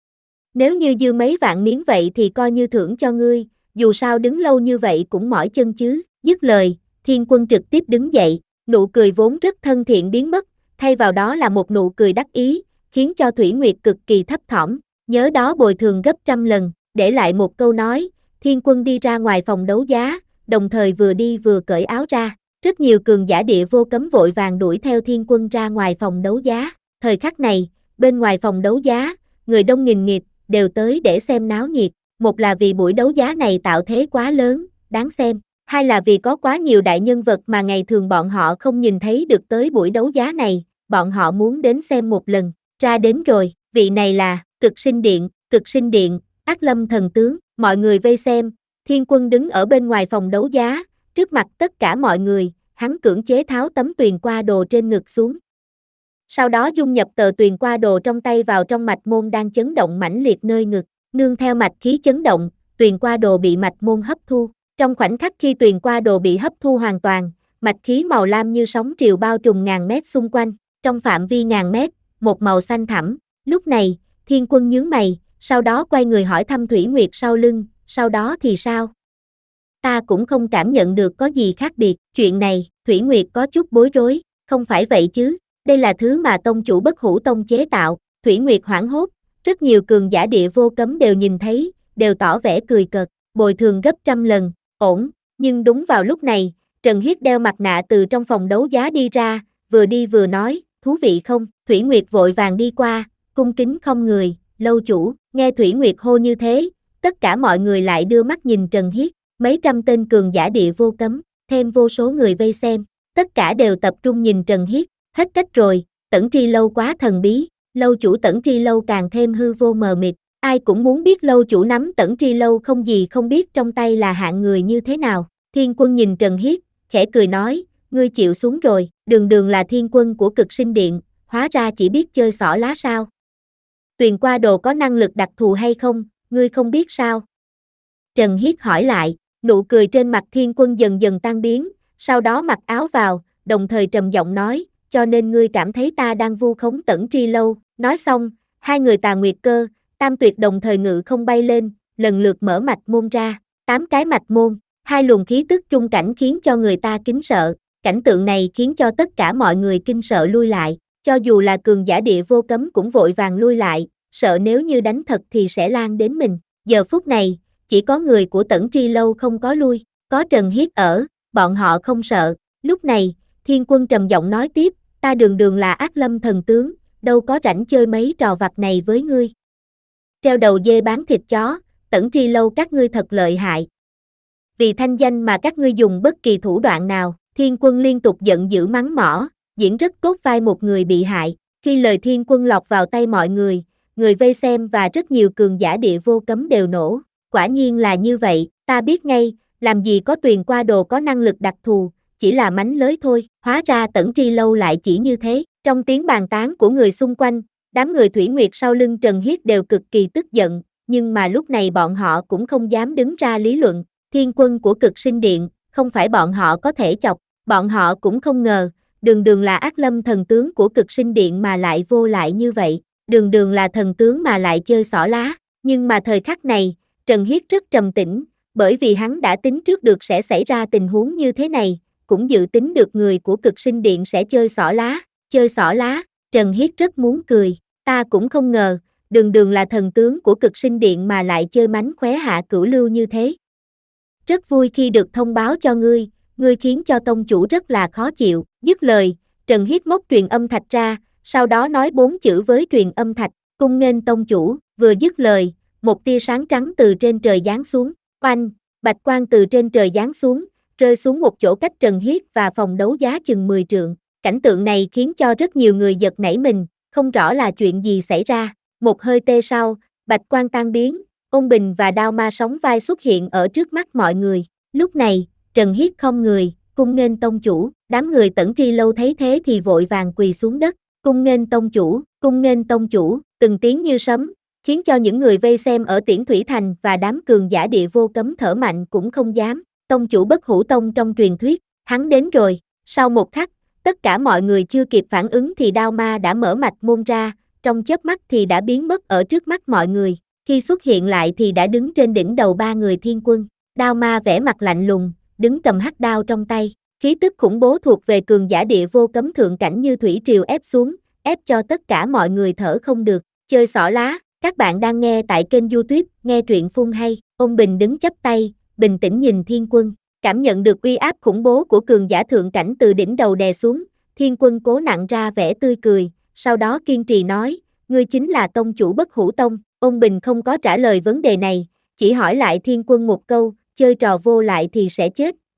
Nếu như dư mấy vạn miếng vậy thì coi như thưởng cho ngươi, dù sao đứng lâu như vậy cũng mỏi chân chứ. Dứt lời, Thiên Quân trực tiếp đứng dậy, nụ cười vốn rất thân thiện biến mất, thay vào đó là một nụ cười đắc ý, khiến cho Thủy Nguyệt cực kỳ thấp thỏm, nhớ đó bồi thường gấp trăm lần, để lại một câu nói, Thiên Quân đi ra ngoài phòng đấu giá, đồng thời vừa đi vừa cởi áo ra, rất nhiều cường giả địa vô cấm vội vàng đuổi theo Thiên Quân ra ngoài phòng đấu giá, thời khắc này, bên ngoài phòng đấu giá, người đông nghìn nghịt, đều tới để xem náo nhiệt, một là vì buổi đấu giá này tạo thế quá lớn, đáng xem, hai là vì có quá nhiều đại nhân vật mà ngày thường bọn họ không nhìn thấy được tới buổi đấu giá này, bọn họ muốn đến xem một lần. Ra đến rồi, vị này là Cực Sinh Điện, Cực Sinh Điện, Ác Lâm thần tướng, mọi người vây xem, Thiên Quân đứng ở bên ngoài phòng đấu giá, trước mặt tất cả mọi người, hắn cưỡng chế tháo tấm tuyền qua đồ trên ngực xuống. Sau đó dung nhập tờ tuyền qua đồ trong tay vào trong mạch môn đang chấn động mãnh liệt nơi ngực, nương theo mạch khí chấn động, tuyền qua đồ bị mạch môn hấp thu. Trong khoảnh khắc khi tuyền qua đồ bị hấp thu hoàn toàn, mạch khí màu lam như sóng triều bao trùm ngàn mét xung quanh, trong phạm vi ngàn mét, một màu xanh thẳm. Lúc này, Thiên Quân nhướng mày, sau đó quay người hỏi thăm Thủy Nguyệt sau lưng, sau đó thì sao? Ta cũng không cảm nhận được có gì khác biệt, chuyện này, Thủy Nguyệt có chút bối rối, không phải vậy chứ, đây là thứ mà tông chủ Bất Hủ Tông chế tạo. Thủy Nguyệt hoảng hốt, rất nhiều cường giả địa vô cấm đều nhìn thấy, đều tỏ vẻ cười cợt, bồi thường gấp trăm lần, ổn, nhưng đúng vào lúc này, Trần Hiết đeo mặt nạ từ trong phòng đấu giá đi ra, vừa đi vừa nói, thú vị không? Thủy Nguyệt vội vàng đi qua, cung kính không người, lâu chủ, nghe Thủy Nguyệt hô như thế, tất cả mọi người lại đưa mắt nhìn Trần Hiết, mấy trăm tên cường giả địa vô cấm, thêm vô số người vây xem, tất cả đều tập trung nhìn Trần Hiết, hết cách rồi, Tẩn Tri Lâu quá thần bí, lâu chủ Tẩn Tri Lâu càng thêm hư vô mờ mịt, ai cũng muốn biết lâu chủ nắm Tẩn Tri Lâu không gì không biết trong tay là hạng người như thế nào. Thiên Quân nhìn Trần Hiết, khẽ cười nói, ngươi chịu xuống rồi, đường đường là Thiên Quân của Cực Sinh Điện, hóa ra chỉ biết chơi xỏ lá sao? Tuyền qua đồ có năng lực đặc thù hay không, ngươi không biết sao? Trần Hiết hỏi lại, nụ cười trên mặt Thiên Quân dần dần tan biến, sau đó mặc áo vào, đồng thời trầm giọng nói, cho nên ngươi cảm thấy ta đang vu khống Tẩn Tri Lâu. Nói xong, hai người Tà Nguyệt Cơ, Tam Tuyệt đồng thời ngự không bay lên, lần lượt mở mạch môn ra, tám cái mạch môn, hai luồng khí tức trung cảnh khiến cho người ta kính sợ, cảnh tượng này khiến cho tất cả mọi người kinh sợ lui lại, cho dù là cường giả địa vô cấm cũng vội vàng lui lại, sợ nếu như đánh thật thì sẽ lan đến mình. Giờ phút này, chỉ có người của Tẩn Tri Lâu không có lui, có Trần Hiết ở, bọn họ không sợ. Lúc này, Thiên Quân trầm giọng nói tiếp, ta đường đường là Ác Lâm thần tướng, đâu có rảnh chơi mấy trò vặt này với ngươi. Treo đầu dê bán thịt chó, Tẩn Tri Lâu các ngươi thật lợi hại. Vì thanh danh mà các ngươi dùng bất kỳ thủ đoạn nào, Thiên Quân liên tục giận dữ mắng mỏ, diễn rất tốt vai một người bị hại. Khi lời Thiên Quân lọt vào tay mọi người, người vây xem và rất nhiều cường giả địa vô cấm đều nổ. Quả nhiên là như vậy, ta biết ngay, làm gì có tuyền qua đồ có năng lực đặc thù, chỉ là mánh lới thôi, hóa ra Tẩn Tri Lâu lại chỉ như thế. Trong tiếng bàn tán của người xung quanh, đám người Thủy Nguyệt sau lưng Trần Hiết đều cực kỳ tức giận, nhưng mà lúc này bọn họ cũng không dám đứng ra lý luận. Thiên Quân của Cực Sinh Điện, không phải bọn họ có thể chọc, bọn họ cũng không ngờ, đường đường là Ác Lâm thần tướng của Cực Sinh Điện mà lại vô lại như vậy, đường đường là thần tướng mà lại chơi xỏ lá, nhưng mà thời khắc này, Trần Hiết rất trầm tĩnh, bởi vì hắn đã tính trước được sẽ xảy ra tình huống như thế này, cũng dự tính được người của Cực Sinh Điện sẽ chơi xỏ lá, chơi xỏ lá, Trần Hiết rất muốn cười, ta cũng không ngờ, đường đường là thần tướng của Cực Sinh Điện mà lại chơi mánh khóe hạ cửu lưu như thế. Rất vui khi được thông báo cho ngươi, ngươi khiến cho tông chủ rất là khó chịu, dứt lời, Trần Hiết móc truyền âm thạch ra, sau đó nói bốn chữ với truyền âm thạch, cung nghênh tông chủ, vừa dứt lời, một tia sáng trắng từ trên trời giáng xuống, oanh, bạch quang từ trên trời giáng xuống, rơi xuống một chỗ cách Trần Hiết và phòng đấu giá chừng mười trượng, cảnh tượng này khiến cho rất nhiều người giật nảy mình, không rõ là chuyện gì xảy ra, một hơi tê sau, bạch quang tan biến, ôn bình và đao ma sóng vai xuất hiện ở trước mắt mọi người, lúc này, Trần Hiết không người, cung nghênh tông chủ, đám người Tẩn Tri Lâu thấy thế thì vội vàng quỳ xuống đất, cung nghênh tông chủ, cung nghênh tông chủ, từng tiếng như sấm, khiến cho những người vây xem ở Tiễn Thủy Thành và đám cường giả địa vô cấm thở mạnh cũng không dám, tông chủ Bất Hủ Tông trong truyền thuyết, hắn đến rồi, sau một khắc, tất cả mọi người chưa kịp phản ứng thì đao ma đã mở mạch môn ra, trong chớp mắt thì đã biến mất ở trước mắt mọi người, khi xuất hiện lại thì đã đứng trên đỉnh đầu ba người Thiên Quân, đao ma vẻ mặt lạnh lùng, đứng cầm hắc đao trong tay, khí tức khủng bố thuộc về cường giả địa vô cấm thượng cảnh như thủy triều ép xuống, ép cho tất cả mọi người thở không được, chơi xỏ lá, các bạn đang nghe tại kênh YouTube, nghe truyện phun hay, Ôn Bình đứng chắp tay, bình tĩnh nhìn Thiên Quân, cảm nhận được uy áp khủng bố của cường giả thượng cảnh từ đỉnh đầu đè xuống, Thiên Quân cố nặn ra vẻ tươi cười, sau đó kiên trì nói, ngươi chính là tông chủ Bất Hủ Tông, Ôn Bình không có trả lời vấn đề này, chỉ hỏi lại Thiên Quân một câu, chơi trò vô lại thì sẽ chết,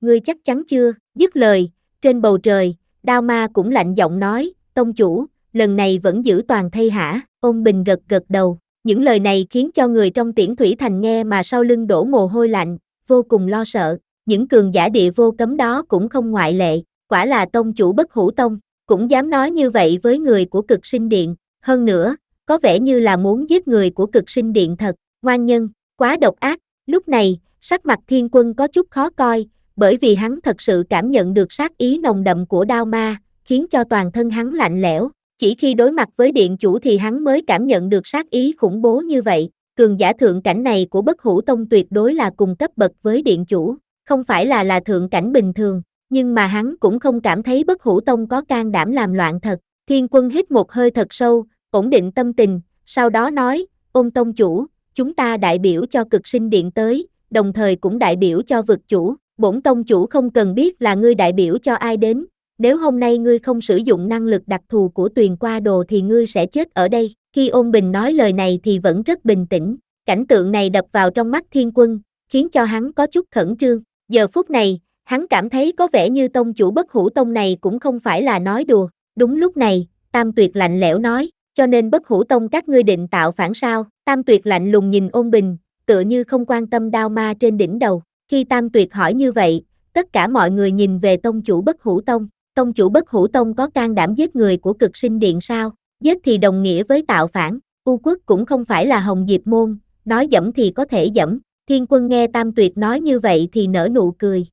ngươi chắc chắn chưa? Dứt lời, trên bầu trời, Đao Ma cũng lạnh giọng nói, tông chủ, lần này vẫn giữ toàn thây hả? Ôn Bình gật gật đầu, những lời này khiến cho người trong Tiễn Thủy Thành nghe mà sau lưng đổ mồ hôi lạnh, vô cùng lo sợ, những cường giả địa vô cấm đó cũng không ngoại lệ, quả là tông chủ Bất Hủ Tông, cũng dám nói như vậy với người của Cực Sinh Điện, hơn nữa, có vẻ như là muốn giết người của Cực Sinh Điện thật, ngoan nhân, quá độc ác. Lúc này, sắc mặt Thiên Quân có chút khó coi, bởi vì hắn thật sự cảm nhận được sát ý nồng đậm của Đao Ma, khiến cho toàn thân hắn lạnh lẽo, chỉ khi đối mặt với điện chủ thì hắn mới cảm nhận được sát ý khủng bố như vậy, cường giả thượng cảnh này của Bất Hủ Tông tuyệt đối là cùng cấp bậc với điện chủ, không phải là là thượng cảnh bình thường, nhưng mà hắn cũng không cảm thấy Bất Hủ Tông có can đảm làm loạn thật. Thiên Quân hít một hơi thật sâu, ổn định tâm tình, sau đó nói, Ôn tông chủ, chúng ta đại biểu cho Cực Sinh Điện tới, đồng thời cũng đại biểu cho vực chủ, bổn tông chủ không cần biết là ngươi đại biểu cho ai đến, nếu hôm nay ngươi không sử dụng năng lực đặc thù của Tuyền Qua Đồ thì ngươi sẽ chết ở đây. Khi Ôn Bình nói lời này thì vẫn rất bình tĩnh, cảnh tượng này đập vào trong mắt Thiên Quân, khiến cho hắn có chút khẩn trương, giờ phút này, hắn cảm thấy có vẻ như tông chủ Bất Hủ Tông này cũng không phải là nói đùa, đúng lúc này, Tam Tuyệt lạnh lẽo nói, cho nên Bất Hủ Tông các ngươi định tạo phản sao? Tam Tuyệt lạnh lùng nhìn Ôn Bình, tựa như không quan tâm Đao Ma trên đỉnh đầu, khi Tam Tuyệt hỏi như vậy, tất cả mọi người nhìn về tông chủ Bất Hủ Tông, tông chủ Bất Hủ Tông có can đảm giết người của Cực Sinh Điện sao? Giết thì đồng nghĩa với tạo phản, U Quốc cũng không phải là Hồng Diệp Môn, nói dẫm thì có thể dẫm. Thiên Quân nghe Tam Tuyệt nói như vậy thì nở nụ cười.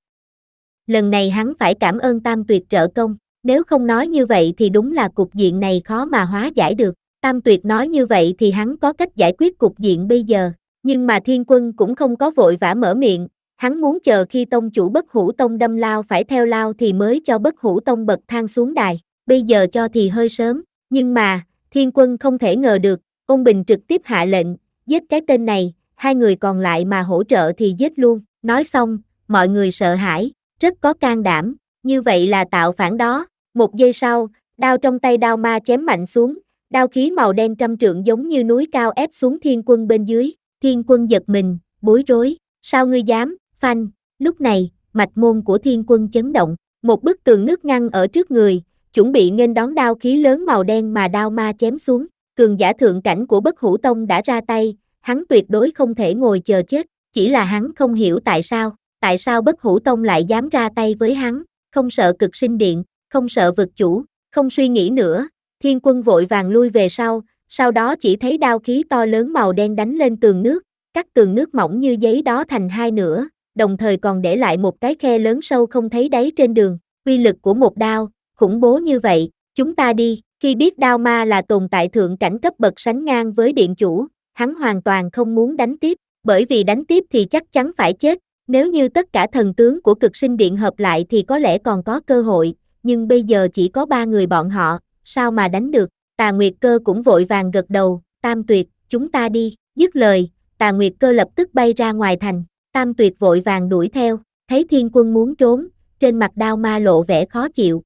Lần này hắn phải cảm ơn Tam Tuyệt trợ công, nếu không nói như vậy thì đúng là cục diện này khó mà hóa giải được. Tam Tuyệt nói như vậy thì hắn có cách giải quyết cục diện bây giờ, nhưng mà Thiên Quân cũng không có vội vã mở miệng, hắn muốn chờ khi tông chủ Bất Hủ Tông đâm lao phải theo lao thì mới cho Bất Hủ Tông bậc thang xuống đài, bây giờ cho thì hơi sớm, nhưng mà, Thiên Quân không thể ngờ được, Ôn Bình trực tiếp hạ lệnh, giết cái tên này, hai người còn lại mà hỗ trợ thì giết luôn, nói xong, mọi người sợ hãi, rất có can đảm, như vậy là tạo phản đó. Một giây sau, đao trong tay Đao Ma chém mạnh xuống, đao khí màu đen trăm trượng giống như núi cao ép xuống Thiên Quân bên dưới, Thiên Quân giật mình, bối rối, sao ngươi dám, phanh, lúc này, mạch môn của Thiên Quân chấn động, một bức tường nước ngăn ở trước người, chuẩn bị nghênh đón đao khí lớn màu đen mà Đao Ma chém xuống, cường giả thượng cảnh của Bất Hủ Tông đã ra tay, hắn tuyệt đối không thể ngồi chờ chết, chỉ là hắn không hiểu tại sao, tại sao Bất Hủ Tông lại dám ra tay với hắn, không sợ Cực Sinh Điện, không sợ vực chủ, không suy nghĩ nữa, Thiên Quân vội vàng lui về sau, sau đó chỉ thấy đao khí to lớn màu đen đánh lên tường nước, cắt tường nước mỏng như giấy đó thành hai nửa, đồng thời còn để lại một cái khe lớn sâu không thấy đáy trên đường, uy lực của một đao, khủng bố như vậy, chúng ta đi. Khi biết Đao Ma là tồn tại thượng cảnh cấp bậc sánh ngang với điện chủ, hắn hoàn toàn không muốn đánh tiếp, bởi vì đánh tiếp thì chắc chắn phải chết, nếu như tất cả thần tướng của Cực Sinh Điện hợp lại thì có lẽ còn có cơ hội, nhưng bây giờ chỉ có ba người bọn họ, sao mà đánh được? Tà Nguyệt Cơ cũng vội vàng gật đầu, Tam Tuyệt, chúng ta đi, dứt lời, Tà Nguyệt Cơ lập tức bay ra ngoài thành, Tam Tuyệt vội vàng đuổi theo, thấy Thiên Quân muốn trốn, trên mặt Đao Ma lộ vẻ khó chịu.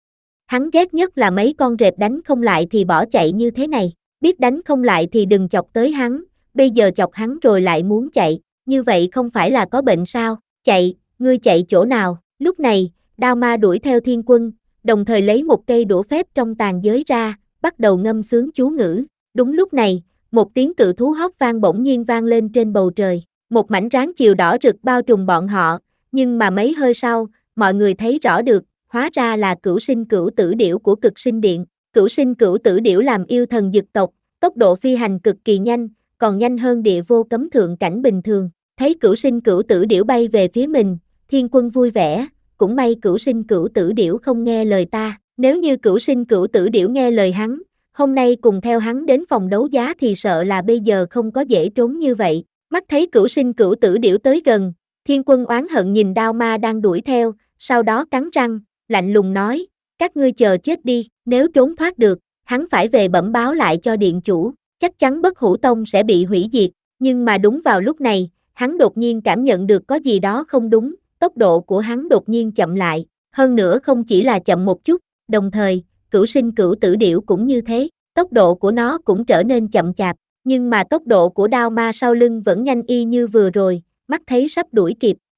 Hắn ghét nhất là mấy con rệp đánh không lại thì bỏ chạy như thế này, biết đánh không lại thì đừng chọc tới hắn, bây giờ chọc hắn rồi lại muốn chạy, như vậy không phải là có bệnh sao? Chạy, ngươi chạy chỗ nào? Lúc này, Đao Ma đuổi theo Thiên Quân, đồng thời lấy một cây đũa phép trong tàn giới ra, bắt đầu ngâm sướng chú ngữ. Đúng lúc này, một tiếng cự thú hót vang bỗng nhiên vang lên trên bầu trời, một mảnh ráng chiều đỏ rực bao trùm bọn họ, nhưng mà mấy hơi sau, mọi người thấy rõ được, hóa ra là Cửu Sinh Cửu Tử Điểu của Cực Sinh Điện. Cửu Sinh Cửu Tử Điểu làm yêu thần dực tộc, tốc độ phi hành cực kỳ nhanh, còn nhanh hơn địa vô cấm thượng cảnh bình thường. Thấy Cửu Sinh Cửu Tử Điểu bay về phía mình, Thiên Quân vui vẻ, cũng may Cửu Sinh Cửu Tử Điểu không nghe lời ta, nếu như Cửu Sinh Cửu Tử Điểu nghe lời hắn, hôm nay cùng theo hắn đến phòng đấu giá thì sợ là bây giờ không có dễ trốn như vậy. Mắt thấy Cửu Sinh Cửu Tử Điểu tới gần, Thiên Quân oán hận nhìn Đao Ma đang đuổi theo, sau đó cắn răng, lạnh lùng nói, các ngươi chờ chết đi, nếu trốn thoát được, hắn phải về bẩm báo lại cho điện chủ, chắc chắn Bất Hủ Tông sẽ bị hủy diệt, nhưng mà đúng vào lúc này, hắn đột nhiên cảm nhận được có gì đó không đúng, tốc độ của hắn đột nhiên chậm lại, hơn nữa không chỉ là chậm một chút, đồng thời, Cửu Sinh Cửu Tử Điểu cũng như thế, tốc độ của nó cũng trở nên chậm chạp, nhưng mà tốc độ của Đao Ma sau lưng vẫn nhanh y như vừa rồi, mắt thấy sắp đuổi kịp,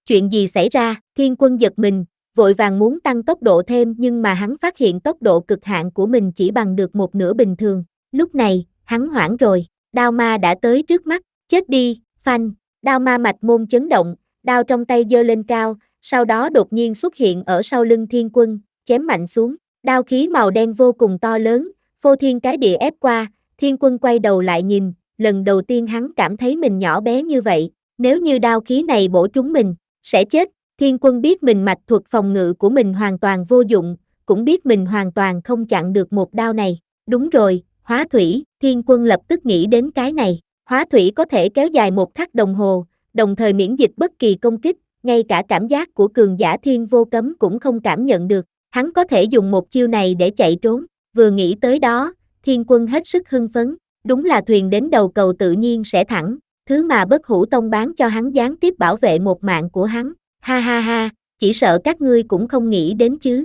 chuyện gì xảy ra, Thiên Quân giật mình, vội vàng muốn tăng tốc độ thêm nhưng mà hắn phát hiện tốc độ cực hạn của mình chỉ bằng được một nửa bình thường, lúc này, hắn hoảng rồi, đao ma đã tới trước mắt, chết đi, phanh, đao ma mạch môn chấn động, đao trong tay giơ lên cao, sau đó đột nhiên xuất hiện ở sau lưng Thiên Quân, chém mạnh xuống, đao khí màu đen vô cùng to lớn, phô thiên cái địa ép qua, Thiên Quân quay đầu lại nhìn, lần đầu tiên hắn cảm thấy mình nhỏ bé như vậy, nếu như đao khí này bổ trúng mình, sẽ chết, Thiên Quân biết mình mạch thuật phòng ngự của mình hoàn toàn vô dụng, cũng biết mình hoàn toàn không chặn được một đao này, đúng rồi, hóa thủy, Thiên Quân lập tức nghĩ đến cái này, hóa thủy có thể kéo dài một khắc đồng hồ, đồng thời miễn dịch bất kỳ công kích, ngay cả cảm giác của cường giả thiên vô cấm cũng không cảm nhận được, hắn có thể dùng một chiêu này để chạy trốn, vừa nghĩ tới đó, Thiên Quân hết sức hưng phấn, đúng là thuyền đến đầu cầu tự nhiên sẽ thẳng, thứ mà Bất Hủ Tông bán cho hắn gián tiếp bảo vệ một mạng của hắn, ha ha ha, chỉ sợ các ngươi cũng không nghĩ đến chứ.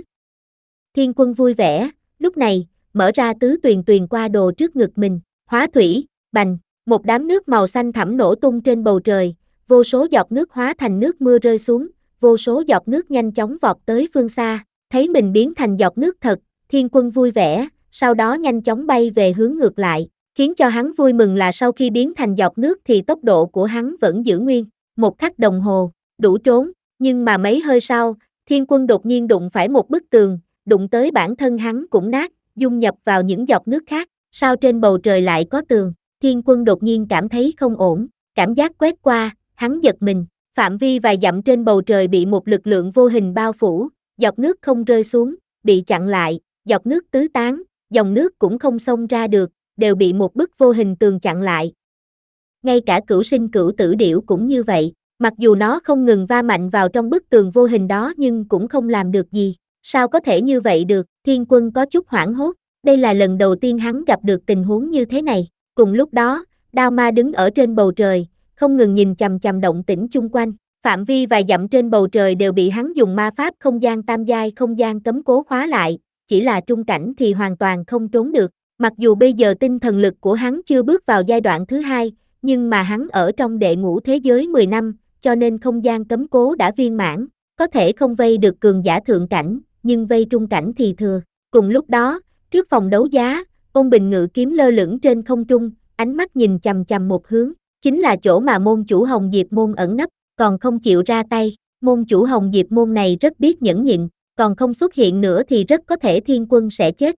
Thiên Quân vui vẻ, lúc này, mở ra tứ tuyền tuyền qua đồ trước ngực mình, hóa thủy, bành, một đám nước màu xanh thẳm nổ tung trên bầu trời, vô số giọt nước hóa thành nước mưa rơi xuống, vô số giọt nước nhanh chóng vọt tới phương xa, thấy mình biến thành giọt nước thật, Thiên Quân vui vẻ, sau đó nhanh chóng bay về hướng ngược lại, khiến cho hắn vui mừng là sau khi biến thành giọt nước thì tốc độ của hắn vẫn giữ nguyên, một khắc đồng hồ, đủ trốn, nhưng mà mấy hơi sau, Thiên Quân đột nhiên đụng phải một bức tường, đụng tới bản thân hắn cũng nát, dung nhập vào những giọt nước khác, sao trên bầu trời lại có tường, Thiên Quân đột nhiên cảm thấy không ổn, cảm giác quét qua, hắn giật mình, phạm vi vài dặm trên bầu trời bị một lực lượng vô hình bao phủ, giọt nước không rơi xuống, bị chặn lại, giọt nước tứ tán, dòng nước cũng không xông ra được, đều bị một bức vô hình tường chặn lại. Ngay cả cửu sinh cửu tử điểu cũng như vậy, mặc dù nó không ngừng va mạnh vào trong bức tường vô hình đó nhưng cũng không làm được gì, sao có thể như vậy được, Thiên Quân có chút hoảng hốt, đây là lần đầu tiên hắn gặp được tình huống như thế này, cùng lúc đó, đao ma đứng ở trên bầu trời, không ngừng nhìn chằm chằm động tĩnh chung quanh, phạm vi vài dặm trên bầu trời đều bị hắn dùng ma pháp không gian tam giai không gian cấm cố khóa lại, chỉ là trung cảnh thì hoàn toàn không trốn được, mặc dù bây giờ tinh thần lực của hắn chưa bước vào giai đoạn thứ hai, nhưng mà hắn ở trong đệ ngũ thế giới mười năm, cho nên không gian cấm cố đã viên mãn, có thể không vây được cường giả thượng cảnh, nhưng vây trung cảnh thì thừa. Cùng lúc đó, trước phòng đấu giá, Ôn Bình ngự kiếm lơ lửng trên không trung, ánh mắt nhìn chằm chằm một hướng, chính là chỗ mà môn chủ Hồng Diệp môn ẩn nấp, còn không chịu ra tay, môn chủ Hồng Diệp môn này rất biết nhẫn nhịn, còn không xuất hiện nữa thì rất có thể Thiên Quân sẽ chết.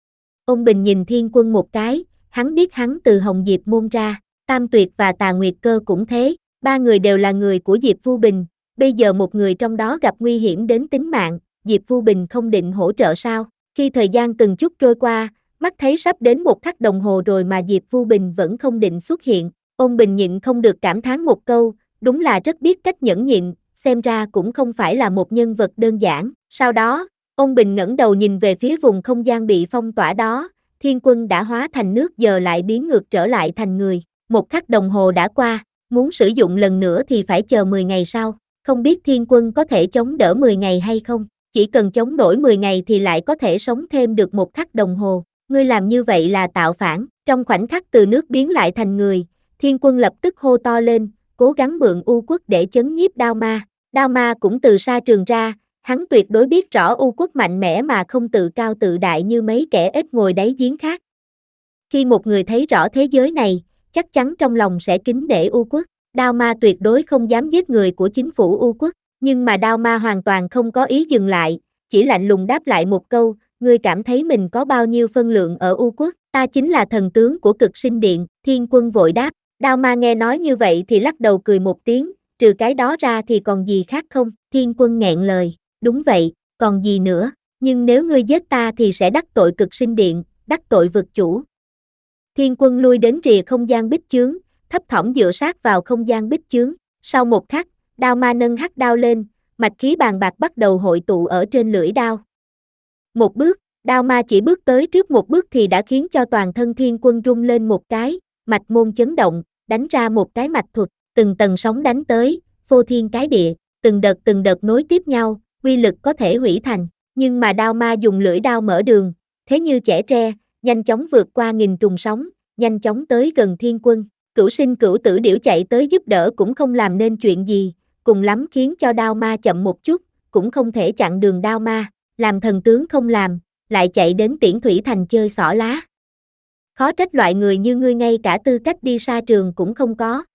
Ôn Bình nhìn Thiên Quân một cái, hắn biết hắn từ Hồng Diệp môn ra, Tam Tuyệt và Tà Nguyệt Cơ cũng thế, ba người đều là người của Diệp Vu Bình, bây giờ một người trong đó gặp nguy hiểm đến tính mạng, Diệp Vu Bình không định hỗ trợ sao? Khi thời gian từng chút trôi qua, mắt thấy sắp đến một khắc đồng hồ rồi mà Diệp Vu Bình vẫn không định xuất hiện, Ôn Bình nhịn không được cảm thán một câu, đúng là rất biết cách nhẫn nhịn, xem ra cũng không phải là một nhân vật đơn giản. Sau đó, Ôn Bình ngẩng đầu nhìn về phía vùng không gian bị phong tỏa đó, Thiên Quân đã hóa thành nước giờ lại biến ngược trở lại thành người, một khắc đồng hồ đã qua, muốn sử dụng lần nữa thì phải chờ mười ngày sau, không biết Thiên Quân có thể chống đỡ mười ngày hay không, chỉ cần chống nổi mười ngày thì lại có thể sống thêm được một khắc đồng hồ, ngươi làm như vậy là tạo phản, trong khoảnh khắc từ nước biến lại thành người, Thiên Quân lập tức hô to lên, cố gắng mượn U Quốc để chấn nhiếp đao ma, đao ma cũng từ xa trường ra, hắn tuyệt đối biết rõ U Quốc mạnh mẽ mà không tự cao tự đại như mấy kẻ ếch ngồi đáy giếng khác. Khi một người thấy rõ thế giới này, chắc chắn trong lòng sẽ kính nể U Quốc, đao ma tuyệt đối không dám giết người của chính phủ U Quốc, nhưng mà đao ma hoàn toàn không có ý dừng lại, chỉ lạnh lùng đáp lại một câu, ngươi cảm thấy mình có bao nhiêu phân lượng ở U Quốc, ta chính là thần tướng của Cực Sinh Điện, Thiên Quân vội đáp, đao ma nghe nói như vậy thì lắc đầu cười một tiếng, trừ cái đó ra thì còn gì khác không, Thiên Quân nghẹn lời, đúng vậy, còn gì nữa, nhưng nếu ngươi giết ta thì sẽ đắc tội Cực Sinh Điện, đắc tội vực chủ. Thiên Quân lui đến rìa không gian bích chướng, thấp thỏm dựa sát vào không gian bích chướng, sau một khắc, đao ma nâng hắc đao lên, mạch khí bàn bạc bắt đầu hội tụ ở trên lưỡi đao. Một bước, đao ma chỉ bước tới trước một bước thì đã khiến cho toàn thân Thiên Quân rung lên một cái, mạch môn chấn động, đánh ra một cái mạch thuật, từng tầng sóng đánh tới, phô thiên cái địa, từng đợt từng đợt nối tiếp nhau, uy lực có thể hủy thành, nhưng mà đao ma dùng lưỡi đao mở đường, thế như chẻ tre, nhanh chóng vượt qua nghìn trùng sóng, nhanh chóng tới gần Thiên Quân, cửu sinh cửu tử điểu chạy tới giúp đỡ cũng không làm nên chuyện gì, cùng lắm khiến cho đao ma chậm một chút, cũng không thể chặn đường đao ma, làm thần tướng không làm, lại chạy đến Tiễn Thủy Thành chơi xỏ lá. Khó trách loại người như ngươi ngay cả tư cách đi sa trường cũng không có.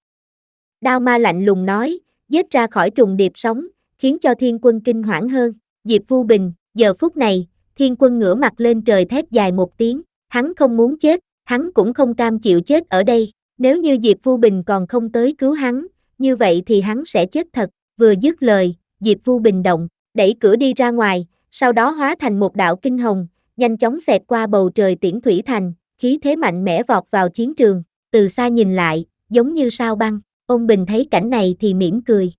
Đao ma lạnh lùng nói, giết ra khỏi trùng điệp sóng, khiến cho Thiên Quân kinh hoảng hơn. Diệp Vu Bình, giờ phút này, Thiên Quân ngửa mặt lên trời thét dài một tiếng, hắn không muốn chết, hắn cũng không cam chịu chết ở đây, nếu như Diệp Vu Bình còn không tới cứu hắn, như vậy thì hắn sẽ chết thật. Vừa dứt lời, Diệp Vu Bình động, đẩy cửa đi ra ngoài, sau đó hóa thành một đạo kinh hồng, nhanh chóng xẹt qua bầu trời Tiễn Thủy Thành, khí thế mạnh mẽ vọt vào chiến trường, từ xa nhìn lại, giống như sao băng. Ôn Bình thấy cảnh này thì mỉm cười.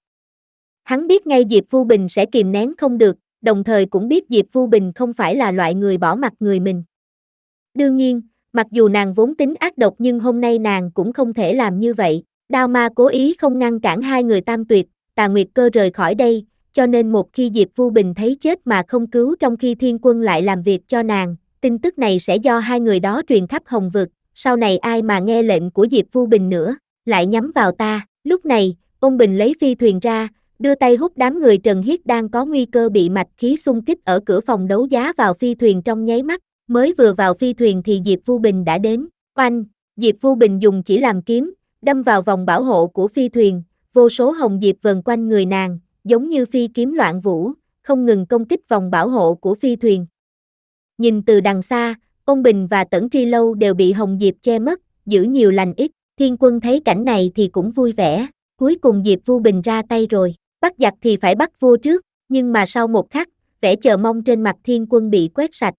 Hắn biết ngay Diệp Vu Bình sẽ kìm nén không được, đồng thời cũng biết Diệp Vu Bình không phải là loại người bỏ mặc người mình. Đương nhiên, mặc dù nàng vốn tính ác độc nhưng hôm nay nàng cũng không thể làm như vậy. Đao ma cố ý không ngăn cản hai người Tam Tuyệt, Tà Nguyệt Cơ rời khỏi đây, cho nên một khi Diệp Vu Bình thấy chết mà không cứu trong khi Thiên Quân lại làm việc cho nàng, tin tức này sẽ do hai người đó truyền khắp Hồng Vực, sau này ai mà nghe lệnh của Diệp Vu Bình nữa, lại nhắm vào ta. Lúc này, Ôn Bình lấy phi thuyền ra, đưa tay hút đám người Trần Hiết đang có nguy cơ bị mạch khí xung kích ở cửa phòng đấu giá vào phi thuyền trong nháy mắt, mới vừa vào phi thuyền thì Diệp Vu Bình đã đến. Oanh, Diệp Vu Bình dùng chỉ làm kiếm, đâm vào vòng bảo hộ của phi thuyền, vô số hồng diệp vần quanh người nàng, giống như phi kiếm loạn vũ, không ngừng công kích vòng bảo hộ của phi thuyền. Nhìn từ đằng xa, Ôn Bình và Tẩn Tri Lâu đều bị hồng diệp che mất, giữ nhiều lành ít. Thiên Quân thấy cảnh này thì cũng vui vẻ, cuối cùng Diệp Vu Bình ra tay rồi, bắt giặc thì phải bắt vua trước, nhưng mà sau một khắc, vẻ chờ mong trên mặt Thiên Quân bị quét sạch.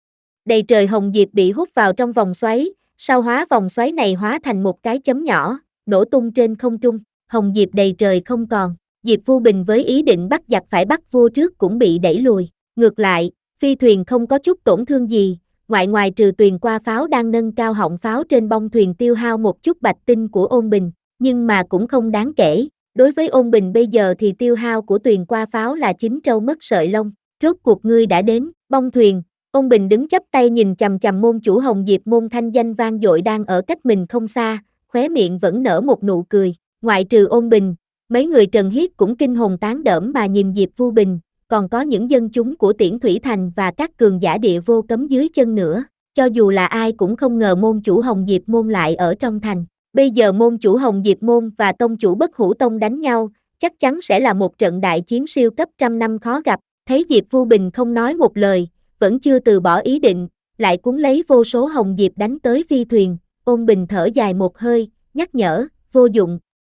Đầy trời hồng diệp bị hút vào trong vòng xoáy, sau hóa vòng xoáy này hóa thành một cái chấm nhỏ, nổ tung trên không trung, hồng diệp đầy trời không còn. Diệp Vu Bình với ý định bắt giặc phải bắt vua trước cũng bị đẩy lùi, ngược lại, phi thuyền không có chút tổn thương gì, ngoại ngoài trừ tuyền qua pháo đang nâng cao họng pháo trên bông thuyền tiêu hao một chút bạch tinh của Ôn Bình, nhưng mà cũng không đáng kể, đối với Ôn Bình bây giờ thì tiêu hao của tuyền qua pháo là chín trâu mất sợi lông. Rốt cuộc ngươi đã đến, bông thuyền. Ôn Bình đứng chắp tay nhìn chằm chằm môn chủ Hồng Diệp môn thanh danh vang dội đang ở cách mình không xa, khóe miệng vẫn nở một nụ cười, ngoại trừ Ôn Bình, mấy người Trần Hiết cũng kinh hồn tán đỡm mà nhìn Diệp Vu Bình, còn có những dân chúng của Tiễn Thủy Thành và các cường giả địa vô cấm dưới chân nữa, cho dù là ai cũng không ngờ môn chủ Hồng Diệp môn lại ở trong thành. Bây giờ môn chủ Hồng Diệp môn và tông chủ Bất Hủ tông đánh nhau, chắc chắn sẽ là một trận đại chiến siêu cấp trăm năm khó gặp. Thấy Diệp Vu Bình không nói một lời, vẫn chưa từ bỏ ý định, lại cuốn lấy vô số hồng diệp đánh tới phi thuyền. Ôn Bình thở dài một hơi, nhắc nhở, vô dụng.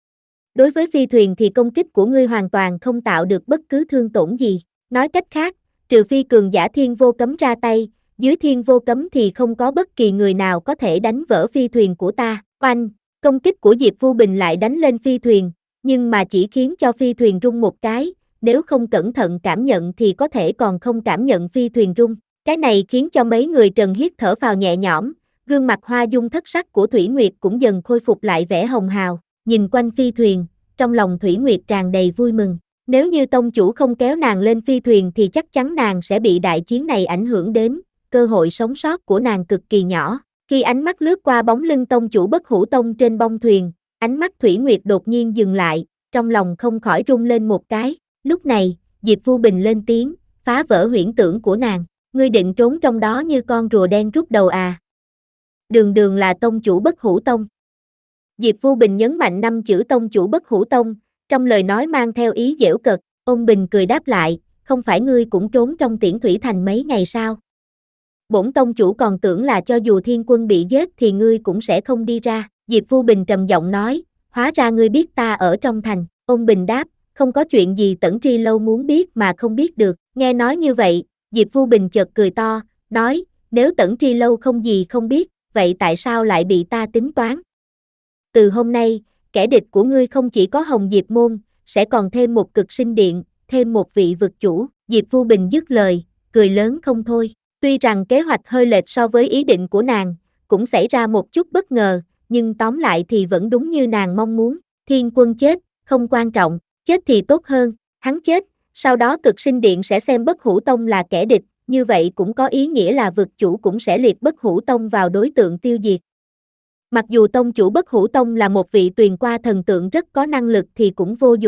Đối với phi thuyền thì công kích của ngươi hoàn toàn không tạo được bất cứ thương tổn gì. Nói cách khác, trừ phi cường giả thiên vô cấm ra tay, dưới thiên vô cấm thì không có bất kỳ người nào có thể đánh vỡ phi thuyền của ta. Oanh, công kích của Diệp Vu Bình lại đánh lên phi thuyền, nhưng mà chỉ khiến cho phi thuyền rung một cái, nếu không cẩn thận cảm nhận thì có thể còn không cảm nhận phi thuyền rung. Cái này khiến cho mấy người Trần Hiết thở phào nhẹ nhõm, gương mặt hoa dung thất sắc của Thủy Nguyệt cũng dần khôi phục lại vẻ hồng hào, nhìn quanh phi thuyền, trong lòng Thủy Nguyệt tràn đầy vui mừng. Nếu như tông chủ không kéo nàng lên phi thuyền thì chắc chắn nàng sẽ bị đại chiến này ảnh hưởng đến, cơ hội sống sót của nàng cực kỳ nhỏ. Khi ánh mắt lướt qua bóng lưng tông chủ Bất Hủ tông trên bông thuyền, ánh mắt Thủy Nguyệt đột nhiên dừng lại, trong lòng không khỏi rung lên một cái. Lúc này, Diệp Vu Bình lên tiếng, phá vỡ huyễn tưởng của nàng, ngươi định trốn trong đó như con rùa đen rút đầu à? Đường đường là tông chủ Bất Hủ tông. Diệp Vu Bình nhấn mạnh năm chữ tông chủ Bất Hủ tông, trong lời nói mang theo ý giễu cợt. Ôn Bình cười đáp lại, không phải ngươi cũng trốn trong Tiễn Thủy Thành mấy ngày sao? Bổn tông chủ còn tưởng là cho dù thiên quân bị giết thì ngươi cũng sẽ không đi ra. Diệp Vu Bình trầm giọng nói, hóa ra ngươi biết ta ở trong thành. Ôn Bình đáp, không có chuyện gì Tẩn Tri Lâu muốn biết mà không biết được. Nghe nói như vậy, Diệp Vu Bình chợt cười to, nói, nếu Tẩn Tri Lâu không gì không biết, vậy tại sao lại bị ta tính toán? Từ hôm nay, kẻ địch của ngươi không chỉ có Hồng Diệp môn, sẽ còn thêm một Cực Sinh Điện, thêm một vị vực chủ. Diệp Vu Bình dứt lời, cười lớn không thôi. Tuy rằng kế hoạch hơi lệch so với ý định của nàng, cũng xảy ra một chút bất ngờ, nhưng tóm lại thì vẫn đúng như nàng mong muốn. Thiên quân chết, không quan trọng, chết thì tốt hơn, hắn chết, sau đó Cực Sinh Điện sẽ xem Bất Hủ tông là kẻ địch, như vậy cũng có ý nghĩa là vực chủ cũng sẽ liệt Bất Hủ tông vào đối tượng tiêu diệt. Mặc dù tông chủ Bất Hủ tông là một vị tuyền qua thần tượng rất có năng lực thì cũng vô dụng,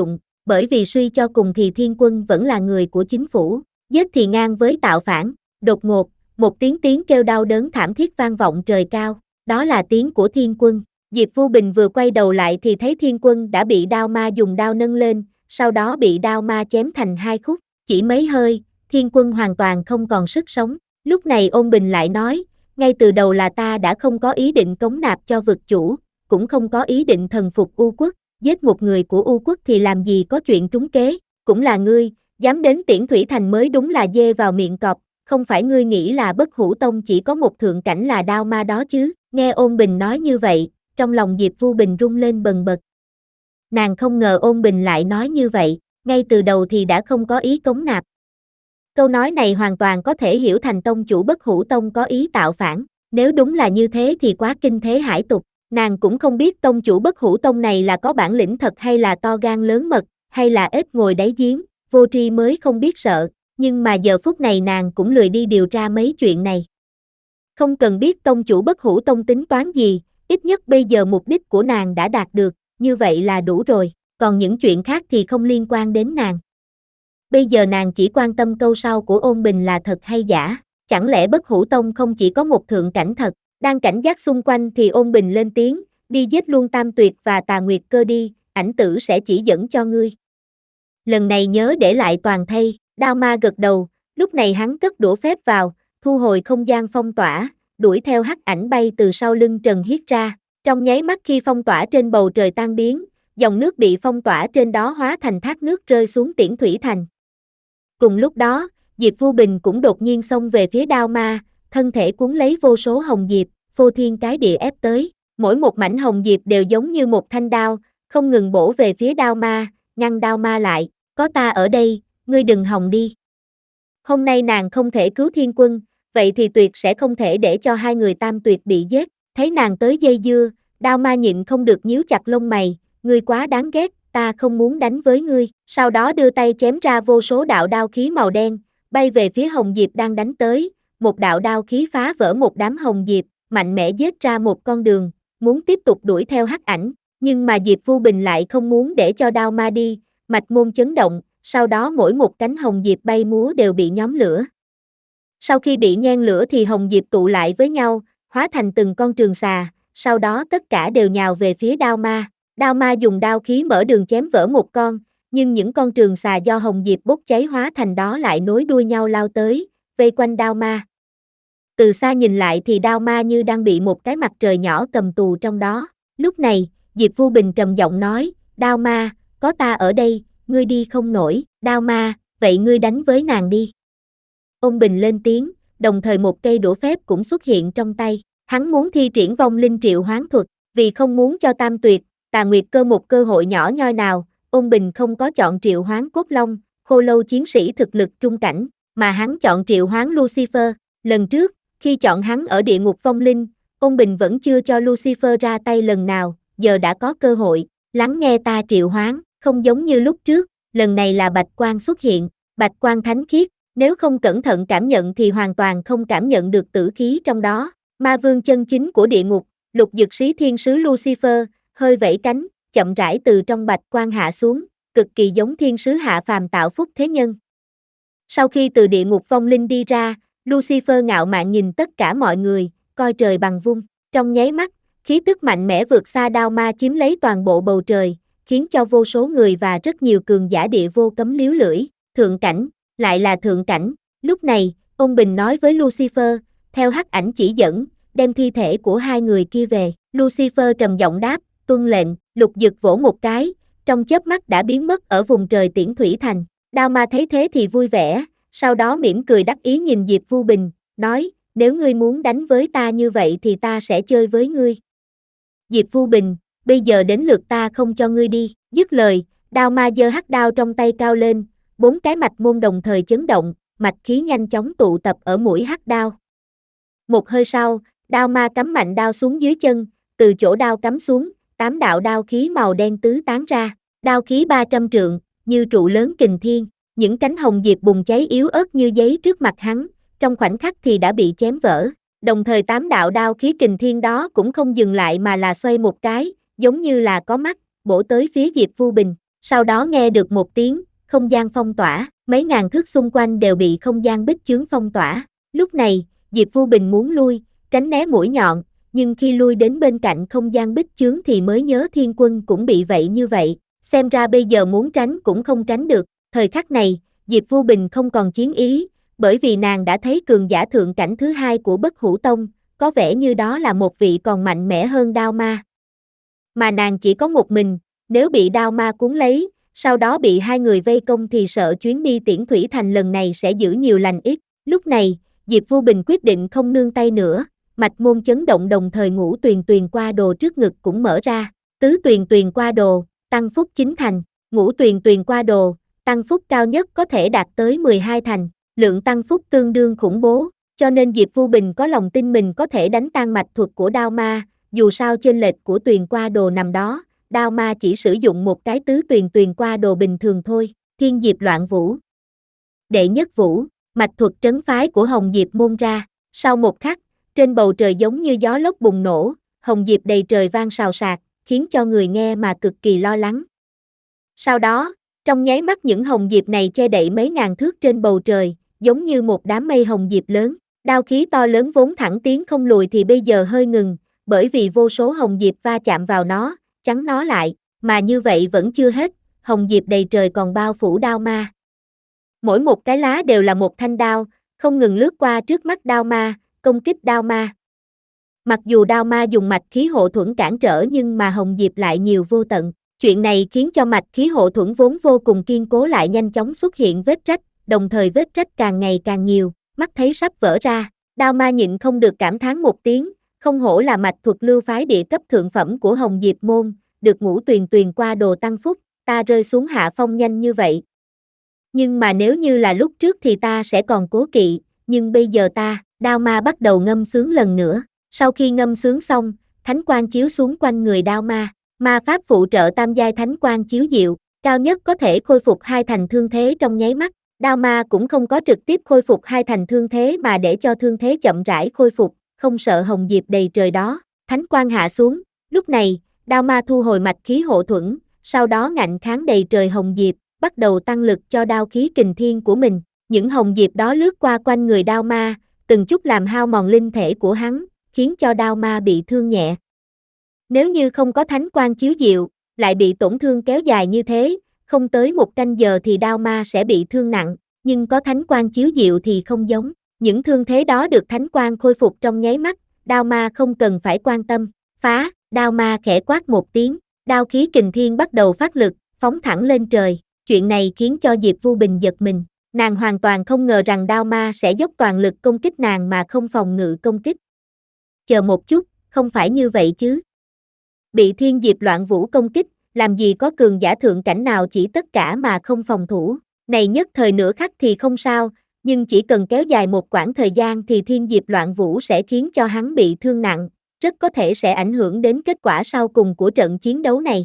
bởi vì suy cho cùng thì Thiên Quân vẫn là người của chính phủ, giết thì ngang với tạo phản. Đột ngột, một tiếng tiếng kêu đau đớn thảm thiết vang vọng trời cao, đó là tiếng của Thiên Quân. Diệp Vu Bình vừa quay đầu lại thì thấy Thiên Quân đã bị đao ma dùng đao nâng lên, sau đó bị đao ma chém thành hai khúc, chỉ mấy hơi, Thiên Quân hoàn toàn không còn sức sống. Lúc này Ôn Bình lại nói, ngay từ đầu là ta đã không có ý định cống nạp cho vực chủ, cũng không có ý định thần phục U Quốc, giết một người của U Quốc thì làm gì có chuyện trúng kế, cũng là ngươi, dám đến Tiễn Thủy Thành mới đúng là dê vào miệng cọp, không phải ngươi nghĩ là Bất Hủ Tông chỉ có một thượng cảnh là đao ma đó chứ. Nghe Ôn Bình nói như vậy, trong lòng Diệp Vu Bình rung lên bần bật. Nàng không ngờ Ôn Bình lại nói như vậy, ngay từ đầu thì đã không có ý cống nạp. Câu nói này hoàn toàn có thể hiểu thành tông chủ Bất Hủ Tông có ý tạo phản, nếu đúng là như thế thì quá kinh thế hải tục. Nàng cũng không biết tông chủ Bất Hủ Tông này là có bản lĩnh thật hay là to gan lớn mật, hay là ếch ngồi đáy giếng, vô tri mới không biết sợ, nhưng mà giờ phút này nàng cũng lười đi điều tra mấy chuyện này. Không cần biết tông chủ Bất Hủ Tông tính toán gì, ít nhất bây giờ mục đích của nàng đã đạt được, như vậy là đủ rồi, còn những chuyện khác thì không liên quan đến nàng. Bây giờ nàng chỉ quan tâm câu sau của Ôn Bình là thật hay giả, chẳng lẽ Bất Hủ Tông không chỉ có một thượng cảnh thật? Đang cảnh giác xung quanh thì Ôn Bình lên tiếng, đi giết luôn Tam Tuyệt và Tà Nguyệt Cơ đi, ảnh tử sẽ chỉ dẫn cho ngươi. Lần này nhớ để lại toàn thây. Đao ma gật đầu, lúc này hắn cất đũa phép vào, thu hồi không gian phong tỏa, đuổi theo hắc ảnh bay từ sau lưng Trần Hiết ra. Trong nháy mắt khi phong tỏa trên bầu trời tan biến, dòng nước bị phong tỏa trên đó hóa thành thác nước rơi xuống Tiễn Thủy Thành. Cùng lúc đó, Diệp Vu Bình cũng đột nhiên xông về phía đao ma, thân thể cuốn lấy vô số hồng diệp, phô thiên cái địa ép tới. Mỗi một mảnh hồng diệp đều giống như một thanh đao, không ngừng bổ về phía đao ma, ngăn đao ma lại. Có ta ở đây, ngươi đừng hòng đi. Hôm nay nàng không thể cứu Thiên Quân, vậy thì tuyệt sẽ không thể để cho hai người Tam Tuyệt bị giết. Thấy nàng tới dây dưa, đao ma nhịn không được nhíu chặt lông mày, ngươi quá đáng ghét, ta không muốn đánh với ngươi. Sau đó đưa tay chém ra vô số đạo đao khí màu đen, bay về phía hồng diệp đang đánh tới. Một đạo đao khí phá vỡ một đám hồng diệp, mạnh mẽ giết ra một con đường, muốn tiếp tục đuổi theo hắc ảnh, nhưng mà Diệp Vu Bình lại không muốn để cho đao ma đi, mạch môn chấn động, sau đó mỗi một cánh hồng diệp bay múa đều bị nhóm lửa. Sau khi bị nhen lửa thì hồng diệp tụ lại với nhau, hóa thành từng con trường xà, sau đó tất cả đều nhào về phía đao ma. Đao ma dùng đao khí mở đường chém vỡ một con, nhưng những con trường xà do hồng diệp bốc cháy hóa thành đó lại nối đuôi nhau lao tới, vây quanh đao ma. Từ xa nhìn lại thì đao ma như đang bị một cái mặt trời nhỏ cầm tù trong đó. Lúc này, Diệp Vu Bình trầm giọng nói, đao ma, có ta ở đây, ngươi đi không nổi. Đao ma, vậy ngươi đánh với nàng đi. Ôn Bình lên tiếng, đồng thời một cây đũa phép cũng xuất hiện trong tay. Hắn muốn thi triển vong linh triệu hoán thuật, vì không muốn cho Tam Tuyệt, Tà Nguyệt Cơ một cơ hội nhỏ nhoi nào, Ôn Bình không có chọn triệu hoán Cốt Long, Khô Lâu chiến sĩ thực lực trung cảnh, mà hắn chọn triệu hoán Lucifer. Lần trước, khi chọn hắn ở địa ngục vong linh, Ôn Bình vẫn chưa cho Lucifer ra tay lần nào, giờ đã có cơ hội, lắng nghe ta triệu hoán, không giống như lúc trước, lần này là bạch quang xuất hiện, bạch quang thánh khiết, nếu không cẩn thận cảm nhận thì hoàn toàn không cảm nhận được tử khí trong đó. Ma vương chân chính của địa ngục, Lục Dực Sĩ Thiên Sứ Lucifer, hơi vẫy cánh, chậm rãi từ trong bạch quang hạ xuống, cực kỳ giống thiên sứ hạ phàm tạo phúc thế nhân. Sau khi từ địa ngục vong linh đi ra, Lucifer ngạo mạn nhìn tất cả mọi người, coi trời bằng vung, trong nháy mắt, khí tức mạnh mẽ vượt xa đao ma chiếm lấy toàn bộ bầu trời, khiến cho vô số người và rất nhiều cường giả địa vô cấm liếu lưỡi. Thượng cảnh, lại là thượng cảnh. Lúc này, Ôn Bình nói với Lucifer, theo hắc ảnh chỉ dẫn, đem thi thể của hai người kia về. Lucifer trầm giọng đáp, tuân lệnh. Lục Dực vỗ một cái, trong chớp mắt đã biến mất ở vùng trời Tiễn Thủy Thành. Đao ma thấy thế thì vui vẻ, sau đó mỉm cười đắc ý nhìn Diệp Vu Bình, nói, nếu ngươi muốn đánh với ta như vậy thì ta sẽ chơi với ngươi. Diệp Vu Bình, bây giờ đến lượt ta không cho ngươi đi. Dứt lời, đao ma giơ hắc đao trong tay cao lên, bốn cái mạch môn đồng thời chấn động, mạch khí nhanh chóng tụ tập ở mũi hắc đao. Một hơi sau, đao ma cắm mạnh đao xuống dưới chân, từ chỗ đao cắm xuống, tám đạo đao khí màu đen tứ tán ra, đao khí ba trăm trượng, như trụ lớn kình thiên, những cánh hồng diệp bùng cháy yếu ớt như giấy trước mặt hắn, trong khoảnh khắc thì đã bị chém vỡ. Đồng thời tám đạo đao khí kình thiên đó cũng không dừng lại mà là xoay một cái, giống như là có mắt, bổ tới phía Diệp Vu Bình. Sau đó nghe được một tiếng, không gian phong tỏa, mấy ngàn thước xung quanh đều bị không gian bích chướng phong tỏa. Lúc này, Diệp Vu Bình muốn lui, tránh né mũi nhọn, nhưng khi lui đến bên cạnh không gian bích chướng thì mới nhớ Thiên Quân cũng bị vậy như vậy, xem ra bây giờ muốn tránh cũng không tránh được. Thời khắc này, Diệp Vu Bình không còn chiến ý, bởi vì nàng đã thấy cường giả thượng cảnh thứ hai của Bất Hủ Tông, có vẻ như đó là một vị còn mạnh mẽ hơn Đao Ma. Mà nàng chỉ có một mình, nếu bị Đao Ma cuốn lấy, sau đó bị hai người vây công thì sợ chuyến đi Tiễn Thủy Thành lần này sẽ giữ nhiều lành ít. Lúc này, Diệp Vu Bình quyết định không nương tay nữa, mạch môn chấn động đồng thời ngũ tuyền tuyền qua đồ trước ngực cũng mở ra, tứ tuyền tuyền qua đồ, tăng phúc chín thành, ngũ tuyền tuyền qua đồ, tăng phúc cao nhất có thể đạt tới mười hai thành, lượng tăng phúc tương đương khủng bố, cho nên Diệp Vu Bình có lòng tin mình có thể đánh tan mạch thuật của Đao Ma, dù sao chênh lệch của tuyền qua đồ nằm đó, Đao Ma chỉ sử dụng một cái tứ tuyền tuyền qua đồ bình thường thôi. Thiên Diệp Loạn Vũ, đệ nhất vũ, mạch thuật trấn phái của Hồng Diệp môn ra, sau một khắc, trên bầu trời giống như gió lốc bùng nổ, Hồng Diệp đầy trời vang sào sạc, khiến cho người nghe mà cực kỳ lo lắng. Sau đó, trong nháy mắt những Hồng Diệp này che đậy mấy ngàn thước trên bầu trời, giống như một đám mây Hồng Diệp lớn, đao khí to lớn vốn thẳng tiến không lùi thì bây giờ hơi ngừng, bởi vì vô số Hồng Diệp va chạm vào nó, chắn nó lại, mà như vậy vẫn chưa hết, Hồng Diệp đầy trời còn bao phủ Đao Ma. Mỗi một cái lá đều là một thanh đao, không ngừng lướt qua trước mắt Đao Ma, công kích Đao Ma. Mặc dù Đao Ma dùng mạch khí hộ thuẫn cản trở nhưng mà Hồng Diệp lại nhiều vô tận. Chuyện này khiến cho mạch khí hộ thuẫn vốn vô cùng kiên cố lại nhanh chóng xuất hiện vết rách, đồng thời vết rách càng ngày càng nhiều, mắt thấy sắp vỡ ra. Đao Ma nhịn không được cảm thán một tiếng, không hổ là mạch thuật lưu phái địa cấp thượng phẩm của Hồng Diệp môn, được ngũ tuyền tuyền qua đồ tăng phúc, ta rơi xuống hạ phong nhanh như vậy. Nhưng mà nếu như là lúc trước thì ta sẽ còn cố kỵ, nhưng bây giờ ta, Đao Ma bắt đầu ngâm sướng lần nữa. Sau khi ngâm sướng xong, thánh quang chiếu xuống quanh người Đao Ma, ma pháp phụ trợ tam giai thánh quang chiếu diệu, cao nhất có thể khôi phục hai thành thương thế trong nháy mắt. Đao Ma cũng không có trực tiếp khôi phục hai thành thương thế mà để cho thương thế chậm rãi khôi phục, không sợ Hồng Diệp đầy trời đó. Thánh quang hạ xuống, lúc này, Đao Ma thu hồi mạch khí hộ thuẫn, sau đó ngạnh kháng đầy trời Hồng Diệp, bắt đầu tăng lực cho đao khí kình thiên của mình. Những Hồng Diệp đó lướt qua quanh người Đao Ma, từng chút làm hao mòn linh thể của hắn, khiến cho Đao Ma bị thương nhẹ. Nếu như không có thánh quang chiếu diệu, lại bị tổn thương kéo dài như thế, không tới một canh giờ thì Đao Ma sẽ bị thương nặng, nhưng có thánh quang chiếu diệu thì không giống. Những thương thế đó được thánh quang khôi phục trong nháy mắt, Đao Ma không cần phải quan tâm. Phá, Đao Ma khẽ quát một tiếng, đao khí kình thiên bắt đầu phát lực, phóng thẳng lên trời. Chuyện này khiến cho Diệp Vu Bình giật mình, nàng hoàn toàn không ngờ rằng Đao Ma sẽ dốc toàn lực công kích nàng mà không phòng ngự công kích. Chờ một chút, không phải như vậy chứ. Bị Thiên Diệp Loạn Vũ công kích, làm gì có cường giả thượng cảnh nào chỉ tất cả mà không phòng thủ. Này nhất thời nửa khắc thì không sao, nhưng chỉ cần kéo dài một quãng thời gian thì Thiên Diệp Loạn Vũ sẽ khiến cho hắn bị thương nặng, rất có thể sẽ ảnh hưởng đến kết quả sau cùng của trận chiến đấu này.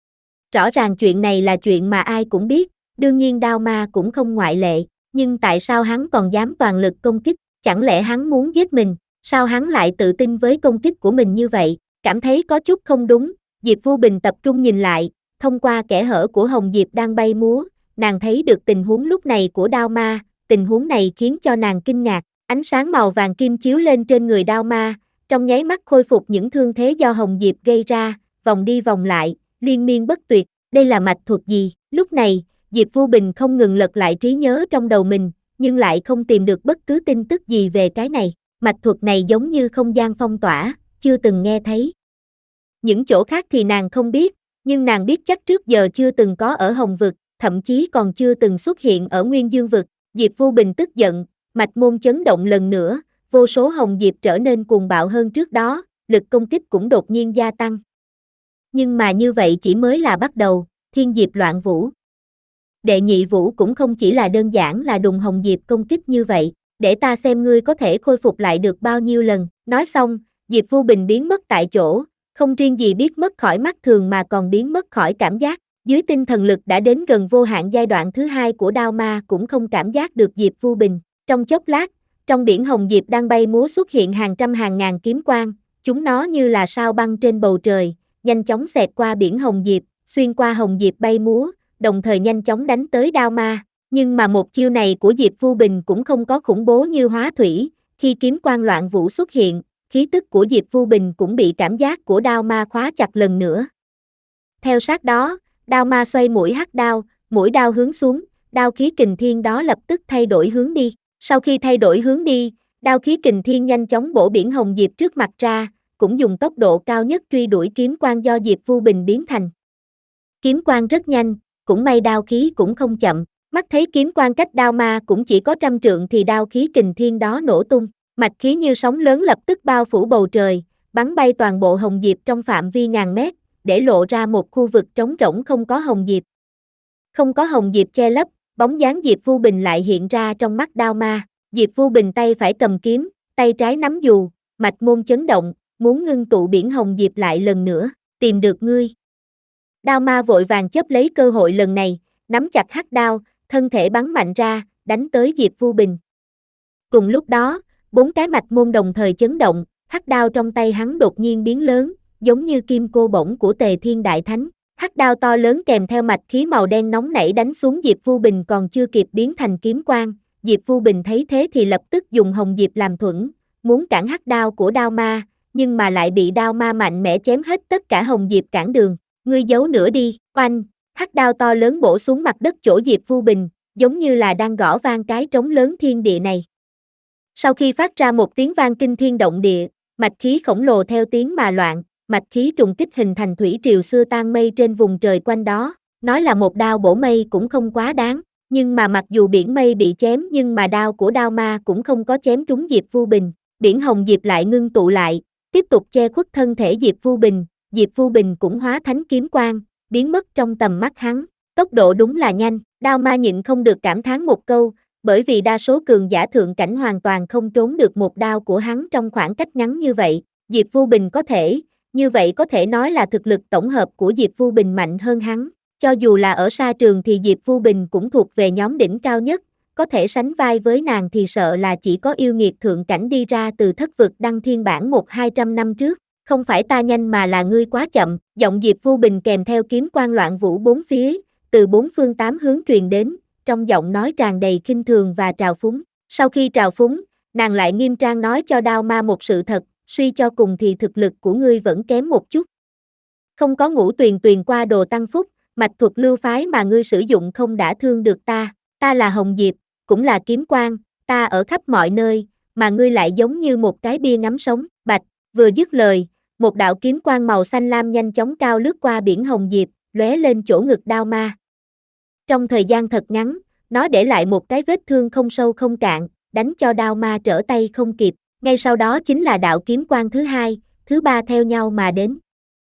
Rõ ràng chuyện này là chuyện mà ai cũng biết, đương nhiên Đao Ma cũng không ngoại lệ, nhưng tại sao hắn còn dám toàn lực công kích, chẳng lẽ hắn muốn giết mình, sao hắn lại tự tin với công kích của mình như vậy, cảm thấy có chút không đúng, Diệp Vu Bình tập trung nhìn lại, thông qua kẽ hở của Hồng Diệp đang bay múa, nàng thấy được tình huống lúc này của Đao Ma, tình huống này khiến cho nàng kinh ngạc, ánh sáng màu vàng kim chiếu lên trên người Đao Ma, trong nháy mắt khôi phục những thương thế do Hồng Diệp gây ra, vòng đi vòng lại, liên miên bất tuyệt, đây là mạch thuật gì? Lúc này, Diệp Vu Bình không ngừng lật lại trí nhớ trong đầu mình, nhưng lại không tìm được bất cứ tin tức gì về cái này, mạch thuật này giống như không gian phong tỏa, chưa từng nghe thấy. Những chỗ khác thì nàng không biết, nhưng nàng biết chắc trước giờ chưa từng có ở Hồng Vực, thậm chí còn chưa từng xuất hiện ở Nguyên Dương Vực. Diệp Vu Bình tức giận, mạch môn chấn động lần nữa, vô số Hồng Diệp trở nên cuồng bạo hơn trước đó, lực công kích cũng đột nhiên gia tăng. Nhưng mà như vậy chỉ mới là bắt đầu, Thiên Diệp Loạn Vũ. Đệ nhị vũ cũng không chỉ là đơn giản là đùng Hồng Diệp công kích như vậy, để ta xem ngươi có thể khôi phục lại được bao nhiêu lần. Nói xong, Diệp Vu Bình biến mất tại chỗ, không riêng gì biết mất khỏi mắt thường mà còn biến mất khỏi cảm giác. Dưới tinh thần lực đã đến gần vô hạn giai đoạn thứ hai của Đao Ma cũng không cảm giác được Diệp Vu Bình. Trong chốc lát, trong biển Hồng Diệp đang bay múa xuất hiện hàng trăm hàng ngàn kiếm quang, chúng nó như là sao băng trên bầu trời, nhanh chóng xẹt qua biển Hồng Diệp, xuyên qua Hồng Diệp bay múa, đồng thời nhanh chóng đánh tới đao ma. Nhưng mà một chiêu này của Diệp Vu Bình cũng không có khủng bố như hóa thủy, khi kiếm quang loạn vũ xuất hiện, khí tức của Diệp Vu Bình cũng bị cảm giác của đao ma khóa chặt lần nữa. Theo sát đó, đao ma xoay mũi hắc đao, mũi đao hướng xuống, đao khí kình thiên đó lập tức thay đổi hướng đi. Sau khi thay đổi hướng đi, đao khí kình thiên nhanh chóng bổ biển hồng diệp trước mặt ra, cũng dùng tốc độ cao nhất truy đuổi kiếm quang do Diệp Vu Bình biến thành. Kiếm quang rất nhanh, cũng may đao khí cũng không chậm, mắt thấy kiếm quang cách đao ma cũng chỉ có trăm trượng thì đao khí kình thiên đó nổ tung, mạch khí như sóng lớn lập tức bao phủ bầu trời, bắn bay toàn bộ hồng diệp trong phạm vi ngàn mét, để lộ ra một khu vực trống rỗng không có hồng diệp. Không có hồng diệp che lấp, bóng dáng Diệp Vu Bình lại hiện ra trong mắt đao ma. Diệp Vu Bình tay phải cầm kiếm, tay trái nắm dù, mạch môn chấn động, muốn ngưng tụ biển hồng diệp lại lần nữa, tìm được ngươi. Đao ma vội vàng chấp lấy cơ hội lần này, nắm chặt hắc đao, thân thể bắn mạnh ra, đánh tới Diệp Vu Bình. Cùng lúc đó, bốn cái mạch môn đồng thời chấn động, hắc đao trong tay hắn đột nhiên biến lớn, giống như kim cô bổng của Tề Thiên Đại Thánh. Hắc đao to lớn kèm theo mạch khí màu đen nóng nảy đánh xuống Diệp Vu Bình còn chưa kịp biến thành kiếm quang. Diệp Vu Bình thấy thế thì lập tức dùng hồng diệp làm thuẫn, muốn cản hắc đao của đao ma, nhưng mà lại bị đao ma mạnh mẽ chém hết tất cả hồng diệp cản đường. Ngươi giấu nữa đi, oanh, hắc đao to lớn bổ xuống mặt đất chỗ Diệp Vu Bình, giống như là đang gõ vang cái trống lớn thiên địa này. Sau khi phát ra một tiếng vang kinh thiên động địa, mạch khí khổng lồ theo tiếng mà loạn, mạch khí trùng kích hình thành thủy triều xưa tan mây trên vùng trời quanh đó, nói là một đao bổ mây cũng không quá đáng, nhưng mà mặc dù biển mây bị chém nhưng mà đao của đao ma cũng không có chém trúng Diệp Vu Bình, biển hồng diệp lại ngưng tụ lại, tiếp tục che khuất thân thể Diệp Vu Bình, Diệp Vu Bình cũng hóa thánh kiếm quang, biến mất trong tầm mắt hắn, tốc độ đúng là nhanh, đao ma nhịn không được cảm thán một câu, bởi vì đa số cường giả thượng cảnh hoàn toàn không trốn được một đao của hắn trong khoảng cách ngắn như vậy, Diệp Vu Bình có thể, như vậy có thể nói là thực lực tổng hợp của Diệp Vu Bình mạnh hơn hắn, cho dù là ở sa trường thì Diệp Vu Bình cũng thuộc về nhóm đỉnh cao nhất, có thể sánh vai với nàng thì sợ là chỉ có yêu nghiệt thượng cảnh đi ra từ thất vực đăng thiên bản một hai trăm năm trước, không phải ta nhanh mà là ngươi quá chậm, giọng Diệp Vu Bình kèm theo kiếm quang loạn vũ bốn phía, từ bốn phương tám hướng truyền đến, trong giọng nói tràn đầy khinh thường và trào phúng, sau khi trào phúng, nàng lại nghiêm trang nói cho đao ma một sự thật, suy cho cùng thì thực lực của ngươi vẫn kém một chút. Không có ngũ tuyền tuyền qua đồ tăng phúc, mạch thuật lưu phái mà ngươi sử dụng không đã thương được ta, ta là Hồng Diệp, cũng là kiếm quang, ta ở khắp mọi nơi, mà ngươi lại giống như một cái bia ngắm sống, bạch, vừa dứt lời, một đạo kiếm quang màu xanh lam nhanh chóng cao lướt qua biển Hồng Diệp, lóe lên chỗ ngực đao ma. Trong thời gian thật ngắn, nó để lại một cái vết thương không sâu không cạn, đánh cho đao ma trở tay không kịp, ngay sau đó chính là đạo kiếm quang thứ hai, thứ ba theo nhau mà đến.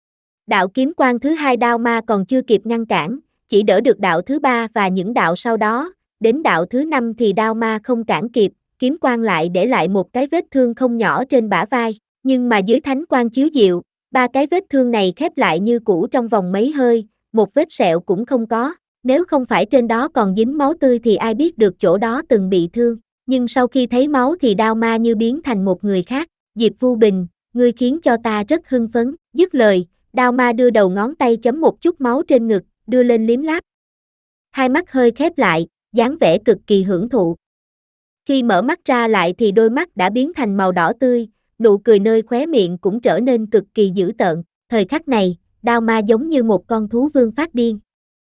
Đạo kiếm quang thứ hai đao ma còn chưa kịp ngăn cản, chỉ đỡ được đạo thứ ba và những đạo sau đó, đến đạo thứ năm thì đao ma không cản kịp, kiếm quang lại để lại một cái vết thương không nhỏ trên bả vai, nhưng mà dưới thánh quang chiếu diệu, ba cái vết thương này khép lại như cũ trong vòng mấy hơi, một vết sẹo cũng không có, nếu không phải trên đó còn dính máu tươi thì ai biết được chỗ đó từng bị thương, nhưng sau khi thấy máu thì đao ma như biến thành một người khác, Diệp Vu Bình, ngươi khiến cho ta rất hưng phấn, dứt lời, đao ma đưa đầu ngón tay chấm một chút máu trên ngực, đưa lên liếm láp. Hai mắt hơi khép lại, dáng vẻ cực kỳ hưởng thụ. Khi mở mắt ra lại thì đôi mắt đã biến thành màu đỏ tươi, nụ cười nơi khóe miệng cũng trở nên cực kỳ dữ tợn, thời khắc này, đao ma giống như một con thú vương phát điên.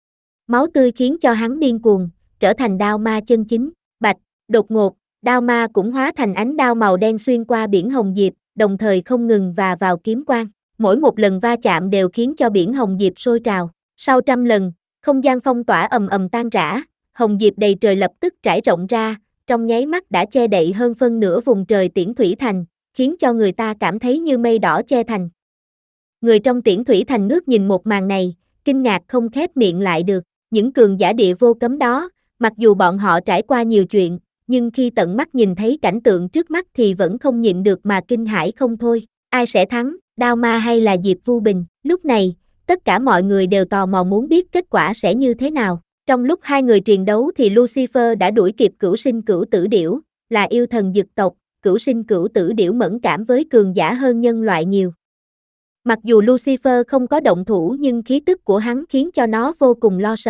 Máu tươi khiến cho hắn điên cuồng, trở thành đao ma chân chính, bạch, đột ngột, đao ma cũng hóa thành ánh đao màu đen xuyên qua biển hồng diệp, đồng thời không ngừng và vào kiếm quang, mỗi một lần va chạm đều khiến cho biển hồng diệp sôi trào, sau trăm lần, không gian phong tỏa ầm ầm tan rã, hồng diệp đầy trời lập tức trải rộng ra, trong nháy mắt đã che đậy hơn phân nửa vùng trời Tiễn Thủy Thành, khiến cho người ta cảm thấy như mây đỏ che thành. Người trong Tiễn Thủy Thành ngước nhìn một màn này, kinh ngạc không khép miệng lại được, những cường giả địa vô cấm đó, mặc dù bọn họ trải qua nhiều chuyện, nhưng khi tận mắt nhìn thấy cảnh tượng trước mắt thì vẫn không nhịn được mà kinh hãi không thôi, ai sẽ thắng, đao ma hay là Diệp Vu Bình, lúc này, tất cả mọi người đều tò mò muốn biết kết quả sẽ như thế nào. Trong lúc hai người triền đấu thì Lucifer đã đuổi kịp cửu sinh cửu tử điểu, là yêu thần dực tộc, cửu sinh cửu tử điểu mẫn cảm với cường giả hơn nhân loại nhiều. Mặc dù Lucifer không có động thủ nhưng khí tức của hắn khiến cho nó vô cùng lo sợ,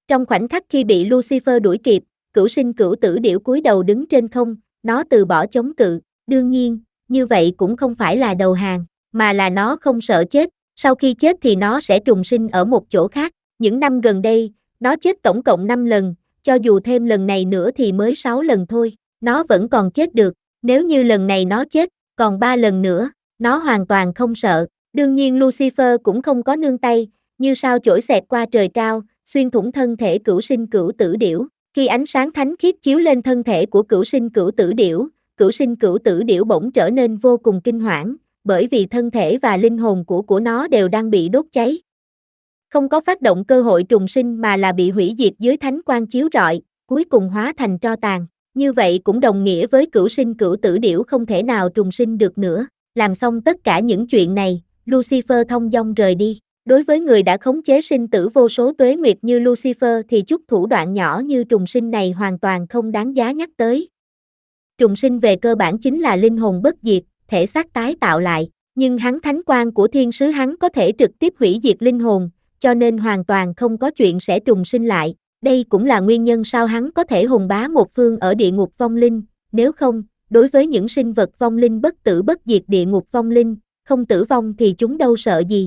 Trong khoảnh khắc khi bị Lucifer đuổi kịp, cửu sinh cửu tử điểu cúi đầu đứng trên không, nó từ bỏ chống cự, đương nhiên, như vậy cũng không phải là đầu hàng, mà là nó không sợ chết, sau khi chết thì nó sẽ trùng sinh ở một chỗ khác. Những năm gần đây, nó chết tổng cộng năm lần, cho dù thêm lần này nữa thì mới sáu lần thôi, nó vẫn còn chết được, nếu như lần này nó chết, còn ba lần nữa, nó hoàn toàn không sợ. Đương nhiên Lucifer cũng không có nương tay, như sao chổi xẹt qua trời cao, xuyên thủng thân thể cửu sinh cửu tử điểu. Khi ánh sáng thánh khiết chiếu lên thân thể của cửu sinh cửu tử điểu, cửu sinh cửu tử điểu bỗng trở nên vô cùng kinh hoảng, bởi vì thân thể và linh hồn của của nó đều đang bị đốt cháy. Không có phát động cơ hội trùng sinh mà là bị hủy diệt dưới thánh quang chiếu rọi, cuối cùng hóa thành tro tàn. Như vậy cũng đồng nghĩa với cửu sinh cửu tử điểu không thể nào trùng sinh được nữa. Làm xong tất cả những chuyện này, Lucifer thong dong rời đi. Đối với người đã khống chế sinh tử vô số tuế nguyệt như Lucifer thì chút thủ đoạn nhỏ như trùng sinh này hoàn toàn không đáng giá nhắc tới. Trùng sinh về cơ bản chính là linh hồn bất diệt, thể xác tái tạo lại, nhưng hắn thánh quang của thiên sứ hắn có thể trực tiếp hủy diệt linh hồn, cho nên hoàn toàn không có chuyện sẽ trùng sinh lại. Đây cũng là nguyên nhân sao hắn có thể hùng bá một phương ở địa ngục vong linh, nếu không, đối với những sinh vật vong linh bất tử bất diệt địa ngục vong linh, không tử vong thì chúng đâu sợ gì.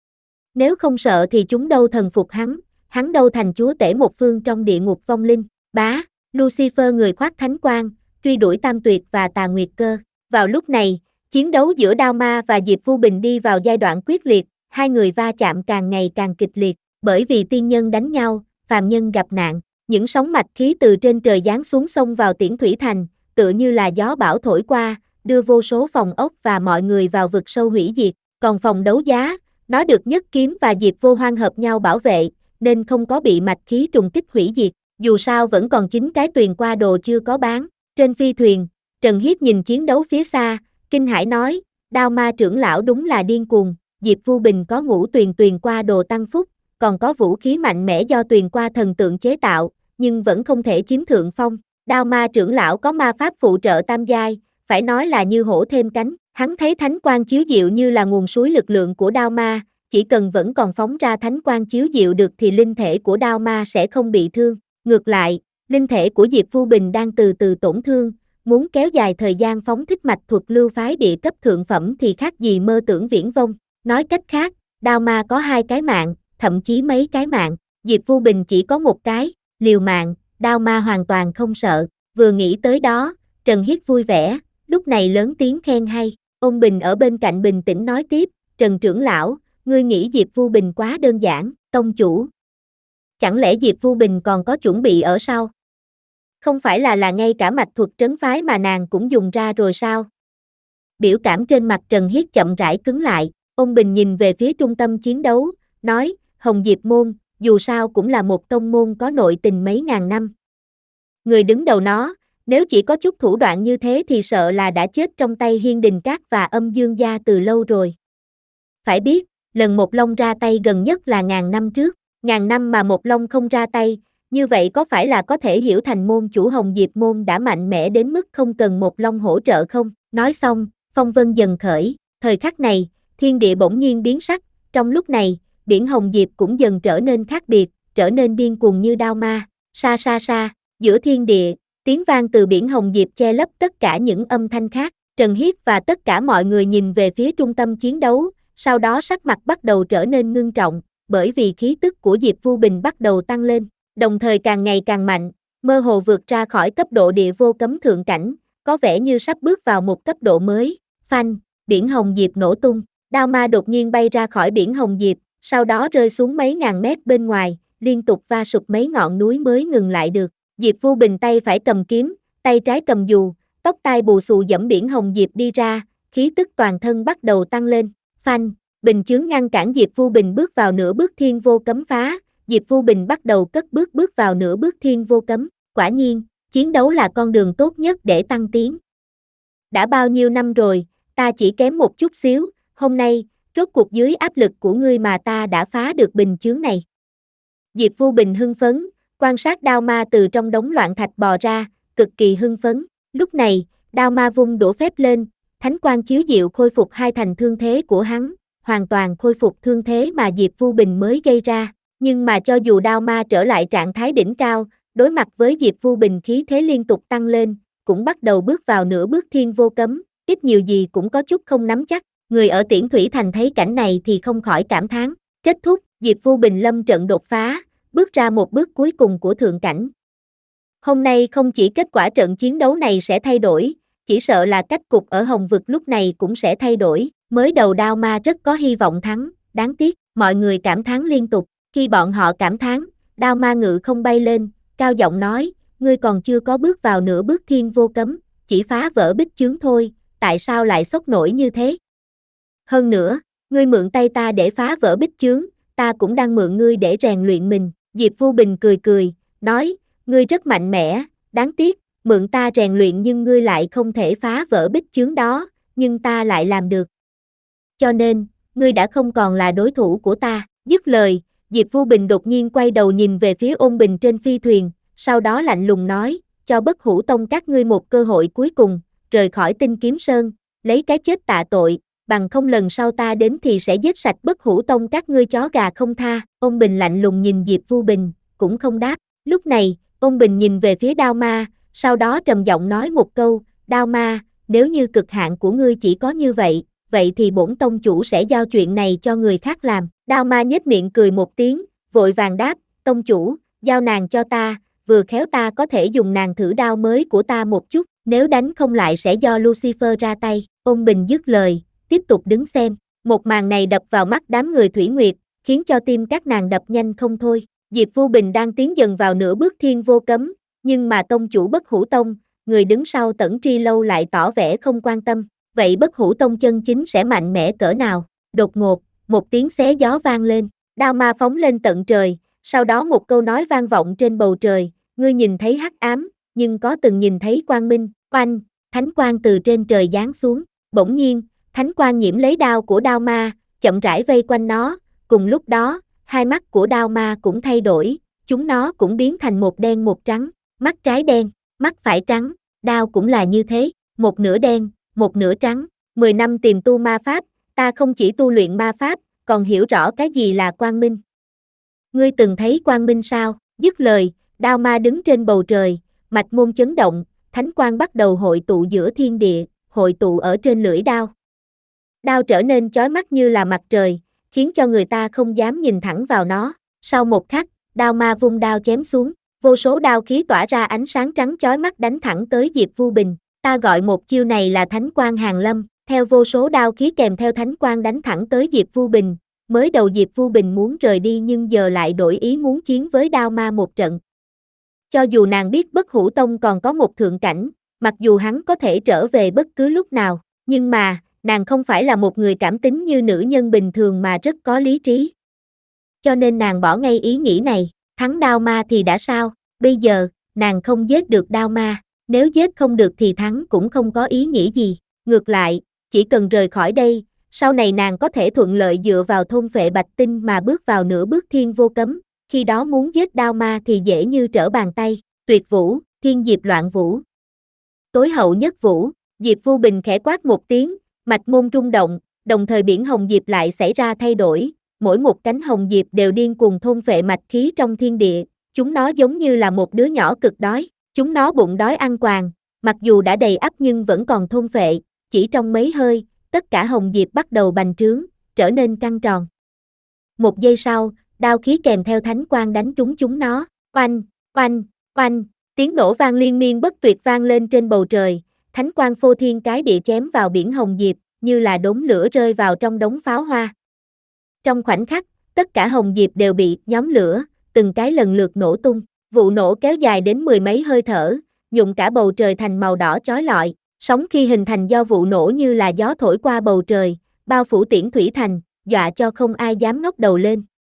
Nếu không sợ thì chúng đâu thần phục hắn, hắn đâu thành chúa tể một phương trong địa ngục vong linh. Bá, Lucifer người khoác thánh quang, truy đuổi Tam Tuyệt và Tà Nguyệt Cơ. Vào lúc này, chiến đấu giữa Đao Ma và Diệp Vu Bình đi vào giai đoạn quyết liệt, hai người va chạm càng ngày càng kịch liệt, bởi vì tiên nhân đánh nhau, phàm nhân gặp nạn, những sóng mạch khí từ trên trời giáng xuống sông vào Tiễn Thủy Thành, tựa như là gió bão thổi qua, đưa vô số phòng ốc và mọi người vào vực sâu hủy diệt. Còn phòng đấu giá, nó được Nhất Kiếm và Diệp Vô Hoang hợp nhau bảo vệ, nên không có bị mạch khí trùng kích hủy diệt, dù sao vẫn còn chín cái tuyền qua đồ chưa có bán. Trên phi thuyền, Trần Hiếp nhìn chiến đấu phía xa, kinh hãi nói, Đao Ma trưởng lão đúng là điên cuồng, Diệp Vu Bình có ngũ tuyền tuyền qua đồ tăng phúc, còn có vũ khí mạnh mẽ do tuyền qua thần tượng chế tạo, nhưng vẫn không thể chiếm thượng phong. Đao Ma trưởng lão có ma pháp phụ trợ tam giai, phải nói là như hổ thêm cánh. Hắn thấy thánh quang chiếu diệu như là nguồn suối lực lượng của Đao Ma, chỉ cần vẫn còn phóng ra thánh quang chiếu diệu được thì linh thể của Đao Ma sẽ không bị thương. Ngược lại, linh thể của Diệp Vu Bình đang từ từ tổn thương, muốn kéo dài thời gian phóng thích mạch thuật lưu phái địa cấp thượng phẩm thì khác gì mơ tưởng viễn vông. Nói cách khác, Đao Ma có hai cái mạng, thậm chí mấy cái mạng, Diệp Vu Bình chỉ có một cái, liều mạng, Đao Ma hoàn toàn không sợ. Vừa nghĩ tới đó, Trần Hiết vui vẻ, lúc này lớn tiếng khen hay. Ôn Bình ở bên cạnh bình tĩnh nói tiếp, Trần trưởng lão, ngươi nghĩ Diệp Vu Bình quá đơn giản, tông chủ. Chẳng lẽ Diệp Vu Bình còn có chuẩn bị ở sau? Không phải là là ngay cả mạch thuật trấn phái mà nàng cũng dùng ra rồi sao? Biểu cảm trên mặt Trần Hiết chậm rãi cứng lại, Ôn Bình nhìn về phía trung tâm chiến đấu, nói, Hồng Diệp môn, dù sao cũng là một tông môn có nội tình mấy ngàn năm. Người đứng đầu nó, nếu chỉ có chút thủ đoạn như thế thì sợ là đã chết trong tay Hiên Đình Các và Âm Dương gia từ lâu rồi. Phải biết, lần Một Long ra tay gần nhất là ngàn năm trước, ngàn năm mà Một Long không ra tay, như vậy có phải là có thể hiểu thành môn chủ Hồng Diệp môn đã mạnh mẽ đến mức không cần Một Long hỗ trợ không? Nói xong, phong vân dần khởi, thời khắc này, thiên địa bỗng nhiên biến sắc, trong lúc này, biển Hồng Diệp cũng dần trở nên khác biệt, trở nên điên cuồng như Đao Ma. Sa sa sa, giữa thiên địa, tiếng vang từ biển Hồng Diệp che lấp tất cả những âm thanh khác. Trần Hiết và tất cả mọi người nhìn về phía trung tâm chiến đấu, sau đó sắc mặt bắt đầu trở nên ngưng trọng, bởi vì khí tức của Diệp Vu Bình bắt đầu tăng lên, đồng thời càng ngày càng mạnh, mơ hồ vượt ra khỏi cấp độ địa vô cấm thượng cảnh, có vẻ như sắp bước vào một cấp độ mới. Phanh, biển Hồng Diệp nổ tung, Đao Ma đột nhiên bay ra khỏi biển Hồng Diệp, sau đó rơi xuống mấy ngàn mét bên ngoài, liên tục va sụp mấy ngọn núi mới ngừng lại được. Diệp Vu Bình tay phải cầm kiếm, tay trái cầm dù, tóc tai bù xù dẫm biển Hồng Diệp đi ra, khí tức toàn thân bắt đầu tăng lên. Phanh, bình chướng ngăn cản Diệp Vu Bình bước vào nửa bước thiên vô cấm phá, Diệp Vu Bình bắt đầu cất bước bước vào nửa bước thiên vô cấm. Quả nhiên, chiến đấu là con đường tốt nhất để tăng tiến. Đã bao nhiêu năm rồi, ta chỉ kém một chút xíu, hôm nay, rốt cuộc dưới áp lực của ngươi mà ta đã phá được bình chướng này. Diệp Vu Bình hưng phấn, quan sát Đao Ma từ trong đống loạn thạch bò ra, cực kỳ hưng phấn. Lúc này, Đao Ma vung đũa phép lên, thánh quang chiếu diệu khôi phục hai thành thương thế của hắn, hoàn toàn khôi phục thương thế mà Diệp Vu Bình mới gây ra. Nhưng mà cho dù đao ma trở lại trạng thái đỉnh cao, đối mặt với Diệp Vu Bình khí thế liên tục tăng lên, cũng bắt đầu bước vào nửa bước thiên vô cấm, ít nhiều gì cũng có chút không nắm chắc. Người ở Tiễn Thủy Thành thấy cảnh này thì không khỏi cảm thán. Kết thúc, Diệp Vu Bình lâm trận đột phá, bước ra một bước cuối cùng của thượng cảnh. Hôm nay không chỉ kết quả trận chiến đấu này sẽ thay đổi, chỉ sợ là cách cục ở Hồng Vực lúc này cũng sẽ thay đổi. Mới đầu đao ma rất có hy vọng thắng, đáng tiếc, mọi người cảm thán liên tục. Khi bọn họ cảm thán, đao ma ngự không bay lên, cao giọng nói, ngươi còn chưa có bước vào nửa bước thiên vô cấm, chỉ phá vỡ bích chướng thôi, tại sao lại sốc nổi như thế? Hơn nữa, ngươi mượn tay ta để phá vỡ bích chướng, ta cũng đang mượn ngươi để rèn luyện mình. Diệp Vu Bình cười cười, nói, ngươi rất mạnh mẽ, đáng tiếc, mượn ta rèn luyện nhưng ngươi lại không thể phá vỡ bích chướng đó, nhưng ta lại làm được. Cho nên, ngươi đã không còn là đối thủ của ta. Dứt lời, Diệp Vu Bình đột nhiên quay đầu nhìn về phía Ôn Bình trên phi thuyền, sau đó lạnh lùng nói, cho Bất Hủ Tông các ngươi một cơ hội cuối cùng, rời khỏi Tinh Kiếm Sơn, lấy cái chết tạ tội, bằng không lần sau ta đến thì sẽ giết sạch Bất Hủ Tông các ngươi chó gà không tha. Ôn Bình lạnh lùng nhìn Diệp Vu Bình, cũng không đáp. Lúc này, Ôn Bình nhìn về phía Đao Ma, sau đó trầm giọng nói một câu, Đao Ma, nếu như cực hạn của ngươi chỉ có như vậy, vậy thì bổn tông chủ sẽ giao chuyện này cho người khác làm. Đao Ma nhếch miệng cười một tiếng, vội vàng đáp, tông chủ, giao nàng cho ta, vừa khéo ta có thể dùng nàng thử đao mới của ta một chút, nếu đánh không lại sẽ do Lucifer ra tay. Ôn Bình dứt lời, tiếp tục đứng xem. Một màn này đập vào mắt đám người Thủy Nguyệt, khiến cho tim các nàng đập nhanh không thôi. Diệp Vu Bình đang tiến dần vào nửa bước thiên vô cấm, nhưng mà tông chủ Bất Hủ Tông, người đứng sau Tẩn Tri Lâu lại tỏ vẻ không quan tâm. Vậy Bất Hủ Tông chân chính sẽ mạnh mẽ cỡ nào? Đột ngột, một tiếng xé gió vang lên, đao ma phóng lên tận trời, sau đó một câu nói vang vọng trên bầu trời, ngươi nhìn thấy hắc ám, nhưng có từng nhìn thấy quang minh. Oanh, thánh quang từ trên trời giáng xuống, bỗng nhiên, thánh quang nhiễm lấy đao của đao ma, chậm rãi vây quanh nó, cùng lúc đó, hai mắt của đao ma cũng thay đổi, chúng nó cũng biến thành một đen một trắng, mắt trái đen, mắt phải trắng, đao cũng là như thế, một nửa đen, một nửa trắng. Mười năm tìm tu ma pháp, ta không chỉ tu luyện ma pháp, còn hiểu rõ cái gì là quang minh. Ngươi từng thấy quang minh sao? Dứt lời, đao ma đứng trên bầu trời, mạch môn chấn động, thánh quang bắt đầu hội tụ giữa thiên địa, hội tụ ở trên lưỡi đao. Đao trở nên chói mắt như là mặt trời, khiến cho người ta không dám nhìn thẳng vào nó. Sau một khắc, đao ma vung đao chém xuống, vô số đao khí tỏa ra ánh sáng trắng chói mắt đánh thẳng tới Diệp Vu Bình. Ta gọi một chiêu này là thánh quang hàng lâm, theo vô số đao khí kèm theo thánh quang đánh thẳng tới Diệp Vu Bình. Mới đầu Diệp Vu Bình muốn rời đi nhưng giờ lại đổi ý muốn chiến với đao ma một trận. Cho dù nàng biết Bất Hủ Tông còn có một thượng cảnh, mặc dù hắn có thể trở về bất cứ lúc nào, nhưng mà, nàng không phải là một người cảm tính như nữ nhân bình thường mà rất có lý trí. Cho nên nàng bỏ ngay ý nghĩ này, thắng đao ma thì đã sao, bây giờ, nàng không giết được đao ma, nếu giết không được thì thắng cũng không có ý nghĩa gì. Ngược lại, chỉ cần rời khỏi đây, sau này nàng có thể thuận lợi dựa vào thôn phệ bạch tinh mà bước vào nửa bước thiên vô cấm, khi đó muốn giết đao ma thì dễ như trở bàn tay. Tuyệt vũ, thiên diệp loạn vũ. Tối hậu nhất vũ, Diệp Vu Bình khẽ quát một tiếng, mạch môn rung động, đồng thời biển hồng diệp lại xảy ra thay đổi, mỗi một cánh hồng diệp đều điên cuồng thôn phệ mạch khí trong thiên địa, chúng nó giống như là một đứa nhỏ cực đói, chúng nó bụng đói ăn quàng, mặc dù đã đầy ắp nhưng vẫn còn thôn phệ, chỉ trong mấy hơi, tất cả hồng diệp bắt đầu bành trướng, trở nên căng tròn. Một giây sau, đao khí kèm theo thánh quang đánh trúng chúng nó, oanh, oanh, oanh, tiếng nổ vang liên miên bất tuyệt vang lên trên bầu trời, thánh quang phô thiên cái địa chém vào biển hồng diệp, như là đốm lửa rơi vào trong đống pháo hoa. Trong khoảnh khắc, tất cả hồng diệp đều bị nhóm lửa, từng cái lần lượt nổ tung, vụ nổ kéo dài đến mười mấy hơi thở, nhuộm cả bầu trời thành màu đỏ chói lọi, sóng khi hình thành do vụ nổ như là gió thổi qua bầu trời, bao phủ Tiễn Thủy Thành, dọa cho không ai dám ngóc đầu lên.